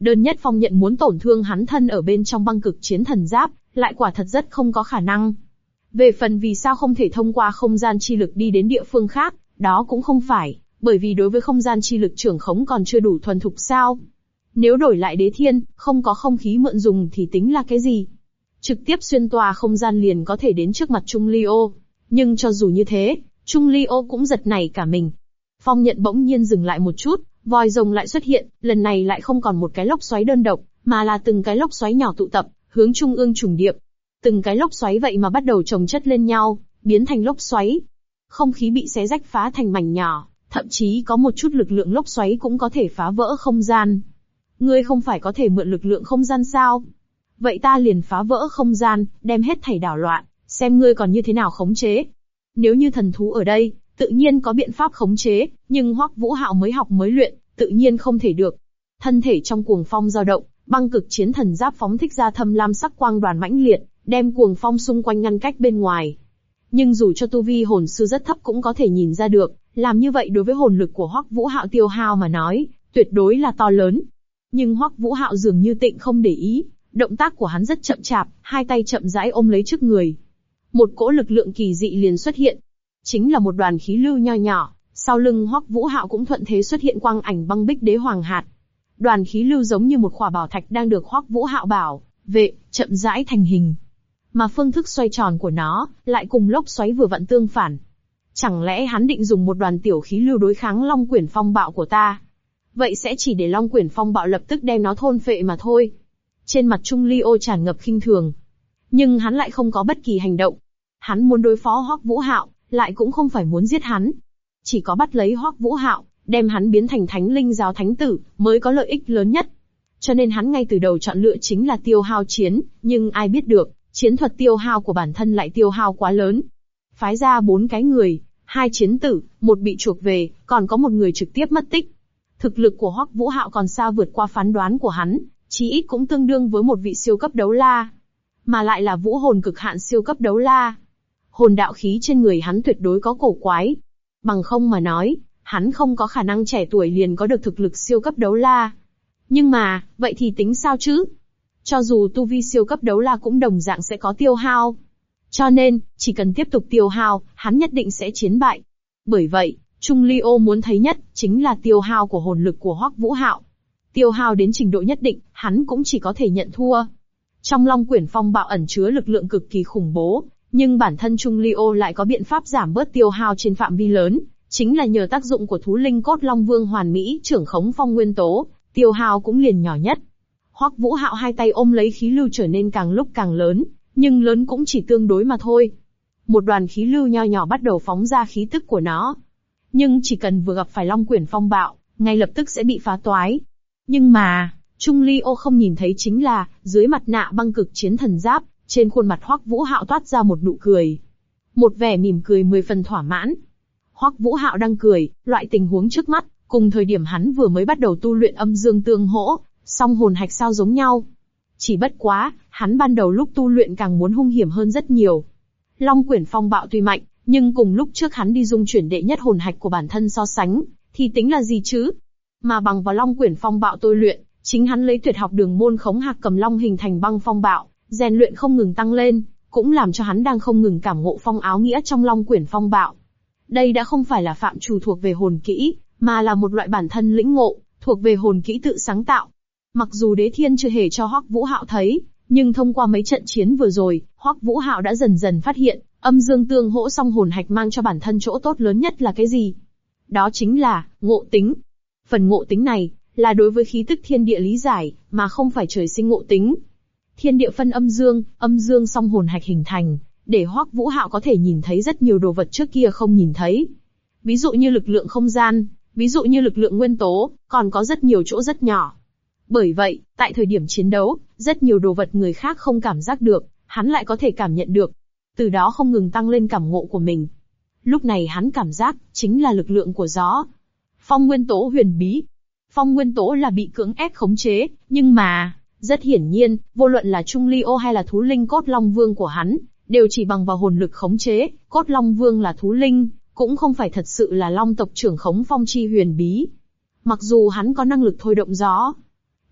Đơn nhất Phong Nhận muốn tổn thương hắn thân ở bên trong băng cực chiến thần giáp, lại quả thật rất không có khả năng. Về phần vì sao không thể thông qua không gian chi lực đi đến địa phương khác, đó cũng không phải, bởi vì đối với không gian chi lực trưởng khống còn chưa đủ thuần thục sao. Nếu đổi lại Đế Thiên, không có không khí mượn dùng thì tính là cái gì? Trực tiếp xuyên tòa không gian liền có thể đến trước mặt Trung Ly Ô. Nhưng cho dù như thế, Trung Ly Ô cũng giật nảy cả mình. Phong Nhận bỗng nhiên dừng lại một chút, vòi rồng lại xuất hiện, lần này lại không còn một cái lốc xoáy đơn độc, mà là từng cái lốc xoáy nhỏ tụ tập, hướng trung ương trùng điệp. Từng cái lốc xoáy vậy mà bắt đầu chồng chất lên nhau, biến thành lốc xoáy. Không khí bị xé rách phá thành mảnh nhỏ, thậm chí có một chút lực lượng lốc xoáy cũng có thể phá vỡ không gian. Ngươi không phải có thể mượn lực lượng không gian sao? Vậy ta liền phá vỡ không gian, đem hết thảy đảo loạn, xem ngươi còn như thế nào khống chế. Nếu như thần thú ở đây, tự nhiên có biện pháp khống chế, nhưng Hoắc Vũ Hạo mới học mới luyện, tự nhiên không thể được. Thân thể trong cuồng phong dao động, băng cực chiến thần giáp phóng thích ra thâm lam sắc quang đoàn mãnh liệt, đem cuồng phong xung quanh ngăn cách bên ngoài. Nhưng dù cho tu vi hồn sư rất thấp cũng có thể nhìn ra được, làm như vậy đối với hồn lực của Hoắc Vũ Hạo tiêu hao mà nói, tuyệt đối là to lớn. Nhưng Hoắc Vũ Hạo dường như tịnh không để ý, động tác của hắn rất chậm chạp, hai tay chậm rãi ôm lấy trước người. Một cỗ lực lượng kỳ dị liền xuất hiện, chính là một đoàn khí lưu nho nhỏ, sau lưng Hoắc Vũ Hạo cũng thuận thế xuất hiện quang ảnh băng bích đế hoàng hạt. Đoàn khí lưu giống như một khỏa bảo thạch đang được Hoắc Vũ Hạo bảo vệ, chậm rãi thành hình. Mà phương thức xoay tròn của nó, lại cùng lốc xoáy vừa vặn tương phản. Chẳng lẽ hắn định dùng một đoàn tiểu khí lưu đối kháng Long Quyển Phong Bạo của ta? Vậy sẽ chỉ để Long Quyển Phong Bạo lập tức đem nó thôn phệ mà thôi. Trên mặt Trung Ly Ô tràn ngập khinh thường. Nhưng hắn lại không có bất kỳ hành động. Hắn muốn đối phó Hoắc Vũ Hạo, lại cũng không phải muốn giết hắn. Chỉ có bắt lấy Hoắc Vũ Hạo, đem hắn biến thành Thánh Linh Giáo Thánh Tử, mới có lợi ích lớn nhất. Cho nên hắn ngay từ đầu chọn lựa chính là tiêu hao chiến, nhưng ai biết được, chiến thuật tiêu hao của bản thân lại tiêu hao quá lớn. Phái ra 4 cái người, 2 chiến tử, 1 bị chuộc về, còn có 1 người trực tiếp mất tích. Thực lực của Hoắc Vũ Hạo còn xa vượt qua phán đoán của hắn, chí ít cũng tương đương với một vị siêu cấp đấu la. Mà lại là vũ hồn cực hạn siêu cấp đấu la. Hồn đạo khí trên người hắn tuyệt đối có cổ quái. Bằng không mà nói, hắn không có khả năng trẻ tuổi liền có được thực lực siêu cấp đấu la. Nhưng mà, vậy thì tính sao chứ? Cho dù tu vi siêu cấp đấu la cũng đồng dạng sẽ có tiêu hao. Cho nên, chỉ cần tiếp tục tiêu hao, hắn nhất định sẽ chiến bại. Bởi vậy, Trung Ly Ô muốn thấy nhất, chính là tiêu hao của hồn lực của Hoắc Vũ Hạo. Tiêu hao đến trình độ nhất định, hắn cũng chỉ có thể nhận thua. Trong Long Quyển Phong Bạo ẩn chứa lực lượng cực kỳ khủng bố, nhưng bản thân Trung Ly Ô lại có biện pháp giảm bớt tiêu hao trên phạm vi lớn, chính là nhờ tác dụng của thú linh cốt Long Vương hoàn mỹ trưởng khống phong nguyên tố, tiêu hao cũng liền nhỏ nhất. Hoắc Vũ Hạo hai tay ôm lấy khí lưu trở nên càng lúc càng lớn, nhưng lớn cũng chỉ tương đối mà thôi. Một đoàn khí lưu nho nhỏ bắt đầu phóng ra khí tức của nó. Nhưng chỉ cần vừa gặp phải Long Quyển Phong Bạo, ngay lập tức sẽ bị phá toái. Nhưng mà, Trung Ly Ô không nhìn thấy chính là, dưới mặt nạ băng cực chiến thần giáp, trên khuôn mặt Hoắc Vũ Hạo toát ra một nụ cười. Một vẻ mỉm cười 10 phần thỏa mãn. Hoắc Vũ Hạo đang cười, loại tình huống trước mắt, cùng thời điểm hắn vừa mới bắt đầu tu luyện âm dương tương hỗ, song hồn hạch sao giống nhau. Chỉ bất quá, hắn ban đầu lúc tu luyện càng muốn hung hiểm hơn rất nhiều. Long Quyển Phong Bạo tuy mạnh, nhưng cùng lúc trước hắn đi dung chuyển đệ nhất hồn hạch của bản thân so sánh, thì tính là gì chứ? Mà bằng vào Long Quyển Phong Bạo tôi luyện, chính hắn lấy tuyệt học đường môn khống hạc cầm long hình thành băng phong bạo, rèn luyện không ngừng tăng lên, cũng làm cho hắn đang không ngừng cảm ngộ phong áo nghĩa trong Long Quyển Phong Bạo. Đây đã không phải là phạm trù thuộc về hồn kỹ, mà là một loại bản thân lĩnh ngộ, thuộc về hồn kỹ tự sáng tạo. Mặc dù Đế Thiên chưa hề cho Hoắc Vũ Hạo thấy, nhưng thông qua mấy trận chiến vừa rồi, Hoắc Vũ Hạo đã dần dần phát hiện, âm dương tương hỗ song hồn hạch mang cho bản thân chỗ tốt lớn nhất là cái gì? Đó chính là ngộ tính. Phần ngộ tính này là đối với khí tức thiên địa lý giải, mà không phải trời sinh ngộ tính. Thiên địa phân âm dương song hồn hạch hình thành, để Hoắc Vũ Hạo có thể nhìn thấy rất nhiều đồ vật trước kia không nhìn thấy. Ví dụ như lực lượng không gian, ví dụ như lực lượng nguyên tố, còn có rất nhiều chỗ rất nhỏ. Bởi vậy, tại thời điểm chiến đấu, rất nhiều đồ vật người khác không cảm giác được, hắn lại có thể cảm nhận được. Từ đó không ngừng tăng lên cảm ngộ của mình. Lúc này hắn cảm giác, chính là lực lượng của gió. Phong nguyên tố huyền bí. Phong nguyên tố là bị cưỡng ép khống chế, nhưng mà, rất hiển nhiên, vô luận là Trung Ly Ô hay là thú linh cốt Long Vương của hắn, đều chỉ bằng vào hồn lực khống chế, cốt Long Vương là thú linh, cũng không phải thật sự là Long tộc trưởng khống phong chi huyền bí. Mặc dù hắn có năng lực thôi động gió,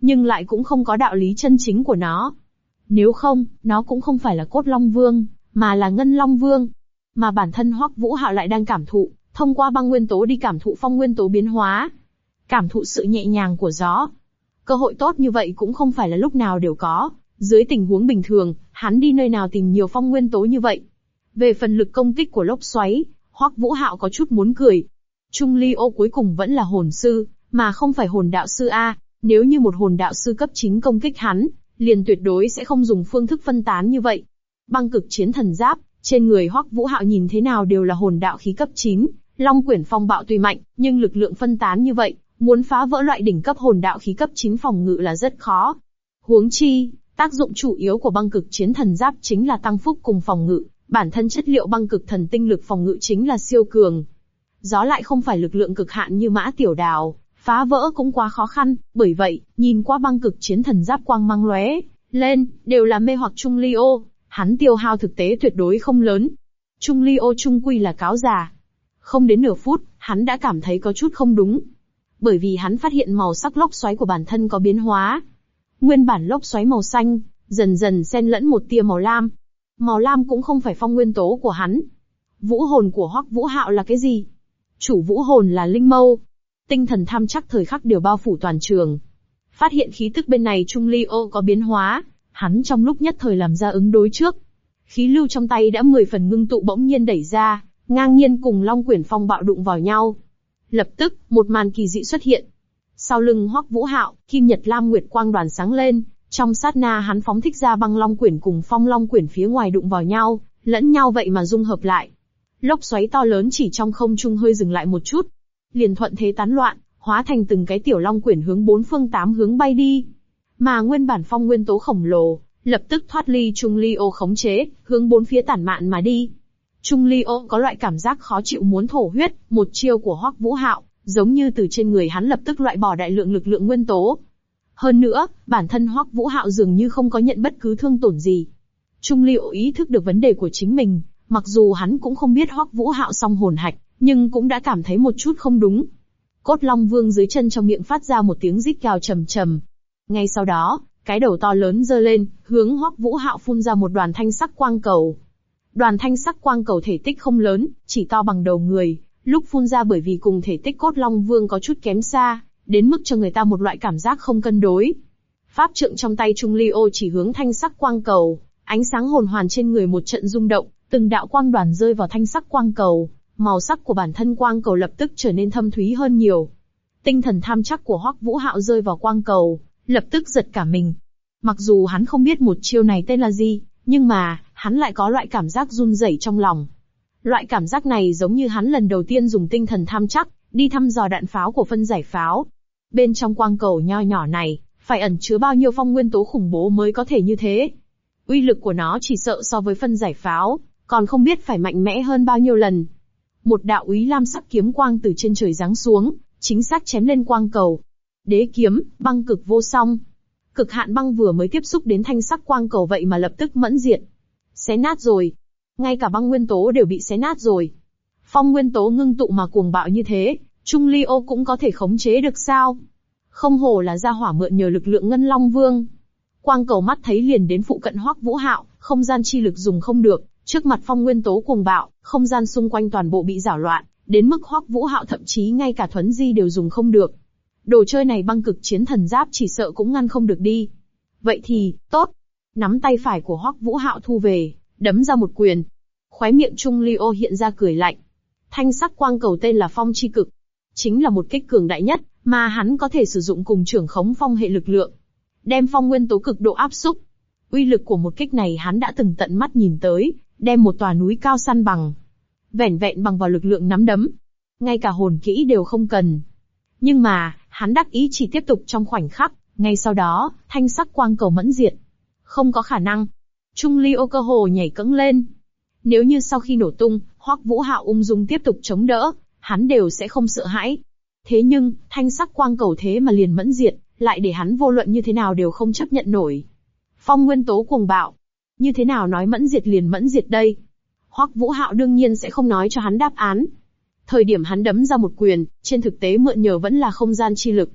nhưng lại cũng không có đạo lý chân chính của nó. Nếu không, nó cũng không phải là Cốt Long Vương, mà là Ngân Long Vương. Mà bản thân Hoắc Vũ Hạo lại đang cảm thụ, thông qua băng nguyên tố đi cảm thụ phong nguyên tố biến hóa. Cảm thụ sự nhẹ nhàng của gió. Cơ hội tốt như vậy cũng không phải là lúc nào đều có, dưới tình huống bình thường, hắn đi nơi nào tìm nhiều phong nguyên tố như vậy. Về phần lực công kích của lốc xoáy, Hoắc Vũ Hạo có chút muốn cười. Trung Ly Ô cuối cùng vẫn là hồn sư, mà không phải hồn đạo sư A. Nếu như một hồn đạo sư cấp 9 công kích hắn, liền tuyệt đối sẽ không dùng phương thức phân tán như vậy. Băng cực chiến thần giáp, trên người Hoắc Vũ Hạo nhìn thế nào đều là hồn đạo khí cấp 9, Long Quyển Phong Bạo tuy mạnh, nhưng lực lượng phân tán như vậy, muốn phá vỡ loại đỉnh cấp hồn đạo khí cấp 9 phòng ngự là rất khó. Huống chi, tác dụng chủ yếu của băng cực chiến thần giáp chính là tăng phúc cùng phòng ngự, bản thân chất liệu băng cực thần tinh lực phòng ngự chính là siêu cường. Gió lại không phải lực lượng cực hạn như Mã Tiểu Đào, phá vỡ cũng quá khó khăn, bởi vậy, nhìn qua băng cực chiến thần giáp quang mang lóe lên, đều là mê hoặc Trung Ly Ô, hắn tiêu hao thực tế tuyệt đối không lớn. Trung Ly Ô trung quy là cáo già. Không đến nửa phút, hắn đã cảm thấy có chút không đúng. Bởi vì hắn phát hiện màu sắc lốc xoáy của bản thân có biến hóa. Nguyên bản lốc xoáy màu xanh, dần dần xen lẫn một tia màu lam. Màu lam cũng không phải phong nguyên tố của hắn. Vũ hồn của Hoắc Vũ Hạo là cái gì? Chủ vũ hồn là linh mâu. Tinh thần tham chắc thời khắc đều bao phủ toàn trường. Phát hiện khí tức bên này Trung Ly Ô có biến hóa, hắn trong lúc nhất thời làm ra ứng đối trước. Khí lưu trong tay đã 10 phần ngưng tụ bỗng nhiên đẩy ra, ngang nhiên cùng Long Quyển Phong Bạo đụng vào nhau. Lập tức, một màn kỳ dị xuất hiện. Sau lưng Hoắc Vũ Hạo, Kim Nhật Lam Nguyệt quang đoàn sáng lên, trong sát na hắn phóng thích ra băng Long Quyển cùng Phong Long Quyển phía ngoài đụng vào nhau, lẫn nhau vậy mà dung hợp lại. Lốc xoáy to lớn chỉ trong không trung hơi dừng lại một chút, liền thuận thế tán loạn, hóa thành từng cái tiểu Long Quyển hướng 4 phương 8 hướng bay đi. Mà nguyên bản phong nguyên tố khổng lồ, lập tức thoát ly Trung Ly Ô khống chế, hướng 4 phía tản mạn mà đi. Trung Ly Ô có loại cảm giác khó chịu muốn thổ huyết, một chiêu của Hoắc Vũ Hạo, giống như từ trên người hắn lập tức loại bỏ đại lượng lực lượng nguyên tố. Hơn nữa, bản thân Hoắc Vũ Hạo dường như không có nhận bất cứ thương tổn gì. Trung Ly Ô ý thức được vấn đề của chính mình, mặc dù hắn cũng không biết Hoắc Vũ Hạo song hồn hạch, nhưng cũng đã cảm thấy một chút không đúng. Cốt Long Vương dưới chân trong miệng phát ra một tiếng rít gào trầm trầm. Ngay sau đó, cái đầu to lớn giơ lên, hướng Hoắc Vũ Hạo phun ra một đoàn thanh sắc quang cầu. Đoàn thanh sắc quang cầu thể tích không lớn, chỉ to bằng đầu người, lúc phun ra bởi vì cùng thể tích Cốt Long Vương có chút kém xa, đến mức cho người ta một loại cảm giác không cân đối. Pháp trượng trong tay Trung Ly Ô chỉ hướng thanh sắc quang cầu, ánh sáng hồn hoàn trên người một trận rung động, từng đạo quang đoàn rơi vào thanh sắc quang cầu, màu sắc của bản thân quang cầu lập tức trở nên thâm thúy hơn nhiều. Tinh thần tham chắc của Hoắc Vũ Hạo rơi vào quang cầu, lập tức giật cả mình. Mặc dù hắn không biết một chiêu này tên là gì, nhưng mà, hắn lại có loại cảm giác run rẩy trong lòng. Loại cảm giác này giống như hắn lần đầu tiên dùng tinh thần tham chắc, đi thăm dò đạn pháo của phân giải pháo. Bên trong quang cầu nho nhỏ này, phải ẩn chứa bao nhiêu phong nguyên tố khủng bố mới có thể như thế. Uy lực của nó chỉ sợ so với phân giải pháo, còn không biết phải mạnh mẽ hơn bao nhiêu lần. Một đạo úy lam sắc kiếm quang từ trên trời giáng xuống, chính xác chém lên quang cầu. Đế kiếm, băng cực vô song. Cực hạn băng vừa mới tiếp xúc đến thanh sắc quang cầu vậy mà lập tức mẫn diệt. Xé nát rồi. Ngay cả băng nguyên tố đều bị xé nát rồi. Phong nguyên tố ngưng tụ mà cuồng bạo như thế, Trung Ly Ô cũng có thể khống chế được sao? Không hổ là gia hỏa mượn nhờ lực lượng Ngân Long Vương. Quang cầu mắt thấy liền đến phụ cận Hoắc Vũ Hạo, không gian chi lực dùng không được, trước mặt phong nguyên tố cuồng bạo, không gian xung quanh toàn bộ bị giảo loạn, đến mức Hoắc Vũ Hạo thậm chí ngay cả thuấn di đều dùng không được. Đồ chơi này băng cực chiến thần giáp chỉ sợ cũng ngăn không được đi. Vậy thì, tốt. Nắm tay phải của Hoắc Vũ Hạo thu về, đấm ra một quyền. Khóe miệng Trung Ly Ô hiện ra cười lạnh. Thanh sắc quang cầu tên là Phong Chi Cực. Chính là một kích cường đại nhất, mà hắn có thể sử dụng cùng trưởng khống phong hệ lực lượng. Đem phong nguyên tố cực độ áp xúc. Uy lực của một kích này hắn đã từng tận mắt nhìn tới, đem một tòa núi cao săn bằng. Vẻn vẹn bằng vào lực lượng nắm đấm. Ngay cả hồn kỹ đều không cần. Nhưng mà, hắn đắc ý chỉ tiếp tục trong khoảnh khắc, ngay sau đó, thanh sắc quang cầu mẫn diệt. Không có khả năng. Trung Ly Ô cơ hồ nhảy cẫng lên. Nếu như sau khi nổ tung, Hoắc Vũ Hạo ung dung tiếp tục chống đỡ, hắn đều sẽ không sợ hãi. Thế nhưng, thanh sắc quang cầu thế mà liền mẫn diệt, lại để hắn vô luận như thế nào đều không chấp nhận nổi. Phong nguyên tố cuồng bạo. Như thế nào nói mẫn diệt liền mẫn diệt đây? Hoắc Vũ Hạo đương nhiên sẽ không nói cho hắn đáp án. Thời điểm hắn đấm ra một quyền, trên thực tế mượn nhờ vẫn là không gian chi lực.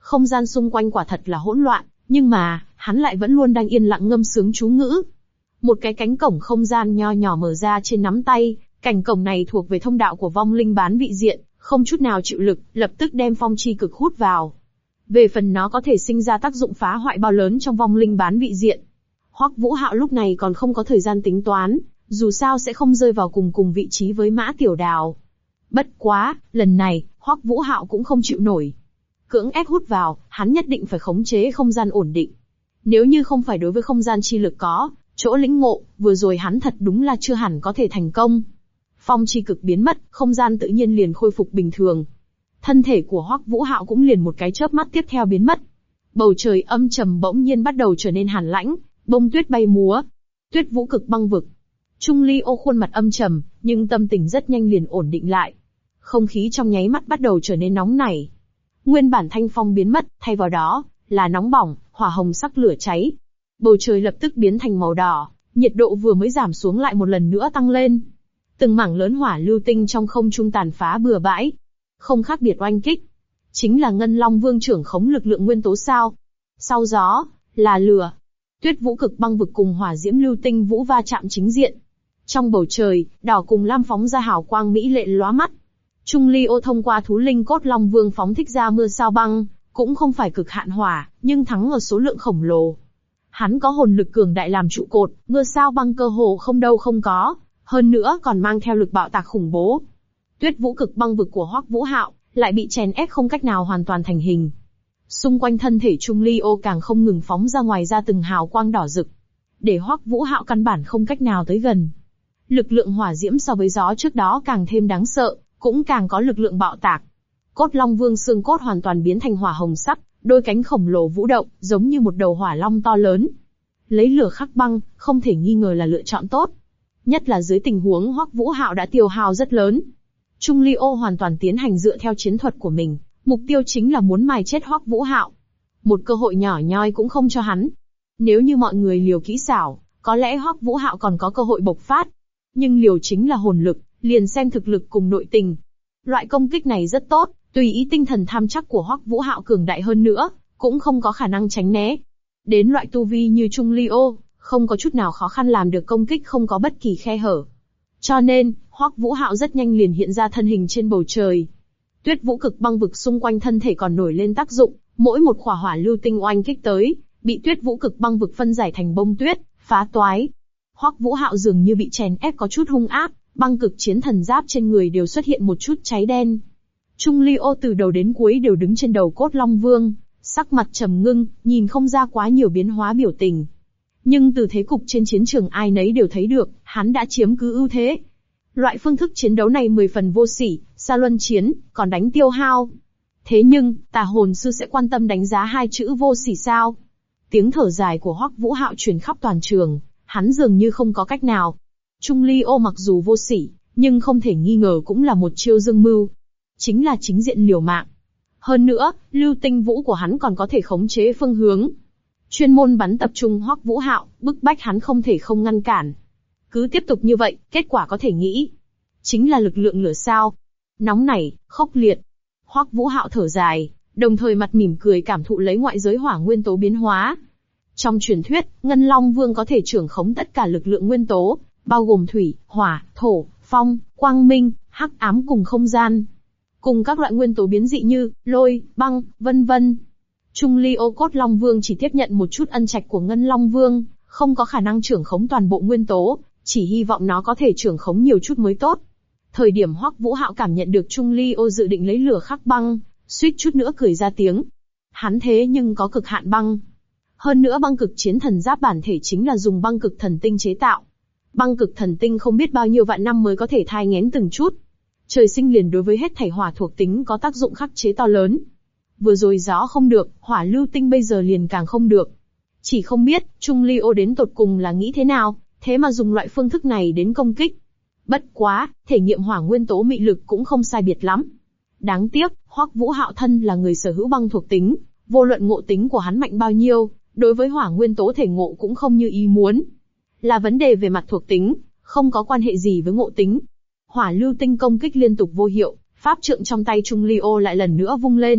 Không gian xung quanh quả thật là hỗn loạn, nhưng mà, hắn lại vẫn luôn đang yên lặng ngâm sướng chú ngữ. Một cái cánh cổng không gian nho nhỏ mở ra trên nắm tay, cánh cổng này thuộc về thông đạo của vong linh bán vị diện, không chút nào chịu lực, lập tức đem phong chi cực hút vào. Về phần nó có thể sinh ra tác dụng phá hoại bao lớn trong vong linh bán vị diện. Hoắc Vũ Hạo lúc này còn không có thời gian tính toán, dù sao sẽ không rơi vào cùng vị trí với Mã Tiểu Đào. Bất quá, lần này, Hoắc Vũ Hạo cũng không chịu nổi. Cưỡng ép hút vào, hắn nhất định phải khống chế không gian ổn định. Nếu như không phải đối với không gian chi lực có chỗ lĩnh ngộ, vừa rồi hắn thật đúng là chưa hẳn có thể thành công. Phong chi cực biến mất, không gian tự nhiên liền khôi phục bình thường. Thân thể của Hoắc Vũ Hạo cũng liền một cái chớp mắt tiếp theo biến mất. Bầu trời âm trầm bỗng nhiên bắt đầu trở nên hàn lãnh, bông tuyết bay múa. Tuyết Vũ Cực Băng Vực. Trung Ly Ô khuôn mặt âm trầm, nhưng tâm tình rất nhanh liền ổn định lại. Không khí trong nháy mắt bắt đầu trở nên nóng nảy. Nguyên bản thanh phong biến mất, thay vào đó là nóng bỏng, hỏa hồng sắc lửa cháy. Bầu trời lập tức biến thành màu đỏ, nhiệt độ vừa mới giảm xuống lại một lần nữa tăng lên. Từng mảng lớn hỏa lưu tinh trong không trung tàn phá bừa bãi. Không khác biệt oanh kích. Chính là Ngân Long Vương trưởng khống lực lượng nguyên tố sao. Sau gió, là lửa. Tuyết Vũ Cực Băng Vực cùng hỏa diễm lưu tinh vũ va chạm chính diện. Trong bầu trời, đỏ cùng lam phóng ra hào quang mỹ lệ lóa mắt. Trung Ly Ô thông qua thú linh cốt Long Vương phóng thích ra mưa sao băng, cũng không phải cực hạn hỏa, nhưng thắng ở số lượng khổng lồ. Hắn có hồn lực cường đại làm trụ cột, mưa sao băng cơ hồ không đâu không có, hơn nữa còn mang theo lực bạo tạc khủng bố. Tuyết Vũ Cực Băng Vực của Hoắc Vũ Hạo lại bị chèn ép không cách nào hoàn toàn thành hình. Xung quanh thân thể Trung Ly Ô càng không ngừng phóng ra ngoài ra từng hào quang đỏ rực, để Hoắc Vũ Hạo căn bản không cách nào tới gần. Lực lượng hỏa diễm so với gió trước đó càng thêm đáng sợ, cũng càng có lực lượng bạo tạc. Cốt Long Vương xương cốt hoàn toàn biến thành hỏa hồng sắc, đôi cánh khổng lồ vũ động, giống như một đầu hỏa long to lớn. Lấy lửa khắc băng, không thể nghi ngờ là lựa chọn tốt. Nhất là dưới tình huống Hoắc Vũ Hạo đã tiêu hao rất lớn. Trung Ly Ô hoàn toàn tiến hành dựa theo chiến thuật của mình, mục tiêu chính là muốn mài chết Hoắc Vũ Hạo. Một cơ hội nhỏ nhoi cũng không cho hắn. Nếu như mọi người liều kỹ xảo, có lẽ Hoắc Vũ Hạo còn có cơ hội bộc phát. Nhưng liều chính là hồn lực, liền xem thực lực cùng nội tình. Loại công kích này rất tốt, tùy ý tinh thần tham chắc của Hoắc Vũ Hạo cường đại hơn nữa, cũng không có khả năng tránh né. Đến loại tu vi như Trung Ly Ô, không có chút nào khó khăn làm được công kích không có bất kỳ khe hở. Cho nên, Hoắc Vũ Hạo rất nhanh liền hiện ra thân hình trên bầu trời. Tuyết Vũ Cực Băng Vực xung quanh thân thể còn nổi lên tác dụng, mỗi một khỏa hỏa lưu tinh oanh kích tới, bị Tuyết Vũ Cực Băng Vực phân giải thành bông tuyết, phá toái. Hoắc Vũ Hạo dường như bị chèn ép có chút hung ác, băng cực chiến thần giáp trên người đều xuất hiện một chút cháy đen. Trung Ly Ô từ đầu đến cuối đều đứng trên đầu Cốt Long Vương, sắc mặt trầm ngưng, nhìn không ra quá nhiều biến hóa biểu tình. Nhưng từ thế cục trên chiến trường ai nấy đều thấy được, hắn đã chiếm cứ ưu thế. Loại phương thức chiến đấu này 10 phần vô sỉ, xa luân chiến, còn đánh tiêu hao. Thế nhưng, Tà Hồn Sư sẽ quan tâm đánh giá hai chữ vô sỉ sao? Tiếng thở dài của Hoắc Vũ Hạo truyền khắp toàn trường, hắn dường như không có cách nào. Trung Ly Ô mặc dù vô sỉ, nhưng không thể nghi ngờ cũng là một chiêu dương mưu. Chính là chính diện liều mạng. Hơn nữa, lưu tinh vũ của hắn còn có thể khống chế phương hướng. Chuyên môn bắn tập trung Hoắc Vũ Hạo, bức bách hắn không thể không ngăn cản. Cứ tiếp tục như vậy, kết quả có thể nghĩ. Chính là lực lượng lửa sao. Nóng nảy, khốc liệt. Hoắc Vũ Hạo thở dài, đồng thời mặt mỉm cười cảm thụ lấy ngoại giới hỏa nguyên tố biến hóa. Trong truyền thuyết, Ngân Long Vương có thể trưởng khống tất cả lực lượng nguyên tố, bao gồm thủy, hỏa, thổ, phong, quang minh, hắc ám cùng không gian. Cùng các loại nguyên tố biến dị như lôi, băng, vân vân. Trung Ly Ô Cốt Long Vương chỉ tiếp nhận một chút ân trạch của Ngân Long Vương, không có khả năng trưởng khống toàn bộ nguyên tố, chỉ hy vọng nó có thể trưởng khống nhiều chút mới tốt. Thời điểm Hoắc Vũ Hạo cảm nhận được Trung Ly Ô dự định lấy lửa khắc băng, suýt chút nữa cười ra tiếng. Hắn thế nhưng có cực hạn băng. Hơn nữa băng cực chiến thần giáp bản thể chính là dùng băng cực thần tinh chế tạo. Băng cực thần tinh không biết bao nhiêu vạn năm mới có thể thai nghén từng chút. Trời sinh liền đối với hết thảy hỏa thuộc tính có tác dụng khắc chế to lớn. Vừa rồi gió không được, hỏa lưu tinh bây giờ liền càng không được. Chỉ không biết, Trung Ly Ô đến tột cùng là nghĩ thế nào, thế mà dùng loại phương thức này đến công kích. Bất quá, thể nghiệm hỏa nguyên tố mị lực cũng không sai biệt lắm. Đáng tiếc, Hoắc Vũ Hạo thân là người sở hữu băng thuộc tính, vô luận ngộ tính của hắn mạnh bao nhiêu, đối với hỏa nguyên tố thể ngộ cũng không như ý muốn. Là vấn đề về mặt thuộc tính, không có quan hệ gì với ngộ tính. Hỏa lưu tinh công kích liên tục vô hiệu, pháp trượng trong tay Trung Ly Ô lại lần nữa vung lên,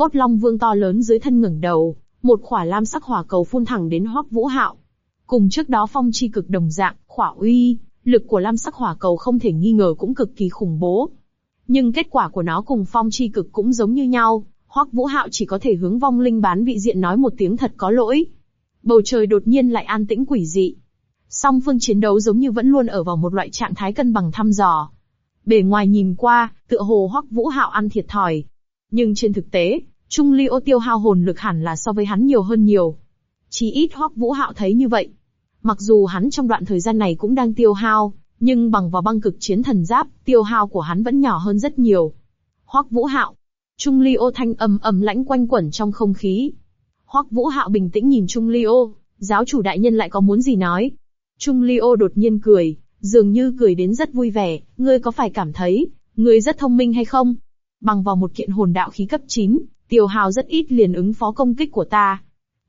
Cốt Long Vương to lớn dưới thân ngẩng đầu, một khỏa lam sắc hỏa cầu phun thẳng đến Hoắc Vũ Hạo. Cùng trước đó phong chi cực đồng dạng, khỏa uy lực của lam sắc hỏa cầu không thể nghi ngờ cũng cực kỳ khủng bố. Nhưng kết quả của nó cùng phong chi cực cũng giống như nhau, Hoắc Vũ Hạo chỉ có thể hướng vong linh bán vị diện nói một tiếng thật có lỗi. Bầu trời đột nhiên lại an tĩnh quỷ dị. Song phương chiến đấu giống như vẫn luôn ở vào một loại trạng thái cân bằng thăm dò. Bề ngoài nhìn qua, tựa hồ Hoắc Vũ Hạo ăn thiệt thòi. Nhưng trên thực tế, Trung Ly Ô tiêu hao hồn lực hẳn là so với hắn nhiều hơn nhiều. Chỉ ít Hoắc Vũ Hạo thấy như vậy. Mặc dù hắn trong đoạn thời gian này cũng đang tiêu hao, nhưng bằng vào băng cực chiến thần giáp, tiêu hao của hắn vẫn nhỏ hơn rất nhiều. Hoắc Vũ Hạo. Trung Ly Ô thanh âm lãnh quanh quẩn trong không khí. Hoắc Vũ Hạo bình tĩnh nhìn Trung Ly Ô, giáo chủ đại nhân lại có muốn gì nói. Trung Ly Ô đột nhiên cười, dường như cười đến rất vui vẻ, ngươi có phải cảm thấy, ngươi rất thông minh hay không? Bằng vào một kiện hồn đạo khí cấp 9, tiêu hao rất ít liền ứng phó công kích của ta.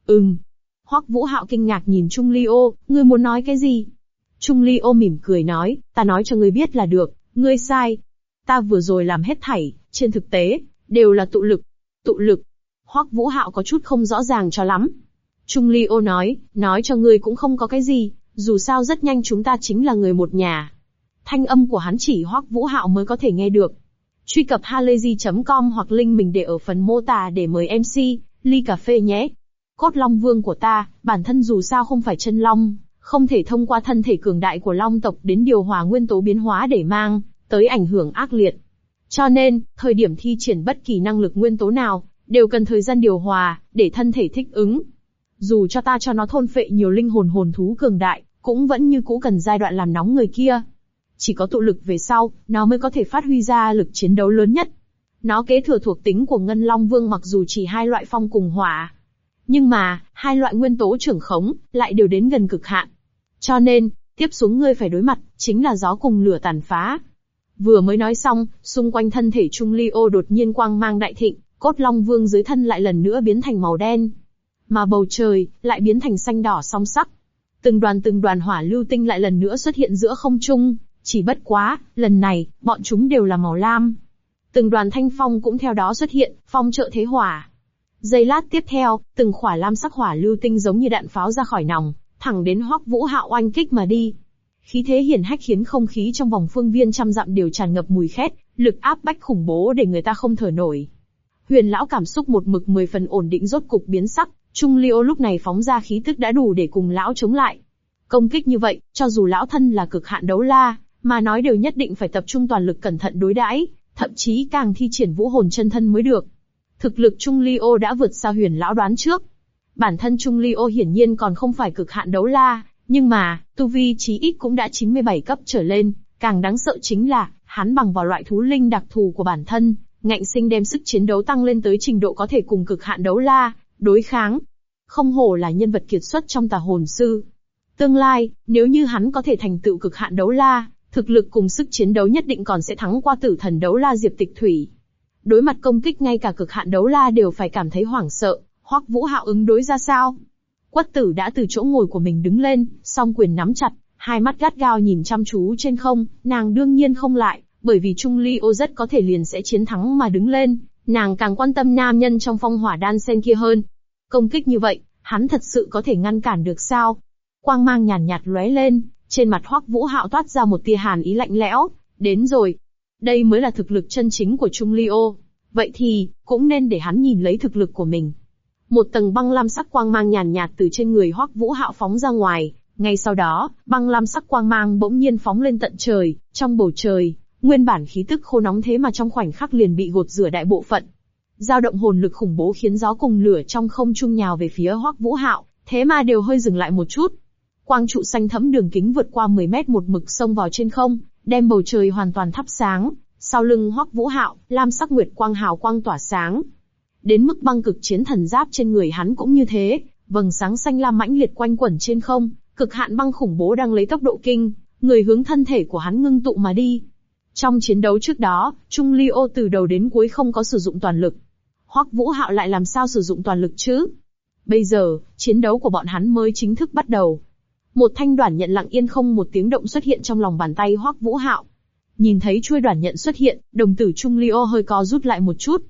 Hoắc Vũ Hạo kinh ngạc nhìn Trung Ly Ô, ngươi muốn nói cái gì? Trung Ly Ô mỉm cười nói, ta nói cho ngươi biết là được, ngươi sai. Ta vừa rồi làm hết thảy, trên thực tế, đều là tụ lực. Tụ lực. Hoắc Vũ Hạo có chút không rõ ràng cho lắm. Trung Ly Ô nói cho ngươi cũng không có cái gì, dù sao rất nhanh chúng ta chính là người một nhà. Thanh âm của hắn chỉ Hoắc Vũ Hạo mới có thể nghe được. Truy cập halayzi.com hoặc link mình để ở phần mô tả để mời MC, ly cà phê nhé. Cốt Long Vương của ta, bản thân dù sao không phải chân long, không thể thông qua thân thể cường đại của long tộc đến điều hòa nguyên tố biến hóa để mang tới ảnh hưởng ác liệt. Cho nên, thời điểm thi triển bất kỳ năng lực nguyên tố nào, đều cần thời gian điều hòa, để thân thể thích ứng. Dù cho ta cho nó thôn phệ nhiều linh hồn hồn thú cường đại, cũng vẫn như cũ cần giai đoạn làm nóng người kia. Chỉ có tụ lực về sau, nó mới có thể phát huy ra lực chiến đấu lớn nhất. Nó kế thừa thuộc tính của Ngân Long Vương mặc dù chỉ hai loại phong cùng hỏa. Nhưng mà, hai loại nguyên tố trưởng khống, lại đều đến gần cực hạn. Cho nên, tiếp xuống ngươi phải đối mặt, chính là gió cùng lửa tàn phá. Vừa mới nói xong, xung quanh thân thể Trung Ly Ô đột nhiên quang mang đại thịnh, Cốt Long Vương dưới thân lại lần nữa biến thành màu đen. Mà bầu trời, lại biến thành xanh đỏ song sắc. Từng đoàn hỏa lưu tinh lại lần nữa xuất hiện giữa không trung, chỉ bất quá, lần này, bọn chúng đều là màu lam. Từng đoàn thanh phong cũng theo đó xuất hiện, phong trợ thế hỏa. Giây lát tiếp theo, từng khỏa lam sắc hỏa lưu tinh giống như đạn pháo ra khỏi nòng, thẳng đến Hoắc Vũ Hạo oanh kích mà đi. Khí thế hiển hách khiến không khí trong vòng phương viên trăm dặm đều tràn ngập mùi khét, lực áp bách khủng bố để người ta không thở nổi. Huyền lão cảm xúc một mực 10 phần ổn định rốt cục biến sắc, Trung Ly Ô lúc này phóng ra khí tức đã đủ để cùng lão chống lại. Công kích như vậy, cho dù lão thân là cực hạn đấu la, mà nói đều nhất định phải tập trung toàn lực cẩn thận đối đãi, thậm chí càng thi triển vũ hồn chân thân mới được. Thực lực Trung Ly Ô đã vượt xa Huyền lão đoán trước. Bản thân Trung Ly Ô hiển nhiên còn không phải cực hạn đấu la, nhưng mà, tu vi chí ít cũng đã 97 cấp trở lên, càng đáng sợ chính là, hắn bằng vào loại thú linh đặc thù của bản thân, ngạnh sinh đem sức chiến đấu tăng lên tới trình độ có thể cùng cực hạn đấu la đối kháng. Không hổ là nhân vật kiệt xuất trong tà hồn sư. Tương lai, nếu như hắn có thể thành tựu cực hạn đấu la, thực lực cùng sức chiến đấu nhất định còn sẽ thắng qua tử thần đấu la Diệp Tịch Thủy. Đối mặt công kích ngay cả cực hạn đấu la đều phải cảm thấy hoảng sợ, Hoắc Vũ Hạo ứng đối ra sao? Quất Tử đã từ chỗ ngồi của mình đứng lên, song quyền nắm chặt, hai mắt gắt gao nhìn chăm chú trên không, nàng đương nhiên không lại, bởi vì Trung Ly Ô rất có thể liền sẽ chiến thắng mà đứng lên, nàng càng quan tâm nam nhân trong phong hỏa đan sen kia hơn. Công kích như vậy, hắn thật sự có thể ngăn cản được sao? Quang mang nhàn nhạt lóe lên, trên mặt Hoắc Vũ Hạo toát ra một tia hàn ý lạnh lẽo, đến rồi. Đây mới là thực lực chân chính của Trung Ly Ô. Vậy thì, cũng nên để hắn nhìn lấy thực lực của mình. Một tầng băng lam sắc quang mang nhàn nhạt từ trên người Hoắc Vũ Hạo phóng ra ngoài, ngay sau đó, băng lam sắc quang mang bỗng nhiên phóng lên tận trời, trong bầu trời, nguyên bản khí tức khô nóng thế mà trong khoảnh khắc liền bị gột rửa đại bộ phận. Dao động hồn lực khủng bố khiến gió cùng lửa trong không trung nhào về phía Hoắc Vũ Hạo, thế mà đều hơi dừng lại một chút. Quang trụ xanh thẫm đường kính vượt qua 10 mét một mực xông vào trên không, đem bầu trời hoàn toàn thắp sáng. Sau lưng Hoắc Vũ Hạo, lam sắc nguyệt quang hào quang tỏa sáng. Đến mức băng cực chiến thần giáp trên người hắn cũng như thế, vầng sáng xanh lam mãnh liệt quanh quẩn trên không, cực hạn băng khủng bố đang lấy tốc độ kinh người hướng thân thể của hắn ngưng tụ mà đi. Trong chiến đấu trước đó, Trung Ly Ô từ đầu đến cuối không có sử dụng toàn lực. Hoắc Vũ Hạo lại làm sao sử dụng toàn lực chứ? Bây giờ, chiến đấu của bọn hắn mới chính thức bắt đầu. Một thanh đoản nhận lặng yên không một tiếng động xuất hiện trong lòng bàn tay Hoắc Vũ Hạo. Nhìn thấy chuôi đoản nhận xuất hiện, đồng tử Trung Ly Ô hơi co rút lại một chút.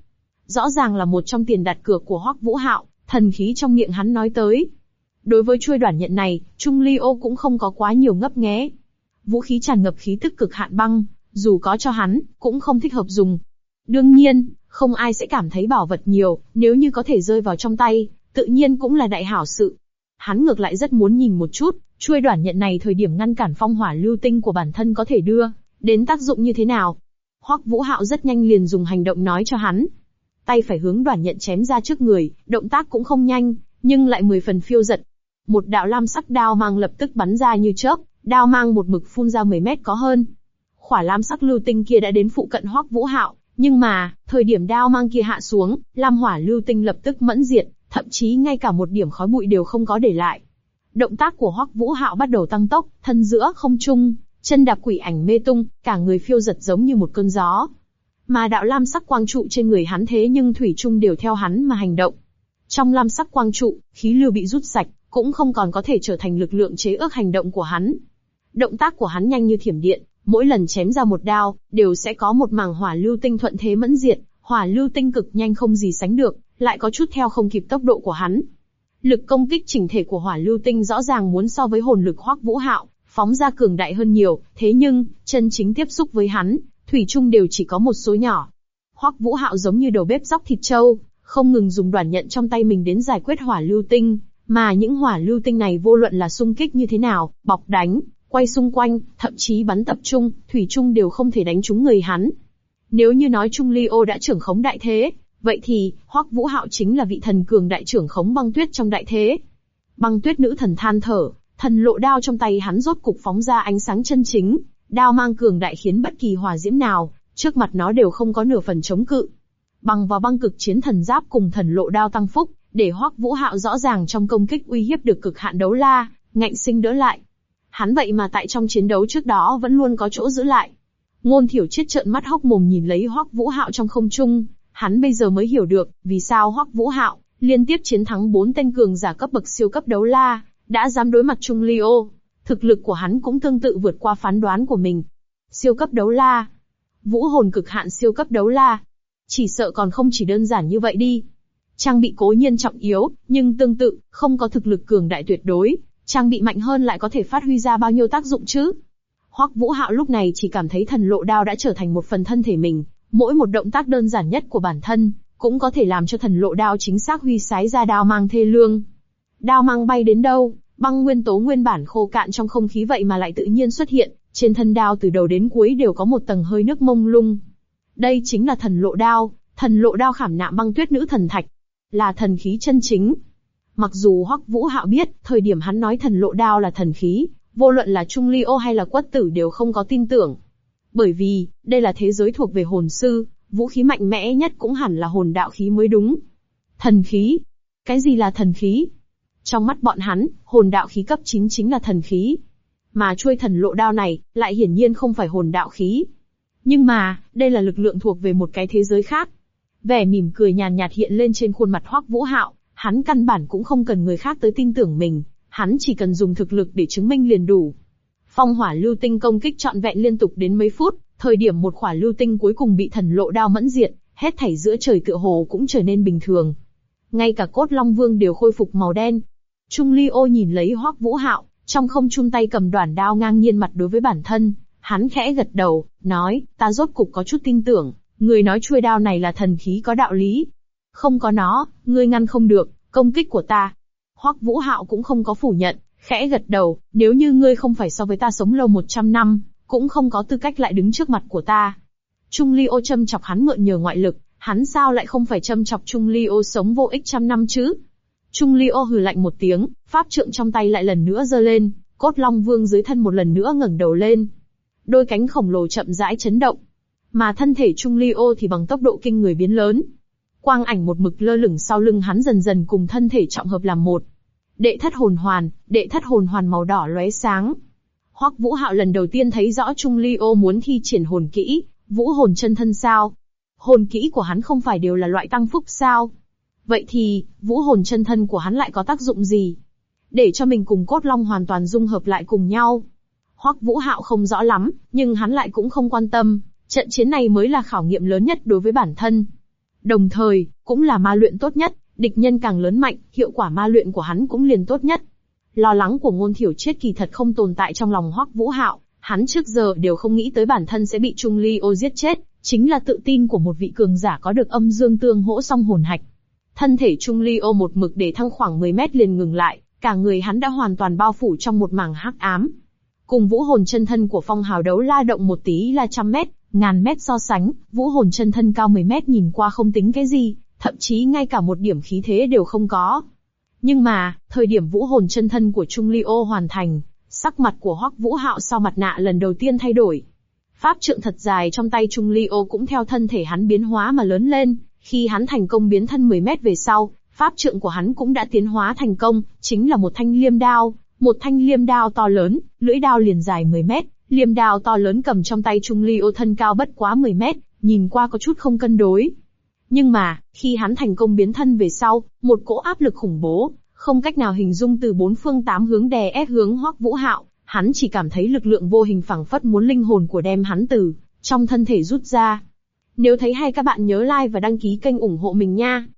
Rõ ràng là một trong tiền đặt cược của Hoắc Vũ Hạo, thần khí trong miệng hắn nói tới. Đối với chuôi đoản nhận này, Trung Ly Ô cũng không có quá nhiều ngấp nghé. Vũ khí tràn ngập khí tức cực hạn băng, dù có cho hắn, cũng không thích hợp dùng. Đương nhiên, không ai sẽ cảm thấy bảo vật nhiều, nếu như có thể rơi vào trong tay, tự nhiên cũng là đại hảo sự. Hắn ngược lại rất muốn nhìn một chút, chuôi đoản nhận này thời điểm ngăn cản phong hỏa lưu tinh của bản thân có thể đưa đến tác dụng như thế nào. Hoắc Vũ Hạo rất nhanh liền dùng hành động nói cho hắn. Tay phải hướng đoản nhận chém ra trước người, động tác cũng không nhanh, nhưng lại 10 phần phiêu dật. Một đạo lam sắc đao mang lập tức bắn ra như chớp, đao mang một mực phun ra 10 mét có hơn. Khỏa lam sắc lưu tinh kia đã đến phụ cận Hoắc Vũ Hạo, nhưng mà, thời điểm đao mang kia hạ xuống, lam hỏa lưu tinh lập tức mẫn diệt, thậm chí ngay cả một điểm khói bụi đều không có để lại. Động tác của Hoắc Vũ Hạo bắt đầu tăng tốc, thân giữa không trung, chân đạp quỷ ảnh mê tung, cả người phiêu giật giống như một cơn gió. Mà đạo lam sắc quang trụ trên người hắn thế nhưng thủy chung đều theo hắn mà hành động. Trong lam sắc quang trụ, khí lưu bị rút sạch, cũng không còn có thể trở thành lực lượng chế ước hành động của hắn. Động tác của hắn nhanh như thiểm điện, mỗi lần chém ra một đao, đều sẽ có một mảng hỏa lưu tinh thuận thế mẫn diệt, hỏa lưu tinh cực nhanh không gì sánh được, lại có chút theo không kịp tốc độ của hắn. Lực công kích chỉnh thể của hỏa lưu tinh rõ ràng muốn so với hồn lực Hoắc Vũ Hạo phóng ra cường đại hơn nhiều, thế nhưng chân chính tiếp xúc với hắn, thủy chung đều chỉ có một số nhỏ. Hoắc Vũ Hạo giống như đầu bếp róc thịt trâu, không ngừng dùng đoản nhận trong tay mình đến giải quyết hỏa lưu tinh, mà những hỏa lưu tinh này vô luận là xung kích như thế nào, bọc đánh, quay xung quanh, thậm chí bắn tập trung, thủy chung đều không thể đánh trúng người hắn. Nếu như nói Trung Ly Ô đã trưởng khống đại thế, vậy thì Hoắc Vũ Hạo chính là vị thần cường đại trưởng khống băng tuyết trong đại thế. Băng tuyết nữ thần than thở, thần lộ đao trong tay hắn rốt cục phóng ra ánh sáng chân chính, đao mang cường đại khiến bất kỳ hỏa diễm nào trước mặt nó đều không có nửa phần chống cự. Bằng vào băng cực chiến thần giáp cùng thần lộ đao tăng phúc, để Hoắc Vũ Hạo rõ ràng trong công kích uy hiếp được cực hạn đấu la, ngạnh sinh đỡ lại. Hắn vậy mà tại trong chiến đấu trước đó vẫn luôn có chỗ giữ lại. Ngôn Thiểu Triết trợn mắt hốc mồm nhìn lấy Hoắc Vũ Hạo trong không trung, hắn bây giờ mới hiểu được vì sao Hoắc Vũ Hạo liên tiếp chiến thắng 4 tên cường giả cấp bậc siêu cấp đấu la, đã dám đối mặt Trung Ly Ô. Thực lực của hắn cũng tương tự vượt qua phán đoán của mình. Siêu cấp đấu la, vũ hồn cực hạn siêu cấp đấu la, chỉ sợ còn không chỉ đơn giản như vậy đi. Trang bị cố nhiên trọng yếu, nhưng tương tự, không có thực lực cường đại tuyệt đối, trang bị mạnh hơn lại có thể phát huy ra bao nhiêu tác dụng chứ? Hoắc Vũ Hạo lúc này chỉ cảm thấy thần lộ đao đã trở thành một phần thân thể mình, mỗi một động tác đơn giản nhất của bản thân, cũng có thể làm cho thần lộ đao chính xác huy sái ra đao mang thê lương. Đao mang bay đến đâu, băng nguyên tố nguyên bản khô cạn trong không khí vậy mà lại tự nhiên xuất hiện, trên thân đao từ đầu đến cuối đều có một tầng hơi nước mông lung. Đây chính là thần lộ đao khảm nạm băng tuyết nữ thần thạch, là thần khí chân chính. Mặc dù Hoắc Vũ Hạo biết, thời điểm hắn nói thần lộ đao là thần khí, vô luận là Trung Ly Ô hay là Quất Tử đều không có tin tưởng. Bởi vì, đây là thế giới thuộc về hồn sư, vũ khí mạnh mẽ nhất cũng hẳn là hồn đạo khí mới đúng. Thần khí? Cái gì là thần khí? Trong mắt bọn hắn, hồn đạo khí cấp 9 chính là thần khí. Mà chuôi thần lộ đao này, lại hiển nhiên không phải hồn đạo khí. Nhưng mà, đây là lực lượng thuộc về một cái thế giới khác. Vẻ mỉm cười nhàn nhạt hiện lên trên khuôn mặt Hoắc Vũ Hạo, hắn căn bản cũng không cần người khác tới tin tưởng mình, hắn chỉ cần dùng thực lực để chứng minh liền đủ. Phong hỏa lưu tinh công kích trọn vẹn liên tục đến mấy phút, thời điểm một khỏa lưu tinh cuối cùng bị thần lộ đao mẫn diệt, hết thảy giữa trời tựa hồ cũng trở nên bình thường. Ngay cả cốt long vương đều khôi phục màu đen. Trung Ly Ô nhìn lấy Hoắc Vũ Hạo, trong không trung tay cầm đoản đao ngang nhiên mặt đối với bản thân, hắn khẽ gật đầu, nói, ta rốt cục có chút tin tưởng, người nói chuôi đao này là thần khí có đạo lý. Không có nó, ngươi ngăn không được công kích của ta. Hoắc Vũ Hạo cũng không có phủ nhận, khẽ gật đầu, nếu như ngươi không phải so với ta sống lâu 100 năm, cũng không có tư cách lại đứng trước mặt của ta. Trung Ly Ô châm chọc hắn mượn nhờ ngoại lực, hắn sao lại không phải châm chọc Trung Ly Ô sống vô ích trăm năm chứ? Trung Ly Ô hừ lạnh một tiếng, pháp trượng trong tay lại lần nữa giơ lên, cốt long vương dưới thân một lần nữa ngẩng đầu lên. Đôi cánh khổng lồ chậm rãi chấn động, mà thân thể Trung Ly Ô thì bằng tốc độ kinh người biến lớn. Quang ảnh một mực lơ lửng sau lưng hắn dần dần cùng thân thể trọng hợp làm một. Đệ thất hồn hoàn màu đỏ lóe sáng. Hoắc Vũ Hạo lần đầu tiên thấy rõ Trung Ly Ô muốn thi triển hồn kỹ, vũ hồn chân thân sao? Hồn kỹ của hắn không phải đều là loại tăng phúc sao? Vậy thì, vũ hồn chân thân của hắn lại có tác dụng gì? Để cho mình cùng cốt long hoàn toàn dung hợp lại cùng nhau. Hoắc Vũ Hạo không rõ lắm, nhưng hắn lại cũng không quan tâm, trận chiến này mới là khảo nghiệm lớn nhất đối với bản thân. Đồng thời, cũng là ma luyện tốt nhất, địch nhân càng lớn mạnh, hiệu quả ma luyện của hắn cũng liền tốt nhất. Lo lắng của Ngôn Thiểu Triết kỳ thật không tồn tại trong lòng Hoắc Vũ Hạo, hắn trước giờ đều không nghĩ tới bản thân sẽ bị Trung Ly Ô giết chết, chính là tự tin của một vị cường giả có được âm dương tương hỗ song hồn hạch. Thân thể Trung Ly Ô một mực để thăng khoảng 10 mét liền ngừng lại, cả người hắn đã hoàn toàn bao phủ trong một mảng hắc ám. Cùng vũ hồn chân thân của Phong Hào Đấu La động một tí là 100 mét, ngàn mét so sánh, vũ hồn chân thân cao 10 mét nhìn qua không tính cái gì, thậm chí ngay cả một điểm khí thế đều không có. Nhưng mà, thời điểm vũ hồn chân thân của Trung Ly Ô hoàn thành, sắc mặt của Hoắc Vũ Hạo sau mặt nạ lần đầu tiên thay đổi. Pháp trượng thật dài trong tay Trung Ly Ô cũng theo thân thể hắn biến hóa mà lớn lên, khi hắn thành công biến thân 10 mét về sau, pháp trượng của hắn cũng đã tiến hóa thành công, chính là một thanh liêm đao, một thanh liêm đao to lớn, lưỡi đao liền dài 10 mét, liêm đao to lớn cầm trong tay Trung Ly Ô thân cao bất quá 10 mét, nhìn qua có chút không cân đối. Nhưng mà, khi hắn thành công biến thân về sau, một cỗ áp lực khủng bố, không cách nào hình dung từ 4 phương 8 hướng đè ép hướng Hoắc Vũ Hạo, hắn chỉ cảm thấy lực lượng vô hình phảng phất muốn linh hồn của đem hắn từ trong thân thể rút ra. Nếu thấy hay các bạn nhớ like và đăng ký kênh ủng hộ mình nha.